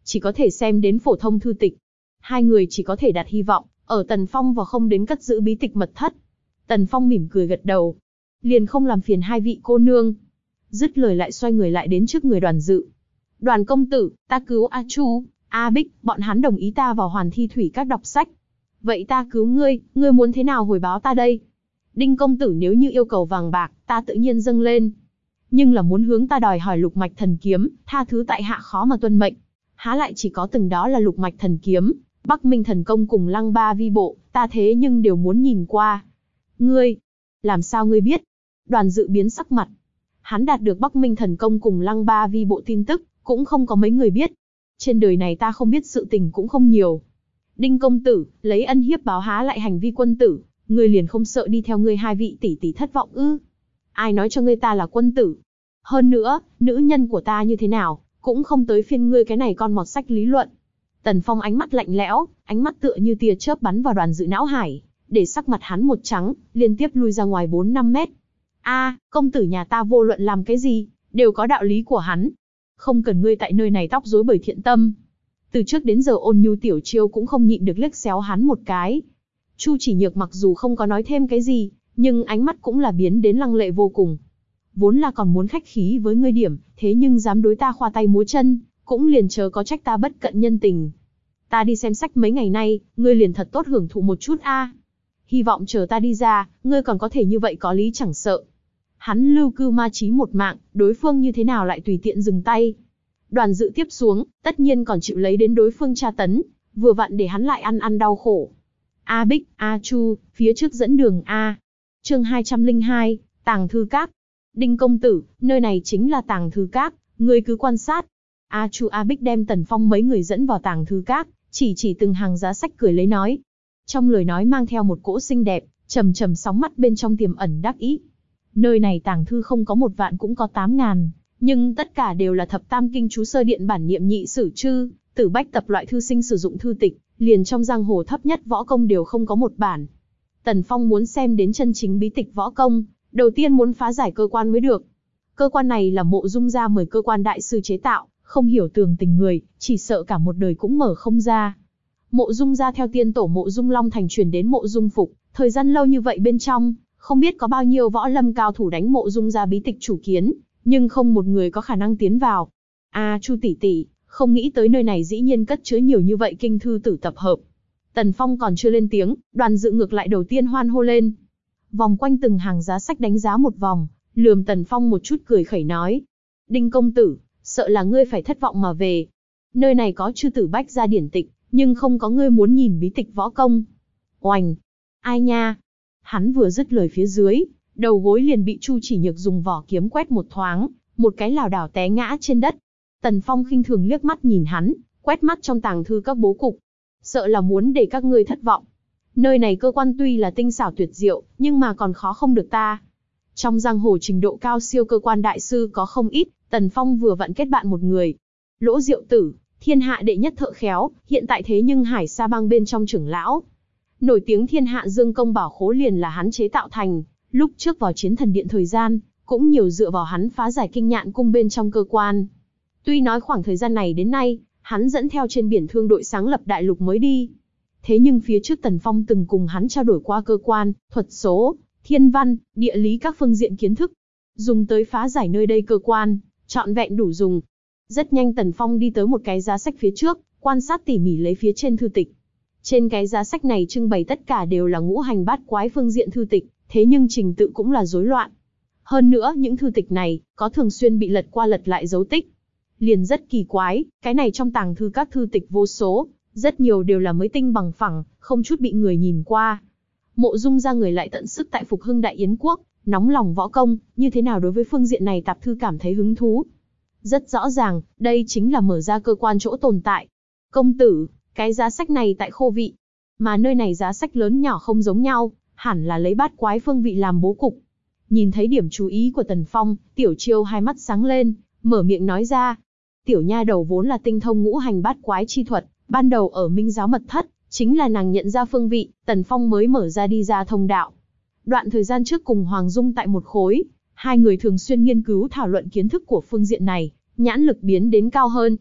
chỉ có thể xem đến phổ thông thư tịch. Hai người chỉ có thể đặt hy vọng ở Tần Phong và không đến cất giữ bí tịch mật thất. Tần Phong mỉm cười gật đầu. Liền không làm phiền hai vị cô nương. Dứt lời lại xoay người lại đến trước người Đoàn Dự. Đoàn công tử, ta cứu A Chu, A Bích, bọn hắn đồng ý ta vào Hoàn Thi Thủy Các đọc sách. Vậy ta cứu ngươi, ngươi muốn thế nào hồi báo ta đây? Đinh công tử nếu như yêu cầu vàng bạc, ta tự nhiên dâng lên. Nhưng là muốn hướng ta đòi hỏi lục mạch thần kiếm, tha thứ tại hạ khó mà tuân mệnh. Há lại chỉ có từng đó là lục mạch thần kiếm, Bắc Minh thần công cùng Lăng Ba vi bộ, ta thế nhưng đều muốn nhìn qua. Ngươi, làm sao ngươi biết? Đoàn Dự biến sắc mặt. Hắn đạt được Bắc Minh thần công cùng Lăng Ba vi bộ tin tức, cũng không có mấy người biết. Trên đời này ta không biết sự tình cũng không nhiều. Đinh công tử, lấy ân hiếp báo há lại hành vi quân tử, ngươi liền không sợ đi theo ngươi hai vị tỷ tỷ thất vọng ư? Ai nói cho ngươi ta là quân tử? Hơn nữa, nữ nhân của ta như thế nào, cũng không tới phiên ngươi cái này con mọt sách lý luận. Tần Phong ánh mắt lạnh lẽo, ánh mắt tựa như tia chớp bắn vào Đoàn Dự não hải, để sắc mặt hắn một trắng, liên tiếp lui ra ngoài bốn năm mét. A, công tử nhà ta vô luận làm cái gì, đều có đạo lý của hắn. Không cần ngươi tại nơi này tóc rối bởi thiện tâm. Từ trước đến giờ Ôn Nhu tiểu chiêu cũng không nhịn được liếc xéo hắn một cái. Chu Chỉ Nhược mặc dù không có nói thêm cái gì, nhưng ánh mắt cũng là biến đến lăng lệ vô cùng. Vốn là còn muốn khách khí với ngươi điểm, thế nhưng dám đối ta khoa tay múa chân, cũng liền chớ có trách ta bất cận nhân tình. Ta đi xem sách mấy ngày nay, ngươi liền thật tốt hưởng thụ một chút a. Hy vọng chờ ta đi ra, ngươi còn có thể như vậy có lý chẳng sợ. Hắn lưu cưu ma chí một mạng, đối phương như thế nào lại tùy tiện dừng tay. Đoàn Dự tiếp xuống, tất nhiên còn chịu lấy đến đối phương tra tấn, vừa vặn để hắn lại ăn ăn đau khổ. A Bích, A Chu, phía trước dẫn đường A. Chương hai trăm lẻ hai, Tàng Thư Các. Đinh công tử, nơi này chính là Tàng Thư Các, ngươi cứ quan sát. A Chu A Bích đem Tần Phong mấy người dẫn vào Tàng Thư Các, chỉ chỉ từng hàng giá sách cười lấy nói. Trong lời nói mang theo một cỗ xinh đẹp, trầm trầm sóng mắt bên trong tiềm ẩn đắc ý. Nơi này tàng thư không có một vạn cũng có tám ngàn, nhưng tất cả đều là thập tam kinh chú sơ điện bản niệm nhị sử chư, tử bách tập loại thư sinh sử dụng thư tịch, liền trong giang hồ thấp nhất võ công đều không có một bản. Tần Phong muốn xem đến chân chính bí tịch võ công, đầu tiên muốn phá giải cơ quan mới được. Cơ quan này là Mộ Dung gia mời cơ quan đại sư chế tạo, không hiểu tường tình người, chỉ sợ cả một đời cũng mở không ra. Mộ Dung gia theo tiên tổ Mộ Dung Long thành truyền đến Mộ Dung Phục, thời gian lâu như vậy bên trong, không biết có bao nhiêu võ lâm cao thủ đánh Mộ Dung gia bí tịch chủ kiến, nhưng không một người có khả năng tiến vào. A Chu tỷ tỷ, không nghĩ tới nơi này dĩ nhiên cất chứa nhiều như vậy kinh thư tử tập hợp. Tần Phong còn chưa lên tiếng, Đoàn Dự ngược lại đầu tiên hoan hô lên. Vòng quanh từng hàng giá sách đánh giá một vòng, lườm Tần Phong một chút cười khẩy nói. Đinh công tử, sợ là ngươi phải thất vọng mà về. Nơi này có chư tử bách gia điển tịch, nhưng không có ngươi muốn nhìn bí tịch võ công. Oành! Ai nha? Hắn vừa dứt lời phía dưới, đầu gối liền bị Chu Chỉ Nhược dùng vỏ kiếm quét một thoáng, một cái lảo đảo té ngã trên đất. Tần Phong khinh thường liếc mắt nhìn hắn, quét mắt trong tàng thư các bố cục. Sợ là muốn để các ngươi thất vọng. Nơi này cơ quan tuy là tinh xảo tuyệt diệu, nhưng mà còn khó không được ta. Trong giang hồ trình độ cao siêu cơ quan đại sư có không ít, Tần Phong vừa vặn kết bạn một người. Lỗ Diệu Tử, thiên hạ đệ nhất thợ khéo, hiện tại thế nhưng Hải Sa bang bên trong trưởng lão. Nổi tiếng thiên hạ dương công bảo khố liền là hắn chế tạo thành, lúc trước vào chiến thần điện thời gian, cũng nhiều dựa vào hắn phá giải kinh nhạn cung bên trong cơ quan. Tuy nói khoảng thời gian này đến nay, hắn dẫn theo trên biển thương đội sáng lập đại lục mới đi. Thế nhưng phía trước Tần Phong từng cùng hắn trao đổi qua cơ quan, thuật số, thiên văn, địa lý các phương diện kiến thức. Dùng tới phá giải nơi đây cơ quan, trọn vẹn đủ dùng. Rất nhanh Tần Phong đi tới một cái giá sách phía trước, quan sát tỉ mỉ lấy phía trên thư tịch. Trên cái giá sách này trưng bày tất cả đều là ngũ hành bát quái phương diện thư tịch, thế nhưng trình tự cũng là rối loạn. Hơn nữa những thư tịch này, có thường xuyên bị lật qua lật lại dấu tích. Liền rất kỳ quái, cái này trong tàng thư các thư tịch vô số, rất nhiều đều là mới tinh bằng phẳng, không chút bị người nhìn qua. Mộ Dung gia người lại tận sức tại phục hưng Đại Yến quốc, nóng lòng võ công, như thế nào đối với phương diện này tạp thư cảm thấy hứng thú. Rất rõ ràng, đây chính là mở ra cơ quan chỗ tồn tại. Công tử, cái giá sách này tại Khô Vị, mà nơi này giá sách lớn nhỏ không giống nhau, hẳn là lấy bát quái phương vị làm bố cục. Nhìn thấy điểm chú ý của Tần Phong, Tiểu Chiêu hai mắt sáng lên, mở miệng nói ra. Tiểu nha đầu vốn là tinh thông ngũ hành bát quái chi thuật, ban đầu ở Minh giáo mật thất, chính là nàng nhận ra phương vị, Tần Phong mới mở ra đi ra thông đạo. Đoạn thời gian trước cùng Hoàng Dung tại một khối, hai người thường xuyên nghiên cứu thảo luận kiến thức của phương diện này, nhãn lực biến đến cao hơn.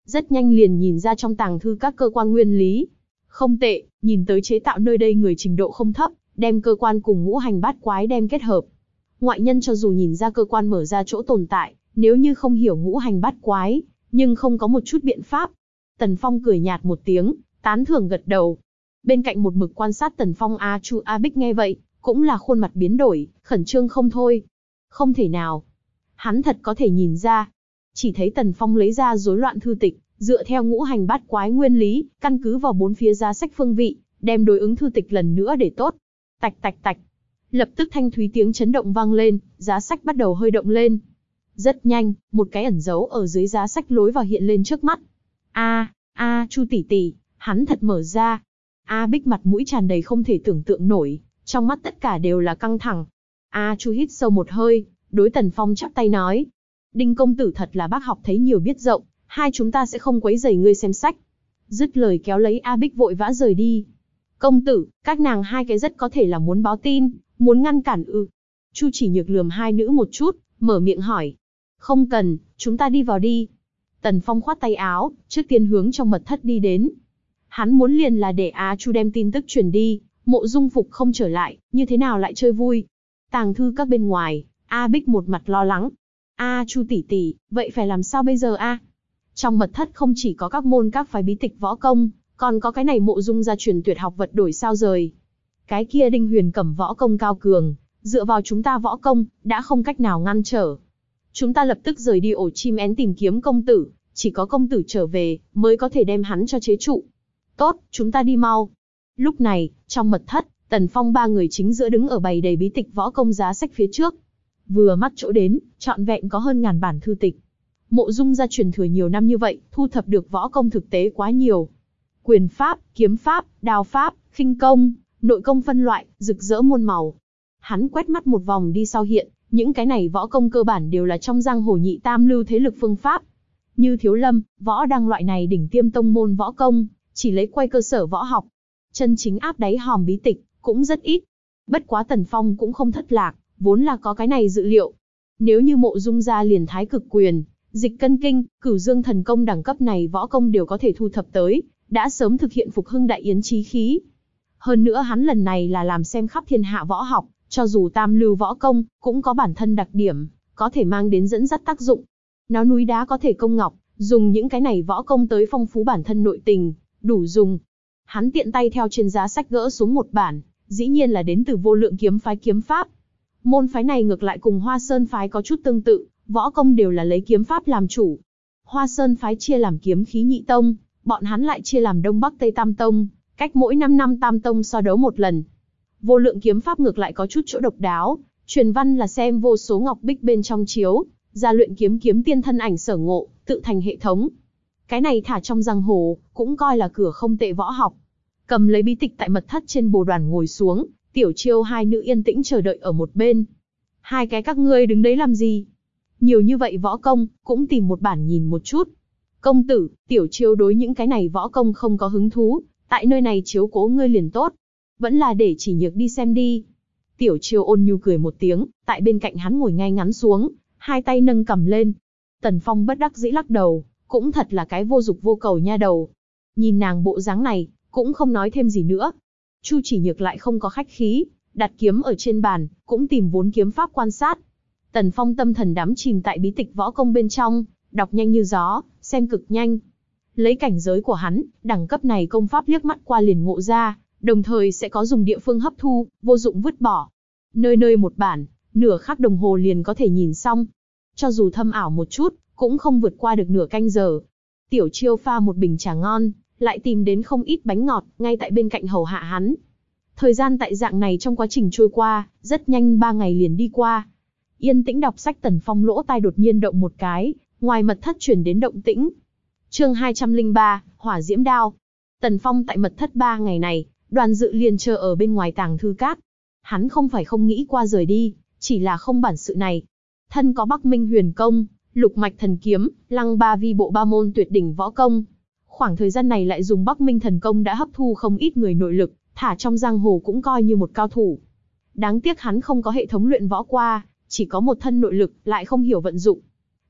rất nhanh liền nhìn ra trong tàng thư các cơ quan nguyên lý. Không tệ, nhìn tới chế tạo nơi đây người trình độ không thấp, đem cơ quan cùng ngũ hành bát quái đem kết hợp. Ngoại nhân cho dù nhìn ra cơ quan mở ra chỗ tồn tại, nếu như không hiểu ngũ hành bát quái, nhưng không có một chút biện pháp. Tần Phong cười nhạt một tiếng, tán thưởng gật đầu. Bên cạnh một mực quan sát Tần Phong A Chu A Bích nghe vậy, cũng là khuôn mặt biến đổi, khẩn trương không thôi. Không thể nào. Hắn thật có thể nhìn ra. Chỉ thấy Tần Phong lấy ra rối loạn thư tịch, dựa theo ngũ hành bát quái nguyên lý, căn cứ vào bốn phía giá sách phương vị, đem đối ứng thư tịch lần nữa để tốt. Tạch tạch tạch. Lập tức thanh thúy tiếng chấn động vang lên, giá sách bắt đầu hơi động lên. Rất nhanh, một cái ẩn dấu ở dưới giá sách lối vào hiện lên trước mắt. A, a Chu tỷ tỷ, hắn thật mở ra. A Bích mặt mũi tràn đầy không thể tưởng tượng nổi, trong mắt tất cả đều là căng thẳng. A Chu hít sâu một hơi, đối Tần Phong chắp tay nói. Đinh công tử thật là bác học thấy nhiều biết rộng, hai chúng ta sẽ không quấy rầy ngươi xem sách. Dứt lời kéo lấy A Bích vội vã rời đi. Công tử, các nàng hai cái rất có thể là muốn báo tin, muốn ngăn cản ư. Chu Chỉ Nhược lườm hai nữ một chút, mở miệng hỏi. Không cần, chúng ta đi vào đi. Tần Phong khoát tay áo, trước tiên hướng trong mật thất đi đến. Hắn muốn liền là để A Chu đem tin tức truyền đi, Mộ Dung Phục không trở lại, như thế nào lại chơi vui. Tàng thư các bên ngoài, A Bích một mặt lo lắng. A Chu tỷ tỷ, vậy phải làm sao bây giờ a? Trong mật thất không chỉ có các môn các phái bí tịch võ công, còn có cái này Mộ Dung gia truyền tuyệt học vật đổi sao rời. Cái kia Đinh Huyền Cẩm võ công cao cường, dựa vào chúng ta võ công, đã không cách nào ngăn trở. Chúng ta lập tức rời đi ổ chim én tìm kiếm công tử, chỉ có công tử trở về, mới có thể đem hắn cho chế trụ. Tốt, chúng ta đi mau. Lúc này, trong mật thất, Tần Phong ba người chính giữa đứng ở bày đầy bí tịch võ công giá sách phía trước. Vừa mắt chỗ đến, trọn vẹn có hơn ngàn bản thư tịch. Mộ Dung gia truyền thừa nhiều năm như vậy, thu thập được võ công thực tế quá nhiều. Quyền pháp, kiếm pháp, đao pháp, khinh công, nội công phân loại, rực rỡ muôn màu. Hắn quét mắt một vòng đi sau hiện, những cái này võ công cơ bản đều là trong giang hồ nhị tam lưu thế lực phương pháp. Như Thiếu Lâm, Võ Đăng loại này đỉnh tiêm tông môn võ công, chỉ lấy quay cơ sở võ học. Chân chính áp đáy hòm bí tịch, cũng rất ít. Bất quá Tần Phong cũng không thất lạc, vốn là có cái này dự liệu. Nếu như Mộ Dung gia liền Thái Cực Quyền, Dịch Cân Kinh, Cửu Dương Thần Công đẳng cấp này võ công đều có thể thu thập tới, đã sớm thực hiện phục hưng đại yến chí khí. Hơn nữa hắn lần này là làm xem khắp thiên hạ võ học, cho dù tam lưu võ công, cũng có bản thân đặc điểm, có thể mang đến dẫn dắt tác dụng. Nó núi đá có thể công ngọc, dùng những cái này võ công tới phong phú bản thân nội tình, đủ dùng. Hắn tiện tay theo trên giá sách gỡ xuống một bản, dĩ nhiên là đến từ Vô Lượng Kiếm phái kiếm pháp. Môn phái này ngược lại cùng Hoa Sơn phái có chút tương tự, võ công đều là lấy kiếm pháp làm chủ. Hoa Sơn phái chia làm kiếm khí nhị tông, bọn hắn lại chia làm Đông Bắc Tây tam tông, cách mỗi năm năm tam tông so đấu một lần. Vô Lượng kiếm pháp ngược lại có chút chỗ độc đáo, truyền văn là xem vô số ngọc bích bên trong chiếu, ra luyện kiếm kiếm tiên thân ảnh sở ngộ, tự thành hệ thống. Cái này thả trong giang hồ, cũng coi là cửa không tệ võ học. Cầm lấy bí tịch tại mật thất trên bồ đoàn ngồi xuống, Tiểu Chiêu hai nữ yên tĩnh chờ đợi ở một bên. Hai cái các ngươi đứng đấy làm gì? Nhiều như vậy võ công, cũng tìm một bản nhìn một chút. Công tử, Tiểu Chiêu đối những cái này võ công không có hứng thú, tại nơi này chiếu cố ngươi liền tốt. Vẫn là để Chỉ Nhược đi xem đi. Tiểu Chiêu ôn nhu cười một tiếng, tại bên cạnh hắn ngồi ngay ngắn xuống, hai tay nâng cầm lên. Tần Phong bất đắc dĩ lắc đầu, cũng thật là cái vô dục vô cầu nha đầu. Nhìn nàng bộ dáng này, cũng không nói thêm gì nữa. Chu Chỉ Nhược lại không có khách khí, đặt kiếm ở trên bàn, cũng tìm vốn kiếm pháp quan sát. Tần Phong tâm thần đắm chìm tại bí tịch võ công bên trong, đọc nhanh như gió, xem cực nhanh. Lấy cảnh giới của hắn, đẳng cấp này công pháp liếc mắt qua liền ngộ ra, đồng thời sẽ có dùng địa phương hấp thu, vô dụng vứt bỏ. Nơi nơi một bản, nửa khắc đồng hồ liền có thể nhìn xong. Cho dù thâm ảo một chút, cũng không vượt qua được nửa canh giờ. Tiểu Chiêu pha một bình trà ngon, lại tìm đến không ít bánh ngọt, ngay tại bên cạnh hầu hạ hắn. Thời gian tại dạng này trong quá trình trôi qua, rất nhanh ba ngày liền đi qua. Yên tĩnh đọc sách Tần Phong lỗ tai đột nhiên động một cái, ngoài mật thất truyền đến động tĩnh. Chương hai trăm lẻ ba, Hỏa Diễm Đao. Tần Phong tại mật thất ba ngày này, Đoàn Dự liền chờ ở bên ngoài tàng thư các. Hắn không phải không nghĩ qua rời đi, chỉ là không bản sự này. Thân có Bắc Minh Huyền Công, Lục Mạch Thần Kiếm, Lăng Ba Vi Bộ ba môn tuyệt đỉnh võ công. Khoảng thời gian này lại dùng Bắc Minh Thần Công đã hấp thu không ít người nội lực, thả trong giang hồ cũng coi như một cao thủ. Đáng tiếc hắn không có hệ thống luyện võ qua, chỉ có một thân nội lực, lại không hiểu vận dụng.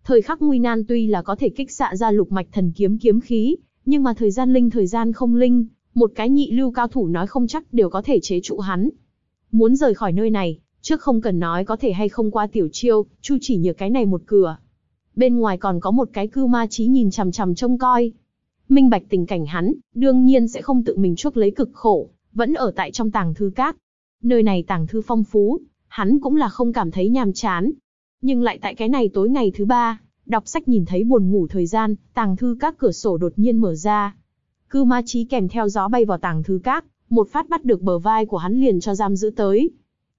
Thời khắc nguy nan tuy là có thể kích xạ ra lục mạch thần kiếm kiếm khí, nhưng mà thời gian linh thời gian không linh, một cái nhị lưu cao thủ nói không chắc đều có thể chế trụ hắn. Muốn rời khỏi nơi này, trước không cần nói có thể hay không qua tiểu chiêu, Chu chỉ nhờ cái này một cửa. Bên ngoài còn có một cái Cưu Ma Chí nhìn chằm chằm trông coi. Minh bạch tình cảnh hắn, đương nhiên sẽ không tự mình chuốc lấy cực khổ, vẫn ở tại trong tàng thư các. Nơi này tàng thư phong phú, hắn cũng là không cảm thấy nhàm chán. Nhưng lại tại cái này tối ngày thứ ba, đọc sách nhìn thấy buồn ngủ thời gian, tàng thư các cửa sổ đột nhiên mở ra. Cưu Ma Chí kèm theo gió bay vào tàng thư các, một phát bắt được bờ vai của hắn liền cho giam giữ tới.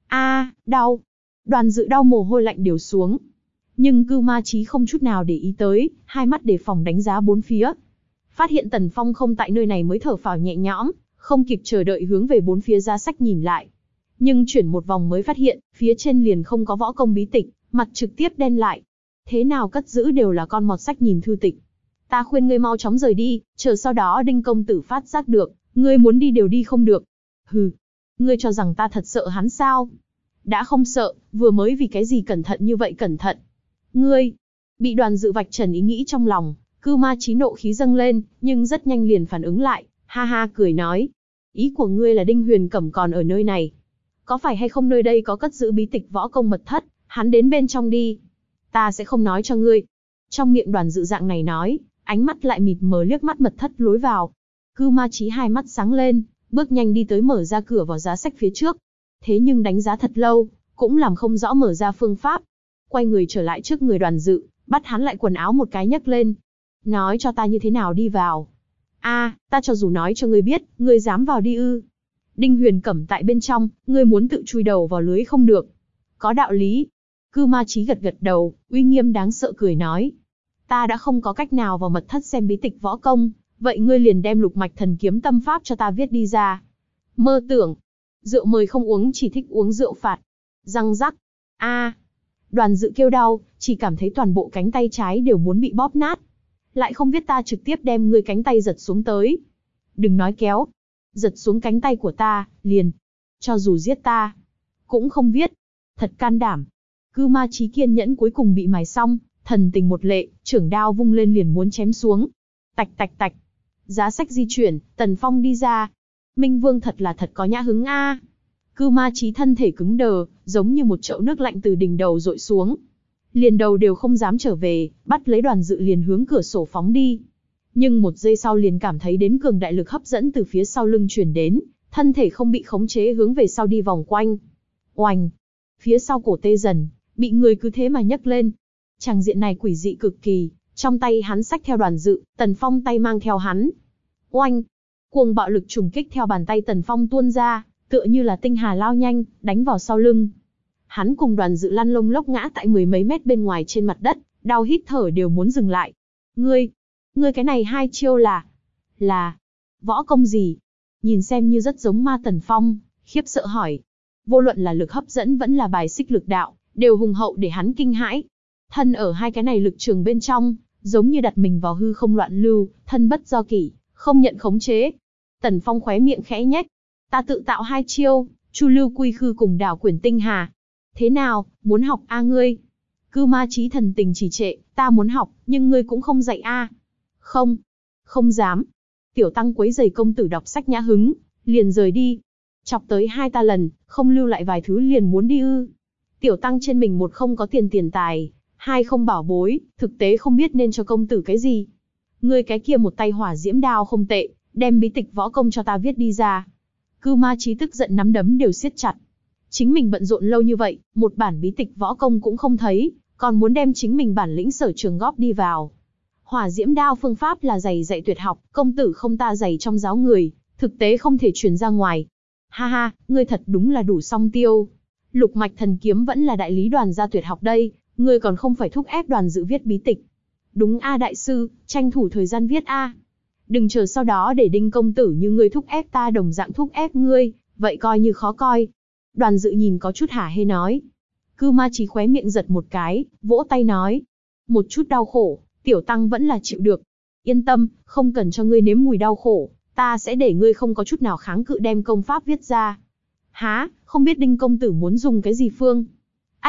A, đau. Đoàn Dự đau mồ hôi lạnh đều xuống. Nhưng Cưu Ma Chí không chút nào để ý tới, hai mắt đề phòng đánh giá bốn phía. Phát hiện Tần Phong không tại nơi này mới thở phào nhẹ nhõm, không kịp chờ đợi hướng về bốn phía giá sách nhìn lại. Nhưng chuyển một vòng mới phát hiện, phía trên liền không có võ công bí tịch, mặt trực tiếp đen lại. Thế nào cất giữ đều là con mọt sách nhìn thư tịch. Ta khuyên ngươi mau chóng rời đi, chờ sau đó Đinh công tử phát giác được, ngươi muốn đi đều đi không được. Hừ, ngươi cho rằng ta thật sợ hắn sao? Đã không sợ, vừa mới vì cái gì cẩn thận như vậy cẩn thận. Ngươi, bị Đoàn Dự vạch trần ý nghĩ trong lòng, Cưu Ma Chí nộ khí dâng lên, nhưng rất nhanh liền phản ứng lại, ha ha cười nói. Ý của ngươi là Đinh Huyền Cẩm còn ở nơi này. Có phải hay không nơi đây có cất giữ bí tịch võ công mật thất, hắn đến bên trong đi. Ta sẽ không nói cho ngươi. Trong miệng Đoàn Dự dạng này nói, ánh mắt lại mịt mờ liếc mắt mật thất lối vào. Cưu Ma Chí hai mắt sáng lên, bước nhanh đi tới mở ra cửa vào giá sách phía trước. Thế nhưng đánh giá thật lâu, cũng làm không rõ mở ra phương pháp. Quay người trở lại trước người Đoàn Dự, bắt hắn lại quần áo một cái nhấc lên. Nói cho ta như thế nào đi vào. A, ta cho dù nói cho ngươi biết, ngươi dám vào đi ư? Đinh Huyền Cẩm tại bên trong, ngươi muốn tự chui đầu vào lưới không được. Có đạo lý. Cưu Ma Chí gật gật đầu, uy nghiêm đáng sợ cười nói. Ta đã không có cách nào vào mật thất xem bí tịch võ công, vậy ngươi liền đem lục mạch thần kiếm tâm pháp cho ta viết đi ra. Mơ tưởng. Rượu mời không uống chỉ thích uống rượu phạt. Răng rắc. A. Đoàn Dự kêu đau, chỉ cảm thấy toàn bộ cánh tay trái đều muốn bị bóp nát. Lại không biết ta trực tiếp đem ngươi cánh tay giật xuống tới. Đừng nói kéo. Giật xuống cánh tay của ta, liền. Cho dù giết ta, cũng không viết. Thật can đảm. Cưu Ma Chí kiên nhẫn cuối cùng bị mài xong, thần tình một lệ, trưởng đao vung lên liền muốn chém xuống. Tạch tạch tạch. Giá sách di chuyển, Tần Phong đi ra. Minh Vương thật là thật có nhã hứng a. Cưu Ma Chí thân thể cứng đờ, giống như một chậu nước lạnh từ đỉnh đầu dội xuống. Liền đầu đều không dám trở về, bắt lấy Đoàn Dự liền hướng cửa sổ phóng đi. Nhưng một giây sau liền cảm thấy đến cường đại lực hấp dẫn từ phía sau lưng truyền đến, thân thể không bị khống chế hướng về sau đi vòng quanh. Oành! Phía sau cổ tê dần, bị người cứ thế mà nhấc lên. Tràng diện này quỷ dị cực kỳ, trong tay hắn xách theo Đoàn Dự, Tần Phong tay mang theo hắn. Oanh! Cuồng bạo lực trùng kích theo bàn tay Tần Phong tuôn ra, tựa như là tinh hà lao nhanh, đánh vào sau lưng. Hắn cùng Đoàn Dự lăn lông lốc ngã tại mười mấy mét bên ngoài trên mặt đất, đau hít thở đều muốn dừng lại. Ngươi, ngươi cái này hai chiêu là, là, võ công gì? Nhìn xem như rất giống ma Tần Phong, khiếp sợ hỏi. Vô luận là lực hấp dẫn vẫn là bài xích lực đạo, đều hùng hậu để hắn kinh hãi. Thân ở hai cái này lực trường bên trong, giống như đặt mình vào hư không loạn lưu, thân bất do kỷ, không nhận khống chế. Tần Phong khóe miệng khẽ nhếch. Ta tự tạo hai chiêu, Chu Lưu Quy Khư cùng Đảo Quyển Tinh Hà. Thế nào, muốn học a ngươi? Cưu Ma Chí thần tình trì trệ, ta muốn học, nhưng ngươi cũng không dạy a. Không, không dám. Tiểu tăng quấy rầy công tử đọc sách nhã hứng, liền rời đi. Chọc tới hai ta lần, không lưu lại vài thứ liền muốn đi ư? Tiểu tăng trên mình một không có tiền tiền tài, hai không bảo bối, thực tế không biết nên cho công tử cái gì. Ngươi cái kia một tay hỏa diễm đao không tệ, đem bí tịch võ công cho ta viết đi ra. Cưu Ma Chí tức giận nắm đấm đều siết chặt. Chính mình bận rộn lâu như vậy, một bản bí tịch võ công cũng không thấy, còn muốn đem chính mình bản lĩnh sở trường góp đi vào. Hỏa diễm đao phương pháp là giày dạy tuyệt học, công tử không ta giày trong giáo người, thực tế không thể truyền ra ngoài. Ha ha, ngươi thật đúng là đủ song tiêu. Lục mạch thần kiếm vẫn là đại lý Đoàn gia tuyệt học đây, ngươi còn không phải thúc ép Đoàn Dự viết bí tịch. Đúng a đại sư, tranh thủ thời gian viết a. Đừng chờ sau đó để Đinh công tử như ngươi thúc ép ta đồng dạng thúc ép ngươi, vậy coi như khó coi. Đoàn Dự nhìn có chút hả hê nói. Cưu Ma Chí khóe miệng giật một cái, vỗ tay nói. Một chút đau khổ, tiểu tăng vẫn là chịu được. Yên tâm, không cần cho ngươi nếm mùi đau khổ, ta sẽ để ngươi không có chút nào kháng cự đem công pháp viết ra. Há, không biết Đinh công tử muốn dùng cái gì phương? Ách,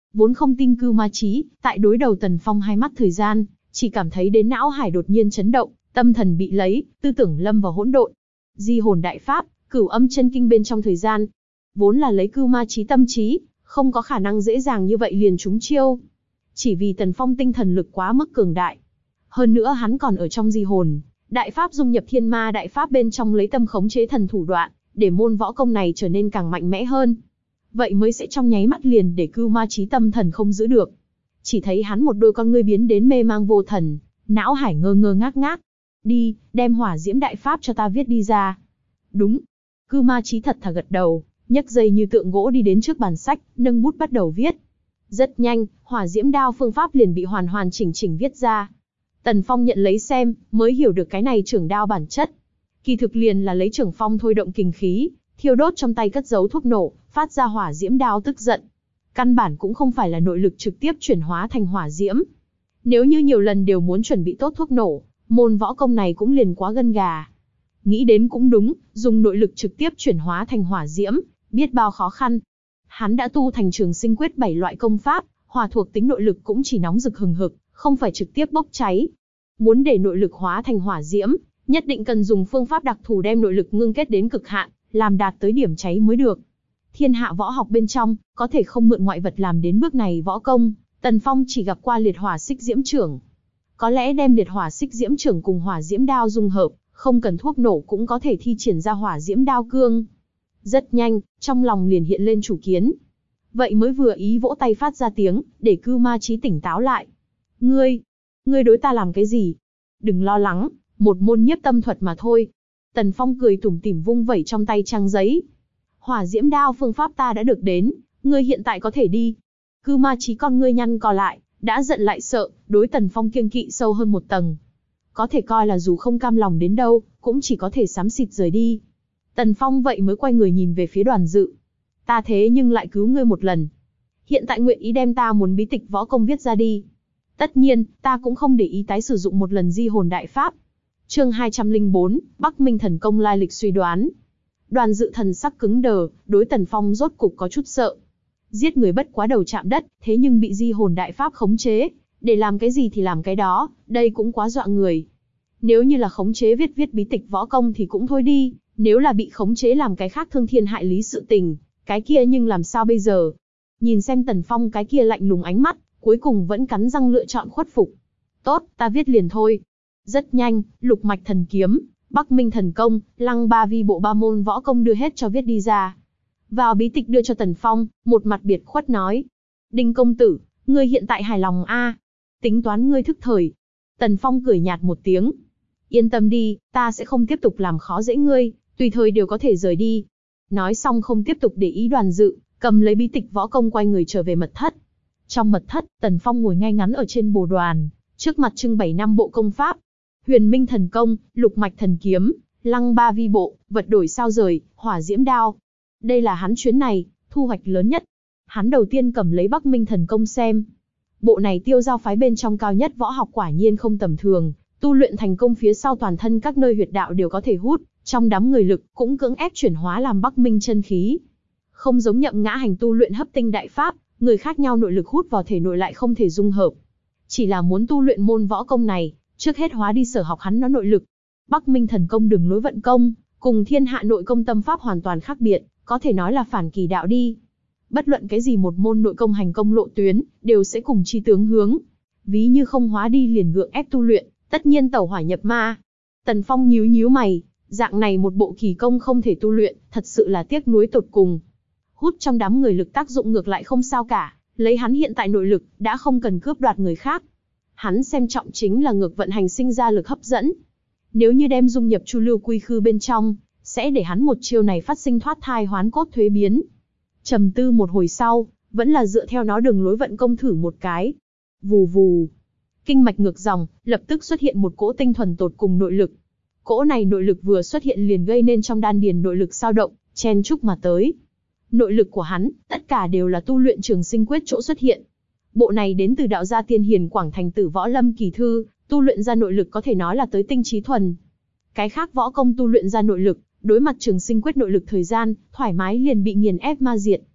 Vốn không tin Cưu Ma Chí, tại đối đầu Tần Phong hai mắt thời gian, chỉ cảm thấy đến não hải đột nhiên chấn động, tâm thần bị lấy, tư tưởng lâm vào hỗn độn. Di hồn đại pháp, cửu âm chân kinh bên trong thời gian, vốn là lấy Cưu Ma Chí tâm trí, không có khả năng dễ dàng như vậy liền trúng chiêu. Chỉ vì Tần Phong tinh thần lực quá mức cường đại. Hơn nữa hắn còn ở trong di hồn, đại pháp dung nhập thiên ma đại pháp bên trong lấy tâm khống chế thần thủ đoạn, để môn võ công này trở nên càng mạnh mẽ hơn. Vậy mới sẽ trong nháy mắt liền để Cưu Ma Chí tâm thần không giữ được. Chỉ thấy hắn một đôi con ngươi biến đến mê mang vô thần, não hải ngơ ngơ ngác ngác. Đi, đem hỏa diễm đại pháp cho ta viết đi ra. Đúng. Cưu Ma Chí thật thà gật đầu, nhấc dây như tượng gỗ đi đến trước bàn sách, nâng bút bắt đầu viết. Rất nhanh, hỏa diễm đao phương pháp liền bị hoàn hoàn chỉnh chỉnh viết ra. Tần Phong nhận lấy xem, mới hiểu được cái này trưởng đao bản chất. Kỳ thực liền là lấy trưởng phong thôi động kình khí, thiêu đốt trong tay cất giấu thuốc nổ, phát ra hỏa diễm đao tức giận. Căn bản cũng không phải là nội lực trực tiếp chuyển hóa thành hỏa diễm. Nếu như nhiều lần đều muốn chuẩn bị tốt thuốc nổ, môn võ công này cũng liền quá gân gà. Nghĩ đến cũng đúng, dùng nội lực trực tiếp chuyển hóa thành hỏa diễm, biết bao khó khăn. Hắn đã tu thành Trường Sinh Quyết bảy loại công pháp, hỏa thuộc tính nội lực cũng chỉ nóng rực hừng hực, không phải trực tiếp bốc cháy. Muốn để nội lực hóa thành hỏa diễm, nhất định cần dùng phương pháp đặc thù đem nội lực ngưng kết đến cực hạn, làm đạt tới điểm cháy mới được. Thiên hạ võ học bên trong, có thể không mượn ngoại vật làm đến bước này võ công, Tần Phong chỉ gặp qua liệt hỏa xích diễm trưởng. Có lẽ đem liệt hỏa xích diễm trưởng cùng hỏa diễm đao dung hợp, không cần thuốc nổ cũng có thể thi triển ra hỏa diễm đao cương. Rất nhanh, trong lòng liền hiện lên chủ kiến. Vậy mới vừa ý vỗ tay phát ra tiếng, để Cưu Ma Chí tỉnh táo lại. Ngươi, ngươi đối ta làm cái gì? Đừng lo lắng, một môn nhiếp tâm thuật mà thôi. Tần Phong cười tủm tỉm vung vẩy trong tay trang giấy. Hỏa diễm đao phương pháp ta đã được đến, ngươi hiện tại có thể đi. Cưu Ma Chí con ngươi nhăn co lại, đã giận lại sợ, đối Tần Phong kiêng kỵ sâu hơn một tầng. Có thể coi là dù không cam lòng đến đâu, cũng chỉ có thể xám xịt rời đi. Tần Phong vậy mới quay người nhìn về phía Đoàn Dự. Ta thế nhưng lại cứu ngươi một lần. Hiện tại nguyện ý đem ta muốn bí tịch võ công viết ra đi. Tất nhiên, ta cũng không để ý tái sử dụng một lần di hồn đại pháp. Chương hai trăm lẻ bốn, Bắc Minh thần công lai lịch suy đoán. Đoàn Dự thần sắc cứng đờ, đối Tần Phong rốt cục có chút sợ. Giết người bất quá đầu chạm đất, thế nhưng bị di hồn đại pháp khống chế, để làm cái gì thì làm cái đó, đây cũng quá dọa người. Nếu như là khống chế viết viết bí tịch võ công thì cũng thôi đi, nếu là bị khống chế làm cái khác thương thiên hại lý sự tình, cái kia nhưng làm sao bây giờ? Nhìn xem Tần Phong cái kia lạnh lùng ánh mắt, cuối cùng vẫn cắn răng lựa chọn khuất phục. Tốt, ta viết liền thôi. Rất nhanh, Lục Mạch Thần Kiếm, Bắc Minh Thần Công, Lăng Ba Vi Bộ ba môn võ công đưa hết cho viết đi ra. Vào bí tịch đưa cho Tần Phong, một mặt biệt khuất nói. Đinh công tử, ngươi hiện tại hài lòng a? Tính toán ngươi thức thời. Tần Phong cười nhạt một tiếng. Yên tâm đi, ta sẽ không tiếp tục làm khó dễ ngươi, tùy thời đều có thể rời đi. Nói xong không tiếp tục để ý Đoàn Dự, cầm lấy bí tịch võ công quay người trở về mật thất. Trong mật thất, Tần Phong ngồi ngay ngắn ở trên bồ đoàn, trước mặt trưng bày năm bộ công pháp. Huyền Minh Thần Công, Lục Mạch Thần Kiếm, Lăng Ba Vi Bộ, Vật Đổi Sao Rời, Hỏa Diễm Đao. Đây là hắn chuyến này, thu hoạch lớn nhất. Hắn đầu tiên cầm lấy Bắc Minh Thần Công xem. Bộ này Tiêu Giao phái bên trong cao nhất võ học quả nhiên không tầm thường, tu luyện thành công phía sau toàn thân các nơi huyệt đạo đều có thể hút, trong đám người lực cũng cưỡng ép chuyển hóa làm Bắc Minh chân khí. Không giống Nhậm Ngã Hành tu luyện hấp tinh đại pháp, người khác nhau nội lực hút vào thể nội lại không thể dung hợp. Chỉ là muốn tu luyện môn võ công này, trước hết hóa đi sở học hắn nó nội lực. Bắc Minh Thần Công đường lối vận công, cùng thiên hạ nội công tâm pháp hoàn toàn khác biệt, có thể nói là phản kỳ đạo đi. Bất luận cái gì một môn nội công hành công lộ tuyến, đều sẽ cùng chi tướng hướng. Ví như không hóa đi liền gượng ép tu luyện, tất nhiên tẩu hỏa nhập ma. Tần Phong nhíu nhíu mày, dạng này một bộ kỳ công không thể tu luyện, thật sự là tiếc nuối tột cùng. Hút trong đám người lực tác dụng ngược lại không sao cả, lấy hắn hiện tại nội lực, đã không cần cướp đoạt người khác. Hắn xem trọng chính là ngược vận hành sinh ra lực hấp dẫn. Nếu như đem dung nhập Chu Lưu Quy Khư bên trong, sẽ để hắn một chiêu này phát sinh thoát thai hoán cốt thuế biến. Trầm tư một hồi sau, vẫn là dựa theo nó đường lối vận công thử một cái. Vù vù. Kinh mạch ngược dòng, lập tức xuất hiện một cỗ tinh thuần tột cùng nội lực. Cỗ này nội lực vừa xuất hiện liền gây nên trong đan điền nội lực dao động, chen chúc mà tới. Nội lực của hắn, tất cả đều là tu luyện Trường Sinh Quyết chỗ xuất hiện. Bộ này đến từ đạo gia tiên hiền Quảng Thành Tử Võ Lâm Kỳ Thư, tu luyện ra nội lực có thể nói là tới tinh trí thuần. Cái khác võ công tu luyện ra nội lực, đối mặt Trường Sinh Quyết nội lực thời gian, thoải mái liền bị nghiền ép ma diệt.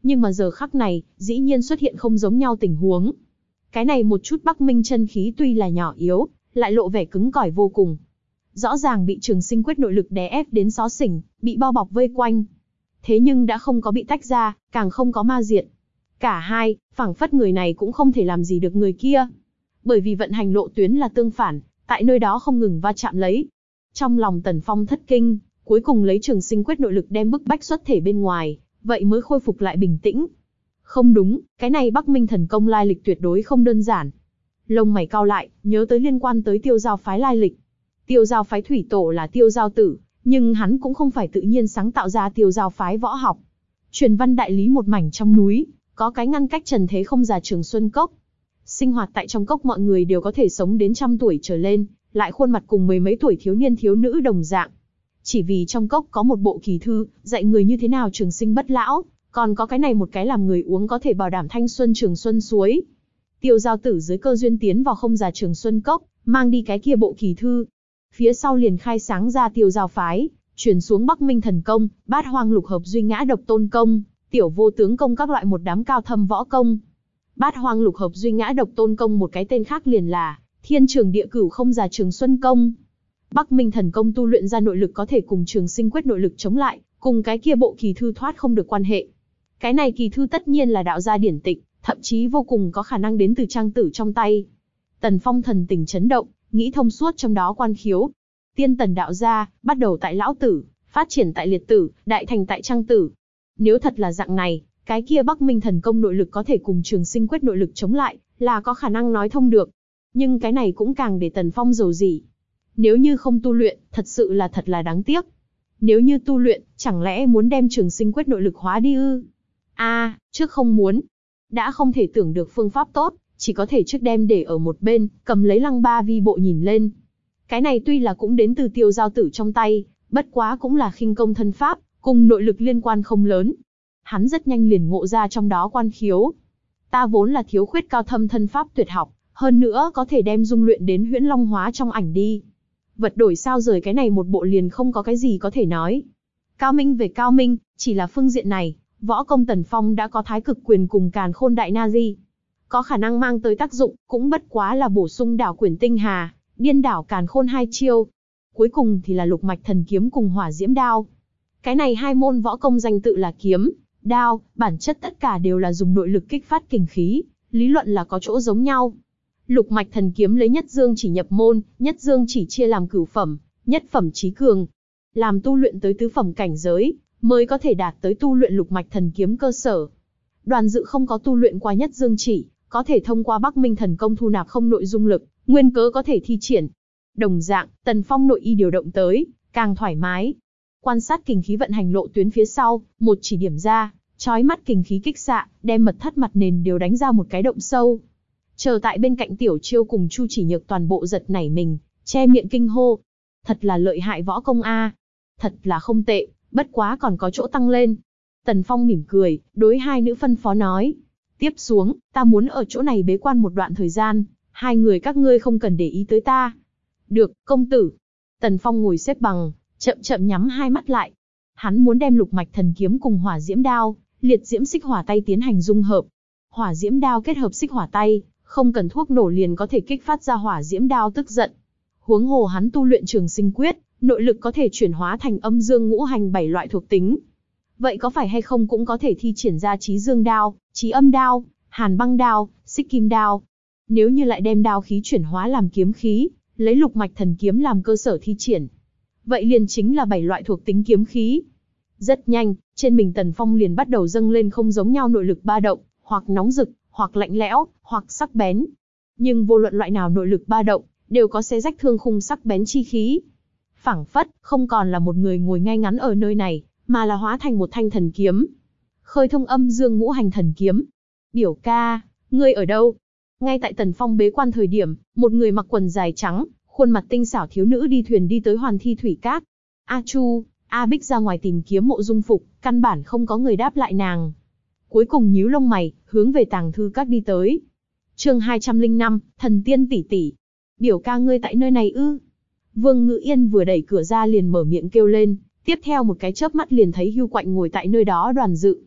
Nhưng mà giờ khắc này, dĩ nhiên xuất hiện không giống nhau tình huống. Cái này một chút Bắc Minh chân khí tuy là nhỏ yếu, lại lộ vẻ cứng cỏi vô cùng. Rõ ràng bị Trường Sinh Quyết nội lực đè ép đến xó xỉnh, bị bao bọc vây quanh. Thế nhưng đã không có bị tách ra, càng không có ma diệt. Cả hai, phảng phất người này cũng không thể làm gì được người kia. Bởi vì vận hành lộ tuyến là tương phản, tại nơi đó không ngừng va chạm lấy. Trong lòng Tần Phong thất kinh, cuối cùng lấy Trường Sinh Quyết nội lực đem bức bách xuất thể bên ngoài, vậy mới khôi phục lại bình tĩnh. Không đúng, cái này Bắc Minh thần công lai lịch tuyệt đối không đơn giản. Lông mày cau lại, nhớ tới liên quan tới Tiêu Giao phái lai lịch. Tiêu Giao phái thủy tổ là Tiêu Giao tử, nhưng hắn cũng không phải tự nhiên sáng tạo ra Tiêu Giao phái võ học. Truyền văn đại lý một mảnh trong núi, có cái ngăn cách trần thế không già Trường Xuân Cốc. Sinh hoạt tại trong cốc mọi người đều có thể sống đến trăm tuổi trở lên, lại khuôn mặt cùng mười mấy tuổi thiếu niên thiếu nữ đồng dạng. Chỉ vì trong cốc có một bộ kỳ thư, dạy người như thế nào trường sinh bất lão, còn có cái này một cái làm người uống có thể bảo đảm thanh xuân trường xuân suối. Tiêu Giao tử dưới cơ duyên tiến vào không già Trường Xuân Cốc, mang đi cái kia bộ kỳ thư. Phía sau liền khai sáng ra Tiêu Giao phái, truyền xuống Bắc Minh thần công, Bát Hoang lục hợp duy ngã độc tôn công, tiểu vô tướng công các loại một đám cao thâm võ công. Bát Hoang lục hợp duy ngã độc tôn công một cái tên khác liền là Thiên Trường Địa Cửu không già Trường Xuân công. Bắc Minh thần công tu luyện ra nội lực có thể cùng Trường Sinh Quyết nội lực chống lại, cùng cái kia bộ kỳ thư thoát không được quan hệ. Cái này kỳ thư tất nhiên là đạo gia điển tịch, thậm chí vô cùng có khả năng đến từ trang tử trong tay. Tần Phong thần tình chấn động, nghĩ thông suốt trong đó quan khiếu. Tiên tần đạo gia, bắt đầu tại lão tử, phát triển tại liệt tử, đại thành tại trang tử. Nếu thật là dạng này, cái kia Bắc Minh thần công nội lực có thể cùng Trường Sinh Quyết nội lực chống lại, là có khả năng nói thông được. Nhưng cái này cũng càng để Tần Phong dầu dỉ. Nếu như không tu luyện, thật sự là thật là đáng tiếc. Nếu như tu luyện, chẳng lẽ muốn đem Trường Sinh Quyết nội lực hóa đi ư? A, à, trước không muốn. Đã không thể tưởng được phương pháp tốt, chỉ có thể trước đem để ở một bên, cầm lấy Lăng Ba Vi bộ nhìn lên. Cái này tuy là cũng đến từ Tiêu Giao tử trong tay, bất quá cũng là khinh công thân pháp, cùng nội lực liên quan không lớn. Hắn rất nhanh liền ngộ ra trong đó quan khiếu. Ta vốn là thiếu khuyết cao thâm thân pháp tuyệt học, hơn nữa có thể đem dung luyện đến huyễn long hóa trong ảnh đi. Vật đổi sao rời cái này một bộ liền không có cái gì có thể nói. Cao minh về cao minh, chỉ là phương diện này, võ công Tần Phong đã có Thái Cực quyền cùng Càn Khôn Đại Na Di. Có khả năng mang tới tác dụng, cũng bất quá là bổ sung đảo quyển tinh hà, điên đảo Càn Khôn hai chiêu. Cuối cùng thì là lục mạch thần kiếm cùng hỏa diễm đao. Cái này hai môn võ công danh tự là kiếm, đao, bản chất tất cả đều là dùng nội lực kích phát kình khí, lý luận là có chỗ giống nhau. Lục mạch thần kiếm lấy nhất dương chỉ nhập môn, nhất dương chỉ chia làm cửu phẩm, nhất phẩm chí cường. Làm tu luyện tới tứ phẩm cảnh giới, mới có thể đạt tới tu luyện lục mạch thần kiếm cơ sở. Đoàn Dự không có tu luyện qua nhất dương chỉ, có thể thông qua Bắc Minh thần công thu nạp không nội dung lực, nguyên cớ có thể thi triển. Đồng dạng, Tần Phong nội y điều động tới, càng thoải mái. Quan sát kình khí vận hành lộ tuyến phía sau, một chỉ điểm ra, chói mắt kình khí kích xạ, đem mật thất mặt nền đều đánh ra một cái động sâu. Chờ tại bên cạnh Tiểu Chiêu cùng Chu Chỉ Nhược toàn bộ giật nảy mình, che miệng kinh hô. Thật là lợi hại võ công a, thật là không tệ, bất quá còn có chỗ tăng lên. Tần Phong mỉm cười, đối hai nữ phân phó nói. Tiếp xuống, ta muốn ở chỗ này bế quan một đoạn thời gian, hai người các ngươi không cần để ý tới ta. Được, công tử. Tần Phong ngồi xếp bằng, chậm chậm nhắm hai mắt lại. Hắn muốn đem lục mạch thần kiếm cùng hỏa diễm đao, liệt diễm xích hỏa tay tiến hành dung hợp. Hỏa diễm đao kết hợp xích hỏa tay, không cần thuốc nổ liền có thể kích phát ra hỏa diễm đao tức giận. Huống hồ hắn tu luyện Trường Sinh Quyết, nội lực có thể chuyển hóa thành âm dương ngũ hành bảy loại thuộc tính. Vậy có phải hay không cũng có thể thi triển ra Chí Dương đao, Chí Âm đao, Hàn Băng đao, Xích Kim đao. Nếu như lại đem đao khí chuyển hóa làm kiếm khí, lấy lục mạch thần kiếm làm cơ sở thi triển, vậy liền chính là bảy loại thuộc tính kiếm khí. Rất nhanh, trên mình Tần Phong liền bắt đầu dâng lên không giống nhau nội lực ba động, hoặc nóng rực, hoặc lạnh lẽo, hoặc sắc bén. Nhưng vô luận loại nào nội lực ba động, đều có xé rách thương khung sắc bén chi khí. Phảng phất, không còn là một người ngồi ngay ngắn ở nơi này, mà là hóa thành một thanh thần kiếm. Khơi thông âm dương ngũ hành thần kiếm. Biểu ca, ngươi ở đâu? Ngay tại Tần Phong bế quan thời điểm, một người mặc quần dài trắng, khuôn mặt tinh xảo thiếu nữ đi thuyền đi tới Hoàn Thi Thủy Các. A Chu, A Bích ra ngoài tìm kiếm Mộ Dung Phục, căn bản không có người đáp lại nàng. Cuối cùng nhíu lông mày, hướng về Tàng Thư Các đi tới. Chương hai trăm lẻ năm, Thần Tiên tỷ tỷ. Biểu ca ngươi tại nơi này ư? Vương Ngữ Yên vừa đẩy cửa ra liền mở miệng kêu lên, tiếp theo một cái chớp mắt liền thấy Hưu Quạnh ngồi tại nơi đó Đoàn Dự.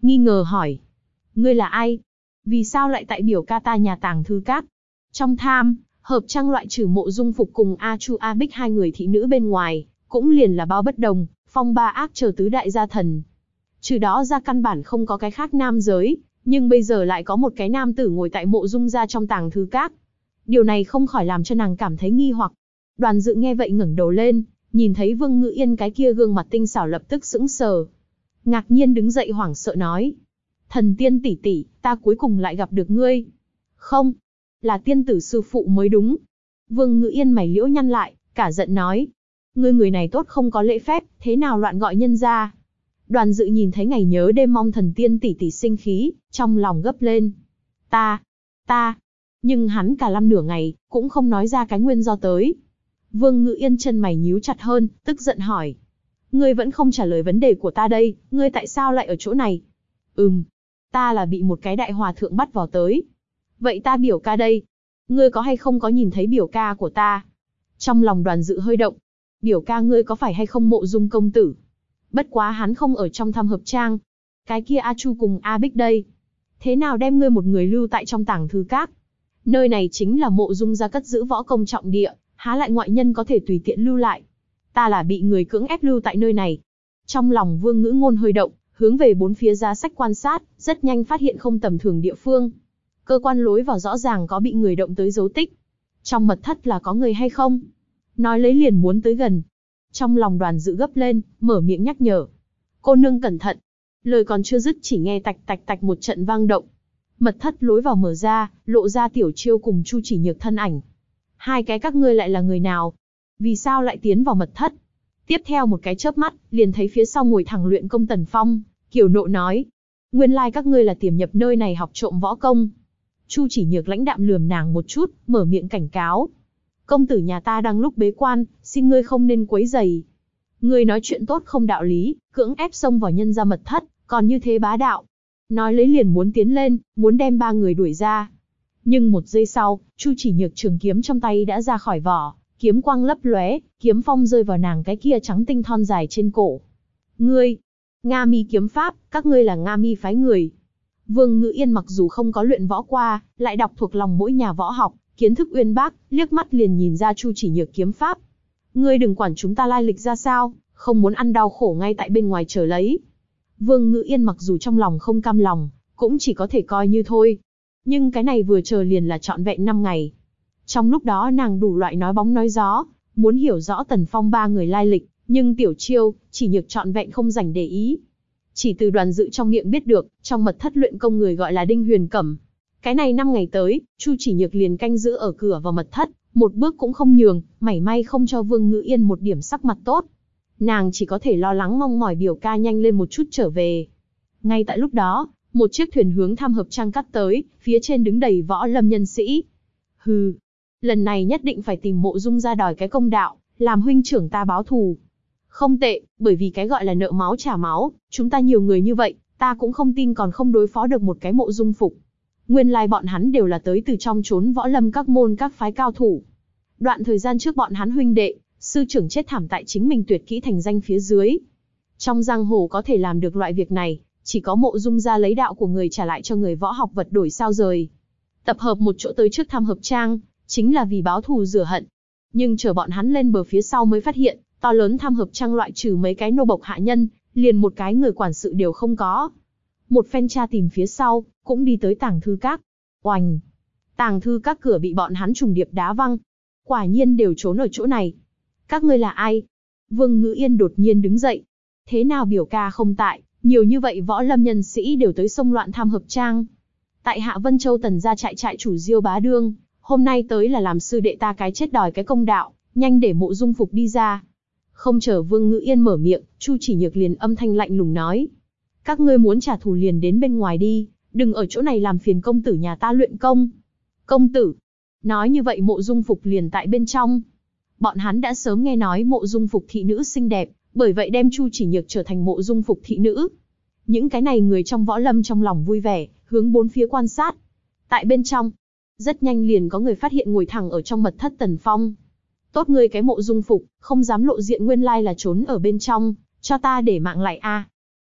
nghi ngờ hỏi. Ngươi là ai? Vì sao lại tại biểu ca ta nhà tàng thư các? Trong tham, hợp trang loại trừ Mộ Dung Phục cùng A Chu A Bích hai người thị nữ bên ngoài, cũng liền là bao bất đồng, phong ba ác chờ tứ đại gia thần. Trừ đó ra căn bản không có cái khác nam giới, nhưng bây giờ lại có một cái nam tử ngồi tại Mộ Dung gia trong tàng thư các. Điều này không khỏi làm cho nàng cảm thấy nghi hoặc. Đoàn Dự nghe vậy ngẩng đầu lên, nhìn thấy Vương Ngữ Yên cái kia gương mặt tinh xảo lập tức sững sờ. Ngạc nhiên đứng dậy hoảng sợ nói. Thần tiên tỷ tỷ, ta cuối cùng lại gặp được ngươi. Không, là tiên tử sư phụ mới đúng. Vương Ngữ Yên mày liễu nhăn lại, cả giận nói. Ngươi người này tốt không có lễ phép, thế nào loạn gọi nhân gia. Đoàn Dự nhìn thấy ngày nhớ đêm mong thần tiên tỷ tỷ sinh khí, trong lòng gấp lên. Ta, ta, nhưng hắn cả lăm nửa ngày, cũng không nói ra cái nguyên do tới. Vương Ngữ Yên chân mày nhíu chặt hơn, tức giận hỏi. Ngươi vẫn không trả lời vấn đề của ta đây, ngươi tại sao lại ở chỗ này? Ừm, ta là bị một cái đại hòa thượng bắt vào tới. Vậy ta biểu ca đây? Ngươi có hay không có nhìn thấy biểu ca của ta? Trong lòng Đoàn Dự hơi động. Biểu ca ngươi có phải hay không Mộ Dung công tử? Bất quá hắn không ở trong Tham Hợp Trang. Cái kia A Chu cùng A Bích đây. Thế nào đem ngươi một người lưu tại trong tàng thư các? Nơi này chính là Mộ Dung gia cất giữ võ công trọng địa, há lại ngoại nhân có thể tùy tiện lưu lại. Ta là bị người cưỡng ép lưu tại nơi này. Trong lòng Vương Ngữ Ngôn hơi động, hướng về bốn phía giá sách quan sát, rất nhanh phát hiện không tầm thường địa phương. Cơ quan lối vào rõ ràng có bị người động tới dấu tích. Trong mật thất là có người hay không? Nói lấy liền muốn tới gần. Trong lòng Đoàn Dự gấp lên, mở miệng nhắc nhở. Cô nương cẩn thận. Lời còn chưa dứt chỉ nghe tạch tạch tạch một trận vang động. Mật thất lối vào mở ra, lộ ra Tiểu Chiêu cùng Chu Chỉ Nhược thân ảnh. Hai cái các ngươi lại là người nào? Vì sao lại tiến vào mật thất? Tiếp theo một cái chớp mắt, liền thấy phía sau ngồi thẳng luyện công Tần Phong, kiều nộ nói. Nguyên lai các ngươi là tiềm nhập nơi này học trộm võ công. Chu Chỉ Nhược lãnh đạm lườm nàng một chút, mở miệng cảnh cáo. Công tử nhà ta đang lúc bế quan, xin ngươi không nên quấy rầy. Ngươi nói chuyện tốt không đạo lý, cưỡng ép xông vào nhân gia mật thất, còn như thế bá đạo. Nói lấy liền muốn tiến lên, muốn đem ba người đuổi ra. Nhưng một giây sau, Chu Chỉ Nhược trường kiếm trong tay đã ra khỏi vỏ, kiếm quang lấp lóe, kiếm phong rơi vào nàng cái kia trắng tinh thon dài trên cổ. Ngươi, Nga Mi kiếm pháp, các ngươi là Nga Mi phái người. Vương Ngữ Yên mặc dù không có luyện võ qua, lại đọc thuộc lòng mỗi nhà võ học, kiến thức uyên bác, liếc mắt liền nhìn ra Chu Chỉ Nhược kiếm pháp. Ngươi đừng quản chúng ta lai lịch ra sao, không muốn ăn đau khổ ngay tại bên ngoài chờ lấy. Vương Ngữ Yên mặc dù trong lòng không cam lòng, cũng chỉ có thể coi như thôi. Nhưng cái này vừa chờ liền là trọn vẹn năm ngày. Trong lúc đó nàng đủ loại nói bóng nói gió, muốn hiểu rõ Tần Phong ba người lai lịch, nhưng Tiểu Chiêu, Chỉ Nhược trọn vẹn không dành để ý. Chỉ từ Đoàn Dự trong miệng biết được, trong mật thất luyện công người gọi là Đinh Huyền Cẩm. Cái này năm ngày tới, Chu Chỉ Nhược liền canh giữ ở cửa vào mật thất, một bước cũng không nhường, mảy may không cho Vương Ngữ Yên một điểm sắc mặt tốt. Nàng chỉ có thể lo lắng mong mỏi biểu ca nhanh lên một chút trở về. Ngay tại lúc đó, một chiếc thuyền hướng Tham Hợp Trang cắt tới, phía trên đứng đầy võ lâm nhân sĩ. Hừ, lần này nhất định phải tìm Mộ Dung ra đòi cái công đạo, làm huynh trưởng ta báo thù. Không tệ, bởi vì cái gọi là nợ máu trả máu, chúng ta nhiều người như vậy, ta cũng không tin còn không đối phó được một cái Mộ Dung Phục. Nguyên lai bọn hắn đều là tới từ trong chốn võ lâm các môn các phái cao thủ. Đoạn thời gian trước bọn hắn huynh đệ, sư trưởng chết thảm tại chính mình tuyệt kỹ thành danh phía dưới. Trong giang hồ có thể làm được loại việc này, chỉ có Mộ Dung ra lấy đạo của người trả lại cho người võ học vật đổi sao rời. Tập hợp một chỗ tới trước Tham Hợp Trang, chính là vì báo thù rửa hận. Nhưng chờ bọn hắn lên bờ phía sau mới phát hiện, to lớn Tham Hợp Trang loại trừ mấy cái nô bộc hạ nhân, liền một cái người quản sự đều không có. Một phen tra tìm phía sau, cũng đi tới tàng thư các. Oành! Tàng thư các cửa bị bọn hắn trùng điệp đá văng. Quả nhiên đều trốn ở chỗ này. Các ngươi là ai? Vương Ngữ Yên đột nhiên đứng dậy. Thế nào biểu ca không tại, nhiều như vậy võ lâm nhân sĩ đều tới xông loạn Tham Hợp Trang. Tại Hạ Vân Châu Tần gia trại trại chủ Diêu Bá Đương, hôm nay tới là làm sư đệ ta cái chết đòi cái công đạo, nhanh để Mộ Dung Phục đi ra. Không chờ Vương Ngữ Yên mở miệng, Chu Chỉ Nhược liền âm thanh lạnh lùng nói. Các ngươi muốn trả thù liền đến bên ngoài đi, đừng ở chỗ này làm phiền công tử nhà ta luyện công. Công tử! Nói như vậy Mộ Dung Phục liền tại bên trong. Bọn hắn đã sớm nghe nói Mộ Dung Phục thị nữ xinh đẹp, bởi vậy đem Chu Chỉ Nhược trở thành Mộ Dung Phục thị nữ. Những cái này người trong võ lâm trong lòng vui vẻ, hướng bốn phía quan sát. Tại bên trong, rất nhanh liền có người phát hiện ngồi thẳng ở trong mật thất Tần Phong. Tốt ngươi cái Mộ Dung Phục, không dám lộ diện nguyên lai là trốn ở bên trong, cho ta để mạng lại a.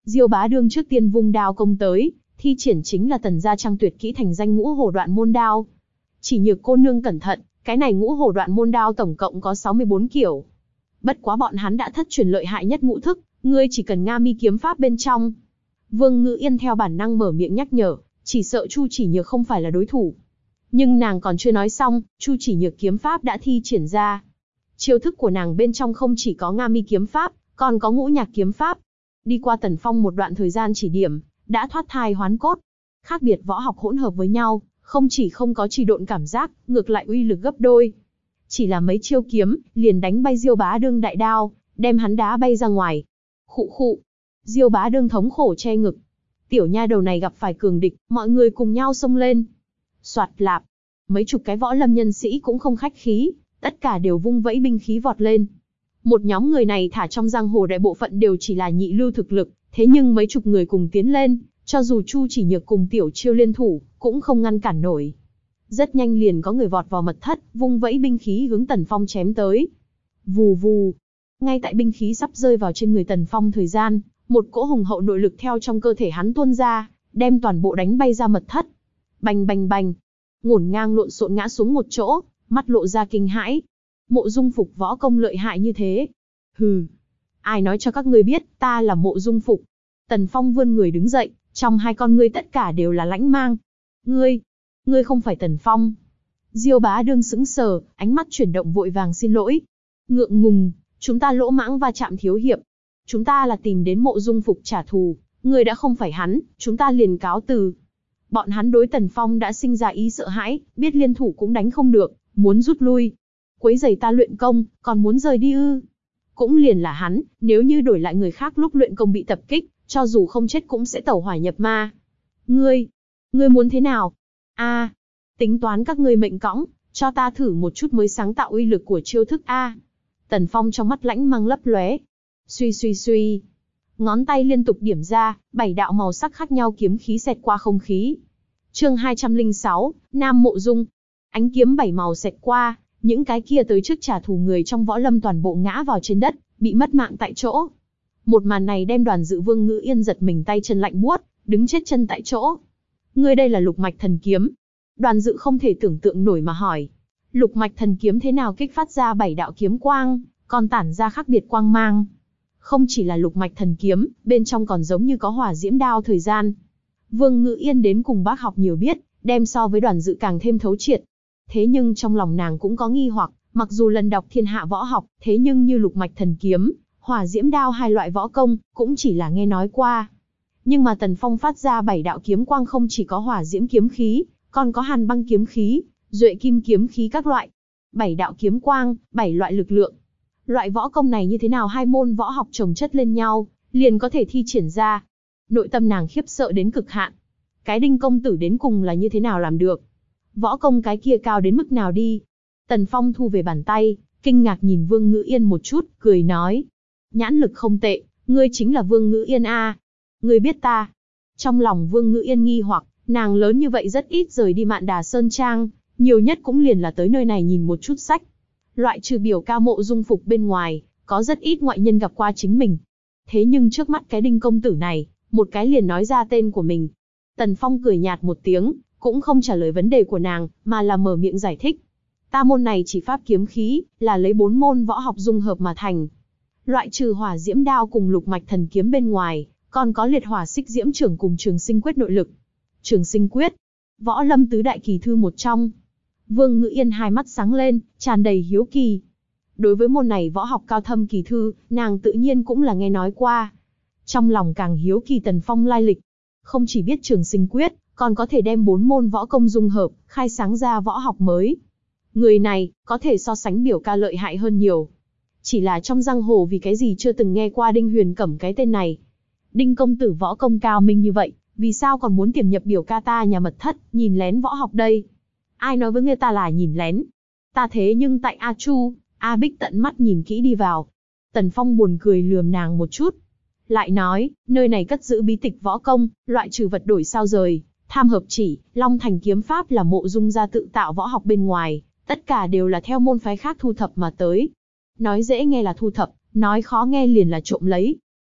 Diêu Bá Đương trước tiên vung đao công tới, thi triển chính là Tần gia trang tuyệt kỹ thành danh Ngũ Hổ Đoạn Môn Đao. Chỉ Nhược cô nương cẩn thận, cái này Ngũ Hổ Đoạn Môn Đao tổng cộng có sáu mươi bốn kiểu. Bất quá bọn hắn đã thất truyền lợi hại nhất ngũ thức, ngươi chỉ cần Nga Mi kiếm pháp bên trong. Vương Ngữ Yên theo bản năng mở miệng nhắc nhở, chỉ sợ Chu Chỉ Nhược không phải là đối thủ. Nhưng nàng còn chưa nói xong, Chu Chỉ Nhược kiếm pháp đã thi triển ra. Chiêu thức của nàng bên trong không chỉ có Nga Mi kiếm pháp, còn có Ngũ Nhạc kiếm pháp. Đi qua Tần Phong một đoạn thời gian chỉ điểm, đã thoát thai hoán cốt. Khác biệt võ học hỗn hợp với nhau, không chỉ không có trì độn cảm giác, ngược lại uy lực gấp đôi. Chỉ là mấy chiêu kiếm, liền đánh bay Diêu Bá Đương đại đao, đem hắn đá bay ra ngoài. Khụ khụ. Diêu Bá Đương thống khổ che ngực. Tiểu nha đầu này gặp phải cường địch, mọi người cùng nhau xông lên. Soạt lạp. Mấy chục cái võ lâm nhân sĩ cũng không khách khí, tất cả đều vung vẫy binh khí vọt lên. Một nhóm người này thả trong giang hồ đại bộ phận đều chỉ là nhị lưu thực lực, thế nhưng mấy chục người cùng tiến lên, cho dù Chu Chỉ Nhược cùng Tiểu Chiêu liên thủ, cũng không ngăn cản nổi. Rất nhanh liền có người vọt vào mật thất, vung vẫy binh khí hướng Tần Phong chém tới. Vù vù. Ngay tại binh khí sắp rơi vào trên người Tần Phong thời gian, một cỗ hùng hậu nội lực theo trong cơ thể hắn tuôn ra, đem toàn bộ đánh bay ra mật thất. Bành bành bành. Ngổn ngang lộn xộn ngã xuống một chỗ, mắt lộ ra kinh hãi. Mộ Dung Phục võ công lợi hại như thế. Hừ. Ai nói cho các ngươi biết, ta là Mộ Dung Phục. Tần Phong vươn người đứng dậy, trong hai con ngươi tất cả đều là lãnh mang. Ngươi, ngươi không phải Tần Phong. Diêu Bá Đương sững sờ, ánh mắt chuyển động vội vàng xin lỗi. Ngượng ngùng, chúng ta lỗ mãng va chạm thiếu hiệp. Chúng ta là tìm đến Mộ Dung Phục trả thù, ngươi đã không phải hắn, chúng ta liền cáo từ. Bọn hắn đối Tần Phong đã sinh ra ý sợ hãi, biết liên thủ cũng đánh không được, muốn rút lui. Quấy rầy ta luyện công, còn muốn rời đi ư? Cũng liền là hắn, nếu như đổi lại người khác lúc luyện công bị tập kích, cho dù không chết cũng sẽ tẩu hỏa nhập ma. Ngươi, ngươi muốn thế nào? A, à, tính toán các ngươi mệnh cõng, cho ta thử một chút mới sáng tạo uy lực của chiêu thức a. Tần Phong trong mắt lãnh mang lấp lóe. Suy suy suy, ngón tay liên tục điểm ra, bảy đạo màu sắc khác nhau kiếm khí xẹt qua không khí. Chương hai trăm lẻ sáu, Nam Mộ Dung. Ánh kiếm bảy màu xẹt qua, những cái kia tới trước trả thù người trong võ lâm toàn bộ ngã vào trên đất, bị mất mạng tại chỗ. Một màn này đem Đoàn Dự Vương Ngữ Yên giật mình tay chân lạnh buốt, đứng chết chân tại chỗ. Ngươi đây là Lục Mạch Thần Kiếm? Đoàn Dự không thể tưởng tượng nổi mà hỏi. Lục Mạch Thần Kiếm thế nào kích phát ra bảy đạo kiếm quang, còn tản ra khác biệt quang mang? Không chỉ là Lục Mạch Thần Kiếm, bên trong còn giống như có hỏa diễm đao thời gian. Vương Ngữ Yên đến cùng bác học nhiều biết, đem so với Đoàn Dự càng thêm thấu triệt. Thế nhưng trong lòng nàng cũng có nghi hoặc, mặc dù lần đọc thiên hạ võ học, thế nhưng như Lục Mạch Thần Kiếm, hỏa diễm đao hai loại võ công, cũng chỉ là nghe nói qua. Nhưng mà Tần Phong phát ra bảy đạo kiếm quang không chỉ có hỏa diễm kiếm khí, còn có hàn băng kiếm khí, duệ kim kiếm khí các loại. Bảy đạo kiếm quang, bảy loại lực lượng. Loại võ công này như thế nào hai môn võ học chồng chất lên nhau, liền có thể thi triển ra. Nội tâm nàng khiếp sợ đến cực hạn. Cái Đinh công tử đến cùng là như thế nào làm được? Võ công cái kia cao đến mức nào đi? Tần Phong thu về bàn tay, kinh ngạc nhìn Vương Ngữ Yên một chút, cười nói. Nhãn lực không tệ, ngươi chính là Vương Ngữ Yên a. Ngươi biết ta. Trong lòng Vương Ngữ Yên nghi hoặc, nàng lớn như vậy rất ít rời đi Mạn Đà Sơn Trang, nhiều nhất cũng liền là tới nơi này nhìn một chút sách. Loại trừ biểu ca Mộ Dung Phục bên ngoài, có rất ít ngoại nhân gặp qua chính mình. Thế nhưng trước mắt cái Đinh công tử này, một cái liền nói ra tên của mình. Tần Phong cười nhạt một tiếng, cũng không trả lời vấn đề của nàng, mà là mở miệng giải thích. Ta môn này chỉ pháp kiếm khí, là lấy bốn môn võ học dung hợp mà thành. Loại trừ hỏa diễm đao cùng Lục Mạch Thần Kiếm bên ngoài, còn có liệt hỏa xích diễm trưởng cùng trường sinh quyết nội lực. Trường sinh quyết, võ lâm tứ đại kỳ thư một trong. Vương Ngữ Yên hai mắt sáng lên, tràn đầy hiếu kỳ. Đối với môn này võ học cao thâm kỳ thư, nàng tự nhiên cũng là nghe nói qua. Trong lòng càng hiếu kỳ Tần Phong lai lịch. Không chỉ biết trường sinh quyết, còn có thể đem bốn môn võ công dung hợp, khai sáng ra võ học mới. Người này, có thể so sánh biểu ca lợi hại hơn nhiều. Chỉ là trong giang hồ vì cái gì chưa từng nghe qua Đinh Huyền Cẩm cái tên này. Đinh công tử võ công cao minh như vậy, vì sao còn muốn tiềm nhập biểu ca ta nhà mật thất, nhìn lén võ học đây? Ai nói với người ta là nhìn lén? Ta thế nhưng tại A Chu, A Bích tận mắt nhìn kỹ đi vào. Tần Phong buồn cười lườm nàng một chút. Lại nói, nơi này cất giữ bí tịch võ công, loại trừ vật đổi sao rời, tham hợp chỉ, Long Thành kiếm pháp là Mộ Dung gia tự tạo võ học bên ngoài, tất cả đều là theo môn phái khác thu thập mà tới. Nói dễ nghe là thu thập, nói khó nghe liền là trộm lấy.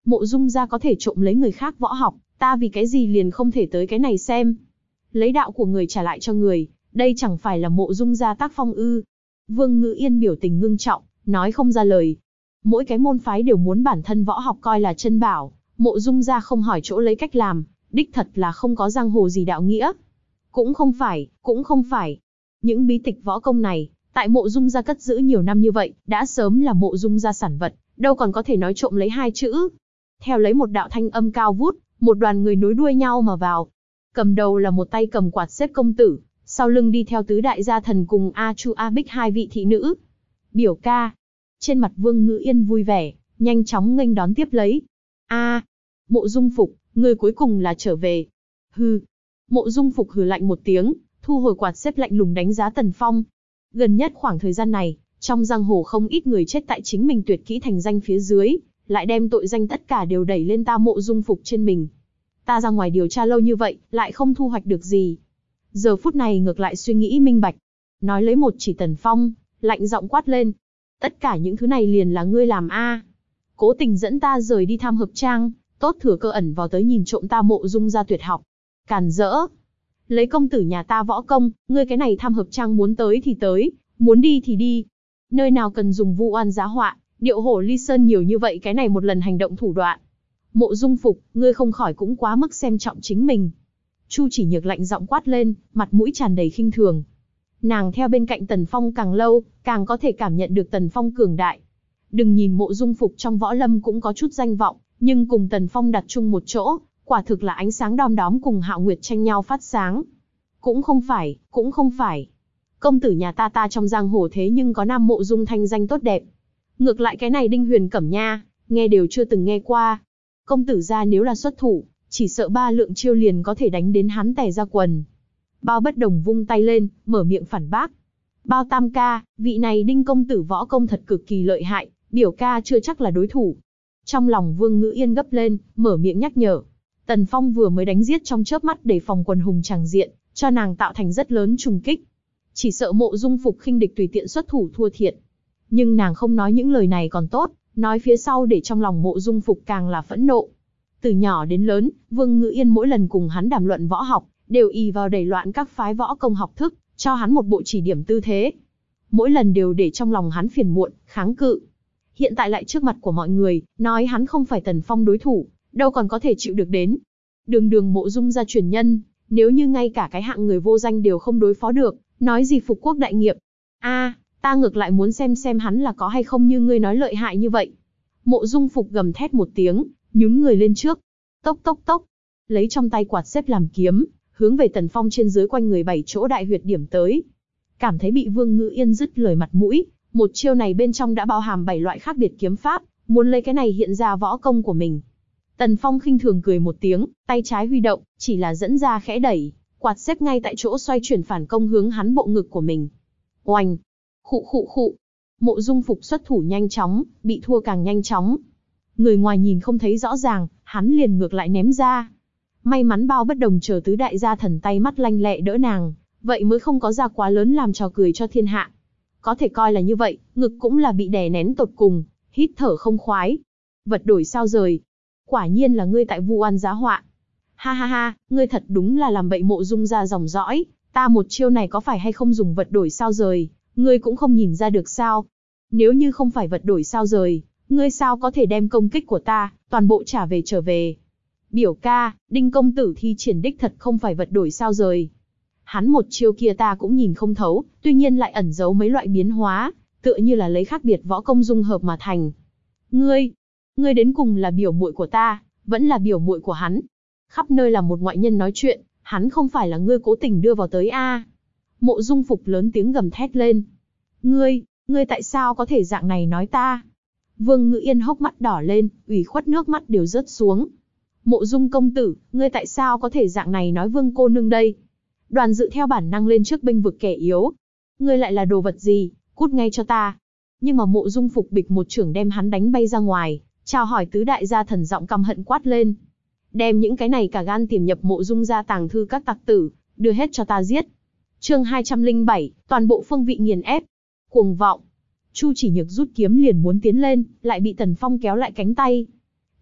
Mộ Dung gia có thể trộm lấy người khác võ học, ta vì cái gì liền không thể tới cái này xem? Lấy đạo của người trả lại cho người, đây chẳng phải là Mộ Dung gia tác phong ư? Vương Ngữ Yên biểu tình ngưng trọng, nói không ra lời. Mỗi cái môn phái đều muốn bản thân võ học coi là chân bảo, Mộ Dung gia không hỏi chỗ lấy cách làm, đích thật là không có giang hồ gì đạo nghĩa. Cũng không phải, cũng không phải. Những bí tịch võ công này, tại Mộ Dung gia cất giữ nhiều năm như vậy, đã sớm là Mộ Dung gia sản vật, đâu còn có thể nói trộm lấy hai chữ. Theo lấy một đạo thanh âm cao vút, một đoàn người nối đuôi nhau mà vào. Cầm đầu là một tay cầm quạt xếp công tử, sau lưng đi theo tứ đại gia thần cùng A Chu A Bích hai vị thị nữ. Biểu ca. Trên mặt Vương Ngữ Yên vui vẻ, nhanh chóng nghênh đón tiếp lấy. A, Mộ Dung Phục, người cuối cùng là trở về. Hừ. Mộ Dung Phục hừ lạnh một tiếng, thu hồi quạt xếp lạnh lùng đánh giá Tần Phong. Gần nhất khoảng thời gian này, trong giang hồ không ít người chết tại chính mình tuyệt kỹ thành danh phía dưới, lại đem tội danh tất cả đều đẩy lên ta Mộ Dung Phục trên mình. Ta ra ngoài điều tra lâu như vậy, lại không thu hoạch được gì. Giờ phút này ngược lại suy nghĩ minh bạch. Nói lấy một chỉ Tần Phong, lạnh giọng quát lên. Tất cả những thứ này liền là ngươi làm a? Cố tình dẫn ta rời đi Tham Hợp Trang, tốt thừa cơ ẩn vào tới nhìn trộm ta Mộ Dung gia tuyệt học. Càn rỡ. Lấy công tử nhà ta võ công, ngươi cái này Tham Hợp Trang muốn tới thì tới, muốn đi thì đi. Nơi nào cần dùng vu oan giá họa, điệu hổ ly sơn nhiều như vậy cái này một lần hành động thủ đoạn. Mộ Dung Phục, ngươi không khỏi cũng quá mức xem trọng chính mình. Chu Chỉ Nhược lạnh giọng quát lên, mặt mũi tràn đầy khinh thường. Nàng theo bên cạnh Tần Phong càng lâu, càng có thể cảm nhận được Tần Phong cường đại. Đừng nhìn Mộ Dung Phục trong võ lâm cũng có chút danh vọng, nhưng cùng Tần Phong đặt chung một chỗ, quả thực là ánh sáng đom đóm cùng Hạo Nguyệt tranh nhau phát sáng. Cũng không phải, cũng không phải. Công tử nhà ta ta trong giang hồ thế nhưng có nam Mộ Dung thanh danh tốt đẹp. Ngược lại cái này Đinh Huyền Cẩm nha, nghe đều chưa từng nghe qua. Công tử gia nếu là xuất thủ, chỉ sợ ba lượng chiêu liền có thể đánh đến hắn tè ra quần. Bao Bất Đồng vung tay lên, mở miệng phản bác. Bao Tam ca, vị này Đinh công tử võ công thật cực kỳ lợi hại, biểu ca chưa chắc là đối thủ. Trong lòng Vương Ngữ Yên gấp lên, mở miệng nhắc nhở. Tần Phong vừa mới đánh giết trong chớp mắt để phòng quần hùng tràng diện, cho nàng tạo thành rất lớn trùng kích. Chỉ sợ Mộ Dung Phục khinh địch tùy tiện xuất thủ thua thiệt. Nhưng nàng không nói những lời này còn tốt, nói phía sau để trong lòng Mộ Dung Phục càng là phẫn nộ. Từ nhỏ đến lớn, Vương Ngữ Yên mỗi lần cùng hắn đàm luận võ học, đều ì vào đẩy loạn các phái võ công học thức, cho hắn một bộ chỉ điểm tư thế. Mỗi lần đều để trong lòng hắn phiền muộn, kháng cự. Hiện tại lại trước mặt của mọi người, nói hắn không phải Tần Phong đối thủ, đâu còn có thể chịu được đến. Đường đường Mộ Dung gia truyền nhân, nếu như ngay cả cái hạng người vô danh đều không đối phó được, nói gì phục quốc đại nghiệp. A, ta ngược lại muốn xem xem hắn là có hay không như ngươi nói lợi hại như vậy. Mộ Dung Phục gầm thét một tiếng, nhún người lên trước. Tốc tốc tốc, lấy trong tay quạt xếp làm kiếm, hướng về Tần Phong trên dưới quanh người bảy chỗ đại huyệt điểm tới. Cảm thấy bị Vương Ngữ Yên dứt lời mặt mũi, một chiêu này bên trong đã bao hàm bảy loại khác biệt kiếm pháp, muốn lấy cái này hiện ra võ công của mình. Tần Phong khinh thường cười một tiếng, tay trái huy động, chỉ là dẫn ra khẽ đẩy, quạt xếp ngay tại chỗ xoay chuyển phản công hướng hắn bộ ngực của mình. Oanh! Khụ khụ khụ! Mộ Dung Phục xuất thủ nhanh chóng, bị thua càng nhanh chóng. Người ngoài nhìn không thấy rõ ràng, hắn liền ngược lại ném ra. May mắn Bao Bất Đồng chờ tứ đại gia thần tay mắt lanh lẹ đỡ nàng, vậy mới không có ra quá lớn làm trò cười cho thiên hạ. Có thể coi là như vậy, ngực cũng là bị đè nén tột cùng, hít thở không khoái. Vật đổi sao rời. Quả nhiên là ngươi tại vu oan giá họa. Ha ha ha, ngươi thật đúng là làm bậy Mộ Dung gia dòng dõi, ta một chiêu này có phải hay không dùng vật đổi sao rời, ngươi cũng không nhìn ra được sao? Nếu như không phải vật đổi sao rời, ngươi sao có thể đem công kích của ta, toàn bộ trả về trở về? Biểu ca, Đinh công tử thi triển đích thật không phải vật đổi sao rời. Hắn một chiêu kia ta cũng nhìn không thấu, tuy nhiên lại ẩn giấu mấy loại biến hóa, tựa như là lấy khác biệt võ công dung hợp mà thành. Ngươi, ngươi đến cùng là biểu muội của ta, vẫn là biểu muội của hắn? Khắp nơi là một ngoại nhân nói chuyện, hắn không phải là ngươi cố tình đưa vào tới a? Mộ Dung Phục lớn tiếng gầm thét lên. Ngươi, ngươi tại sao có thể dạng này nói ta? Vương Ngữ Yên hốc mắt đỏ lên, ủy khuất nước mắt đều rớt xuống. Mộ Dung công tử, ngươi tại sao có thể dạng này nói Vương cô nương đây? Đoàn Dự theo bản năng lên trước bênh vực kẻ yếu. Ngươi lại là đồ vật gì, cút ngay cho ta. Nhưng mà Mộ Dung Phục bịch một chưởng đem hắn đánh bay ra ngoài, chào hỏi tứ đại gia thần giọng căm hận quát lên. Đem những cái này cả gan tiềm nhập Mộ Dung gia tàng thư các tặc tử, đưa hết cho ta giết. Chương hai trăm lẻ bảy, toàn bộ phương vị nghiền ép. Cuồng vọng. Chu Chỉ Nhược rút kiếm liền muốn tiến lên, lại bị Tần Phong kéo lại cánh tay.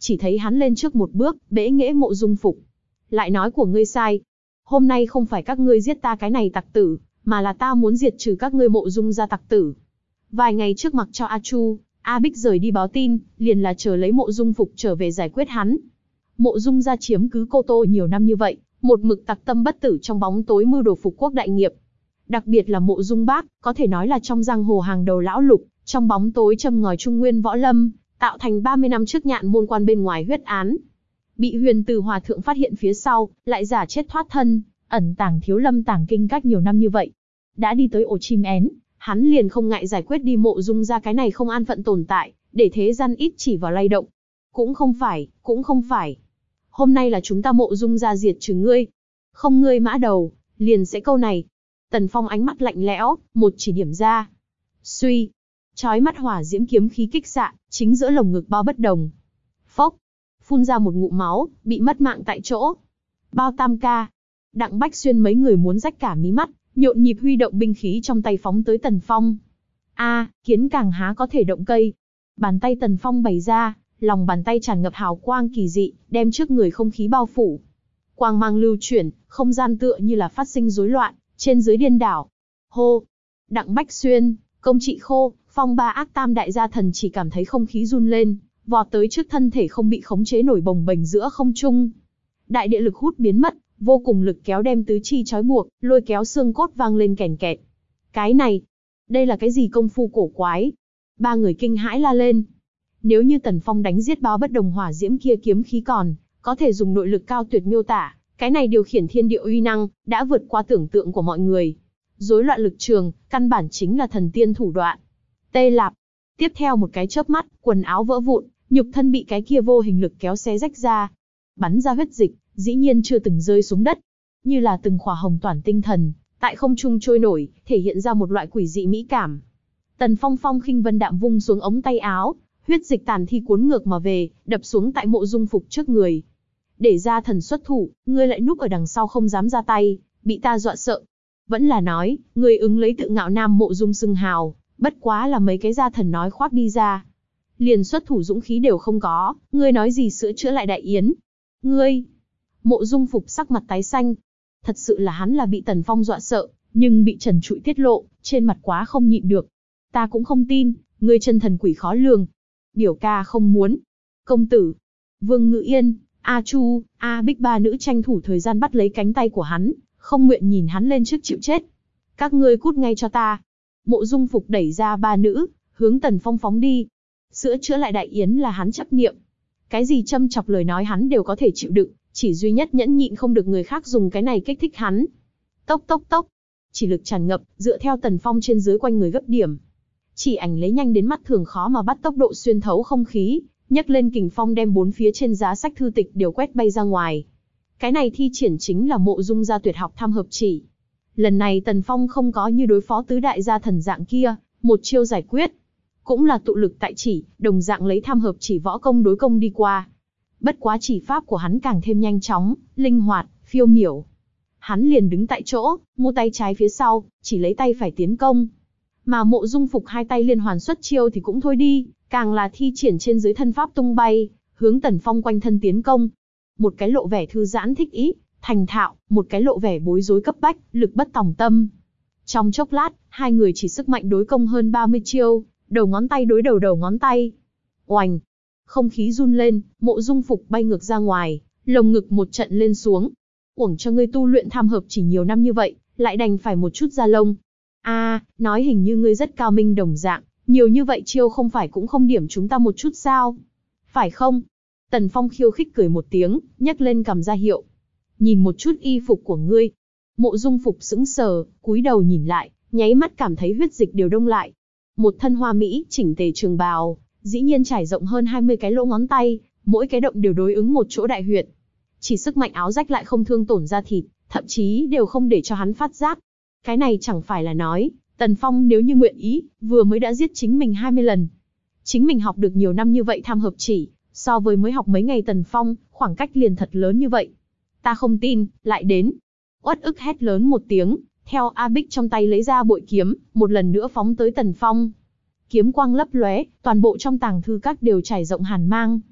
chỉ thấy hắn lên trước một bước, bẽ nghễ Mộ Dung Phục. Lại nói của ngươi sai. Hôm nay không phải các ngươi giết ta cái này tặc tử, mà là ta muốn diệt trừ các ngươi Mộ Dung gia tặc tử. Vài ngày trước mặc cho A Chu, A Bích rời đi báo tin, liền là chờ lấy Mộ Dung Phục trở về giải quyết hắn. Mộ Dung gia chiếm cứ Cô Tô nhiều năm như vậy, một mực tặc tâm bất tử trong bóng tối mưu đồ phục quốc đại nghiệp. Đặc biệt là Mộ Dung Bác, có thể nói là trong giang hồ hàng đầu lão lục, trong bóng tối châm ngòi Trung Nguyên võ lâm, tạo thành ba mươi năm trước nhạn môn quan bên ngoài huyết án. Bị Huyền Từ Hòa thượng phát hiện phía sau, lại giả chết thoát thân, ẩn tàng Thiếu Lâm tàng kinh cách nhiều năm như vậy. Đã đi tới ổ chim én, hắn liền không ngại giải quyết đi Mộ Dung gia cái này không an phận tồn tại, để thế gian ít chỉ vào lay động. Cũng không phải, cũng không phải. Hôm nay là chúng ta Mộ Dung gia diệt trừ ngươi. Không ngươi mã đầu, liền sẽ câu này. Tần Phong ánh mắt lạnh lẽo, một chỉ điểm ra. Suy, chói mắt hỏa diễm kiếm khí kích xạ, chính giữa lồng ngực Bao Bất Đồng. Phốc, phun ra một ngụm máu, bị mất mạng tại chỗ. Bao Tam Ca, Đặng Bách Xuyên mấy người muốn rách cả mí mắt, nhộn nhịp huy động binh khí trong tay phóng tới Tần Phong. A, kiến càng há có thể động cây. Bàn tay Tần Phong bày ra, lòng bàn tay tràn ngập hào quang kỳ dị, đem trước người không khí bao phủ. Quang mang lưu chuyển, không gian tựa như là phát sinh rối loạn, trên dưới điên đảo. Hô, Đặng Bách Xuyên, Công Trị Khô, Phong Ba Ác Tam đại gia thần chỉ cảm thấy không khí run lên, vọt tới trước thân thể không bị khống chế nổi bồng bềnh giữa không trung. Đại địa lực hút biến mất, vô cùng lực kéo đem tứ chi trói buộc, lôi kéo xương cốt vang lên kèn kẹt. Cái này, đây là cái gì công phu cổ quái? Ba người kinh hãi la lên. Nếu như Tần Phong đánh giết Bao Bất Đồng hỏa diễm kia kiếm khí còn có thể dùng nội lực cao tuyệt miêu tả, cái này điều khiển thiên địa uy năng đã vượt qua tưởng tượng của mọi người. Rối loạn lực trường, căn bản chính là thần tiên thủ đoạn. Tê lạp. Tiếp theo một cái chớp mắt, quần áo vỡ vụn, nhục thân bị cái kia vô hình lực kéo xé rách ra. Bắn ra huyết dịch, dĩ nhiên chưa từng rơi xuống đất. Như là từng khỏa hồng toản tinh thần, tại không trung trôi nổi, thể hiện ra một loại quỷ dị mỹ cảm. Tần Phong phong khinh vân đạm vung xuống ống tay áo, huyết dịch tàn thi cuốn ngược mà về, đập xuống tại Mộ Dung Phục trước người. Để ra thần xuất thủ, ngươi lại núp ở đằng sau không dám ra tay, bị ta dọa sợ. Vẫn là nói, ngươi ứng lấy tự ngạo nam Mộ Dung xưng hào, bất quá là mấy cái gia thần nói khoác đi ra. Liền xuất thủ dũng khí đều không có, ngươi nói gì sữa chữa lại đại yến. Ngươi, Mộ Dung Phục sắc mặt tái xanh. Thật sự là hắn là bị Tần Phong dọa sợ, nhưng bị trần trụi tiết lộ, trên mặt quá không nhịn được. Ta cũng không tin, ngươi chân thần quỷ khó lường. Biểu ca không muốn. Công tử, Vương Ngự Yên, A Chu, A Bích ba nữ tranh thủ thời gian bắt lấy cánh tay của hắn, không nguyện nhìn hắn lên trước chịu chết. Các ngươi cút ngay cho ta. Mộ Dung Phục đẩy ra ba nữ, hướng Tần Phong phóng đi. Sữa chữa lại đại yến là hắn chấp niệm. Cái gì châm chọc lời nói hắn đều có thể chịu đựng, chỉ duy nhất nhẫn nhịn không được người khác dùng cái này kích thích hắn. Tốc tốc tốc. Chỉ lực tràn ngập, dựa theo Tần Phong trên dưới quanh người gấp điểm. Chỉ ảnh lấy nhanh đến mắt thường khó mà bắt tốc độ xuyên thấu không khí, nhấc lên kình phong đem bốn phía trên giá sách thư tịch đều quét bay ra ngoài. Cái này thi triển chính là Mộ Dung gia tuyệt học tham hợp chỉ. Lần này Tần Phong không có như đối phó tứ đại gia thần dạng kia, một chiêu giải quyết. Cũng là tụ lực tại chỉ, đồng dạng lấy tham hợp chỉ võ công đối công đi qua. Bất quá chỉ pháp của hắn càng thêm nhanh chóng, linh hoạt, phiêu miểu. Hắn liền đứng tại chỗ, mu tay trái phía sau, chỉ lấy tay phải tiến công. Mà Mộ Dung Phục hai tay liên hoàn xuất chiêu thì cũng thôi đi, càng là thi triển trên dưới thân pháp tung bay, hướng Tần Phong quanh thân tiến công. Một cái lộ vẻ thư giãn thích ý, thành thạo, một cái lộ vẻ bối rối cấp bách, lực bất tòng tâm. Trong chốc lát, hai người chỉ sức mạnh đối công hơn ba mươi chiêu, đầu ngón tay đối đầu đầu ngón tay. Oành! Không khí run lên, Mộ Dung Phục bay ngược ra ngoài, lồng ngực một trận lên xuống. Uổng cho ngươi tu luyện tham hợp chỉ nhiều năm như vậy, lại đành phải một chút da lông. A, à, nói hình như ngươi rất cao minh đồng dạng, nhiều như vậy chiêu không phải cũng không điểm chúng ta một chút sao? Phải không? Tần Phong khiêu khích cười một tiếng, nhấc lên cầm ra hiệu. Nhìn một chút y phục của ngươi. Mộ Dung Phục sững sờ, cúi đầu nhìn lại, nháy mắt cảm thấy huyết dịch đều đông lại. Một thân hoa mỹ, chỉnh tề trường bào, dĩ nhiên trải rộng hơn hai mươi cái lỗ ngón tay, mỗi cái động đều đối ứng một chỗ đại huyệt. Chỉ sức mạnh áo rách lại không thương tổn da thịt, thậm chí đều không để cho hắn phát giác. Cái này chẳng phải là nói, Tần Phong nếu như nguyện ý, vừa mới đã giết chính mình hai mươi lần. Chính mình học được nhiều năm như vậy tham hợp chỉ, so với mới học mấy ngày Tần Phong, khoảng cách liền thật lớn như vậy. Ta không tin, lại đến. Uất ức hét lớn một tiếng, theo A Bích trong tay lấy ra bội kiếm, một lần nữa phóng tới Tần Phong. Kiếm quang lấp lóe, toàn bộ trong tàng thư các đều trải rộng hàn mang.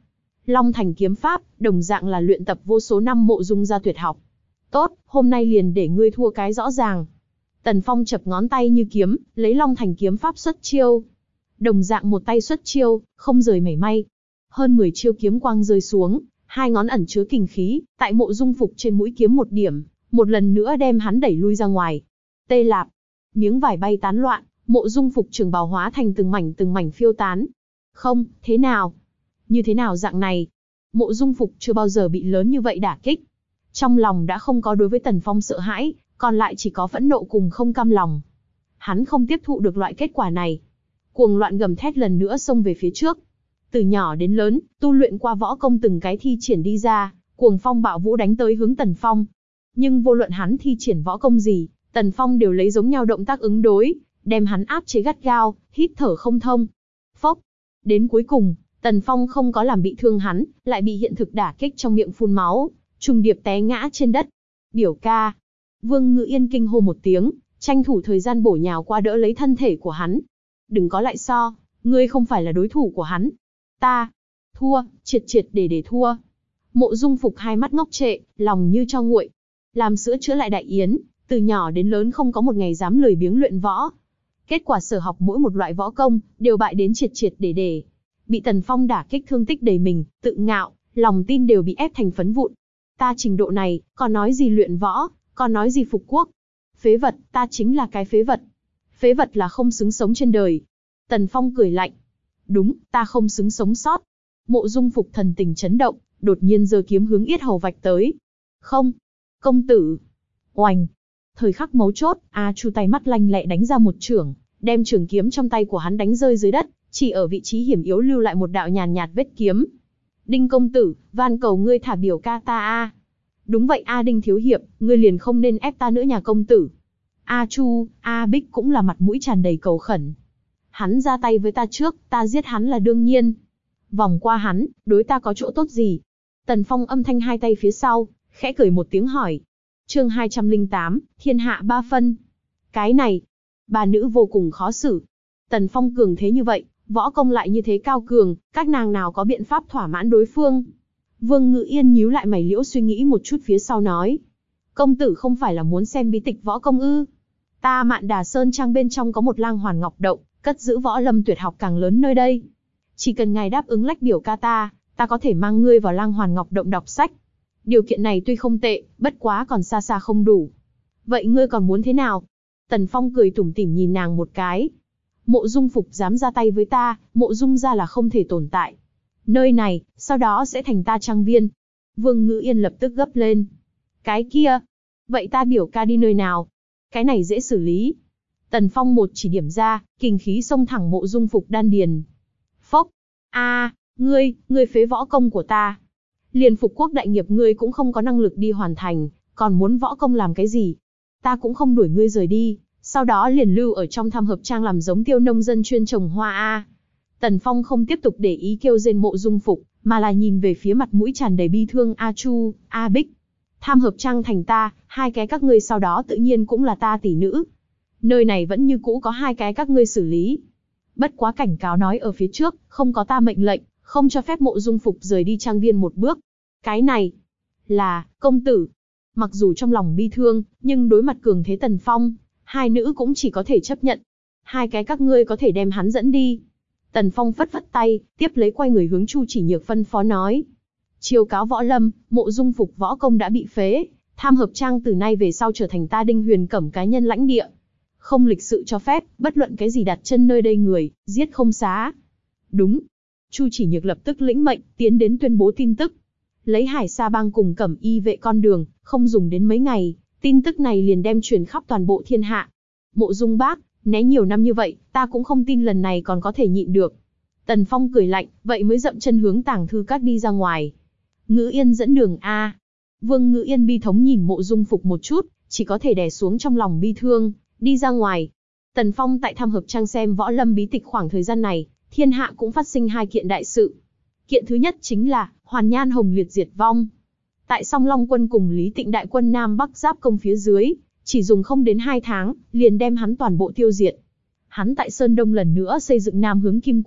Long Thành kiếm pháp, đồng dạng là luyện tập vô số năm Mộ Dung gia tuyệt học. Tốt, hôm nay liền để ngươi thua cái rõ ràng. Tần Phong chập ngón tay như kiếm, lấy Long Thành kiếm pháp xuất chiêu. Đồng dạng một tay xuất chiêu, không rời mảy may. Hơn mười chiêu kiếm quang rơi xuống, hai ngón ẩn chứa kình khí, tại Mộ Dung Phục trên mũi kiếm một điểm, một lần nữa đem hắn đẩy lui ra ngoài. Tê lạp, miếng vải bay tán loạn, Mộ Dung Phục trường bào hóa thành từng mảnh từng mảnh phiêu tán. Không, thế nào? Như thế nào dạng này? Mộ Dung Phục chưa bao giờ bị lớn như vậy đả kích. Trong lòng đã không có đối với Tần Phong sợ hãi, còn lại chỉ có phẫn nộ cùng không cam lòng. Hắn không tiếp thụ được loại kết quả này. Cuồng loạn gầm thét lần nữa xông về phía trước. Từ nhỏ đến lớn, tu luyện qua võ công từng cái thi triển đi ra, cuồng phong bạo vũ đánh tới hướng Tần Phong. Nhưng vô luận hắn thi triển võ công gì, Tần Phong đều lấy giống nhau động tác ứng đối, đem hắn áp chế gắt gao, hít thở không thông. Phốc. Đến cuối cùng, Tần Phong không có làm bị thương hắn, lại bị hiện thực đả kích trong miệng phun máu, trùng điệp té ngã trên đất. Biểu ca. Vương Ngự Yên kinh hô một tiếng, tranh thủ thời gian bổ nhào qua đỡ lấy thân thể của hắn. Đừng có lại so, ngươi không phải là đối thủ của hắn. Ta thua, triệt triệt để để thua. Mộ Dung Phục hai mắt ngốc trệ, lòng như cho nguội. Làm sữa chữa lại đại yến, từ nhỏ đến lớn không có một ngày dám lười biếng luyện võ. Kết quả sở học mỗi một loại võ công, đều bại đến triệt triệt để để. Bị Tần Phong đả kích thương tích đầy mình, tự ngạo, lòng tin đều bị ép thành phấn vụn. Ta trình độ này, còn nói gì luyện võ, còn nói gì phục quốc. Phế vật, ta chính là cái phế vật. Phế vật là không xứng sống trên đời. Tần Phong cười lạnh. Đúng, ta không xứng sống sót. Mộ Dung Phục thần tình chấn động, đột nhiên giơ kiếm hướng yết hầu vạch tới. Không, công tử. Oành. Thời khắc mấu chốt, A Chu tay mắt lanh lẹ đánh ra một chưởng, đem trường kiếm trong tay của hắn đánh rơi dưới đất, chỉ ở vị trí hiểm yếu lưu lại một đạo nhàn nhạt vết kiếm. Đinh công tử, van cầu ngươi thả biểu ca ta a. Đúng vậy a Đinh thiếu hiệp, ngươi liền không nên ép ta nữa nhà công tử. A Chu, A Bích cũng là mặt mũi tràn đầy cầu khẩn. Hắn ra tay với ta trước, ta giết hắn là đương nhiên. Vòng qua hắn, đối ta có chỗ tốt gì? Tần Phong âm thanh hai tay phía sau, khẽ cười một tiếng hỏi. Chương hai trăm lẻ tám, thiên hạ ba phân. Cái này, bà nữ vô cùng khó xử. Tần Phong cường thế như vậy, võ công lại như thế cao cường, các nàng nào có biện pháp thỏa mãn đối phương. Vương Ngự Yên nhíu lại mày liễu suy nghĩ một chút phía sau nói. Công tử không phải là muốn xem bí tịch võ công ư? Ta Mạn Đà Sơn Trang bên trong có một lang hoàn ngọc động, cất giữ võ lâm tuyệt học càng lớn nơi đây. Chỉ cần ngài đáp ứng lách biểu ca ta, ta có thể mang ngươi vào lang hoàn ngọc động đọc sách. Điều kiện này tuy không tệ, bất quá còn xa xa không đủ. Vậy ngươi còn muốn thế nào? Tần Phong cười tủm tỉm nhìn nàng một cái. Mộ Dung Phục dám ra tay với ta, Mộ Dung gia là không thể tồn tại. Nơi này, sau đó sẽ thành ta trang viên. Vương Ngự Yên lập tức gấp lên. Cái kia, vậy ta biểu ca đi nơi nào? Cái này dễ xử lý. Tần Phong một chỉ điểm ra, kình khí xông thẳng Mộ Dung Phục đan điền. Phốc, a, ngươi, ngươi phế võ công của ta. Liền phục quốc đại nghiệp ngươi cũng không có năng lực đi hoàn thành, còn muốn võ công làm cái gì? Ta cũng không đuổi ngươi rời đi, sau đó liền lưu ở trong Tham Hợp Trang làm giống tiêu nông dân chuyên trồng hoa a. Tần Phong không tiếp tục để ý kêu rên Mộ Dung Phục, mà là nhìn về phía mặt mũi tràn đầy bi thương A Chu, A Bích. Tham Hợp Trang thành ta, hai cái các ngươi sau đó tự nhiên cũng là ta tỷ nữ. Nơi này vẫn như cũ có hai cái các ngươi xử lý. Bất quá cảnh cáo nói ở phía trước, không có ta mệnh lệnh, không cho phép Mộ Dung Phục rời đi trang viên một bước. Cái này là, công tử. Mặc dù trong lòng bi thương, nhưng đối mặt cường thế Tần Phong, hai nữ cũng chỉ có thể chấp nhận. Hai cái các ngươi có thể đem hắn dẫn đi. Tần Phong phất phất tay, tiếp lấy quay người hướng Chu Chỉ Nhược phân phó nói. Chiêu cáo võ lâm, Mộ Dung Phục võ công đã bị phế, Tham Hợp Trang từ nay về sau trở thành ta Đinh Huyền Cẩm cá nhân lãnh địa. Không lịch sự cho phép, bất luận cái gì đặt chân nơi đây người, giết không xá. Đúng. Chu Chỉ Nhược lập tức lĩnh mệnh, tiến đến tuyên bố tin tức. Lấy Hải Sa Bang cùng Cẩm Y vệ con đường, không dùng đến mấy ngày, tin tức này liền đem truyền khắp toàn bộ thiên hạ. Mộ Dung bác, né nhiều năm như vậy, ta cũng không tin lần này còn có thể nhịn được. Tần Phong cười lạnh, vậy mới dậm chân hướng Tàng Thư Các đi ra ngoài. Ngữ Yên dẫn đường a. Vương Ngữ Yên bi thống nhìn Mộ Dung Phục một chút, chỉ có thể đè xuống trong lòng bi thương, đi ra ngoài. Tần Phong tại Tham Hợp Trang xem võ lâm bí tịch khoảng thời gian này, thiên hạ cũng phát sinh hai kiện đại sự. Kiện thứ nhất chính là Hoàn Nhan Hồng liệt diệt vong. Tại Song Long quân cùng Lý Tịnh đại quân Nam Bắc giáp công phía dưới, chỉ dùng không đến hai tháng, liền đem hắn toàn bộ tiêu diệt. Hắn tại Sơn Đông lần nữa xây dựng Nam hướng Kim Quốc,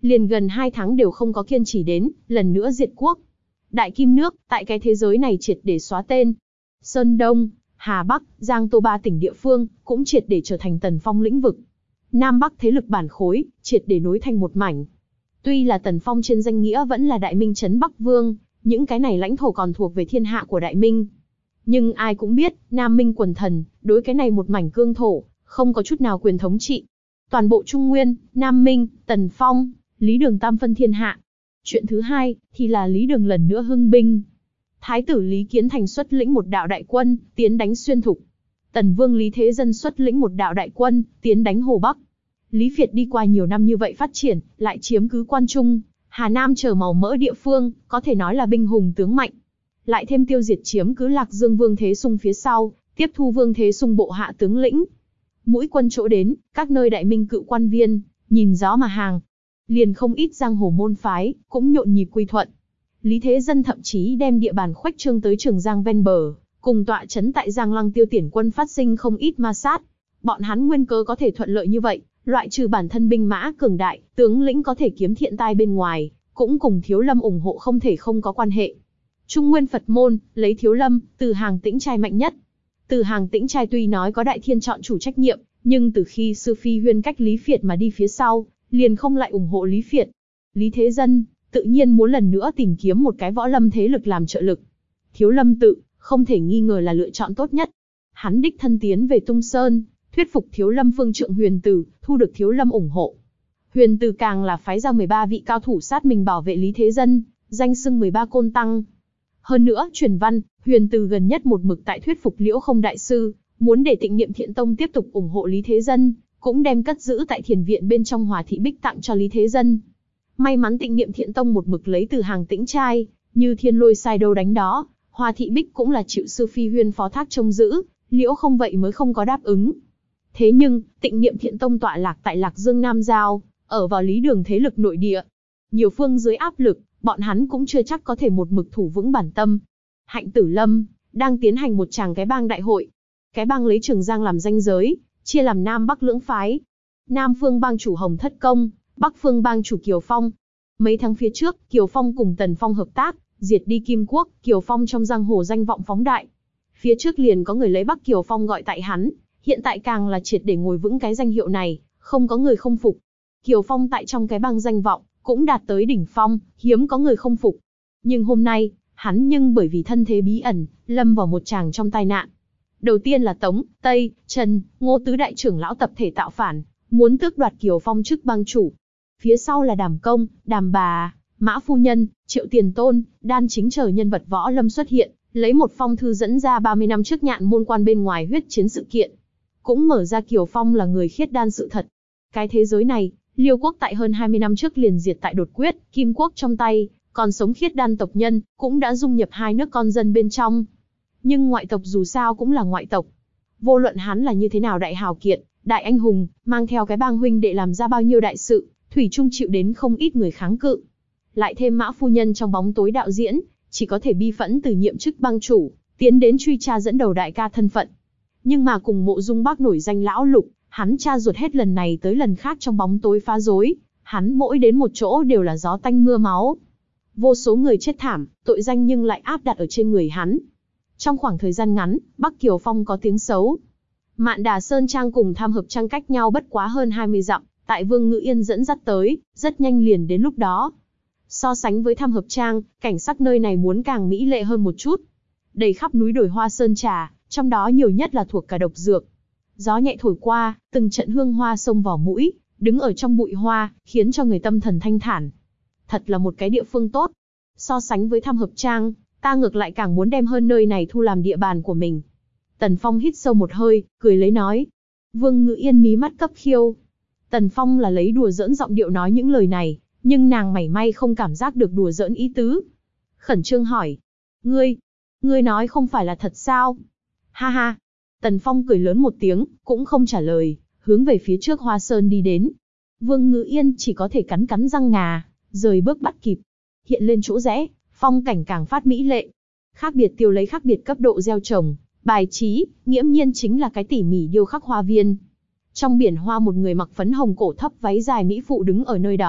liền gần hai tháng đều không có kiên trì đến, lần nữa diệt quốc. Đại Kim nước, tại cái thế giới này triệt để xóa tên. Sơn Đông, Hà Bắc, Giang Tô ba tỉnh địa phương, cũng triệt để trở thành Tần Phong lĩnh vực. Nam Bắc thế lực bản khối, triệt để nối thành một mảnh. Tuy là Tần Phong trên danh nghĩa vẫn là Đại Minh trấn Bắc Vương, những cái này lãnh thổ còn thuộc về thiên hạ của Đại Minh. Nhưng ai cũng biết, Nam Minh quần thần, đối cái này một mảnh cương thổ, không có chút nào quyền thống trị. Toàn bộ Trung Nguyên, Nam Minh, Tần Phong, Lý Đường tam phân thiên hạ. Chuyện thứ hai, thì là Lý Đường lần nữa hưng binh. Thái tử Lý Kiến Thành xuất lĩnh một đạo đại quân, tiến đánh Xuyên Thục. Tần Vương Lý Thế Dân xuất lĩnh một đạo đại quân, tiến đánh Hồ Bắc. Lý Việt đi qua nhiều năm như vậy phát triển, lại chiếm cứ Quan Trung, Hà Nam chờ màu mỡ địa phương, có thể nói là binh hùng tướng mạnh. Lại thêm tiêu diệt chiếm cứ Lạc Dương Vương Thế Sung phía sau, tiếp thu Vương Thế Sung bộ hạ tướng lĩnh. Mũi quân chỗ đến, các nơi Đại Minh cựu quan viên, nhìn gió mà hàng. Liền không ít giang hồ môn phái, cũng nhộn nhịp quy thuận. Lý Thế Dân thậm chí đem địa bàn khuếch trương tới Trường Giang ven bờ, cùng tọa trấn tại Giang Lăng Tiêu Tiển quân phát sinh không ít ma sát. Bọn hắn nguyên cớ có thể thuận lợi như vậy, loại trừ bản thân binh mã cường đại, tướng lĩnh có thể kiếm thiện tai bên ngoài, cũng cùng Thiếu Lâm ủng hộ không thể không có quan hệ. Trung Nguyên Phật môn, lấy Thiếu Lâm, Từ Hàng Tĩnh Trai mạnh nhất. Từ Hàng Tĩnh Trai tuy nói có Đại Thiên chọn chủ trách nhiệm, nhưng từ khi Sư Phi Huyên cách Lý Việt mà đi phía sau, liền không lại ủng hộ Lý Việt. Lý Thế Dân, tự nhiên muốn lần nữa tìm kiếm một cái võ lâm thế lực làm trợ lực. Thiếu Lâm tự, không thể nghi ngờ là lựa chọn tốt nhất. Hắn đích thân tiến về Tung Sơn, thuyết phục Thiếu Lâm phương trượng Huyền Tử, thu được Thiếu Lâm ủng hộ. Huyền Tử càng là phái ra mười ba vị cao thủ sát mình bảo vệ Lý Thế Dân, danh xưng mười ba côn tăng. Hơn nữa, truyền văn, Huyền Tử gần nhất một mực tại thuyết phục Liễu Không đại sư, muốn để Tịnh Niệm Thiện Tông tiếp tục ủng hộ Lý Thế Dân, cũng đem cất giữ tại thiền viện bên trong Hòa Thị Bích tặng cho Lý Thế Dân. May mắn Tịnh Niệm Thiện Tông một mực lấy Từ Hàng Tĩnh Trai, như thiên lôi sai đâu đánh đó, Hòa Thị Bích cũng là chịu Sư Phi Huyên phó thác trông giữ, Liễu Không vậy mới không có đáp ứng. Thế nhưng, Tịnh Niệm Thiện Tông tọa lạc tại Lạc Dương Nam Giao, ở vào Lý Đường thế lực nội địa. Nhiều phương dưới áp lực, bọn hắn cũng chưa chắc có thể một mực thủ vững bản tâm. Hạnh Tử Lâm đang tiến hành một tràng cái bang đại hội. Cái bang lấy Trường Giang làm ranh giới, chia làm Nam Bắc lưỡng phái. Nam phương bang chủ Hồng Thất Công, Bắc phương bang chủ Kiều Phong. Mấy tháng phía trước, Kiều Phong cùng Tần Phong hợp tác, diệt đi Kim Quốc, Kiều Phong trong giang hồ danh vọng phóng đại. Phía trước liền có người lấy Bắc Kiều Phong gọi tại hắn, hiện tại càng là triệt để ngồi vững cái danh hiệu này, không có người không phục. Kiều Phong tại trong cái bang danh vọng, cũng đạt tới đỉnh phong, hiếm có người không phục. Nhưng hôm nay, hắn nhưng bởi vì thân thế bí ẩn, lâm vào một tràng trong tai nạn. Đầu tiên là Tống, Tây, Trần, Ngô tứ đại trưởng lão tập thể tạo phản, muốn tước đoạt Kiều Phong chức bang chủ. Phía sau là Đàm Công, Đàm Bà, Mã Phu Nhân, Triệu Tiền Tôn, Đan Chính chờ nhân vật võ lâm xuất hiện, lấy một phong thư dẫn ra ba mươi năm trước Nhạn Môn Quan bên ngoài huyết chiến sự kiện. Cũng mở ra Kiều Phong là người khiết đan sự thật. Cái thế giới này, Liêu quốc tại hơn hai mươi năm trước liền diệt tại đột quyết, Kim quốc trong tay, còn sống khiết đan tộc nhân, cũng đã dung nhập hai nước con dân bên trong. Nhưng ngoại tộc dù sao cũng là ngoại tộc. Vô luận hắn là như thế nào đại hào kiệt, đại anh hùng, mang theo cái bang huynh đệ làm ra bao nhiêu đại sự, thủy chung chịu đến không ít người kháng cự. Lại thêm Mã Phu Nhân trong bóng tối đạo diễn, chỉ có thể bi phẫn từ nhiệm chức bang chủ, tiến đến truy tra dẫn đầu đại ca thân phận. Nhưng mà cùng Mộ Dung Bác nổi danh lão Lục, hắn cha ruột hết lần này tới lần khác trong bóng tối phá rối, hắn mỗi đến một chỗ đều là gió tanh mưa máu. Vô số người chết thảm, tội danh nhưng lại áp đặt ở trên người hắn. Trong khoảng thời gian ngắn, Bắc Kiều Phong có tiếng xấu. Mạn Đà Sơn Trang cùng Tham Hợp Trang cách nhau bất quá hơn hai mươi dặm, tại Vương Ngữ Yên dẫn dắt tới, rất nhanh liền đến lúc đó. So sánh với Tham Hợp Trang, cảnh sắc nơi này muốn càng mỹ lệ hơn một chút. Đầy khắp núi đồi hoa sơn trà, trong đó nhiều nhất là thuộc cả độc dược. Gió nhẹ thổi qua, từng trận hương hoa xông vào mũi, đứng ở trong bụi hoa, khiến cho người tâm thần thanh thản. Thật là một cái địa phương tốt. So sánh với Tham Hợp Trang, ta ngược lại càng muốn đem hơn nơi này thu làm địa bàn của mình. Tần Phong hít sâu một hơi, cười lấy nói. Vương Ngữ Yên mí mắt cấp khiêu. Tần Phong là lấy đùa giỡn giọng điệu nói những lời này, nhưng nàng mảy may không cảm giác được đùa giỡn ý tứ. Khẩn trương hỏi. Ngươi, ngươi nói không phải là thật sao? Ha ha. Tần Phong cười lớn một tiếng, cũng không trả lời, hướng về phía trước Hoa Sơn đi đến. Vương Ngữ Yên chỉ có thể cắn cắn răng ngà, rời bước bắt kịp. Hiện lên chỗ rẽ, phong cảnh càng phát mỹ lệ. Khác biệt tiêu lấy khác biệt cấp độ gieo trồng, bài trí, nghiễm nhiên chính là cái tỉ mỉ điêu khắc hoa viên. Trong biển hoa một người mặc phấn hồng cổ thấp váy dài mỹ phụ đứng ở nơi đó,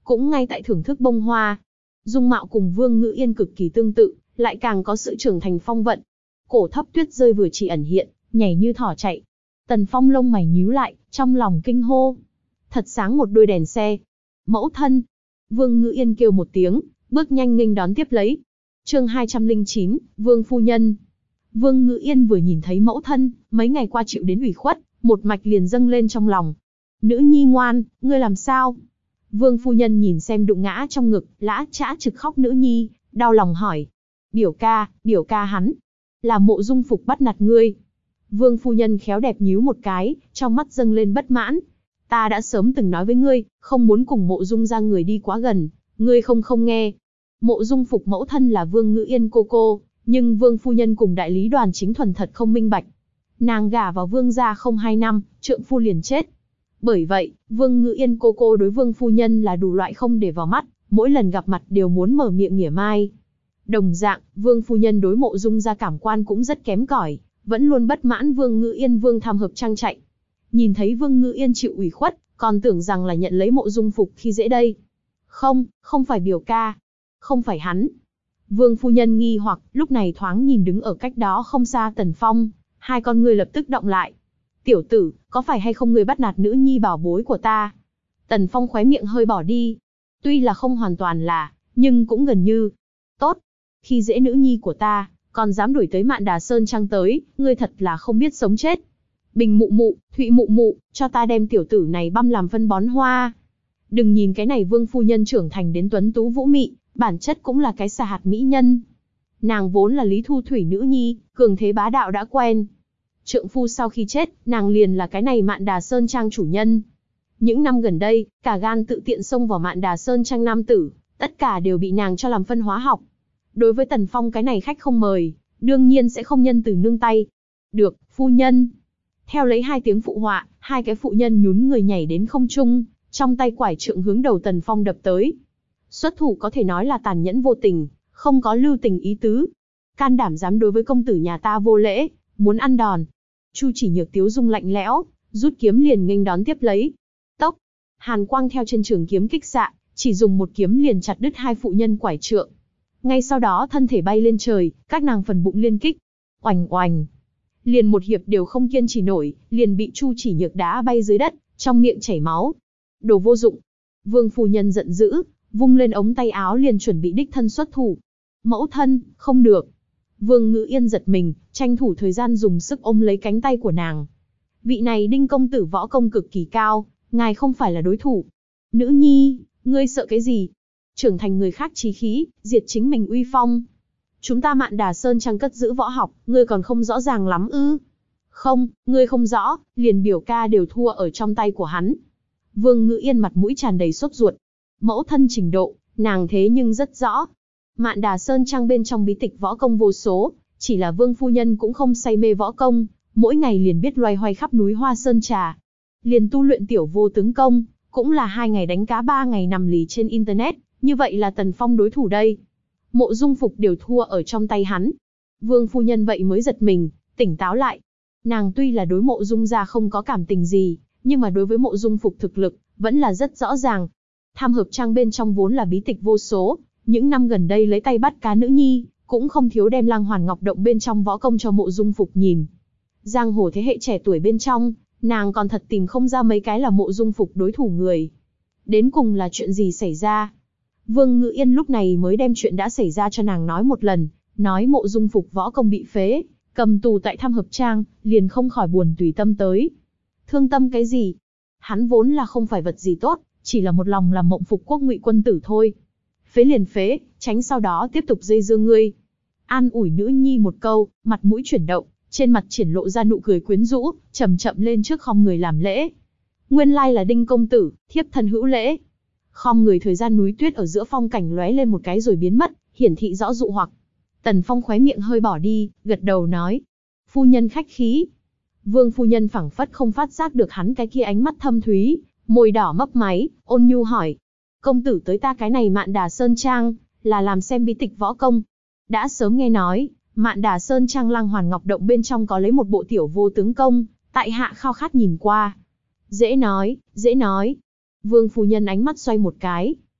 cũng ngay tại thưởng thức bông hoa. Dung mạo cùng Vương Ngữ Yên cực kỳ tương tự, lại càng có sự trưởng thành phong vận. Cổ thấp tuyết rơi vừa chỉ ẩn hiện, nhảy như thỏ chạy. Tần Phong lông mày nhíu lại, trong lòng kinh hô. Thật sáng một đôi đèn xe. Mẫu thân. Vương Ngữ Yên kêu một tiếng, bước nhanh nghênh đón tiếp lấy. Chương hai trăm lẻ chín, Vương phu nhân. Vương Ngữ Yên vừa nhìn thấy mẫu thân, mấy ngày qua chịu đến ủy khuất, một mạch liền dâng lên trong lòng. Nữ nhi ngoan, ngươi làm sao? Vương phu nhân nhìn xem đụng ngã trong ngực, lã chã trực khóc nữ nhi, đau lòng hỏi. Biểu ca, biểu ca hắn. Là Mộ Dung Phục bắt nạt ngươi. Vương phu nhân khéo đẹp nhíu một cái, trong mắt dâng lên bất mãn. Ta đã sớm từng nói với ngươi, không muốn cùng Mộ Dung ra người đi quá gần, ngươi không không nghe. Mộ Dung Phục mẫu thân là Vương Ngữ Yên cô cô, nhưng Vương phu nhân cùng đại lý Đoàn Chính thuần thật không minh bạch. Nàng gả vào Vương gia không hai năm, trượng phu liền chết. Bởi vậy, Vương Ngữ Yên cô cô đối Vương phu nhân là đủ loại không để vào mắt, mỗi lần gặp mặt đều muốn mở miệng mỉa mai. Đồng dạng, Vương phu nhân đối Mộ Dung gia cảm quan cũng rất kém cỏi, vẫn luôn bất mãn Vương Ngữ Yên Vương tham hợp trang chạy. Nhìn thấy Vương Ngữ Yên chịu ủy khuất, còn tưởng rằng là nhận lấy Mộ Dung Phục khi dễ đây. Không, không phải biểu ca. Không phải hắn. Vương phu nhân nghi hoặc, lúc này thoáng nhìn đứng ở cách đó không xa Tần Phong, hai con ngươi lập tức động lại. Tiểu tử, có phải hay không ngươi bắt nạt nữ nhi bảo bối của ta? Tần Phong khóe miệng hơi bỏ đi. Tuy là không hoàn toàn là, nhưng cũng gần như. Tốt. Khi dễ nữ nhi của ta, còn dám đuổi tới Mạn Đà Sơn Trang tới, ngươi thật là không biết sống chết. Bình mụ mụ, Thụy mụ mụ, cho ta đem tiểu tử này băm làm phân bón hoa. Đừng nhìn cái này Vương phu nhân trưởng thành đến tuấn tú vũ mị, bản chất cũng là cái xà hạt mỹ nhân. Nàng vốn là Lý Thu Thủy nữ nhi, cường thế bá đạo đã quen. Trượng phu sau khi chết, nàng liền là cái này Mạn Đà Sơn Trang chủ nhân. Những năm gần đây, cả gan tự tiện xông vào Mạn Đà Sơn Trang nam tử, tất cả đều bị nàng cho làm phân hóa học. Đối với Tần Phong cái này khách không mời, đương nhiên sẽ không nhân từ nương tay. Được, phu nhân. Theo lấy hai tiếng phụ họa, hai cái phụ nhân nhún người nhảy đến không trung, trong tay quải trượng hướng đầu Tần Phong đập tới. Xuất thủ có thể nói là tàn nhẫn vô tình, không có lưu tình ý tứ. Can đảm dám đối với công tử nhà ta vô lễ, muốn ăn đòn. Chu Chỉ Nhược tiếu dung lạnh lẽo, rút kiếm liền nghênh đón tiếp lấy. Tốc, hàn quang theo trên trường kiếm kích xạ, chỉ dùng một kiếm liền chặt đứt hai phụ nhân quải trượng. Ngay sau đó thân thể bay lên trời, các nàng phần bụng liên kích. Oành oành. Liền một hiệp đều không kiên trì nổi, liền bị Chu Chỉ Nhược đá bay dưới đất, trong miệng chảy máu. Đồ vô dụng. Vương phu nhân giận dữ, vung lên ống tay áo liền chuẩn bị đích thân xuất thủ. Mẫu thân, không được. Vương Ngữ Yên giật mình, tranh thủ thời gian dùng sức ôm lấy cánh tay của nàng. Vị này Đinh công tử võ công cực kỳ cao, ngài không phải là đối thủ. Nữ nhi, ngươi sợ cái gì? Trưởng thành người khác chí khí, diệt chính mình uy phong. Chúng ta Mạn Đà Sơn Trang cất giữ võ học, ngươi còn không rõ ràng lắm ư? Không, ngươi không rõ, liền biểu ca đều thua ở trong tay của hắn. Vương Ngữ Yên mặt mũi tràn đầy sốt ruột. Mẫu thân trình độ, nàng thế nhưng rất rõ. Mạn Đà Sơn Trang bên trong bí tịch võ công vô số, chỉ là Vương phu nhân cũng không say mê võ công, mỗi ngày liền biết loay hoay khắp núi Hoa Sơn Trà. Liền tu luyện tiểu vô tướng công, cũng là hai ngày đánh cá ba ngày nằm lì trên internet, như vậy là Tần Phong đối thủ đây. Mộ Dung Phục đều thua ở trong tay hắn. Vương phu nhân vậy mới giật mình, tỉnh táo lại. Nàng tuy là đối Mộ Dung gia không có cảm tình gì, nhưng mà đối với Mộ Dung Phục thực lực, vẫn là rất rõ ràng. Tham hợp trang bên trong vốn là bí tịch vô số, những năm gần đây lấy tay bắt cá nữ nhi, cũng không thiếu đem Lang Hoàn Ngọc Động bên trong võ công cho Mộ Dung Phục nhìn. Giang hồ thế hệ trẻ tuổi bên trong, nàng còn thật tìm không ra mấy cái là Mộ Dung Phục đối thủ người. Đến cùng là chuyện gì xảy ra? Vương Ngữ Yên lúc này mới đem chuyện đã xảy ra cho nàng nói một lần, nói Mộ Dung Phục võ công bị phế, cầm tù tại Tham Hợp Trang, liền không khỏi buồn tùy tâm tới. Thương tâm cái gì? Hắn vốn là không phải vật gì tốt, chỉ là một lòng làm Mộng Phục Quốc ngụy quân tử thôi. Phế liền phế, tránh sau đó tiếp tục dây dưa ngươi. An ủi nữ nhi một câu, mặt mũi chuyển động, trên mặt triển lộ ra nụ cười quyến rũ, chậm chậm lên trước khom người làm lễ. Nguyên lai là Đinh công tử, thiếp thân hữu lễ. Khom người thời gian núi tuyết ở giữa phong cảnh lóe lên một cái rồi biến mất, hiển thị rõ dụ hoặc. Tần Phong khóe miệng hơi bỏ đi, gật đầu nói. Phu nhân khách khí. Vương phu nhân phảng phất không phát giác được hắn cái kia ánh mắt thâm thúy, môi đỏ mấp máy, ôn nhu hỏi. Công tử tới ta cái này Mạn Đà Sơn Trang, là làm xem bí tịch võ công. Đã sớm nghe nói, Mạn Đà Sơn Trang Lang Hoàn Ngọc Động bên trong có lấy một bộ tiểu vô tướng công, tại hạ khao khát nhìn qua. Dễ nói, dễ nói. Vương phu nhân ánh mắt xoay một cái.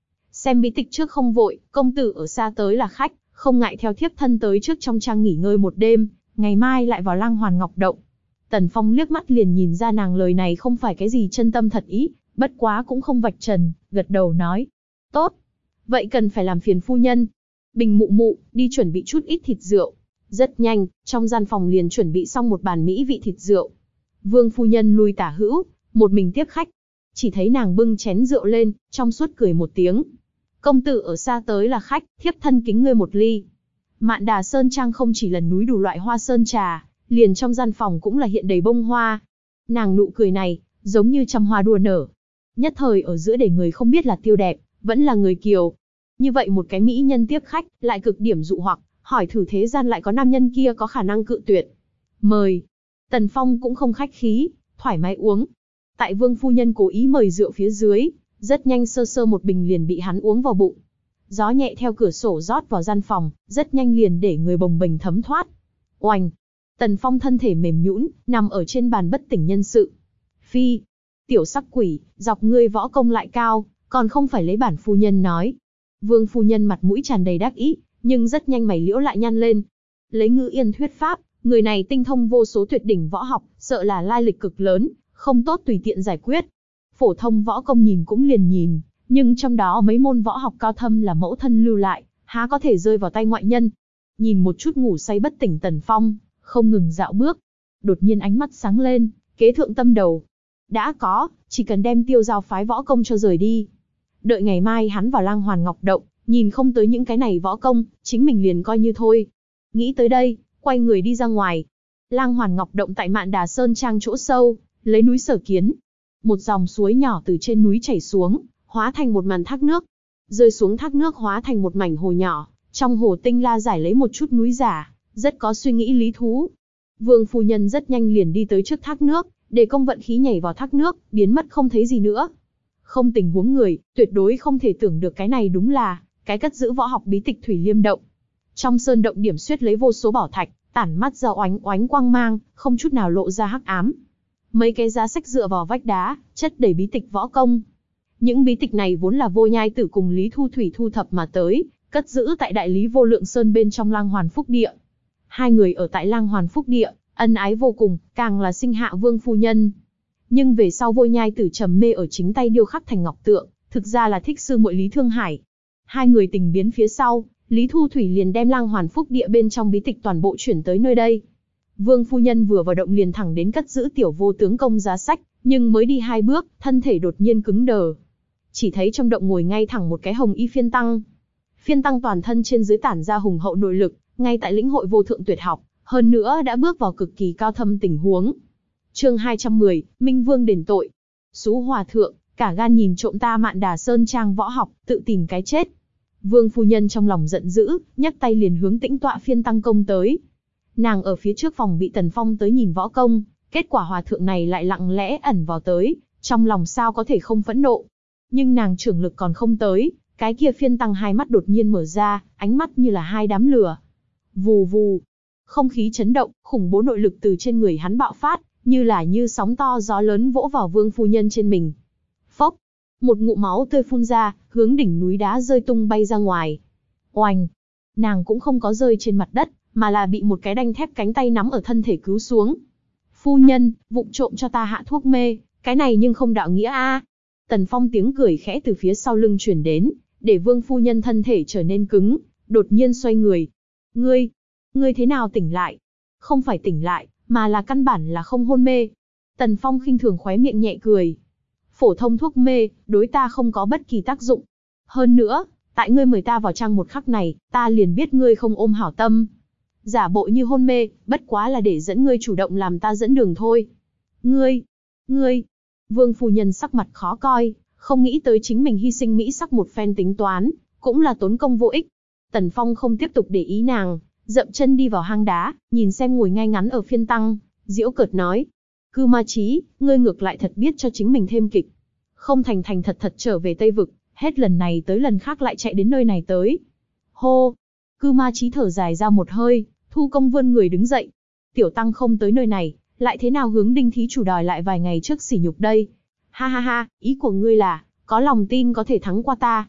Xem bí tịch trước không vội, công tử ở xa tới là khách, không ngại theo thiếp thân tới trước trong trang nghỉ ngơi một đêm, ngày mai lại vào Lang Hoàn Ngọc Động. Tần Phong liếc mắt liền nhìn ra nàng lời này không phải cái gì chân tâm thật ý, bất quá cũng không vạch trần, gật đầu nói. Tốt. Vậy cần phải làm phiền phu nhân. Bình mụ mụ, đi chuẩn bị chút ít thịt rượu. Rất nhanh, trong gian phòng liền chuẩn bị xong một bàn mỹ vị thịt rượu. Vương phu nhân lui tả hữu, một mình tiếp khách. Chỉ thấy nàng bưng chén rượu lên, trong suốt cười một tiếng. Công tử ở xa tới là khách, thiếp thân kính ngươi một ly. Mạn Đà Sơn Trang không chỉ lần núi đủ loại hoa sơn trà, liền trong gian phòng cũng là hiện đầy bông hoa. Nàng nụ cười này, giống như trăm hoa đua nở. Nhất thời ở giữa để người không biết là tiêu đẹp, vẫn là người kiều. Như vậy một cái mỹ nhân tiếp khách, lại cực điểm dụ hoặc, hỏi thử thế gian lại có nam nhân kia có khả năng cự tuyệt. Mời. Tần Phong cũng không khách khí, thoải mái uống. Tại Vương phu nhân cố ý mời rượu phía dưới, rất nhanh sơ sơ một bình liền bị hắn uống vào bụng. Gió nhẹ theo cửa sổ rót vào gian phòng, rất nhanh liền để người bồng bềnh thấm thoát. Oành! Tần Phong thân thể mềm nhũn, nằm ở trên bàn bất tỉnh nhân sự. Phi! Tiểu sắc quỷ, dọc ngươi võ công lại cao, còn không phải lấy bản phu nhân nói. Vương phu nhân mặt mũi tràn đầy đắc ý, nhưng rất nhanh mày liễu lại nhăn lên. Lấy Ngữ Yên thuyết pháp, người này tinh thông vô số tuyệt đỉnh võ học, sợ là lai lịch cực lớn, không tốt tùy tiện giải quyết. Phổ thông võ công nhìn cũng liền nhìn, nhưng trong đó mấy môn võ học cao thâm là mẫu thân lưu lại, há có thể rơi vào tay ngoại nhân. Nhìn một chút ngủ say bất tỉnh Tần Phong, không ngừng dạo bước. Đột nhiên ánh mắt sáng lên, kế thượng tâm đầu. Đã có, chỉ cần đem Tiêu Giao phái võ công cho rời đi. Đợi ngày mai hắn vào Lang Hoàn Ngọc Động, nhìn không tới những cái này võ công, chính mình liền coi như thôi. Nghĩ tới đây, quay người đi ra ngoài. Lang Hoàn Ngọc Động tại Mạn Đà Sơn Trang chỗ sâu, lấy núi sở kiến. Một dòng suối nhỏ từ trên núi chảy xuống, hóa thành một màn thác nước. Rơi xuống thác nước hóa thành một mảnh hồ nhỏ, trong hồ tinh la giải lấy một chút núi giả, rất có suy nghĩ lý thú. Vương phu nhân rất nhanh liền đi tới trước thác nước, để công vận khí nhảy vào thác nước, biến mất không thấy gì nữa. Không tình huống người, tuyệt đối không thể tưởng được cái này đúng là cái cất giữ võ học bí tịch Thủy Liêm Động. Trong sơn động điểm xuyết lấy vô số bảo thạch, tản mắt ra oánh oánh quang mang, không chút nào lộ ra hắc ám. Mấy cái giá sách dựa vào vách đá, chất đầy bí tịch võ công. Những bí tịch này vốn là Vô Nhai Tử cùng Lý Thu Thủy thu thập mà tới, cất giữ tại Đại Lý Vô Lượng Sơn bên trong Lang Hoàn Phúc Địa. Hai người ở tại Lang Hoàn Phúc Địa, ân ái vô cùng, càng là sinh hạ Vương phu nhân. Nhưng về sau Vô Nhai Tử trầm mê ở chính tay điêu khắc thành ngọc tượng, thực ra là thích sư muội Lý Thương Hải. Hai người tình biến phía sau, Lý Thu Thủy liền đem Lang Hoàn Phúc Địa bên trong bí tịch toàn bộ chuyển tới nơi đây. Vương phu nhân vừa vào động liền thẳng đến cất giữ tiểu vô tướng công giá sách, nhưng mới đi hai bước, thân thể đột nhiên cứng đờ. Chỉ thấy trong động ngồi ngay thẳng một cái hồng y phiên tăng. Phiên tăng toàn thân trên dưới tản ra hùng hậu nội lực, ngay tại lĩnh hội vô thượng tuyệt học, hơn nữa đã bước vào cực kỳ cao thâm tình huống. Chương hai trăm mười, Minh Vương đền tội. Sú hòa thượng, cả gan nhìn trộm ta Mạn Đà Sơn Trang võ học, tự tìm cái chết. Vương phu nhân trong lòng giận dữ, nhấc tay liền hướng tĩnh tọa phiên tăng công tới. Nàng ở phía trước phòng bị Tần Phong tới nhìn võ công, kết quả hòa thượng này lại lặng lẽ ẩn vào tới, trong lòng sao có thể không phẫn nộ. Nhưng nàng trưởng lực còn không tới, cái kia phiên tăng hai mắt đột nhiên mở ra, ánh mắt như là hai đám lửa. Vù vù, không khí chấn động, khủng bố nội lực từ trên người hắn bạo phát, như là như sóng to gió lớn vỗ vào Vương phu nhân trên mình. Phốc, một ngụm máu tươi phun ra, hướng đỉnh núi đá rơi tung bay ra ngoài. Oành, nàng cũng không có rơi trên mặt đất, mà là bị một cái đanh thép cánh tay nắm ở thân thể cứu xuống. Phu nhân, vụng trộm cho ta hạ thuốc mê, cái này nhưng không đạo nghĩa a. Tần Phong tiếng cười khẽ từ phía sau lưng truyền đến, để Vương phu nhân thân thể trở nên cứng, đột nhiên xoay người. Ngươi, ngươi thế nào tỉnh lại? Không phải tỉnh lại, mà là căn bản là không hôn mê. Tần Phong khinh thường khóe miệng nhẹ cười. Phổ thông thuốc mê, đối ta không có bất kỳ tác dụng. Hơn nữa, tại ngươi mời ta vào trang một khắc này, ta liền biết ngươi không ôm hảo tâm. Giả bộ như hôn mê, bất quá là để dẫn ngươi chủ động làm ta dẫn đường thôi. Ngươi, ngươi, Vương phu nhân sắc mặt khó coi, không nghĩ tới chính mình hy sinh mỹ sắc một phen tính toán, cũng là tốn công vô ích. Tần Phong không tiếp tục để ý nàng, dậm chân đi vào hang đá, nhìn xem ngồi ngay ngắn ở phiên tăng, giễu cợt nói. Cư Ma Chí, ngươi ngược lại thật biết cho chính mình thêm kịch. Không thành thành thật thật trở về Tây Vực, hết lần này tới lần khác lại chạy đến nơi này tới. Hô! Cư Ma Chí thở dài ra một hơi, thu công vươn người đứng dậy. Tiểu tăng không tới nơi này, lại thế nào hướng Đinh thí chủ đòi lại vài ngày trước sỉ nhục đây? Ha ha ha, ý của ngươi là, có lòng tin có thể thắng qua ta.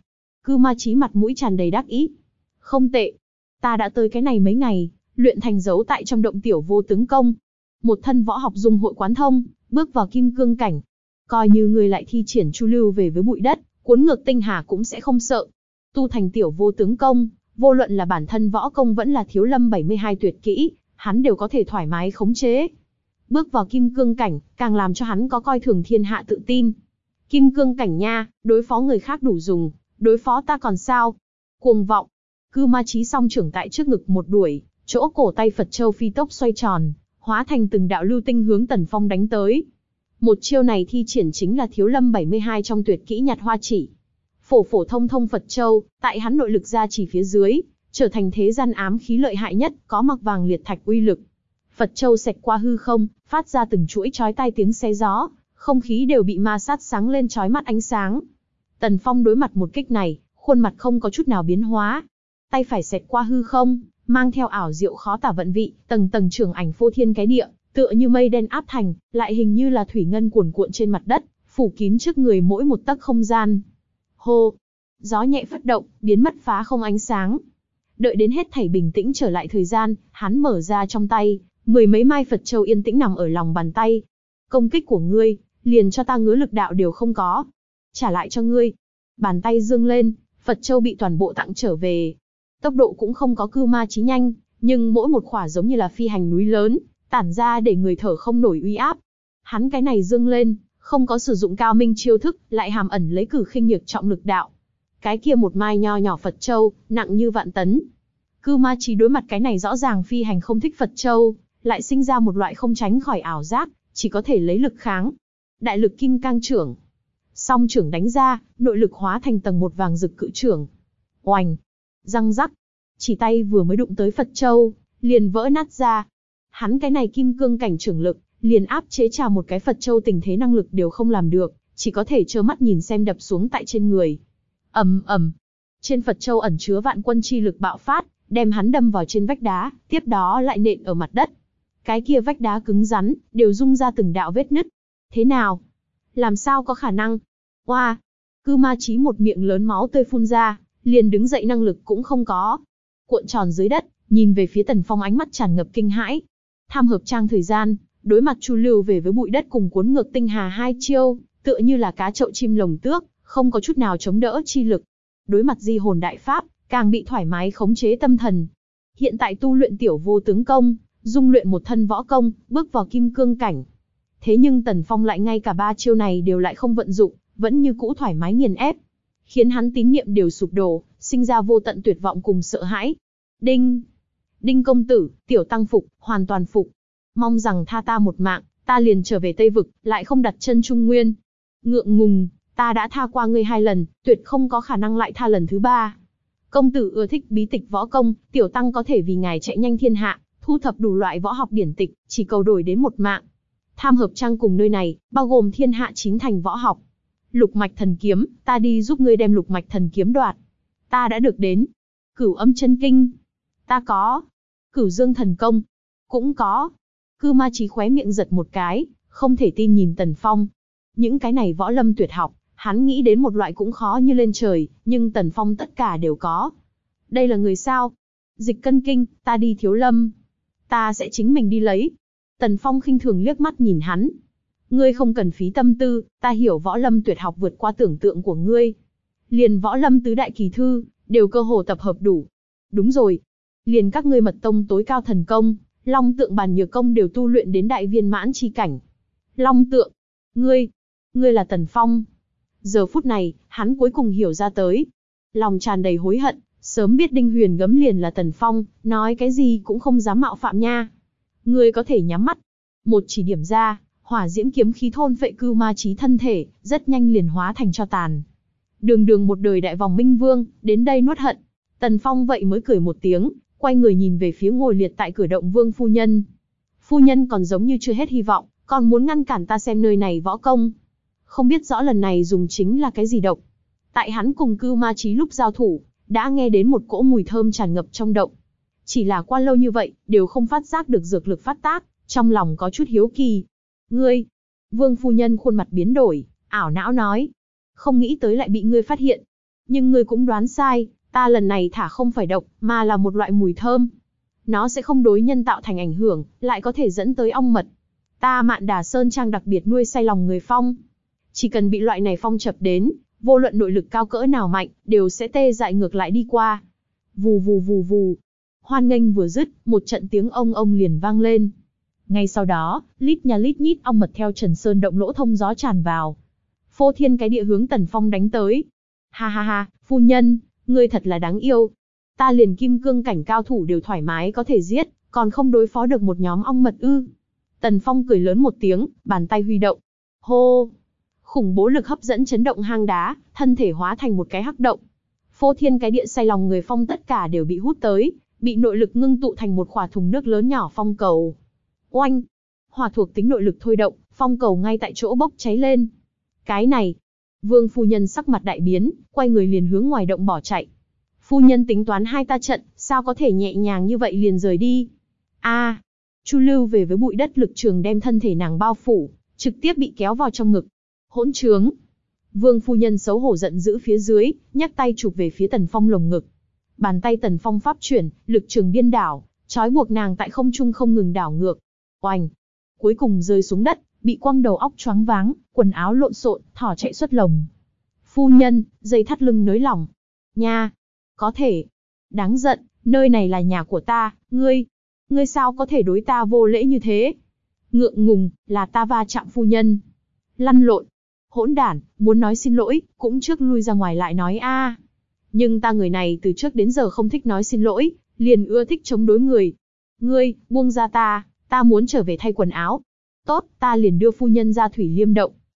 Cư Ma Chí mặt mũi tràn đầy đắc ý. Không tệ. Ta đã tới cái này mấy ngày, luyện thành dấu tại trong động tiểu vô tướng công. Một thân võ học dung hội quán thông, bước vào kim cương cảnh. Coi như ngươi lại thi triển chu lưu về với bụi đất, cuốn ngược tinh hà cũng sẽ không sợ. Tu thành tiểu vô tướng công, vô luận là bản thân võ công vẫn là thiếu lâm bảy mươi hai tuyệt kỹ, hắn đều có thể thoải mái khống chế. Bước vào kim cương cảnh, càng làm cho hắn có coi thường thiên hạ tự tin. Kim cương cảnh nha, đối phó người khác đủ dùng, đối phó ta còn sao? Cuồng vọng. Cư Ma Chí song trưởng tại trước ngực một đuổi, chỗ cổ tay Phật Châu phi tốc xoay tròn, hóa thành từng đạo lưu tinh hướng Tần Phong đánh tới. Một chiêu này thi triển chính là thiếu lâm bảy mươi hai trong tuyệt kỹ nhặt hoa chỉ. Phổ phổ thông thông Phật Châu, tại hắn nội lực ra chỉ phía dưới, trở thành thế gian ám khí lợi hại nhất, có mặc vàng liệt thạch uy lực. Phật Châu xẹt qua hư không, phát ra từng chuỗi chói tai tiếng xé gió, không khí đều bị ma sát sáng lên chói mắt ánh sáng. Tần Phong đối mặt một kích này, khuôn mặt không có chút nào biến hóa. Tay phải xẹt qua hư không, mang theo ảo diệu khó tả vận vị, tầng tầng trường ảnh phô thiên cái địa, tựa như mây đen áp thành, lại hình như là thủy ngân cuồn cuộn trên mặt đất, phủ kín trước người mỗi một tấc không gian. Hô! Gió nhẹ phất động, biến mất phá không ánh sáng. Đợi đến hết thảy bình tĩnh trở lại thời gian, hắn mở ra trong tay, mười mấy mai Phật Châu yên tĩnh nằm ở lòng bàn tay. Công kích của ngươi, liền cho ta ngứa lực đạo đều không có. Trả lại cho ngươi. Bàn tay dương lên, Phật Châu bị toàn bộ tặng trở về. Tốc độ cũng không có Cư Ma Chí nhanh, nhưng mỗi một khỏa giống như là phi hành núi lớn, tản ra để người thở không nổi uy áp. Hắn cái này dương lên, không có sử dụng cao minh chiêu thức, lại hàm ẩn lấy cử khinh nhược trọng lực đạo. Cái kia một mai nho nhỏ Phật Châu, nặng như vạn tấn. Cư Ma Chí đối mặt cái này rõ ràng phi hành không thích Phật Châu, lại sinh ra một loại không tránh khỏi ảo giác, chỉ có thể lấy lực kháng. Đại lực kim cang trưởng. Song trưởng đánh ra, nội lực hóa thành tầng một vàng rực cự trưởng. Oành! Răng rắc! Chỉ tay vừa mới đụng tới Phật Châu, liền vỡ nát ra. Hắn cái này kim cương cảnh trưởng lực, liền áp chế trà một cái Phật Châu tình thế năng lực đều không làm được, chỉ có thể trơ mắt nhìn xem đập xuống tại trên người. Ầm ầm. Trên Phật Châu ẩn chứa vạn quân chi lực bạo phát, đem hắn đâm vào trên vách đá, tiếp đó lại nện ở mặt đất. Cái kia vách đá cứng rắn, đều rung ra từng đạo vết nứt. Thế nào? Làm sao có khả năng? Oa! Cư Ma Chí một miệng lớn máu tươi phun ra, liền đứng dậy năng lực cũng không có. Cuộn tròn dưới đất, nhìn về phía Tần Phong ánh mắt tràn ngập kinh hãi. Tham hợp trang thời gian, đối mặt chu lưu về với bụi đất cùng cuốn ngược tinh hà hai chiêu, tựa như là cá chậu chim lồng tước, không có chút nào chống đỡ chi lực. Đối mặt di hồn đại pháp, càng bị thoải mái khống chế tâm thần. Hiện tại tu luyện tiểu vô tướng công, dung luyện một thân võ công, bước vào kim cương cảnh. Thế nhưng Tần Phong lại ngay cả ba chiêu này đều lại không vận dụng, vẫn như cũ thoải mái nghiền ép, khiến hắn tín niệm đều sụp đổ, sinh ra vô tận tuyệt vọng cùng sợ hãi. Đinh! Đinh công tử, tiểu tăng phục, hoàn toàn phục. Mong rằng tha ta một mạng, ta liền trở về Tây Vực, lại không đặt chân Trung Nguyên. Ngượng ngùng, ta đã tha qua ngươi hai lần, tuyệt không có khả năng lại tha lần thứ ba. Công tử ưa thích bí tịch võ công, tiểu tăng có thể vì ngài chạy nhanh thiên hạ, thu thập đủ loại võ học điển tịch, chỉ cầu đổi đến một mạng. Tham hợp trang cùng nơi này, bao gồm thiên hạ chín thành võ học. Lục mạch thần kiếm, ta đi giúp ngươi đem lục mạch thần kiếm đoạt. Ta đã được đến. Cửu âm chân kinh. Ta có. Cửu dương thần công. Cũng có. Cư Ma Chí khóe miệng giật một cái, không thể tin nhìn Tần Phong. Những cái này võ lâm tuyệt học, hắn nghĩ đến một loại cũng khó như lên trời, nhưng Tần Phong tất cả đều có. Đây là người sao? Dịch cân kinh, ta đi thiếu lâm. Ta sẽ chính mình đi lấy. Tần Phong khinh thường liếc mắt nhìn hắn. Ngươi không cần phí tâm tư, ta hiểu võ lâm tuyệt học vượt qua tưởng tượng của ngươi. Liền võ lâm tứ đại kỳ thư, đều cơ hồ tập hợp đủ. Đúng rồi. Liền các ngươi mật tông tối cao thần công, long tượng bàn nhược công đều tu luyện đến đại viên mãn chi cảnh. Long tượng. Ngươi. Ngươi là Tần Phong. Giờ phút này, hắn cuối cùng hiểu ra tới. Lòng tràn đầy hối hận, sớm biết Đinh Huyền gấm liền là Tần Phong, nói cái gì cũng không dám mạo phạm nha. Ngươi có thể nhắm mắt. Một chỉ điểm ra, hỏa diễm kiếm khí thôn phệ Cư Ma Chí thân thể, rất nhanh liền hóa thành tro tàn. Đường đường một đời đại vòng minh vương, đến đây nuốt hận. Tần Phong vậy mới cười một tiếng, quay người nhìn về phía ngồi liệt tại cửa động Vương phu nhân. Phu nhân còn giống như chưa hết hy vọng, còn muốn ngăn cản ta xem nơi này võ công. Không biết rõ lần này dùng chính là cái gì độc. Tại hắn cùng Cư Ma Chí lúc giao thủ, đã nghe đến một cỗ mùi thơm tràn ngập trong động. Chỉ là qua lâu như vậy, đều không phát giác được dược lực phát tác, trong lòng có chút hiếu kỳ. Ngươi! Vương phu nhân khuôn mặt biến đổi, ảo não nói. Không nghĩ tới lại bị ngươi phát hiện. Nhưng ngươi cũng đoán sai, ta lần này thả không phải độc, mà là một loại mùi thơm. Nó sẽ không đối nhân tạo thành ảnh hưởng, lại có thể dẫn tới ong mật. Ta Mạn Đà Sơn Trang đặc biệt nuôi say lòng người phong. Chỉ cần bị loại này phong chập đến, vô luận nội lực cao cỡ nào mạnh, đều sẽ tê dại ngược lại đi qua. Vù vù vù vù. Hoan nghênh vừa dứt, một trận tiếng ông ông liền vang lên. Ngay sau đó, lít nha lít nhít ong mật theo Trần Sơn động lỗ thông gió tràn vào. Phô thiên cái địa hướng Tần Phong đánh tới. Ha ha ha, phu nhân, ngươi thật là đáng yêu. Ta liền kim cương cảnh cao thủ đều thoải mái có thể giết, còn không đối phó được một nhóm ong mật ư. Tần Phong cười lớn một tiếng, bàn tay huy động. Hô! Khủng bố lực hấp dẫn chấn động hang đá, thân thể hóa thành một cái hắc động. Phô thiên cái địa say lòng người phong tất cả đều bị hút tới, bị nội lực ngưng tụ thành một khỏa thùng nước lớn nhỏ phong cầu. Oanh! Hỏa thuộc tính nội lực thôi động, phong cầu ngay tại chỗ bốc cháy lên. Cái này! Vương phu nhân sắc mặt đại biến, quay người liền hướng ngoài động bỏ chạy. Phu nhân tính toán hai ta trận, sao có thể nhẹ nhàng như vậy liền rời đi? A! À, Chu Lưu về với bụi đất lực trường đem thân thể nàng bao phủ, trực tiếp bị kéo vào trong ngực. Hỗn trướng! Vương phu nhân xấu hổ giận dữ phía dưới, nhấc tay chụp về phía Tần Phong lồng ngực. Bàn tay Tần Phong pháp chuyển, lực trường điên đảo, trói buộc nàng tại không trung không ngừng đảo ngược. Oanh! Cuối cùng rơi xuống đất, bị quăng đầu óc choáng váng, quần áo lộn xộn, thỏ chạy xuất lồng. Phu nhân, dây thắt lưng nới lỏng. Nha! Có thể. Đáng giận, nơi này là nhà của ta, ngươi. Ngươi sao có thể đối ta vô lễ như thế? Ngượng ngùng, là ta va chạm phu nhân. Lăn lộn. Hỗn đản, muốn nói xin lỗi, cũng trước lui ra ngoài lại nói a. Nhưng ta người này từ trước đến giờ không thích nói xin lỗi, liền ưa thích chống đối người. Ngươi, buông ra ta, ta muốn trở về thay quần áo. Tốt, ta liền đưa phu nhân ra Thủy Liêm động.